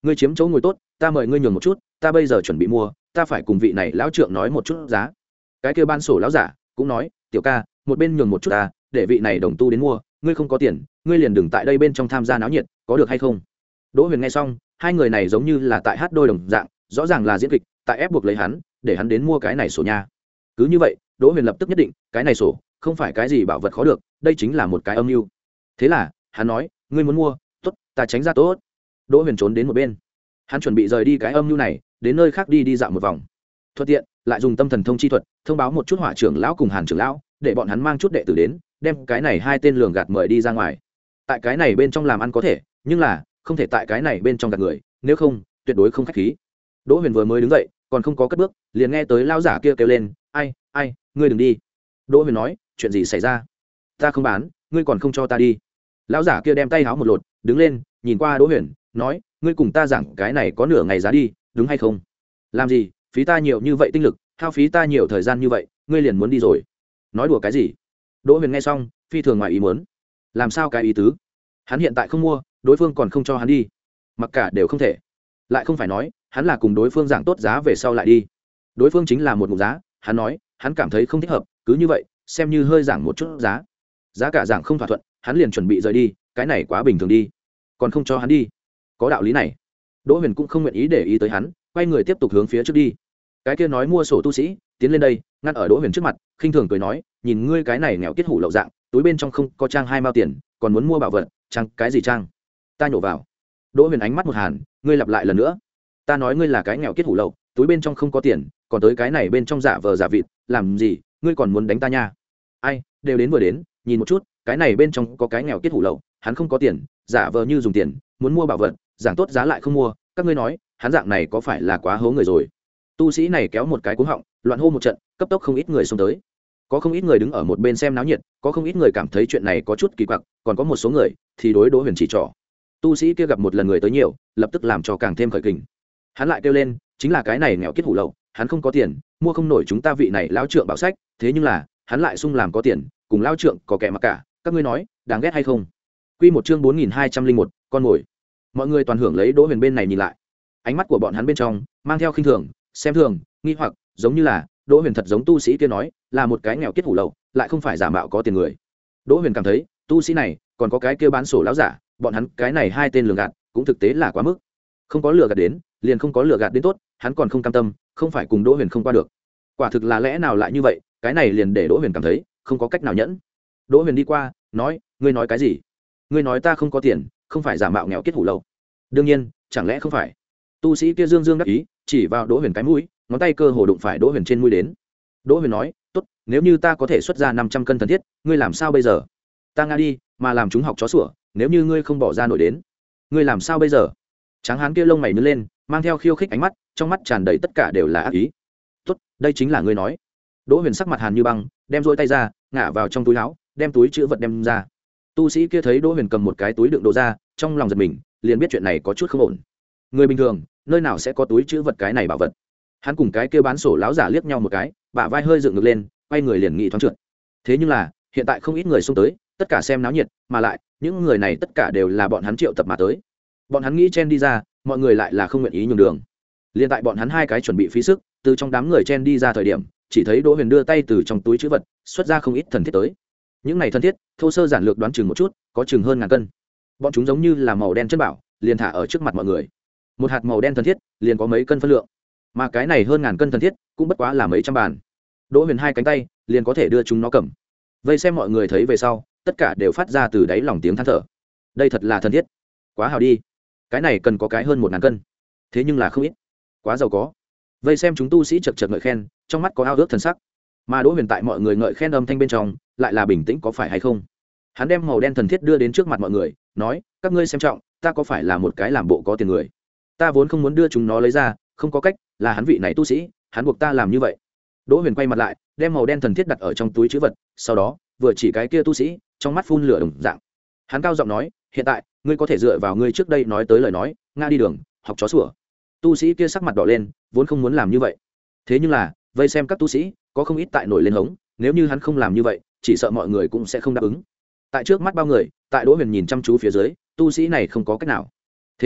ngươi chiếm chỗ ngồi tốt, ta mời ngươi nhường một chút, ta bây giờ chuẩn bị mua, ta phải cùng vị này lão trượng nói một chút giá. Cái kia ban sổ lão giả cũng nói, tiểu ca, một bên nhường một chút ta, để vị này đồng tu đến mua, ngươi không có tiền, ngươi liền đừng tại đây bên trong tham gia náo nhiệt, có được hay không? Đỗ Huyền nghe xong, hai người này giống như là tại hát đôi đồng dạng, rõ ràng là diễn kịch, tại ép buộc lấy hắn, để hắn đến mua cái này sổ nha. Cứ như vậy, Đỗ Huyền lập tức nhất định, cái này sổ không phải cái gì bảo vật khó được, đây chính là một cái âm mưu. Thế là, hắn nói, ngươi muốn mua, tốt, ta tránh ra tốt. Đỗ Huyền trốn đến một bên, hắn chuẩn bị rời đi cái âm mưu này, đến nơi khác đi đi dạo một vòng, thuận tiện lại dùng tâm thần thông chi thuật thông báo một chút hỏa trưởng lão cùng hàn trưởng lão, để bọn hắn mang chút đệ tử đến, đem cái này hai tên lường gạt mời đi ra ngoài. Tại cái này bên trong làm ăn có thể, nhưng là không thể tại cái này bên trong gạt người, nếu không tuyệt đối không khách khí. Đỗ Huyền vừa mới đứng dậy, còn không có cất bước, liền nghe tới lão giả kia kêu lên, ai ai ngươi đừng đi. Đỗ Huyền nói, chuyện gì xảy ra? Ta không bán, ngươi còn không cho ta đi. Lão giả kia đem tay háo một lột, đứng lên, nhìn qua Đỗ Huyền, nói, ngươi cùng ta giảng cái này có nửa ngày giá đi, đúng hay không? Làm gì, phí ta nhiều như vậy tinh lực, hao phí ta nhiều thời gian như vậy, ngươi liền muốn đi rồi? Nói đùa cái gì? Đỗ Huyền nghe xong, phi thường ngoài ý muốn. Làm sao cái ý tứ? Hắn hiện tại không mua, đối phương còn không cho hắn đi, mặc cả đều không thể. Lại không phải nói, hắn là cùng đối phương giảng tốt giá về sau lại đi. Đối phương chính là một mục giá, hắn nói, hắn cảm thấy không thích hợp, cứ như vậy, xem như hơi giảng một chút giá. Giá cả giảng không thỏa thuận, hắn liền chuẩn bị rời đi, cái này quá bình thường đi. Còn không cho hắn đi, có đạo lý này. Đỗ Huyền cũng không nguyện ý để ý tới hắn, quay người tiếp tục hướng phía trước đi. Cái kia nói mua sổ tu sĩ tiến lên đây, ngăn ở Đỗ Huyền trước mặt, khinh thường cười nói, nhìn ngươi cái này nghèo kiết hủ lậu dạng, túi bên trong không có trang hai mao tiền, còn muốn mua bảo vật, trang cái gì trang? Ta nhổ vào. Đỗ Huyền ánh mắt một hàn, ngươi lặp lại lần nữa. Ta nói ngươi là cái nghèo kiết hủ lậu, túi bên trong không có tiền, còn tới cái này bên trong giả vờ giả vịt, làm gì? Ngươi còn muốn đánh ta nha? Ai, đều đến vừa đến, nhìn một chút, cái này bên trong có cái nghèo kiết hủ lậu, hắn không có tiền, giả vờ như dùng tiền, muốn mua bảo vật, giảng tốt giá lại không mua, các ngươi nói, hắn dạng này có phải là quá hố người rồi? Tu sĩ này kéo một cái cuống họng, loạn hô một trận, cấp tốc không ít người xông tới. Có không ít người đứng ở một bên xem náo nhiệt, có không ít người cảm thấy chuyện này có chút kỳ quặc, còn có một số người thì đối Đỗ Huyền chỉ trỏ. Tu sĩ kia gặp một lần người tới nhiều, lập tức làm cho càng thêm khởi kình. Hắn lại kêu lên, chính là cái này nghèo kiết hủ lậu, hắn không có tiền, mua không nổi chúng ta vị này lão trượng bảo sách, thế nhưng là, hắn lại sung làm có tiền, cùng lão trượng có kẻ mà cả, các ngươi nói, đáng ghét hay không? Quy một chương bốn nghìn hai trăm linh một, con ngồi. Mọi người toàn hưởng lấy Đỗ Huyền bên này nhìn lại. Ánh mắt của bọn hắn bên trong mang theo khinh thường, xem thường, nghi hoặc, giống như là Đỗ Huyền thật giống tu sĩ kia nói, là một cái nghèo kiết hủ lậu, lại không phải giả mạo có tiền người. Đỗ Huyền cảm thấy, tu sĩ này, còn có cái kia bán sổ lão giả, bọn hắn cái này hai tên lường gạt, cũng thực tế là quá mức. Không có lừa gạt đến, liền không có lừa gạt đến tốt, hắn còn không cam tâm, không phải cùng Đỗ Huyền không qua được. Quả thực là lẽ nào lại như vậy, cái này liền để Đỗ Huyền cảm thấy, không có cách nào nhẫn. Đỗ Huyền đi qua, nói, ngươi nói cái gì? Ngươi nói ta không có tiền, không phải giả mạo nghèo kiết hủ lậu. Đương nhiên, chẳng lẽ không phải? Tu sĩ kia dương dương đắc ý, chỉ vào Đỗ Huyền cái mũi, ngón tay cơ hồ đụng phải Đỗ Huyền trên mũi đến. Đỗ Huyền nói, tốt, nếu như ta có thể xuất ra năm trăm cân thần thiết, ngươi làm sao bây giờ? Ta ngã đi, mà làm chúng học chó sủa, nếu như ngươi không bỏ ra nổi đến, ngươi làm sao bây giờ? Tráng hán kia lông mày nhướng lên, mang theo khiêu khích ánh mắt, trong mắt tràn đầy tất cả đều là ác ý. Tốt, đây chính là ngươi nói. Đỗ Huyền sắc mặt hàn như băng, đem rôi tay ra, ngã vào trong túi áo, đem túi chứa vật đem ra. Tu sĩ kia thấy Đỗ Huyền cầm một cái túi đựng đồ ra, trong lòng giật mình, liền biết chuyện này có chút không ổn. Người bình thường, nơi nào sẽ có túi chứa vật cái này bảo vật? Hắn cùng cái kia bán sổ lão giả liếc nhau một cái, bả vai hơi dựng ngược lên, quay người liền nghĩ thoáng trượt. Thế nhưng là, hiện tại không ít người xông tới, tất cả xem náo nhiệt, mà lại, những người này tất cả đều là bọn hắn triệu tập mà tới. Bọn hắn nghĩ chen đi ra, mọi người lại là không nguyện ý nhường đường. Liên tại bọn hắn hai cái chuẩn bị phí sức, từ trong đám người chen đi ra thời điểm, chỉ thấy Đỗ Huyền đưa tay từ trong túi trữ vật, xuất ra không ít thần thiết tới. Những này thần thiết, thô sơ giản lược đoán chừng một chút, có chừng hơn ngàn cân. Bọn chúng giống như là màu đen chân bảo, liền thả ở trước mặt mọi người. Một hạt màu đen thần thiết, liền có mấy cân phân lượng. Mà cái này hơn ngàn cân thần thiết, cũng bất quá là mấy trăm bàn. Đỗ Huyền hai cánh tay, liền có thể đưa chúng nó cầm. Vây xem mọi người thấy về sau, tất cả đều phát ra từ đáy lòng tiếng than thở. Đây thật là thần thiết, quá hào đi. Cái này cần có cái hơn một ngàn cân, thế nhưng là không ít, quá giàu có. Vây xem chúng tu sĩ chật chật ngợi khen, trong mắt có ao ước thần sắc. Mà Đỗ Huyền tại mọi người ngợi khen âm thanh bên trong, lại là bình tĩnh có phải hay không. Hắn đem màu đen thần thiết đưa đến trước mặt mọi người, nói, các ngươi xem trọng, ta có phải là một cái làm bộ có tiền người? Ta vốn không muốn đưa chúng nó lấy ra, không có cách, là hắn vị này tu sĩ, hắn buộc ta làm như vậy. Đỗ Huyền quay mặt lại, đem màu đen thần thiết đặt ở trong túi trữ vật, sau đó vừa chỉ cái kia tu sĩ, trong mắt phun lửa đồng dạng. Hắn cao giọng nói, hiện tại ngươi có thể dựa vào ngươi trước đây nói tới lời nói, nga đi đường, học chó sủa. Tu sĩ kia sắc mặt đỏ lên, vốn không muốn làm như vậy, thế nhưng là vây xem các tu sĩ có không ít tại nổi lên hống, nếu như hắn không làm như vậy, chỉ sợ mọi người cũng sẽ không đáp ứng. Tại trước mắt bao người, tại Đỗ Huyền nhìn chăm chú phía dưới, tu sĩ này không có cách nào. Thế là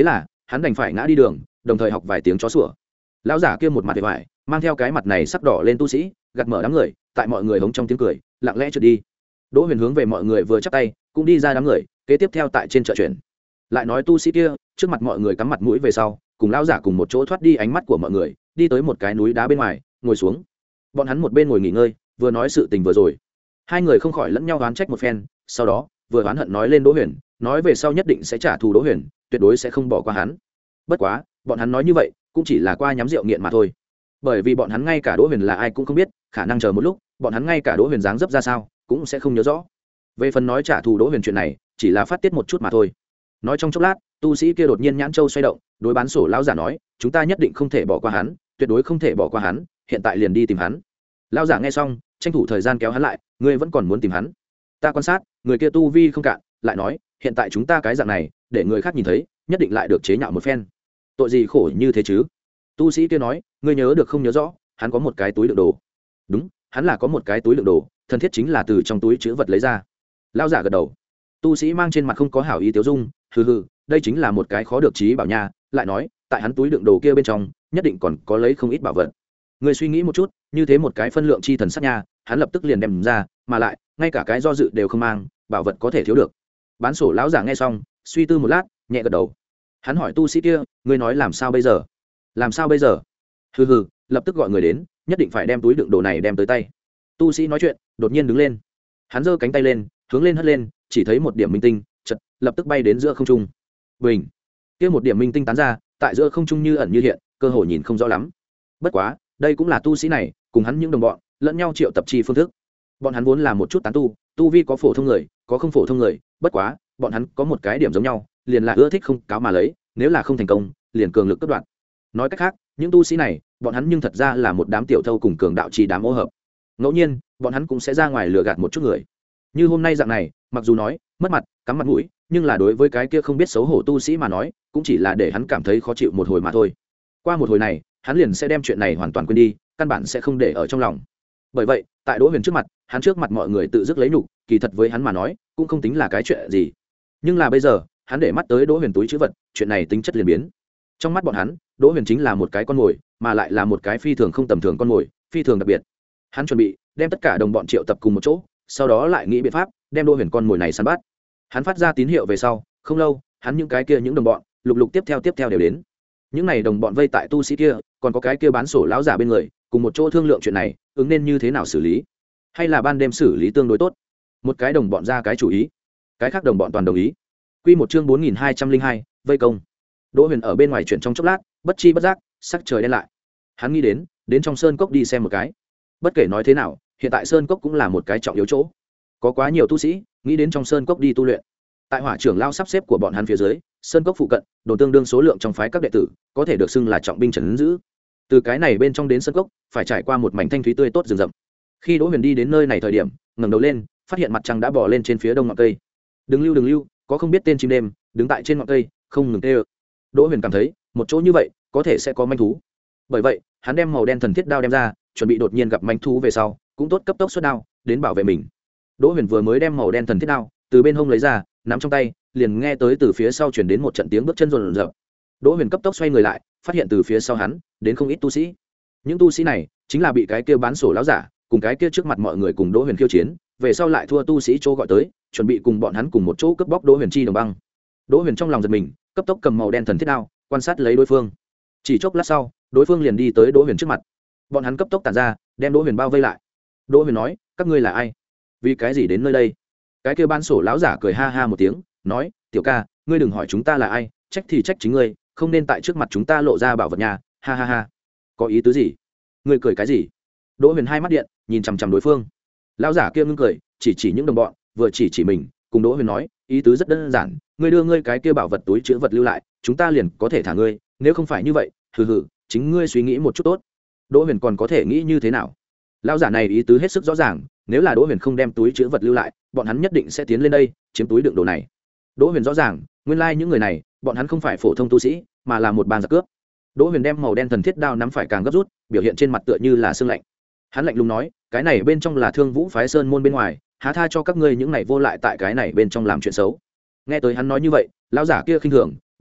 hắn đành phải ngã đi đường, đồng thời học vài tiếng chó sủa. Lão giả kia một mặt vẻ vải, mang theo cái mặt này sắc đỏ lên tu sĩ, gạt mở đám người, tại mọi người hống trong tiếng cười, lặng lẽ trượt đi. Đỗ Huyền hướng về mọi người vừa chắp tay, cũng đi ra đám người, kế tiếp theo tại trên chợ chuyển. Lại nói tu sĩ kia, trước mặt mọi người cắm mặt mũi về sau, cùng lão giả cùng một chỗ thoát đi ánh mắt của mọi người, đi tới một cái núi đá bên ngoài, ngồi xuống. Bọn hắn một bên ngồi nghỉ ngơi, vừa nói sự tình vừa rồi. Hai người không khỏi lẫn nhau oán trách một phen, sau đó, vừa oán hận nói lên Đỗ Huyền, nói về sau nhất định sẽ trả thù Đỗ Huyền, tuyệt đối sẽ không bỏ qua hắn. Bất quá, bọn hắn nói như vậy, cũng chỉ là qua nhắm rượu nghiện mà thôi. Bởi vì bọn hắn ngay cả Đỗ Huyền là ai cũng không biết, khả năng chờ một lúc, bọn hắn ngay cả Đỗ Huyền dáng dấp ra sao, cũng sẽ không nhớ rõ. Về phần nói trả thù Đỗ Huyền chuyện này, chỉ là phát tiết một chút mà thôi. Nói trong chốc lát, tu sĩ kia đột nhiên nhãn châu xoay động, đối bán sổ lão giả nói, chúng ta nhất định không thể bỏ qua hắn, tuyệt đối không thể bỏ qua hắn, hiện tại liền đi tìm hắn. Lão giả nghe xong, tranh thủ thời gian kéo hắn lại, ngươi vẫn còn muốn tìm hắn? Ta quan sát, người kia tu vi không cạn, lại nói, hiện tại chúng ta cái dạng này, để người khác nhìn thấy, nhất định lại được chế nhạo một phen. Tội gì khổ như thế chứ? Tu sĩ kia nói, ngươi nhớ được không nhớ rõ, hắn có một cái túi đựng đồ. Đúng, hắn là có một cái túi đựng đồ, thân thiết chính là từ trong túi chứa vật lấy ra. Lão giả gật đầu. Tu sĩ mang trên mặt không có hảo ý tiêu dung, hừ hừ, đây chính là một cái khó được trí bảo nha, lại nói, tại hắn túi đựng đồ kia bên trong, nhất định còn có lấy không ít bảo vật. Ngươi suy nghĩ một chút, như thế một cái phân lượng chi thần sắc nha, hắn lập tức liền đem ra, mà lại, ngay cả cái do dự đều không mang, bảo vật có thể thiếu được. Bán sổ lão giả nghe xong, suy tư một lát, nhẹ gật đầu. Hắn hỏi tu sĩ kia, ngươi nói làm sao bây giờ? Làm sao bây giờ? Hừ hừ, lập tức gọi người đến, nhất định phải đem túi đựng đồ này đem tới tay. Tu sĩ nói chuyện, đột nhiên đứng lên. Hắn giơ cánh tay lên, hướng lên hất lên, chỉ thấy một điểm minh tinh, chợt lập tức bay đến giữa không trung. Bình, kia một điểm minh tinh tán ra, tại giữa không trung như ẩn như hiện, cơ hội nhìn không rõ lắm. Bất quá, đây cũng là tu sĩ này, cùng hắn những đồng bọn, lẫn nhau triệu tập chi phương thức. Bọn hắn vốn là một chút tán tu, tu vi có phổ thông người, có không phổ thông người, bất quá, bọn hắn có một cái điểm giống nhau, liền là ưa thích không cáo mà lấy, nếu là không thành công, liền cường lực cắt đoạn. Nói cách khác, những tu sĩ này, bọn hắn nhưng thật ra là một đám tiểu thâu cùng cường đạo trì đám ô hợp. Ngẫu nhiên, bọn hắn cũng sẽ ra ngoài lừa gạt một chút người. Như hôm nay dạng này, mặc dù nói mất mặt, cắm mặt mũi, nhưng là đối với cái kia không biết xấu hổ tu sĩ mà nói, cũng chỉ là để hắn cảm thấy khó chịu một hồi mà thôi. Qua một hồi này, hắn liền sẽ đem chuyện này hoàn toàn quên đi, căn bản sẽ không để ở trong lòng. Bởi vậy, tại Đỗ Huyền trước mặt, hắn trước mặt mọi người tự dứt lấy nhục, kỳ thật với hắn mà nói, cũng không tính là cái chuyện gì. Nhưng là bây giờ, hắn để mắt tới Đỗ Huyền túi trữ vật, chuyện này tính chất liền biến. Trong mắt bọn hắn, Đỗ Huyền chính là một cái con mồi, mà lại là một cái phi thường không tầm thường con mồi, phi thường đặc biệt. Hắn chuẩn bị đem tất cả đồng bọn triệu tập cùng một chỗ, sau đó lại nghĩ biện pháp đem Đỗ Huyền con mồi này săn bắt. Hắn phát ra tín hiệu về sau, không lâu, hắn những cái kia những đồng bọn, lục lục tiếp theo tiếp theo đều đến. Những này đồng bọn vây tại tu sĩ kia, còn có cái kia bán sổ lão giả bên người, cùng một chỗ thương lượng chuyện này, ứng nên như thế nào xử lý, hay là ban đêm xử lý tương đối tốt. Một cái đồng bọn ra cái chủ ý, cái khác đồng bọn toàn đồng ý. Quy một chương bốn nghìn hai trăm linh hai, vây công. Đỗ Huyền ở bên ngoài chuyển trong chốc lát, bất chi bất giác, sắc trời đen lại. Hắn nghĩ đến, đến trong sơn cốc đi xem một cái. Bất kể nói thế nào, hiện tại sơn cốc cũng là một cái trọng yếu chỗ. Có quá nhiều tu sĩ nghĩ đến trong sơn cốc đi tu luyện. Tại hỏa trưởng lao sắp xếp của bọn hắn phía dưới, sơn cốc phụ cận, đồ tương đương số lượng trong phái các đệ tử, có thể được xưng là trọng binh trấn giữ. Từ cái này bên trong đến sơn cốc, phải trải qua một mảnh thanh thúy tươi tốt rừng rậm. Khi Đỗ Huyền đi đến nơi này thời điểm, ngẩng đầu lên, phát hiện mặt trăng đã bò lên trên phía đông ngọn cây. Đừng lưu đừng lưu, có không biết tên chim đêm, đứng tại trên ngọn cây, không ngừng kêu. Đỗ Huyền cảm thấy, một chỗ như vậy, có thể sẽ có manh thú. Bởi vậy, hắn đem màu đen thần thiết đao đem ra, chuẩn bị đột nhiên gặp manh thú về sau, cũng tốt cấp tốc xuất đao, đến bảo vệ mình. Đỗ Huyền vừa mới đem màu đen thần thiết đao từ bên hông lấy ra, nắm trong tay, liền nghe tới từ phía sau truyền đến một trận tiếng bước chân rồn rập. Đỗ Huyền cấp tốc xoay người lại, phát hiện từ phía sau hắn đến không ít tu sĩ. Những tu sĩ này chính là bị cái kia bán sổ lão giả cùng cái kia trước mặt mọi người cùng Đỗ Huyền khiêu chiến, về sau lại thua tu sĩ chỗ gọi tới, chuẩn bị cùng bọn hắn cùng một chỗ cướp bóc Đỗ Huyền chi đồng băng. Đỗ Huyền trong lòng giật mình, cấp tốc cầm màu đen thần thiết đao, quan sát lấy đối phương. Chỉ chốc lát sau, đối phương liền đi tới Đỗ Huyền trước mặt. Bọn hắn cấp tốc tản ra, đem Đỗ Huyền bao vây lại. Đỗ Huyền nói, các ngươi là ai? Vì cái gì đến nơi đây? Cái kia bán sổ lão giả cười ha ha một tiếng, nói, tiểu ca, ngươi đừng hỏi chúng ta là ai, trách thì trách chính ngươi, không nên tại trước mặt chúng ta lộ ra bảo vật nhà, ha ha ha. Có ý tứ gì? Ngươi cười cái gì? Đỗ Huyền hai mắt điện, nhìn chằm chằm đối phương. Lão giả kia ngưng cười, chỉ chỉ những đồng bọn, vừa chỉ chỉ mình, cùng Đỗ Huyền nói, ý tứ rất đơn giản, ngươi đưa ngươi cái kia bảo vật túi chứa vật lưu lại, chúng ta liền có thể thả ngươi, nếu không phải như vậy, hừ hừ, chính ngươi suy nghĩ một chút tốt. Đỗ Huyền còn có thể nghĩ như thế nào? Lão giả này ý tứ hết sức rõ ràng, nếu là Đỗ Huyền không đem túi chứa vật lưu lại, bọn hắn nhất định sẽ tiến lên đây, chiếm túi đựng đồ này. Đỗ Huyền rõ ràng, nguyên lai like những người này, bọn hắn không phải phổ thông tu sĩ, mà là một bang giặc cướp. Đỗ Huyền đem màu đen thần thiết đao nắm phải càng gấp rút, biểu hiện trên mặt tựa như là sương lạnh. Hắn lạnh lùng nói, cái này bên trong là Thương Vũ phái sơn môn bên ngoài, há tha cho các ngươi những này vô lại tại cái này bên trong làm chuyện xấu. Nghe tới hắn nói như vậy, lão giả kia khinh thường, nói,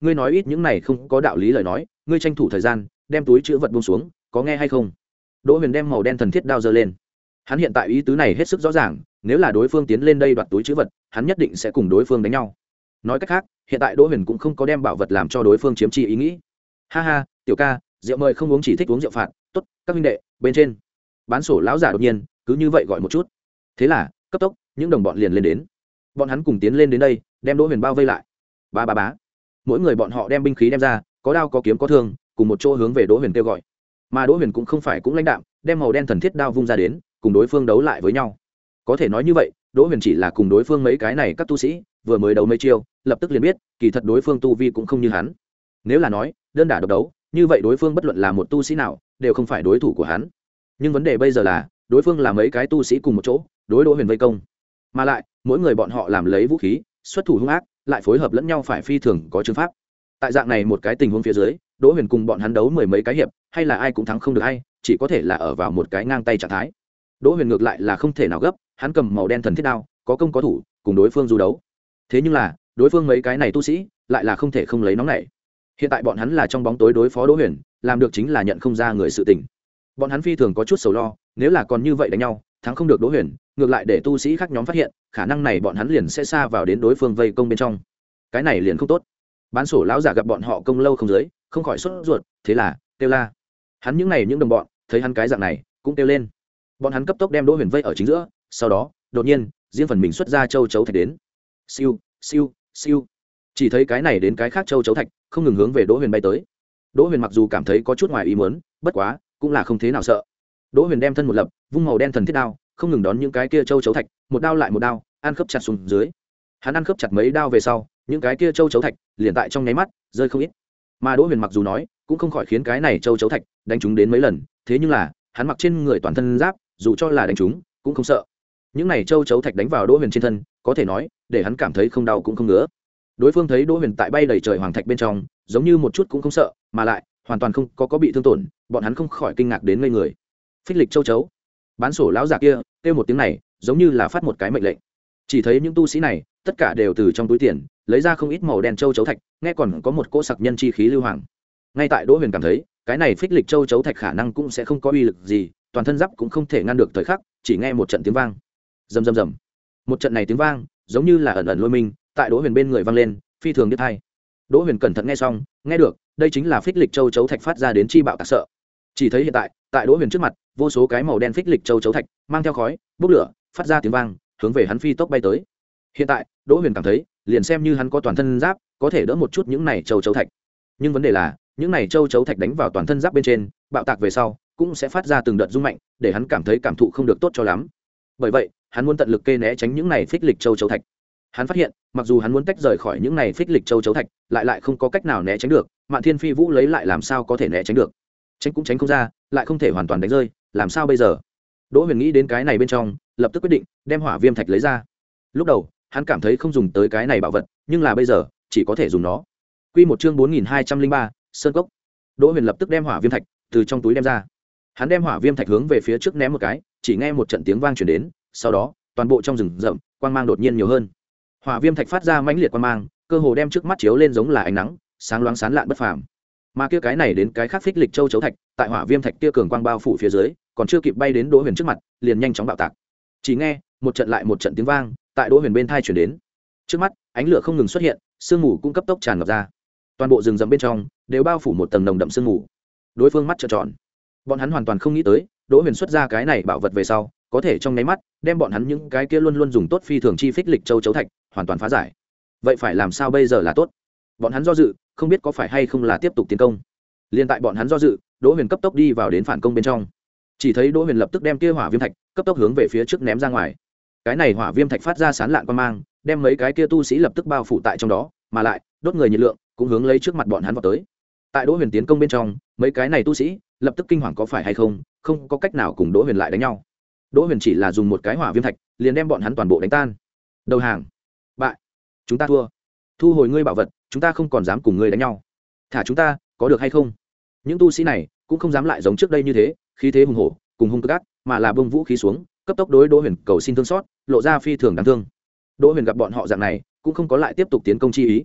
ngươi nói ít những này không có đạo lý lời nói, ngươi tranh thủ thời gian đem túi chữ vật buông xuống, có nghe hay không? Đỗ Huyền đem màu đen thần thiết đao giơ lên. Hắn hiện tại ý tứ này hết sức rõ ràng, nếu là đối phương tiến lên đây đoạt túi chữ vật, hắn nhất định sẽ cùng đối phương đánh nhau. Nói cách khác, hiện tại Đỗ Huyền cũng không có đem bảo vật làm cho đối phương chiếm chi ý nghĩ. Ha ha, tiểu ca, rượu mời không uống chỉ thích uống rượu phạt, tốt, các huynh đệ, bên trên. Bán sổ lão giả đột nhiên, cứ như vậy gọi một chút. Thế là, cấp tốc, những đồng bọn liền lên đến. Bọn hắn cùng tiến lên đến đây, đem Đỗ Huyền bao vây lại. Ba ba bá. Mỗi người bọn họ đem binh khí đem ra, có đao có kiếm có thương, cùng một chỗ hướng về Đỗ Huyền kêu gọi. Mà Đỗ Huyền cũng không phải cũng lãnh đạm, đem màu đen thần thiết đao vung ra đến, cùng đối phương đấu lại với nhau. Có thể nói như vậy, Đỗ Huyền chỉ là cùng đối phương mấy cái này các tu sĩ, vừa mới đấu mấy chiêu, lập tức liền biết, kỳ thật đối phương tu vi cũng không như hắn. Nếu là nói, đơn đả độc đấu, như vậy đối phương bất luận là một tu sĩ nào, đều không phải đối thủ của hắn. Nhưng vấn đề bây giờ là, đối phương là mấy cái tu sĩ cùng một chỗ, đối Đỗ Huyền vây công. Mà lại, mỗi người bọn họ làm lấy vũ khí, xuất thủ hung ác, lại phối hợp lẫn nhau phải phi thường có chương pháp. Tại dạng này một cái tình huống phía dưới, Đỗ Huyền cùng bọn hắn đấu mười mấy cái hiệp, hay là ai cũng thắng không được ai, chỉ có thể là ở vào một cái ngang tay trạng thái. Đỗ Huyền ngược lại là không thể nào gấp, hắn cầm màu đen thần thiết đao, có công có thủ, cùng đối phương du đấu. Thế nhưng là, đối phương mấy cái này tu sĩ, lại là không thể không lấy nóng này. Hiện tại bọn hắn là trong bóng tối đối phó Đỗ Huyền, làm được chính là nhận không ra người sự tình. Bọn hắn phi thường có chút sầu lo, nếu là còn như vậy đánh nhau, thắng không được Đỗ Huyền, ngược lại để tu sĩ khác nhóm phát hiện, khả năng này bọn hắn liền sẽ xa vào đến đối phương vây công bên trong. Cái này liền không tốt. Bán sổ lão giả gặp bọn họ công lâu không dưới, không khỏi sốt ruột, thế là kêu la. Hắn những này những đồng bọn, thấy hắn cái dạng này, cũng kêu lên. Bọn hắn cấp tốc đem Đỗ Huyền vây ở chính giữa, sau đó, đột nhiên, riêng phần mình xuất ra châu chấu thạch đến. Siêu, siêu, siêu. Chỉ thấy cái này đến cái khác châu chấu thạch, không ngừng hướng về Đỗ Huyền bay tới. Đỗ Huyền mặc dù cảm thấy có chút ngoài ý muốn, bất quá, cũng là không thế nào sợ. Đỗ Huyền đem thân một lập, vung màu đen thần thiết đao, không ngừng đón những cái kia châu chấu thạch, một đao lại một đao, ăn khớp chặt xuống dưới. Hắn ăn khớp chặt mấy đao về sau, những cái kia châu chấu thạch liền tại trong nháy mắt rơi không ít. Mà Đỗ Huyền mặc dù nói, cũng không khỏi khiến cái này châu chấu thạch đánh trúng đến mấy lần, thế nhưng là, hắn mặc trên người toàn thân giáp, dù cho là đánh trúng, cũng không sợ. Những này châu chấu thạch đánh vào Đỗ Huyền trên thân, có thể nói, để hắn cảm thấy không đau cũng không ngứa. Đối phương thấy Đỗ Huyền tại bay đầy trời hoàng thạch bên trong, giống như một chút cũng không sợ, mà lại hoàn toàn không có có bị thương tổn, bọn hắn không khỏi kinh ngạc đến ngây người. Phích lịch châu chấu. Bán sổ lão giả kia, kêu một tiếng này, giống như là phát một cái mệnh lệnh. Chỉ thấy những tu sĩ này, tất cả đều từ trong túi tiền lấy ra không ít màu đen châu chấu thạch, nghe còn có một cỗ sặc nhân chi khí lưu hoàng. Ngay tại Đỗ Huyền cảm thấy, cái này phích lịch châu chấu thạch khả năng cũng sẽ không có uy lực gì, toàn thân giáp cũng không thể ngăn được thời khắc, chỉ nghe một trận tiếng vang. Rầm rầm rầm. Một trận này tiếng vang, giống như là ẩn ẩn lôi minh, tại Đỗ Huyền bên người vang lên, phi thường điếc tai. Đỗ Huyền cẩn thận nghe xong, nghe được, đây chính là phích lịch châu chấu thạch phát ra đến chi bạo tạc sợ. Chỉ thấy hiện tại, tại Đỗ Huyền trước mặt, vô số cái màu đen phích lịch châu chấu thạch, mang theo khói, bốc lửa, phát ra tiếng vang, hướng về hắn phi tốc bay tới. Hiện tại, Đỗ Huyền cảm thấy, liền xem như hắn có toàn thân giáp, có thể đỡ một chút những này châu chấu thạch. Nhưng vấn đề là, những này châu chấu thạch đánh vào toàn thân giáp bên trên, bạo tạc về sau, cũng sẽ phát ra từng đợt rung mạnh, để hắn cảm thấy cảm thụ không được tốt cho lắm. Bởi vậy, hắn muốn tận lực kê né tránh những này phích lịch châu chấu thạch. Hắn phát hiện, mặc dù hắn muốn tách rời khỏi những này phích lịch châu chấu thạch, lại lại không có cách nào né tránh được, Mạn Thiên Phi Vũ lấy lại làm sao có thể né tránh được. Tránh cũng tránh không ra, lại không thể hoàn toàn đánh rơi, làm sao bây giờ? Đỗ Huyền nghĩ đến cái này bên trong, lập tức quyết định đem hỏa viêm thạch lấy ra. Lúc đầu, hắn cảm thấy không dùng tới cái này bảo vật, nhưng là bây giờ, chỉ có thể dùng nó. Quy một chương bốn nghìn hai trăm linh ba, Sơn Cốc. Đỗ Huyền lập tức đem hỏa viêm thạch từ trong túi đem ra. Hắn đem hỏa viêm thạch hướng về phía trước ném một cái, chỉ nghe một trận tiếng vang truyền đến, sau đó, toàn bộ trong rừng rậm, quang mang đột nhiên nhiều hơn. Hỏa viêm thạch phát ra mãnh liệt quang mang, cơ hồ đem trước mắt chiếu lên giống là ánh nắng, sáng loáng sáng lạn bất phàm. Mà kia cái này đến cái khác phích lịch châu chấu thạch, tại hỏa viêm thạch kia cường quang bao phủ phía dưới, còn chưa kịp bay đến Đỗ Huyền trước mặt, liền nhanh chóng bạo tạc. Chỉ nghe một trận lại một trận tiếng vang, tại Đỗ Huyền bên tai truyền đến. Trước mắt, ánh lửa không ngừng xuất hiện, sương mù cũng cấp tốc tràn ngập ra. Toàn bộ rừng rậm bên trong đều bao phủ một tầng nồng đậm sương mù. Đối phương mắt trợn tròn. Bọn hắn hoàn toàn không nghĩ tới, Đỗ Huyền xuất ra cái này bảo vật về sau, có thể trong nháy mắt đem bọn hắn những cái kia luôn luôn dùng tốt phi thường chi phích lịch châu chấu thạch hoàn toàn phá giải. Vậy phải làm sao bây giờ là tốt? Bọn hắn do dự, không biết có phải hay không là tiếp tục tiến công. Liên tại bọn hắn do dự, Đỗ Huyền cấp tốc đi vào đến phản công bên trong. Chỉ thấy Đỗ Huyền lập tức đem kia hỏa viêm thạch cấp tốc hướng về phía trước ném ra ngoài. Cái này hỏa viêm thạch phát ra sáng lạn quang mang, đem mấy cái kia tu sĩ lập tức bao phủ tại trong đó, mà lại đốt người nhiệt lượng cũng hướng lấy trước mặt bọn hắn vào tới. Tại Đỗ Huyền tiến công bên trong, mấy cái này tu sĩ lập tức kinh hoàng có phải hay không, không có cách nào cùng Đỗ Huyền lại đánh nhau. Đỗ Huyền chỉ là dùng một cái hỏa viêm thạch, liền đem bọn hắn toàn bộ đánh tan. Đầu hàng. Bại. Chúng ta thua. Thu hồi ngươi bảo vật, chúng ta không còn dám cùng ngươi đánh nhau. Thả chúng ta, có được hay không? Những tu sĩ này cũng không dám lại giống trước đây như thế, khí thế hùng hổ, cùng hung cực ác, mà là bông vũ khí xuống, cấp tốc đối Đỗ Huyền cầu xin thương xót, lộ ra phi thường đáng thương. Đỗ Huyền gặp bọn họ dạng này, cũng không có lại tiếp tục tiến công chi ý.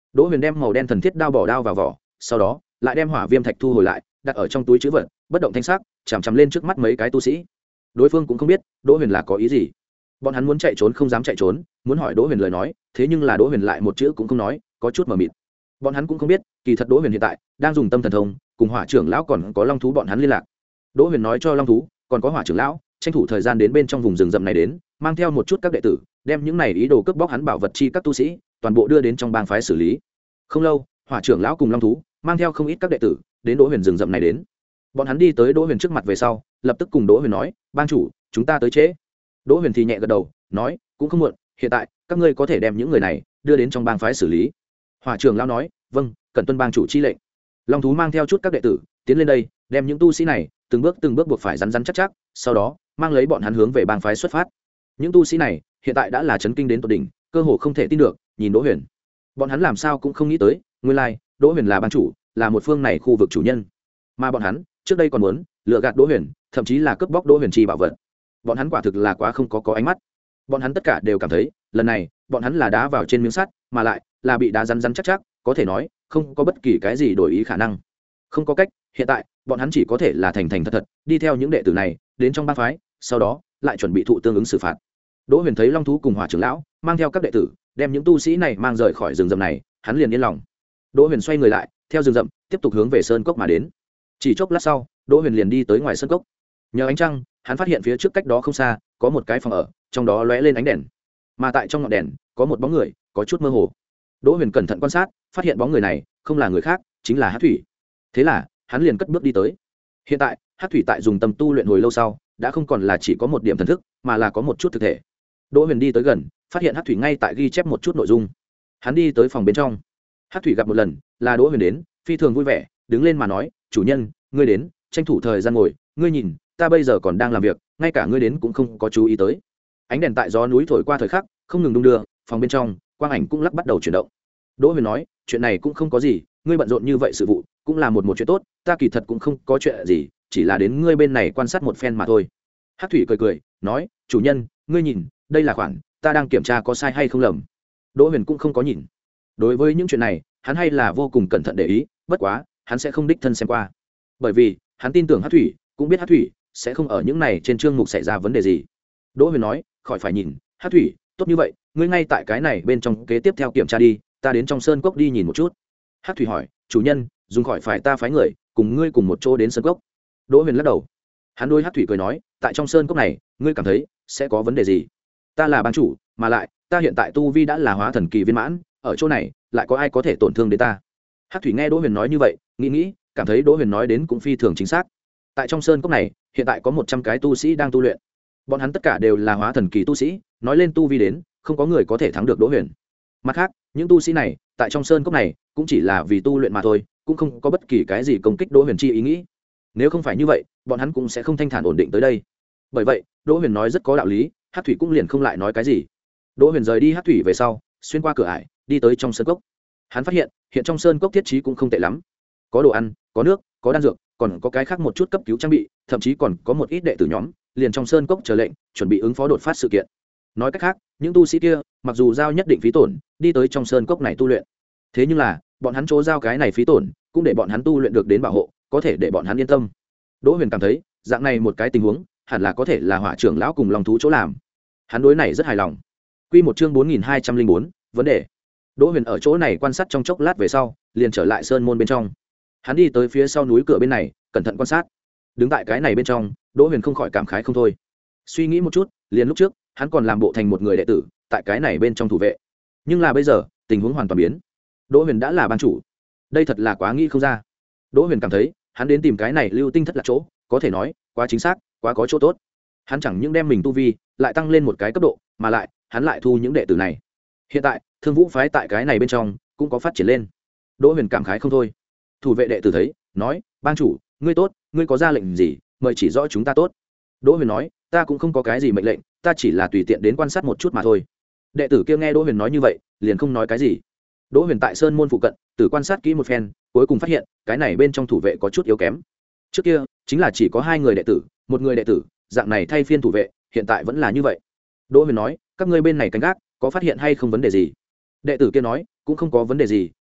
Đỗ Huyền đem màu đen thần thiết đao bỏ đao vào vỏ, sau đó lại đem hỏa viêm thạch thu hồi lại, đặt ở trong túi trữ vật, bất động thanh sắc, chằm chằm lên trước mắt mấy cái tu sĩ. Đối phương cũng không biết Đỗ Huyền là có ý gì. Bọn hắn muốn chạy trốn không dám chạy trốn, muốn hỏi Đỗ Huyền lời nói, thế nhưng là Đỗ Huyền lại một chữ cũng không nói, có chút mờ mịt. Bọn hắn cũng không biết, kỳ thật Đỗ Huyền hiện tại đang dùng tâm thần thông, cùng Hỏa trưởng lão còn có Long thú bọn hắn liên lạc. Đỗ Huyền nói cho Long thú, còn có Hỏa trưởng lão, tranh thủ thời gian đến bên trong vùng rừng rậm này đến, mang theo một chút các đệ tử, đem những này ý đồ cướp bóc hắn bảo vật chi các tu sĩ, toàn bộ đưa đến trong bang phái xử lý. Không lâu, Hỏa trưởng lão cùng Long thú mang theo không ít các đệ tử đến Đỗ Huyền rừng rậm này đến. Bọn hắn đi tới Đỗ Huyền trước mặt về sau, lập tức cùng Đỗ Huyền nói, bang chủ, chúng ta tới trễ. Đỗ Huyền thì nhẹ gật đầu, nói, cũng không muộn, hiện tại các ngươi có thể đem những người này đưa đến trong bang phái xử lý. Hỏa trưởng lão nói, vâng, cần tuân bang chủ chi lệnh. Long thú mang theo chút các đệ tử tiến lên đây, đem những tu sĩ này từng bước từng bước buộc phải rắn rắn chắc chắc, sau đó mang lấy bọn hắn hướng về bang phái xuất phát. Những tu sĩ này hiện tại đã là chấn kinh đến tột đỉnh, cơ hồ không thể tin được nhìn Đỗ Huyền. Bọn hắn làm sao cũng không nghĩ tới, nguyên lai Đỗ Huyền là bang chủ, là một phương này khu vực chủ nhân. Mà bọn hắn trước đây còn muốn lừa gạt Đỗ Huyền, thậm chí là cướp bóc Đỗ Huyền chi bảo vật. Bọn hắn quả thực là quá không có có ánh mắt. Bọn hắn tất cả đều cảm thấy, lần này bọn hắn là đá vào trên miếng sắt, mà lại là bị đá rắn rắn chắc chắc, có thể nói không có bất kỳ cái gì đổi ý khả năng. Không có cách, hiện tại bọn hắn chỉ có thể là thành thành thật thật đi theo những đệ tử này đến trong bang phái, sau đó lại chuẩn bị thụ tương ứng xử phạt. Đỗ Huyền thấy Long thú cùng Hỏa trưởng lão mang theo các đệ tử đem những tu sĩ này mang rời khỏi rừng rậm này, hắn liền yên lòng. Đỗ Huyền xoay người lại, theo rừng rậm tiếp tục hướng về sơn cốc mà đến. Chỉ chốc lát sau, Đỗ Huyền liền đi tới ngoài sơn cốc. Nhờ ánh trăng, hắn phát hiện phía trước cách đó không xa có một cái phòng ở, trong đó lóe lên ánh đèn, mà tại trong ngọn đèn có một bóng người có chút mơ hồ. Đỗ Huyền cẩn thận quan sát, phát hiện bóng người này không là người khác, chính là Hắc Thủy. Thế là hắn liền cất bước đi tới. Hiện tại Hắc Thủy tại dùng tâm tu luyện hồi lâu sau, đã không còn là chỉ có một điểm thần thức, mà là có một chút thực thể. Đỗ Huyền đi tới gần, phát hiện Hắc Thủy ngay tại ghi chép một chút nội dung. Hắn đi tới phòng bên trong. Hắc Thủy gặp một lần là Đỗ Huyền đến, phi thường vui vẻ, đứng lên mà nói, chủ nhân, ngươi đến, tranh thủ thời gian ngồi, ngươi nhìn, ta bây giờ còn đang làm việc, ngay cả ngươi đến cũng không có chú ý tới. Ánh đèn tại gió núi thổi qua thời khắc không ngừng đung đưa, phòng bên trong quang ảnh cũng lắc bắt đầu chuyển động. Đỗ Huyền nói, chuyện này cũng không có gì, ngươi bận rộn như vậy sự vụ cũng là một một chuyện tốt, ta kỳ thật cũng không có chuyện gì, chỉ là đến ngươi bên này quan sát một phen mà thôi. Hắc Thủy cười cười nói, chủ nhân, ngươi nhìn, đây là khoản ta đang kiểm tra có sai hay không lầm. Đỗ Huyền cũng không có nhìn. Đối với những chuyện này hắn hay là vô cùng cẩn thận để ý, bất quá hắn sẽ không đích thân xem qua, bởi vì hắn tin tưởng Hắc Thủy cũng biết Hắc Thủy sẽ không ở những này trên chương mục xảy ra vấn đề gì. Đỗ Huyền nói, khỏi phải nhìn, Hắc Thủy, tốt như vậy, ngươi ngay tại cái này bên trong kế tiếp theo kiểm tra đi, ta đến trong sơn cốc đi nhìn một chút. Hắc Thủy hỏi, chủ nhân, dùng khỏi phải ta phái người cùng ngươi cùng một chỗ đến sơn cốc. Đỗ Huyền lắc đầu. Hắn đôi Hắc Thủy cười nói, tại trong sơn cốc này ngươi cảm thấy sẽ có vấn đề gì? Ta là ban chủ, mà lại ta hiện tại tu vi đã là hóa thần kỳ viên mãn, ở chỗ này lại có ai có thể tổn thương đến ta? Hắc Thủy nghe Đỗ Huyền nói như vậy, nghĩ nghĩ, cảm thấy Đỗ Huyền nói đến cũng phi thường chính xác. Tại trong sơn cốc này hiện tại có một trăm cái tu sĩ đang tu luyện, bọn hắn tất cả đều là hóa thần kỳ tu sĩ, nói lên tu vi đến không có người có thể thắng được Đỗ Huyền. Mặt khác, những tu sĩ này tại trong sơn cốc này cũng chỉ là vì tu luyện mà thôi, cũng không có bất kỳ cái gì công kích Đỗ Huyền chi ý nghĩ. Nếu không phải như vậy, bọn hắn cũng sẽ không thanh thản ổn định tới đây. Bởi vậy, Đỗ Huyền nói rất có đạo lý, Hắc Thủy cũng liền không lại nói cái gì. Đỗ Huyền rời đi Hắc Thủy về sau, xuyên qua cửa ải, đi tới trong sơn cốc. Hắn phát hiện, hiện trong sơn cốc thiết trí cũng không tệ lắm, có đồ ăn, có nước, có đan dược, còn có cái khác một chút cấp cứu trang bị, thậm chí còn có một ít đệ tử nhóm liền trong sơn cốc chờ lệnh, chuẩn bị ứng phó đột phát sự kiện. Nói cách khác, những tu sĩ kia mặc dù giao nhất định phí tổn đi tới trong sơn cốc này tu luyện, thế nhưng là bọn hắn chỗ giao cái này phí tổn cũng để bọn hắn tu luyện được đến bảo hộ, có thể để bọn hắn yên tâm. Đỗ Huyền cảm thấy dạng này một cái tình huống hẳn là có thể là Hỏa trưởng lão cùng Long thú chỗ làm. Hắn đối này rất hài lòng. Quy một chương bốn nghìn hai trăm linh bốn, vấn đề. Đỗ Huyền ở chỗ này quan sát trong chốc lát về sau, liền trở lại sơn môn bên trong. Hắn đi tới phía sau núi cửa bên này, cẩn thận quan sát. Đứng tại cái này bên trong, Đỗ Huyền không khỏi cảm khái không thôi. Suy nghĩ một chút, liền lúc trước, hắn còn làm bộ thành một người đệ tử, tại cái này bên trong thủ vệ. Nhưng là bây giờ, tình huống hoàn toàn biến. Đỗ Huyền đã là ban chủ. Đây thật là quá nghĩ không ra. Đỗ Huyền cảm thấy, hắn đến tìm cái này Lưu Tinh thất là chỗ, có thể nói, quá chính xác, quá có chỗ tốt. Hắn chẳng những đem mình tu vi lại tăng lên một cái cấp độ, mà lại, hắn lại thu những đệ tử này. Hiện tại, Thương Vũ phái tại cái này bên trong cũng có phát triển lên. Đỗ Huyền cảm khái không thôi. Thủ vệ đệ tử thấy, nói, ban chủ, ngươi tốt, ngươi có ra lệnh gì, mời chỉ rõ chúng ta tốt. Đỗ Huyền nói, ta cũng không có cái gì mệnh lệnh, ta chỉ là tùy tiện đến quan sát một chút mà thôi. Đệ tử kia nghe Đỗ Huyền nói như vậy, liền không nói cái gì. Đỗ Huyền tại sơn môn phụ cận từ quan sát kỹ một phen, cuối cùng phát hiện cái này bên trong thủ vệ có chút yếu kém. Trước kia chính là chỉ có hai người đệ tử, một người đệ tử, dạng này thay phiên thủ vệ, hiện tại vẫn là như vậy. Đỗ Huyền nói, các ngươi bên này canh gác có phát hiện hay không vấn đề gì? Đệ tử kia nói, cũng không có vấn đề gì,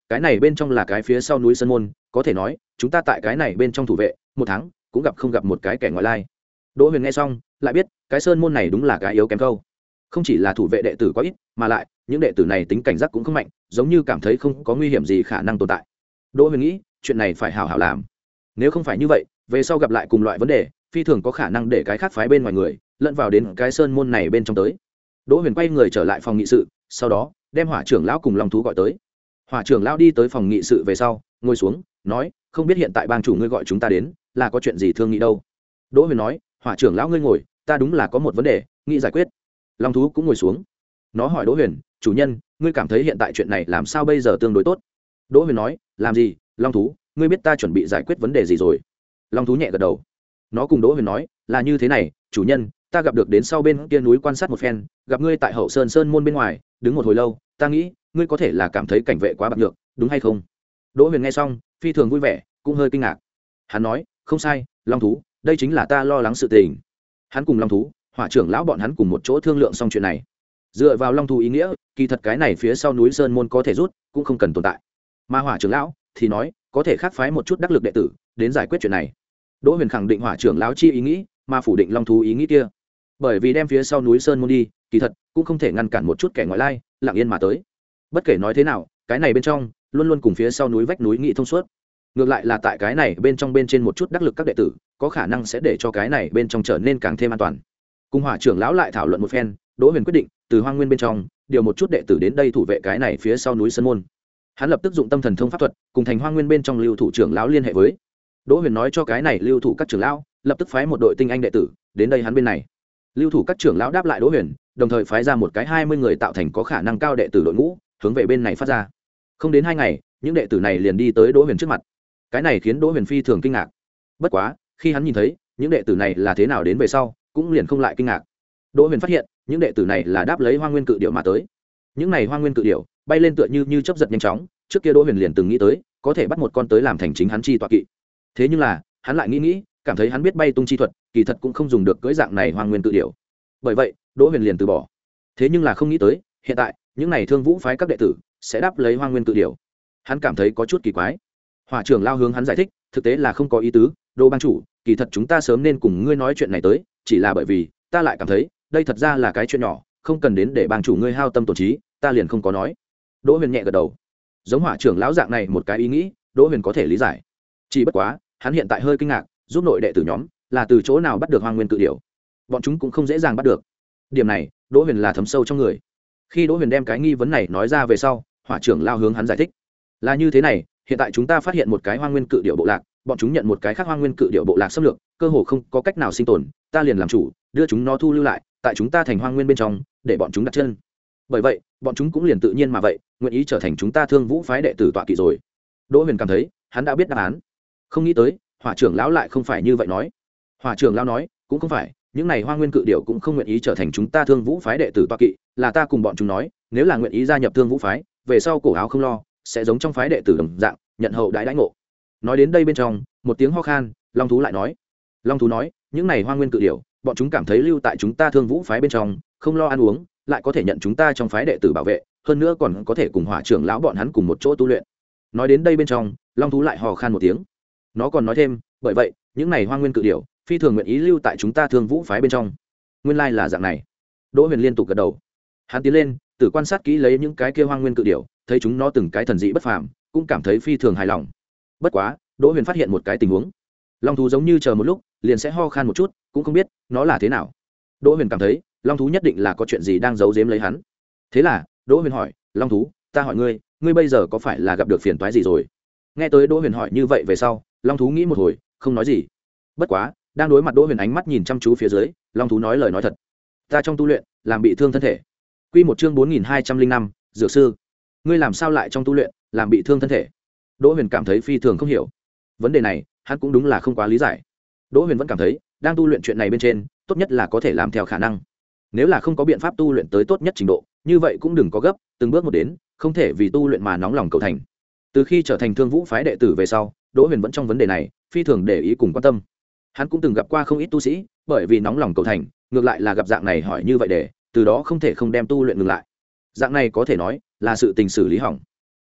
cái này bên trong là cái phía sau núi sơn môn, có thể nói chúng ta tại cái này bên trong thủ vệ một tháng cũng gặp không gặp một cái kẻ ngoại lai. Đỗ Huyền nghe xong lại biết cái sơn môn này đúng là cái yếu kém câu, không chỉ là thủ vệ đệ tử quá ít, mà lại những đệ tử này tính cảnh giác cũng không mạnh, giống như cảm thấy không có nguy hiểm gì khả năng tồn tại. Đỗ Huyền nghĩ chuyện này phải hảo hảo làm, nếu không phải như vậy về sau gặp lại cùng loại vấn đề phi thường có khả năng để cái khác phái bên ngoài người lẫn vào đến cái sơn môn này bên trong tới. Đỗ Huyền quay người trở lại phòng nghị sự, sau đó đem Hỏa trưởng lão cùng Long thú gọi tới. Hỏa trưởng lão đi tới phòng nghị sự về sau ngồi xuống nói, không biết hiện tại bang chủ ngươi gọi chúng ta đến là có chuyện gì thương nghị đâu. Đỗ Huyền nói, Hỏa trưởng lão ngươi ngồi, ta đúng là có một vấn đề nghĩ giải quyết. Long thú cũng ngồi xuống, nó hỏi Đỗ Huyền, chủ nhân ngươi cảm thấy hiện tại chuyện này làm sao bây giờ tương đối tốt. Đỗ Huyền nói, làm gì? Long thú, ngươi biết ta chuẩn bị giải quyết vấn đề gì rồi? Long thú nhẹ gật đầu, nó cùng Đỗ Huyền nói, là như thế này, chủ nhân, ta gặp được đến sau bên kia núi quan sát một phen, gặp ngươi tại hậu sơn sơn môn bên ngoài đứng một hồi lâu, ta nghĩ ngươi có thể là cảm thấy cảnh vệ quá bạc nhược, đúng hay không? Đỗ Huyền nghe xong phi thường vui vẻ, cũng hơi kinh ngạc. Hắn nói, không sai, Long thú, đây chính là ta lo lắng sự tình. Hắn cùng Long thú, Hỏa trưởng lão bọn hắn cùng một chỗ thương lượng xong chuyện này. Dựa vào Long thú ý nghĩa, kỳ thật cái này phía sau núi sơn môn có thể rút, cũng không cần tồn tại. Mà Hỏa trưởng lão thì nói có thể khác phái một chút đắc lực đệ tử đến giải quyết chuyện này. Đỗ Huyền khẳng định Hỏa trưởng lão chi ý nghĩ, mà phủ định Long thú ý nghĩ kia. Bởi vì đem phía sau núi sơn môn đi, kỳ thật cũng không thể ngăn cản một chút kẻ ngoại lai lặng yên mà tới. Bất kể nói thế nào, cái này bên trong luôn luôn cùng phía sau núi vách núi nghị thông suốt. Ngược lại là tại cái này bên trong bên trên một chút đắc lực các đệ tử, có khả năng sẽ để cho cái này bên trong trở nên càng thêm an toàn. Cùng Hỏa trưởng lão lại thảo luận một phen, Đỗ Huyền quyết định từ Hoang Nguyên bên trong điều một chút đệ tử đến đây thủ vệ cái này phía sau núi sơn môn. Hắn lập tức dụng tâm thần thông pháp thuật cùng thành Hoang Nguyên bên trong lưu thủ trưởng lão liên hệ với. Đỗ Huyền nói cho cái này lưu thủ các trưởng lão lập tức phái một đội tinh anh đệ tử đến đây hắn bên này. Lưu thủ các trưởng lão đáp lại Đỗ Huyền, đồng thời phái ra một cái hai mươi người tạo thành có khả năng cao đệ tử đội ngũ hướng về bên này phát ra. Không đến hai ngày, những đệ tử này liền đi tới Đỗ Huyền trước mặt. Cái này khiến Đỗ Huyền phi thường kinh ngạc. Bất quá, khi hắn nhìn thấy những đệ tử này là thế nào đến về sau, cũng liền không lại kinh ngạc. Đỗ Huyền phát hiện, những đệ tử này là đáp lấy Hoang Nguyên cự điểu mà tới. Những này Hoang Nguyên cự điểu bay lên tựa như như chớp giật nhanh chóng, trước kia Đỗ Huyền liền từng nghĩ tới, có thể bắt một con tới làm thành chính hắn chi tọa kỵ. Thế nhưng là, hắn lại nghĩ nghĩ, cảm thấy hắn biết bay tung chi thuật, kỳ thật cũng không dùng được cưỡi dạng này Hoang Nguyên cự điểu. Bởi vậy, Đỗ Huyền liền từ bỏ. Thế nhưng là không nghĩ tới, hiện tại, những này Thương Vũ phái các đệ tử sẽ đáp lấy Hoang Nguyên cự điểu. Hắn cảm thấy có chút kỳ quái. Hỏa trưởng lao hướng hắn giải thích, thực tế là không có ý tứ, Đỗ bang chủ, kỳ thật chúng ta sớm nên cùng ngươi nói chuyện này tới, chỉ là bởi vì ta lại cảm thấy, đây thật ra là cái chuyện nhỏ, không cần đến để bang chủ ngươi hao tâm tổn trí, ta liền không có nói. Đỗ Huyền nhẹ gật đầu. Giống Hỏa trưởng lão dạng này một cái ý nghĩ, Đỗ Huyền có thể lý giải. Chỉ bất quá, hắn hiện tại hơi kinh ngạc, giúp nội đệ tử nhóm là từ chỗ nào bắt được Hoang Nguyên cự điểu? Bọn chúng cũng không dễ dàng bắt được. Điểm này, Đỗ Huyền là thấm sâu trong người. Khi Đỗ Huyền đem cái nghi vấn này nói ra về sau, Hỏa trưởng lao hướng hắn giải thích, là như thế này, hiện tại chúng ta phát hiện một cái Hoang Nguyên cự điểu bộ lạc, bọn chúng nhận một cái khác Hoang Nguyên cự điểu bộ lạc xâm lược, cơ hồ không có cách nào sinh tồn, ta liền làm chủ, đưa chúng nó thu lưu lại, tại chúng ta thành Hoang Nguyên bên trong, để bọn chúng đặt chân. Bởi vậy, bọn chúng cũng liền tự nhiên mà vậy, nguyện ý trở thành chúng ta Thương Vũ phái đệ tử tọa kỵ rồi. Đỗ Huyền cảm thấy, hắn đã biết đáp án. Không nghĩ tới, Hỏa trưởng lão lại không phải như vậy nói. Hỏa trưởng lão nói, cũng không phải, những này Hoang Nguyên cự điểu cũng không nguyện ý trở thành chúng ta Thương Vũ phái đệ tử tọa kỵ, là ta cùng bọn chúng nói, nếu là nguyện ý gia nhập Thương Vũ phái, về sau cổ áo không lo, sẽ giống trong phái đệ tử đồng dạng, nhận hậu đãi đãi ngộ. Nói đến đây bên trong, một tiếng ho khan, Long thú lại nói. Long thú nói, những này Hoang Nguyên cự điểu, bọn chúng cảm thấy lưu tại chúng ta Thương Vũ phái bên trong, không lo ăn uống, lại có thể nhận chúng ta trong phái đệ tử bảo vệ, hơn nữa còn có thể cùng Hỏa trưởng lão bọn hắn cùng một chỗ tu luyện. Nói đến đây bên trong, Long thú lại hò khan một tiếng. Nó còn nói thêm, bởi vậy, những này Hoang Nguyên cự điểu, phi thường nguyện ý lưu tại chúng ta Thương Vũ phái bên trong. Nguyên lai là dạng này. Đỗ Huyền liên tục gật đầu. Hắn tiến lên, tự quan sát kỹ lấy những cái kia Hoang Nguyên cự điểu, thấy chúng nó từng cái thần dị bất phàm, cũng cảm thấy phi thường hài lòng. Bất quá, Đỗ Huyền phát hiện một cái tình huống. Long thú giống như chờ một lúc, liền sẽ ho khan một chút, cũng không biết nó là thế nào. Đỗ Huyền cảm thấy, Long thú nhất định là có chuyện gì đang giấu giếm lấy hắn. Thế là, Đỗ Huyền hỏi, Long thú, ta hỏi ngươi, ngươi bây giờ có phải là gặp được phiền toái gì rồi? Nghe tới Đỗ Huyền hỏi như vậy về sau, Long thú nghĩ một hồi, không nói gì. Bất quá, đang đối mặt Đỗ Huyền ánh mắt nhìn chăm chú phía dưới, Long thú nói lời nói thật. Ta trong tu luyện, làm bị thương thân thể. Quy một chương bốn nghìn hai trăm linh năm, dược sư. Ngươi làm sao lại trong tu luyện, làm bị thương thân thể? Đỗ Huyền cảm thấy phi thường không hiểu. Vấn đề này, hắn cũng đúng là không quá lý giải. Đỗ Huyền vẫn cảm thấy, đang tu luyện chuyện này bên trên, tốt nhất là có thể làm theo khả năng. Nếu là không có biện pháp tu luyện tới tốt nhất trình độ, như vậy cũng đừng có gấp, từng bước một đến, không thể vì tu luyện mà nóng lòng cầu thành. Từ khi trở thành Thương Vũ phái đệ tử về sau, Đỗ Huyền vẫn trong vấn đề này phi thường để ý cùng quan tâm. Hắn cũng từng gặp qua không ít tu sĩ, bởi vì nóng lòng cầu thành, ngược lại là gặp dạng này hỏi như vậy để, từ đó không thể không đem tu luyện ngừng lại. Dạng này có thể nói là sự tình xử lý hỏng.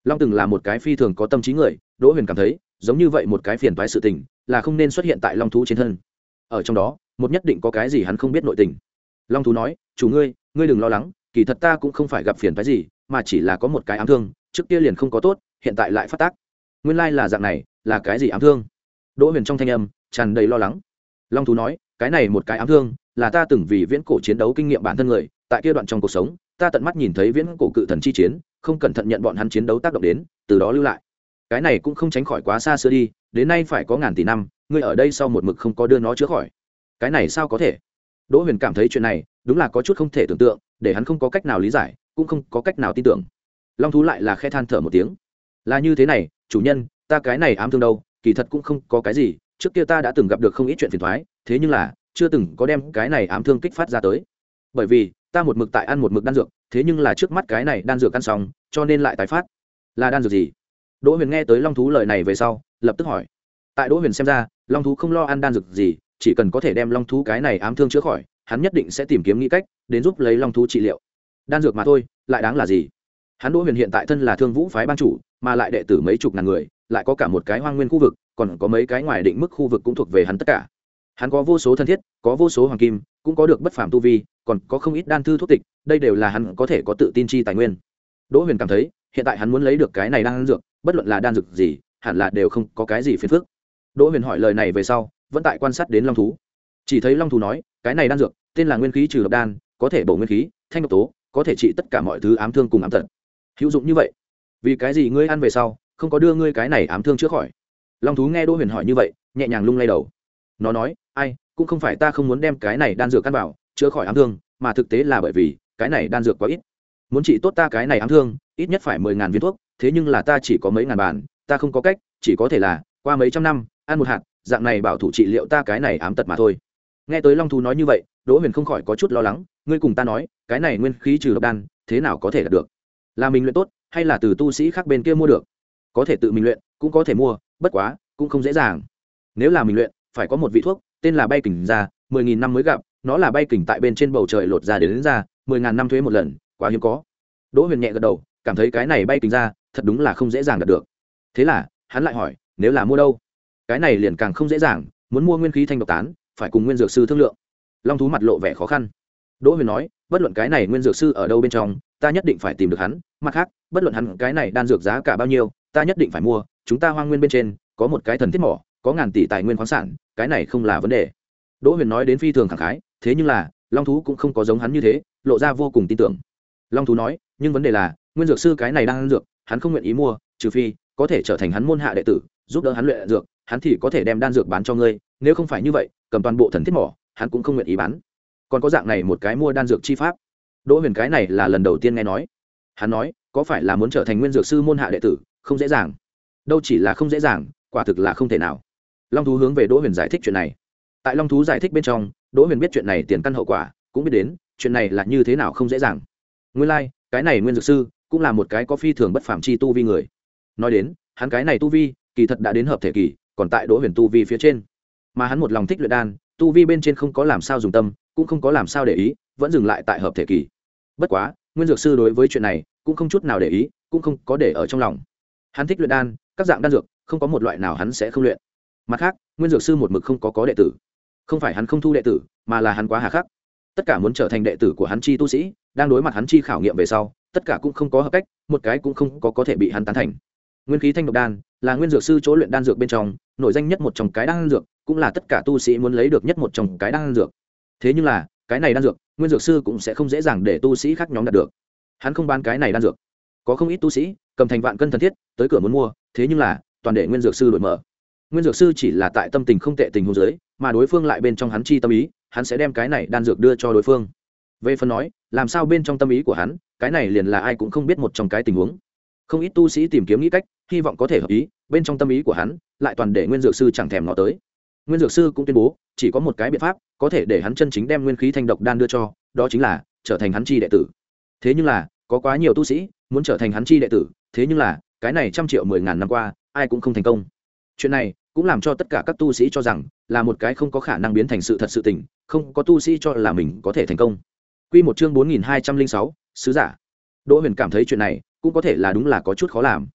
Long từng là một cái phi thường có tâm trí người, Đỗ Huyền cảm thấy giống như vậy một cái phiền toái sự tình là không nên xuất hiện tại long thú trên thân. Ở trong đó một nhất định có cái gì hắn không biết nội tình. Long thú nói, chủ ngươi ngươi đừng lo lắng, kỳ thật ta cũng không phải gặp phiền toái gì, mà chỉ là có một cái ám thương, trước kia liền không có tốt, hiện tại lại phát tác. Nguyên lai là dạng này, là cái gì ám thương? Đỗ Huyền trong thanh âm tràn đầy lo lắng. Long thú nói, cái này một cái ám thương là ta từng vì viễn cổ chiến đấu kinh nghiệm bản thân người, tại kia đoạn trong cuộc sống ta tận mắt nhìn thấy viễn cổ cự thần chi chiến, không cẩn thận nhận bọn hắn chiến đấu tác động đến, từ đó lưu lại. Cái này cũng không tránh khỏi quá xa xưa đi, đến nay phải có ngàn tỷ năm, ngươi ở đây sau một mực không có đưa nó chữa khỏi. Cái này sao có thể? Đỗ Huyền cảm thấy chuyện này đúng là có chút không thể tưởng tượng, để hắn không có cách nào lý giải, cũng không có cách nào tin tưởng. Long thú lại là khẽ than thở một tiếng. Là như thế này, chủ nhân, ta cái này ám thương đâu, kỳ thật cũng không có cái gì, trước kia ta đã từng gặp được không ít chuyện phiền toái, thế nhưng là chưa từng có đem cái này ám thương kích phát ra tới. Bởi vì ta một mực tại ăn một mực đan dược, thế nhưng là trước mắt cái này đan dược ăn xong, cho nên lại tái phát. Là đan dược gì? Đỗ Huyền nghe tới long thú lời này về sau, lập tức hỏi. Tại Đỗ Huyền xem ra, long thú không lo ăn đan dược gì, chỉ cần có thể đem long thú cái này ám thương chữa khỏi, hắn nhất định sẽ tìm kiếm nghĩ cách đến giúp lấy long thú trị liệu. Đan dược mà thôi, lại đáng là gì? Hắn Đỗ Huyền hiện tại thân là Thương Vũ phái ban chủ, mà lại đệ tử mấy chục ngàn người, lại có cả một cái hoang nguyên khu vực, còn có mấy cái ngoài định mức khu vực cũng thuộc về hắn tất cả. Hắn có vô số thân thiết, có vô số hoàng kim, cũng có được bất phàm tu vi, còn có không ít đan thư thuốc tịch, đây đều là hắn có thể có tự tin chi tài nguyên. Đỗ Huyền cảm thấy, hiện tại hắn muốn lấy được cái này đan dược, bất luận là đan dược gì, hẳn là đều không có cái gì phiền phức. Đỗ Huyền hỏi lời này về sau, vẫn tại quan sát đến long thú. Chỉ thấy long thú nói, cái này đan dược tên là Nguyên khí trừ độc đan, có thể bổ nguyên khí, thanh độc tố, có thể trị tất cả mọi thứ ám thương cùng ám tật. Hữu dụng như vậy, vì cái gì ngươi ăn về sau không có đưa ngươi cái này ám thương chữa khỏi? Long thú nghe Đỗ Huyền hỏi như vậy, nhẹ nhàng lung lay đầu. Nó nói, ai, cũng không phải ta không muốn đem cái này đan dược căn vào chữa khỏi ám thương, mà thực tế là bởi vì cái này đan dược quá ít. Muốn trị tốt ta cái này ám thương, ít nhất phải mười ngàn viên thuốc, thế nhưng là ta chỉ có mấy ngàn bản, ta không có cách, chỉ có thể là qua mấy trăm năm ăn một hạt, dạng này bảo thủ trị liệu ta cái này ám tật mà thôi. Nghe tới long thú nói như vậy, Đỗ Huyền không khỏi có chút lo lắng. Ngươi cùng ta nói, cái này nguyên khí trừ độc đan thế nào có thể đạt được? Là mình luyện tốt, hay là từ tu sĩ khác bên kia mua được? Có thể tự mình luyện, cũng có thể mua, bất quá cũng không dễ dàng. Nếu là mình luyện, phải có một vị thuốc tên là bay kình ra, mười nghìn năm mới gặp, nó là bay kình tại bên trên bầu trời lột ra đến, đến ra, mười ngàn năm thuế một lần, quá hiếm có. Đỗ Huyền nhẹ gật đầu, cảm thấy cái này bay kình ra thật đúng là không dễ dàng đạt được. Thế là hắn lại hỏi, nếu là mua đâu? Cái này liền càng không dễ dàng, muốn mua nguyên khí thanh độc tán, phải cùng nguyên dược sư thương lượng. Long thú mặt lộ vẻ khó khăn. Đỗ Huyền nói, bất luận cái này nguyên dược sư ở đâu bên trong, ta nhất định phải tìm được hắn, mặt khác, bất luận hắn cái này đan dược giá cả bao nhiêu, ta nhất định phải mua, chúng ta hoang nguyên bên trên có một cái thần thiết mỏ, có ngàn tỷ tài nguyên khoáng sản, cái này không là vấn đề. Đỗ Huyền nói đến phi thường khẳng khái, thế nhưng là long thú cũng không có giống hắn như thế, lộ ra vô cùng tin tưởng. Long thú nói, nhưng vấn đề là nguyên dược sư cái này đang ăn dược, hắn không nguyện ý mua, trừ phi có thể trở thành hắn môn hạ đệ tử, giúp đỡ hắn luyện dược, hắn thì có thể đem đan dược bán cho ngươi, nếu không phải như vậy, cầm toàn bộ thần thiết mỏ, hắn cũng không nguyện ý bán. Còn có dạng này một cái mua đan dược chi pháp. Đỗ Huyền cái này là lần đầu tiên nghe nói. Hắn nói, có phải là muốn trở thành nguyên dược sư môn hạ đệ tử, không dễ dàng. Đâu chỉ là không dễ dàng, quả thực là không thể nào. Long thú hướng về Đỗ Huyền giải thích chuyện này. Tại long thú giải thích bên trong, Đỗ Huyền biết chuyện này tiền căn hậu quả, cũng biết đến chuyện này là như thế nào không dễ dàng. Nguyên lai, like, cái này nguyên dược sư cũng là một cái có phi thường bất phàm chi tu vi người. Nói đến, hắn cái này tu vi, kỳ thật đã đến hợp thể kỳ, còn tại Đỗ Huyền tu vi phía trên. Mà hắn một lòng thích luyện đan, tu vi bên trên không có làm sao dùng tâm, cũng không có làm sao để ý, vẫn dừng lại tại hợp thể kỳ. Bất quá, nguyên dược sư đối với chuyện này cũng không chút nào để ý, cũng không có để ở trong lòng. Hắn thích luyện đan, các dạng đan dược, không có một loại nào hắn sẽ không luyện. Mặt khác, nguyên dược sư một mực không có có đệ tử, không phải hắn không thu đệ tử, mà là hắn quá hà khắc. Tất cả muốn trở thành đệ tử của hắn chi tu sĩ, đang đối mặt hắn chi khảo nghiệm về sau, tất cả cũng không có hợp cách, một cái cũng không có có thể bị hắn tán thành. Nguyên khí thanh độc đan là nguyên dược sư chỗ luyện đan dược bên trong nổi danh nhất một trong cái đan dược, cũng là tất cả tu sĩ muốn lấy được nhất một trong cái đan dược. Thế nhưng là, cái này đan dược, nguyên dược sư cũng sẽ không dễ dàng để tu sĩ khác nhóm đạt được. Hắn không bán cái này đan dược. Có không ít tu sĩ cầm thành vạn cân thần thiết tới cửa muốn mua, thế nhưng là toàn để nguyên dược sư đổi mở. Nguyên dược sư chỉ là tại tâm tình không tệ tình huống dưới, mà đối phương lại bên trong hắn chi tâm ý, hắn sẽ đem cái này đan dược đưa cho đối phương. Về phần nói, làm sao bên trong tâm ý của hắn, cái này liền là ai cũng không biết một trong cái tình huống. Không ít tu sĩ tìm kiếm nghĩ cách, hy vọng có thể hợp ý, bên trong tâm ý của hắn, lại toàn để nguyên dược sư chẳng thèm ngó tới. Nguyên dược sư cũng tuyên bố, chỉ có một cái biện pháp, có thể để hắn chân chính đem nguyên khí thanh độc đan đưa cho, đó chính là trở thành hắn chi đệ tử. Thế nhưng là, có quá nhiều tu sĩ muốn trở thành hắn chi đệ tử, thế nhưng là, cái này trăm triệu mười ngàn năm qua, ai cũng không thành công. Chuyện này cũng làm cho tất cả các tu sĩ cho rằng là một cái không có khả năng biến thành sự thật sự tình, không có tu sĩ cho là mình có thể thành công. Quy một chương bốn nghìn hai trăm linh sáu, sứ giả. Đỗ Huyền cảm thấy chuyện này cũng có thể là đúng là có chút khó làm.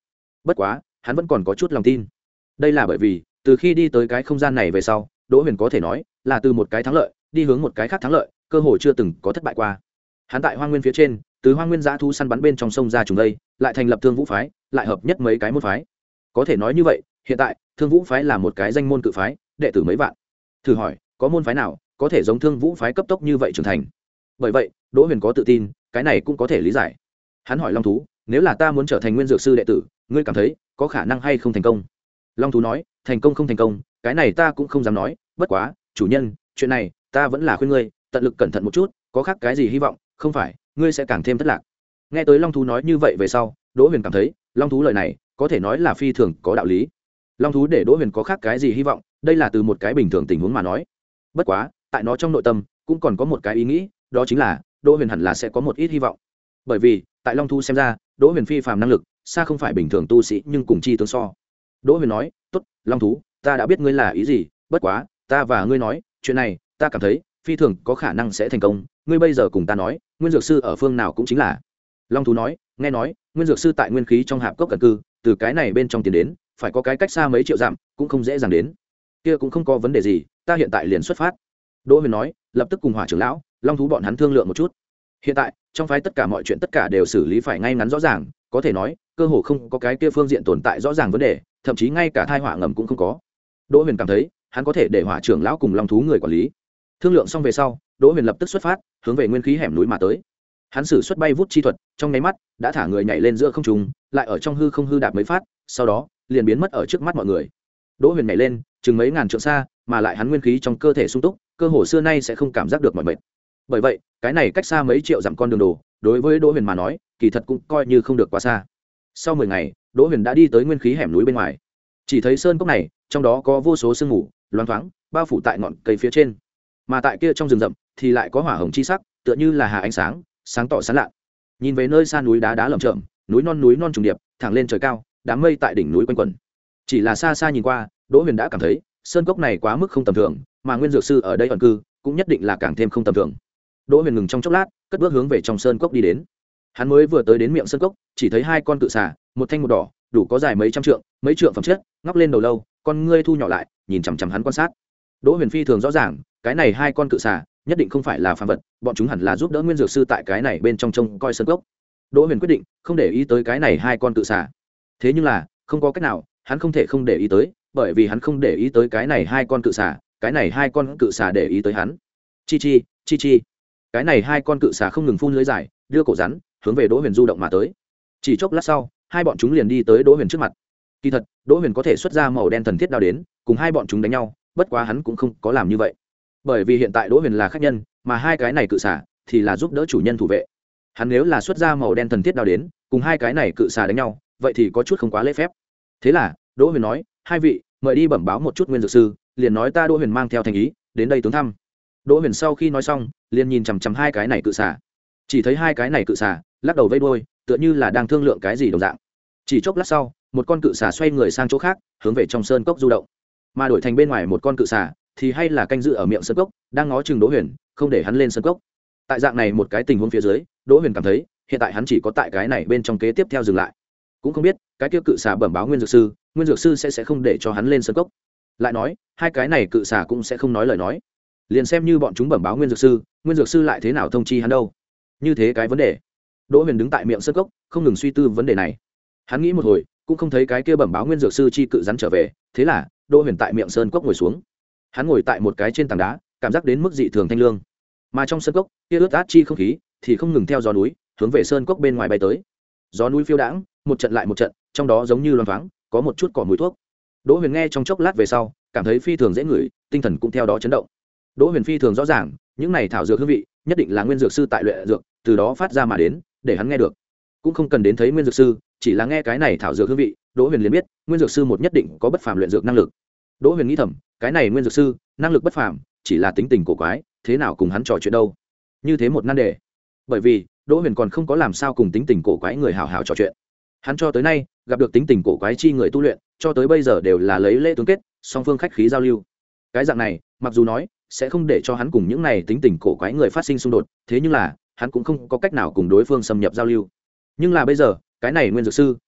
bất quá hắn vẫn còn có chút lòng tin. Đây là bởi vì từ khi đi tới cái không gian này về sau, Đỗ Huyền có thể nói là từ một cái thắng lợi đi hướng một cái khác thắng lợi, cơ hội chưa từng có thất bại qua. Hắn tại Hoang Nguyên phía trên, từ Hoang Nguyên dã thú săn bắn bên trong sông ra trùng đây, lại thành lập Thương Vũ phái, lại hợp nhất mấy cái môn phái. Có thể nói như vậy, hiện tại Thương Vũ phái là một cái danh môn cự phái, đệ tử mấy vạn. Thử hỏi, có môn phái nào có thể giống Thương Vũ phái cấp tốc như vậy trưởng thành? Bởi vậy, Đỗ Huyền có tự tin, cái này cũng có thể lý giải. Hắn hỏi Long thú, nếu là ta muốn trở thành Nguyên Dược sư đệ tử, ngươi cảm thấy có khả năng hay không thành công? Long thú nói, thành công không thành công, cái này ta cũng không dám nói, bất quá, chủ nhân, chuyện này ta vẫn là khuyên ngươi tận lực cẩn thận một chút, có khác cái gì hy vọng, không phải ngươi sẽ càng thêm thất lạc. Nghe tới Long thú nói như vậy về sau, Đỗ Huyền cảm thấy Long thú lời này có thể nói là phi thường có đạo lý. Long thú để Đỗ Huyền có khác cái gì hy vọng, đây là từ một cái bình thường tình huống mà nói. Bất quá, tại nó trong nội tâm cũng còn có một cái ý nghĩ, đó chính là Đỗ Huyền hẳn là sẽ có một ít hy vọng. Bởi vì, tại Long thú xem ra, Đỗ Huyền phi phàm năng lực, xa không phải bình thường tu sĩ nhưng cùng chi tương so. Đỗ Huyền nói, "Tốt, Long thú, ta đã biết ngươi là ý gì, bất quá, ta và ngươi nói, chuyện này, ta cảm thấy phi thường có khả năng sẽ thành công, ngươi bây giờ cùng ta nói, Nguyên Dược sư ở phương nào cũng chính là." Long thú nói, "Nghe nói, Nguyên Dược sư tại nguyên khí trong hạp cốc cẩn cư, từ cái này bên trong tiến đến, phải có cái cách xa mấy triệu dặm, cũng không dễ dàng đến." Kia cũng không có vấn đề gì, ta hiện tại liền xuất phát. Đỗ Huyền nói, lập tức cùng Hỏa trưởng lão, Long thú bọn hắn thương lượng một chút. Hiện tại, trong phái tất cả mọi chuyện tất cả đều xử lý phải ngay ngắn rõ ràng, có thể nói, cơ hồ không có cái kia phương diện tồn tại rõ ràng vấn đề, thậm chí ngay cả thai họa ngầm cũng không có. Đỗ Huyền cảm thấy, hắn có thể để Hỏa trưởng lão cùng Long thú người quản lý. Thương lượng xong về sau, Đỗ Huyền lập tức xuất phát, hướng về nguyên khí hẻm núi mà tới. Hắn sử xuất bay vút chi thuật, trong nháy mắt đã thả người nhảy lên giữa không trung, lại ở trong hư không hư đạp mấy phát, sau đó liền biến mất ở trước mắt mọi người. Đỗ Huyền nhảy lên, chừng mấy ngàn trượng xa, mà lại hắn nguyên khí trong cơ thể sung túc, cơ hồ xưa nay sẽ không cảm giác được mỏi mệt. Bởi vậy, cái này cách xa mấy triệu dặm con đường đồ, đối với Đỗ Huyền mà nói, kỳ thật cũng coi như không được quá xa. Sau mười ngày, Đỗ Huyền đã đi tới nguyên khí hẻm núi bên ngoài. Chỉ thấy sơn cốc này, trong đó có vô số sương mù, loáng thoáng, bao phủ tại ngọn cây phía trên. Mà tại kia trong rừng rậm thì lại có hỏa hồng chi sắc, tựa như là hà ánh sáng, sáng tỏ sáng lạ. Nhìn về nơi xa núi đá đá lởm chởm, núi non núi non trùng điệp, thẳng lên trời cao, đám mây tại đỉnh núi quanh quẩn. Chỉ là xa xa nhìn qua, Đỗ Huyền đã cảm thấy, sơn cốc này quá mức không tầm thường, mà Nguyên Dược sư ở đây ẩn cư, cũng nhất định là càng thêm không tầm thường. Đỗ Huyền ngừng trong chốc lát, cất bước hướng về trong sơn cốc đi đến. Hắn mới vừa tới đến miệng sơn cốc, chỉ thấy hai con cự xà, một thanh một đỏ, đủ có dài mấy trăm trượng, mấy trượng phẩm chất, ngóc lên đầu lâu, con ngươi thu nhỏ lại, nhìn chằm chằm hắn quan sát. Đỗ Huyền phi thường rõ ràng, cái này hai con cự xà, nhất định không phải là phàm vật, bọn chúng hẳn là giúp đỡ Nguyên Dược sư tại cái này bên trong trông coi sơn cốc. Đỗ Huyền quyết định không để ý tới cái này hai con cự xà. Thế nhưng là, không có cách nào, hắn không thể không để ý tới, bởi vì hắn không để ý tới cái này hai con cự xà, cái này hai con cự xà để ý tới hắn. Chi chi, chi chi. Cái này hai con cự xà không ngừng phun lưỡi dài, đưa cổ rắn hướng về Đỗ Huyền du động mà tới. Chỉ chốc lát sau, hai bọn chúng liền đi tới Đỗ Huyền trước mặt. Kỳ thật, Đỗ Huyền có thể xuất ra màu đen thần thiết đao đến, cùng hai bọn chúng đánh nhau, bất quá hắn cũng không có làm như vậy. Bởi vì hiện tại Đỗ Huyền là khách nhân, mà hai cái này cự xà thì là giúp đỡ chủ nhân thủ vệ. Hắn nếu là xuất ra màu đen thần thiết đao đến, cùng hai cái này cự xà đánh nhau, vậy thì có chút không quá lễ phép. Thế là, Đỗ Huyền nói, hai vị, mời đi bẩm báo một chút Nguyên Dược sư, liền nói ta Đỗ Huyền mang theo thành ý, đến đây tướng thăm. Đỗ Huyền sau khi nói xong, liền nhìn chằm chằm hai cái này cự xà. Chỉ thấy hai cái này cự xà lắc đầu vẫy đuôi, tựa như là đang thương lượng cái gì đồng dạng. Chỉ chốc lát sau, một con cự xà xoay người sang chỗ khác, hướng về trong sơn cốc du động. Mà đổi thành bên ngoài một con cự xà, thì hay là canh giữ ở miệng sơn cốc, đang ngó chừng Đỗ Huyền, không để hắn lên sơn cốc. Tại dạng này một cái tình huống phía dưới, Đỗ Huyền cảm thấy, hiện tại hắn chỉ có tại cái này bên trong kế tiếp theo dừng lại. Cũng không biết, cái kia cự xà bẩm báo Nguyên Dược sư, Nguyên Dược sư sẽ sẽ không để cho hắn lên sơn cốc. Lại nói, hai cái này cự xà cũng sẽ không nói lời nói. Liền xem như bọn chúng bẩm báo Nguyên Dược sư, Nguyên Dược sư lại thế nào thông chi hắn đâu? Như thế cái vấn đề. Đỗ Huyền đứng tại miệng sơn cốc, không ngừng suy tư vấn đề này. Hắn nghĩ một hồi, cũng không thấy cái kia bẩm báo Nguyên Dược sư chi cự rắn trở về, thế là, Đỗ Huyền tại miệng sơn cốc ngồi xuống. Hắn ngồi tại một cái trên tảng đá, cảm giác đến mức dị thường thanh lương. Mà trong sơn cốc, kia ướt át chi không khí thì không ngừng theo gió núi, hướng về sơn cốc bên ngoài bay tới. Gió núi phiêu đãng, một trận lại một trận, trong đó giống như loang thoáng, có một chút cỏ mùi thuốc. Đỗ Huyền nghe trong chốc lát về sau, cảm thấy phi thường dễ ngửi, tinh thần cũng theo đó chấn động. Đỗ Huyền phi thường rõ ràng, những này thảo dược hương vị, nhất định là Nguyên Dược sư tại luyện dược, từ đó phát ra mà đến, để hắn nghe được. Cũng không cần đến thấy Nguyên Dược sư, chỉ là nghe cái này thảo dược hương vị, Đỗ Huyền liền biết, Nguyên Dược sư một nhất định có bất phàm luyện dược năng lực. Đỗ Huyền nghĩ thầm, cái này Nguyên Dược sư, năng lực bất phàm, chỉ là tính tình cổ quái, thế nào cùng hắn trò chuyện đâu? Như thế một nan đề. Bởi vì, Đỗ Huyền còn không có làm sao cùng tính tình cổ quái người hảo hảo trò chuyện. Hắn cho tới nay, gặp được tính tình cổ quái chi người tu luyện, cho tới bây giờ đều là lấy lễ tướng kết, song phương khách khí giao lưu. Cái dạng này, mặc dù nói sẽ không để cho hắn cùng những này tính tình cổ quái người phát sinh xung đột, thế nhưng là, hắn cũng không có cách nào cùng đối phương xâm nhập giao lưu. Nhưng là bây giờ, cái này Nguyên Dược sư,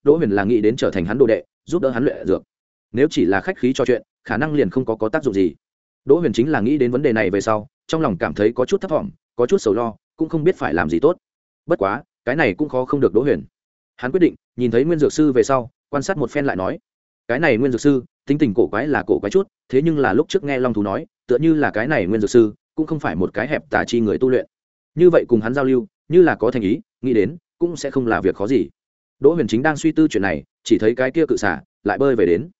đỗ huyền là nghĩ đến trở thành hắn đồ đệ giúp đỡ hắn luyện dược. Nếu chỉ là khách khí trò chuyện khả năng liền không có, có tác dụng gì. Đỗ huyền chính là nghĩ đến vấn đề này về sau trong lòng cảm thấy có chút thấp thỏm, có chút sầu lo, cũng không biết phải làm gì tốt. Bất quá cái này cũng khó không được Đỗ huyền. Hắn quyết định nhìn thấy nguyên dược sư về sau quan sát một phen lại nói, cái này nguyên dược sư tính tình cổ quái là cổ quái chút, thế nhưng là lúc trước nghe long thú nói tựa như là cái này nguyên dược sư cũng không phải một cái hẹp tà chi người tu luyện, như vậy cùng hắn giao lưu như là có thành ý, nghĩ đến cũng sẽ không là việc khó gì. Đỗ huyền chính đang suy tư chuyện này, chỉ thấy cái kia cự xả lại bơi về đến.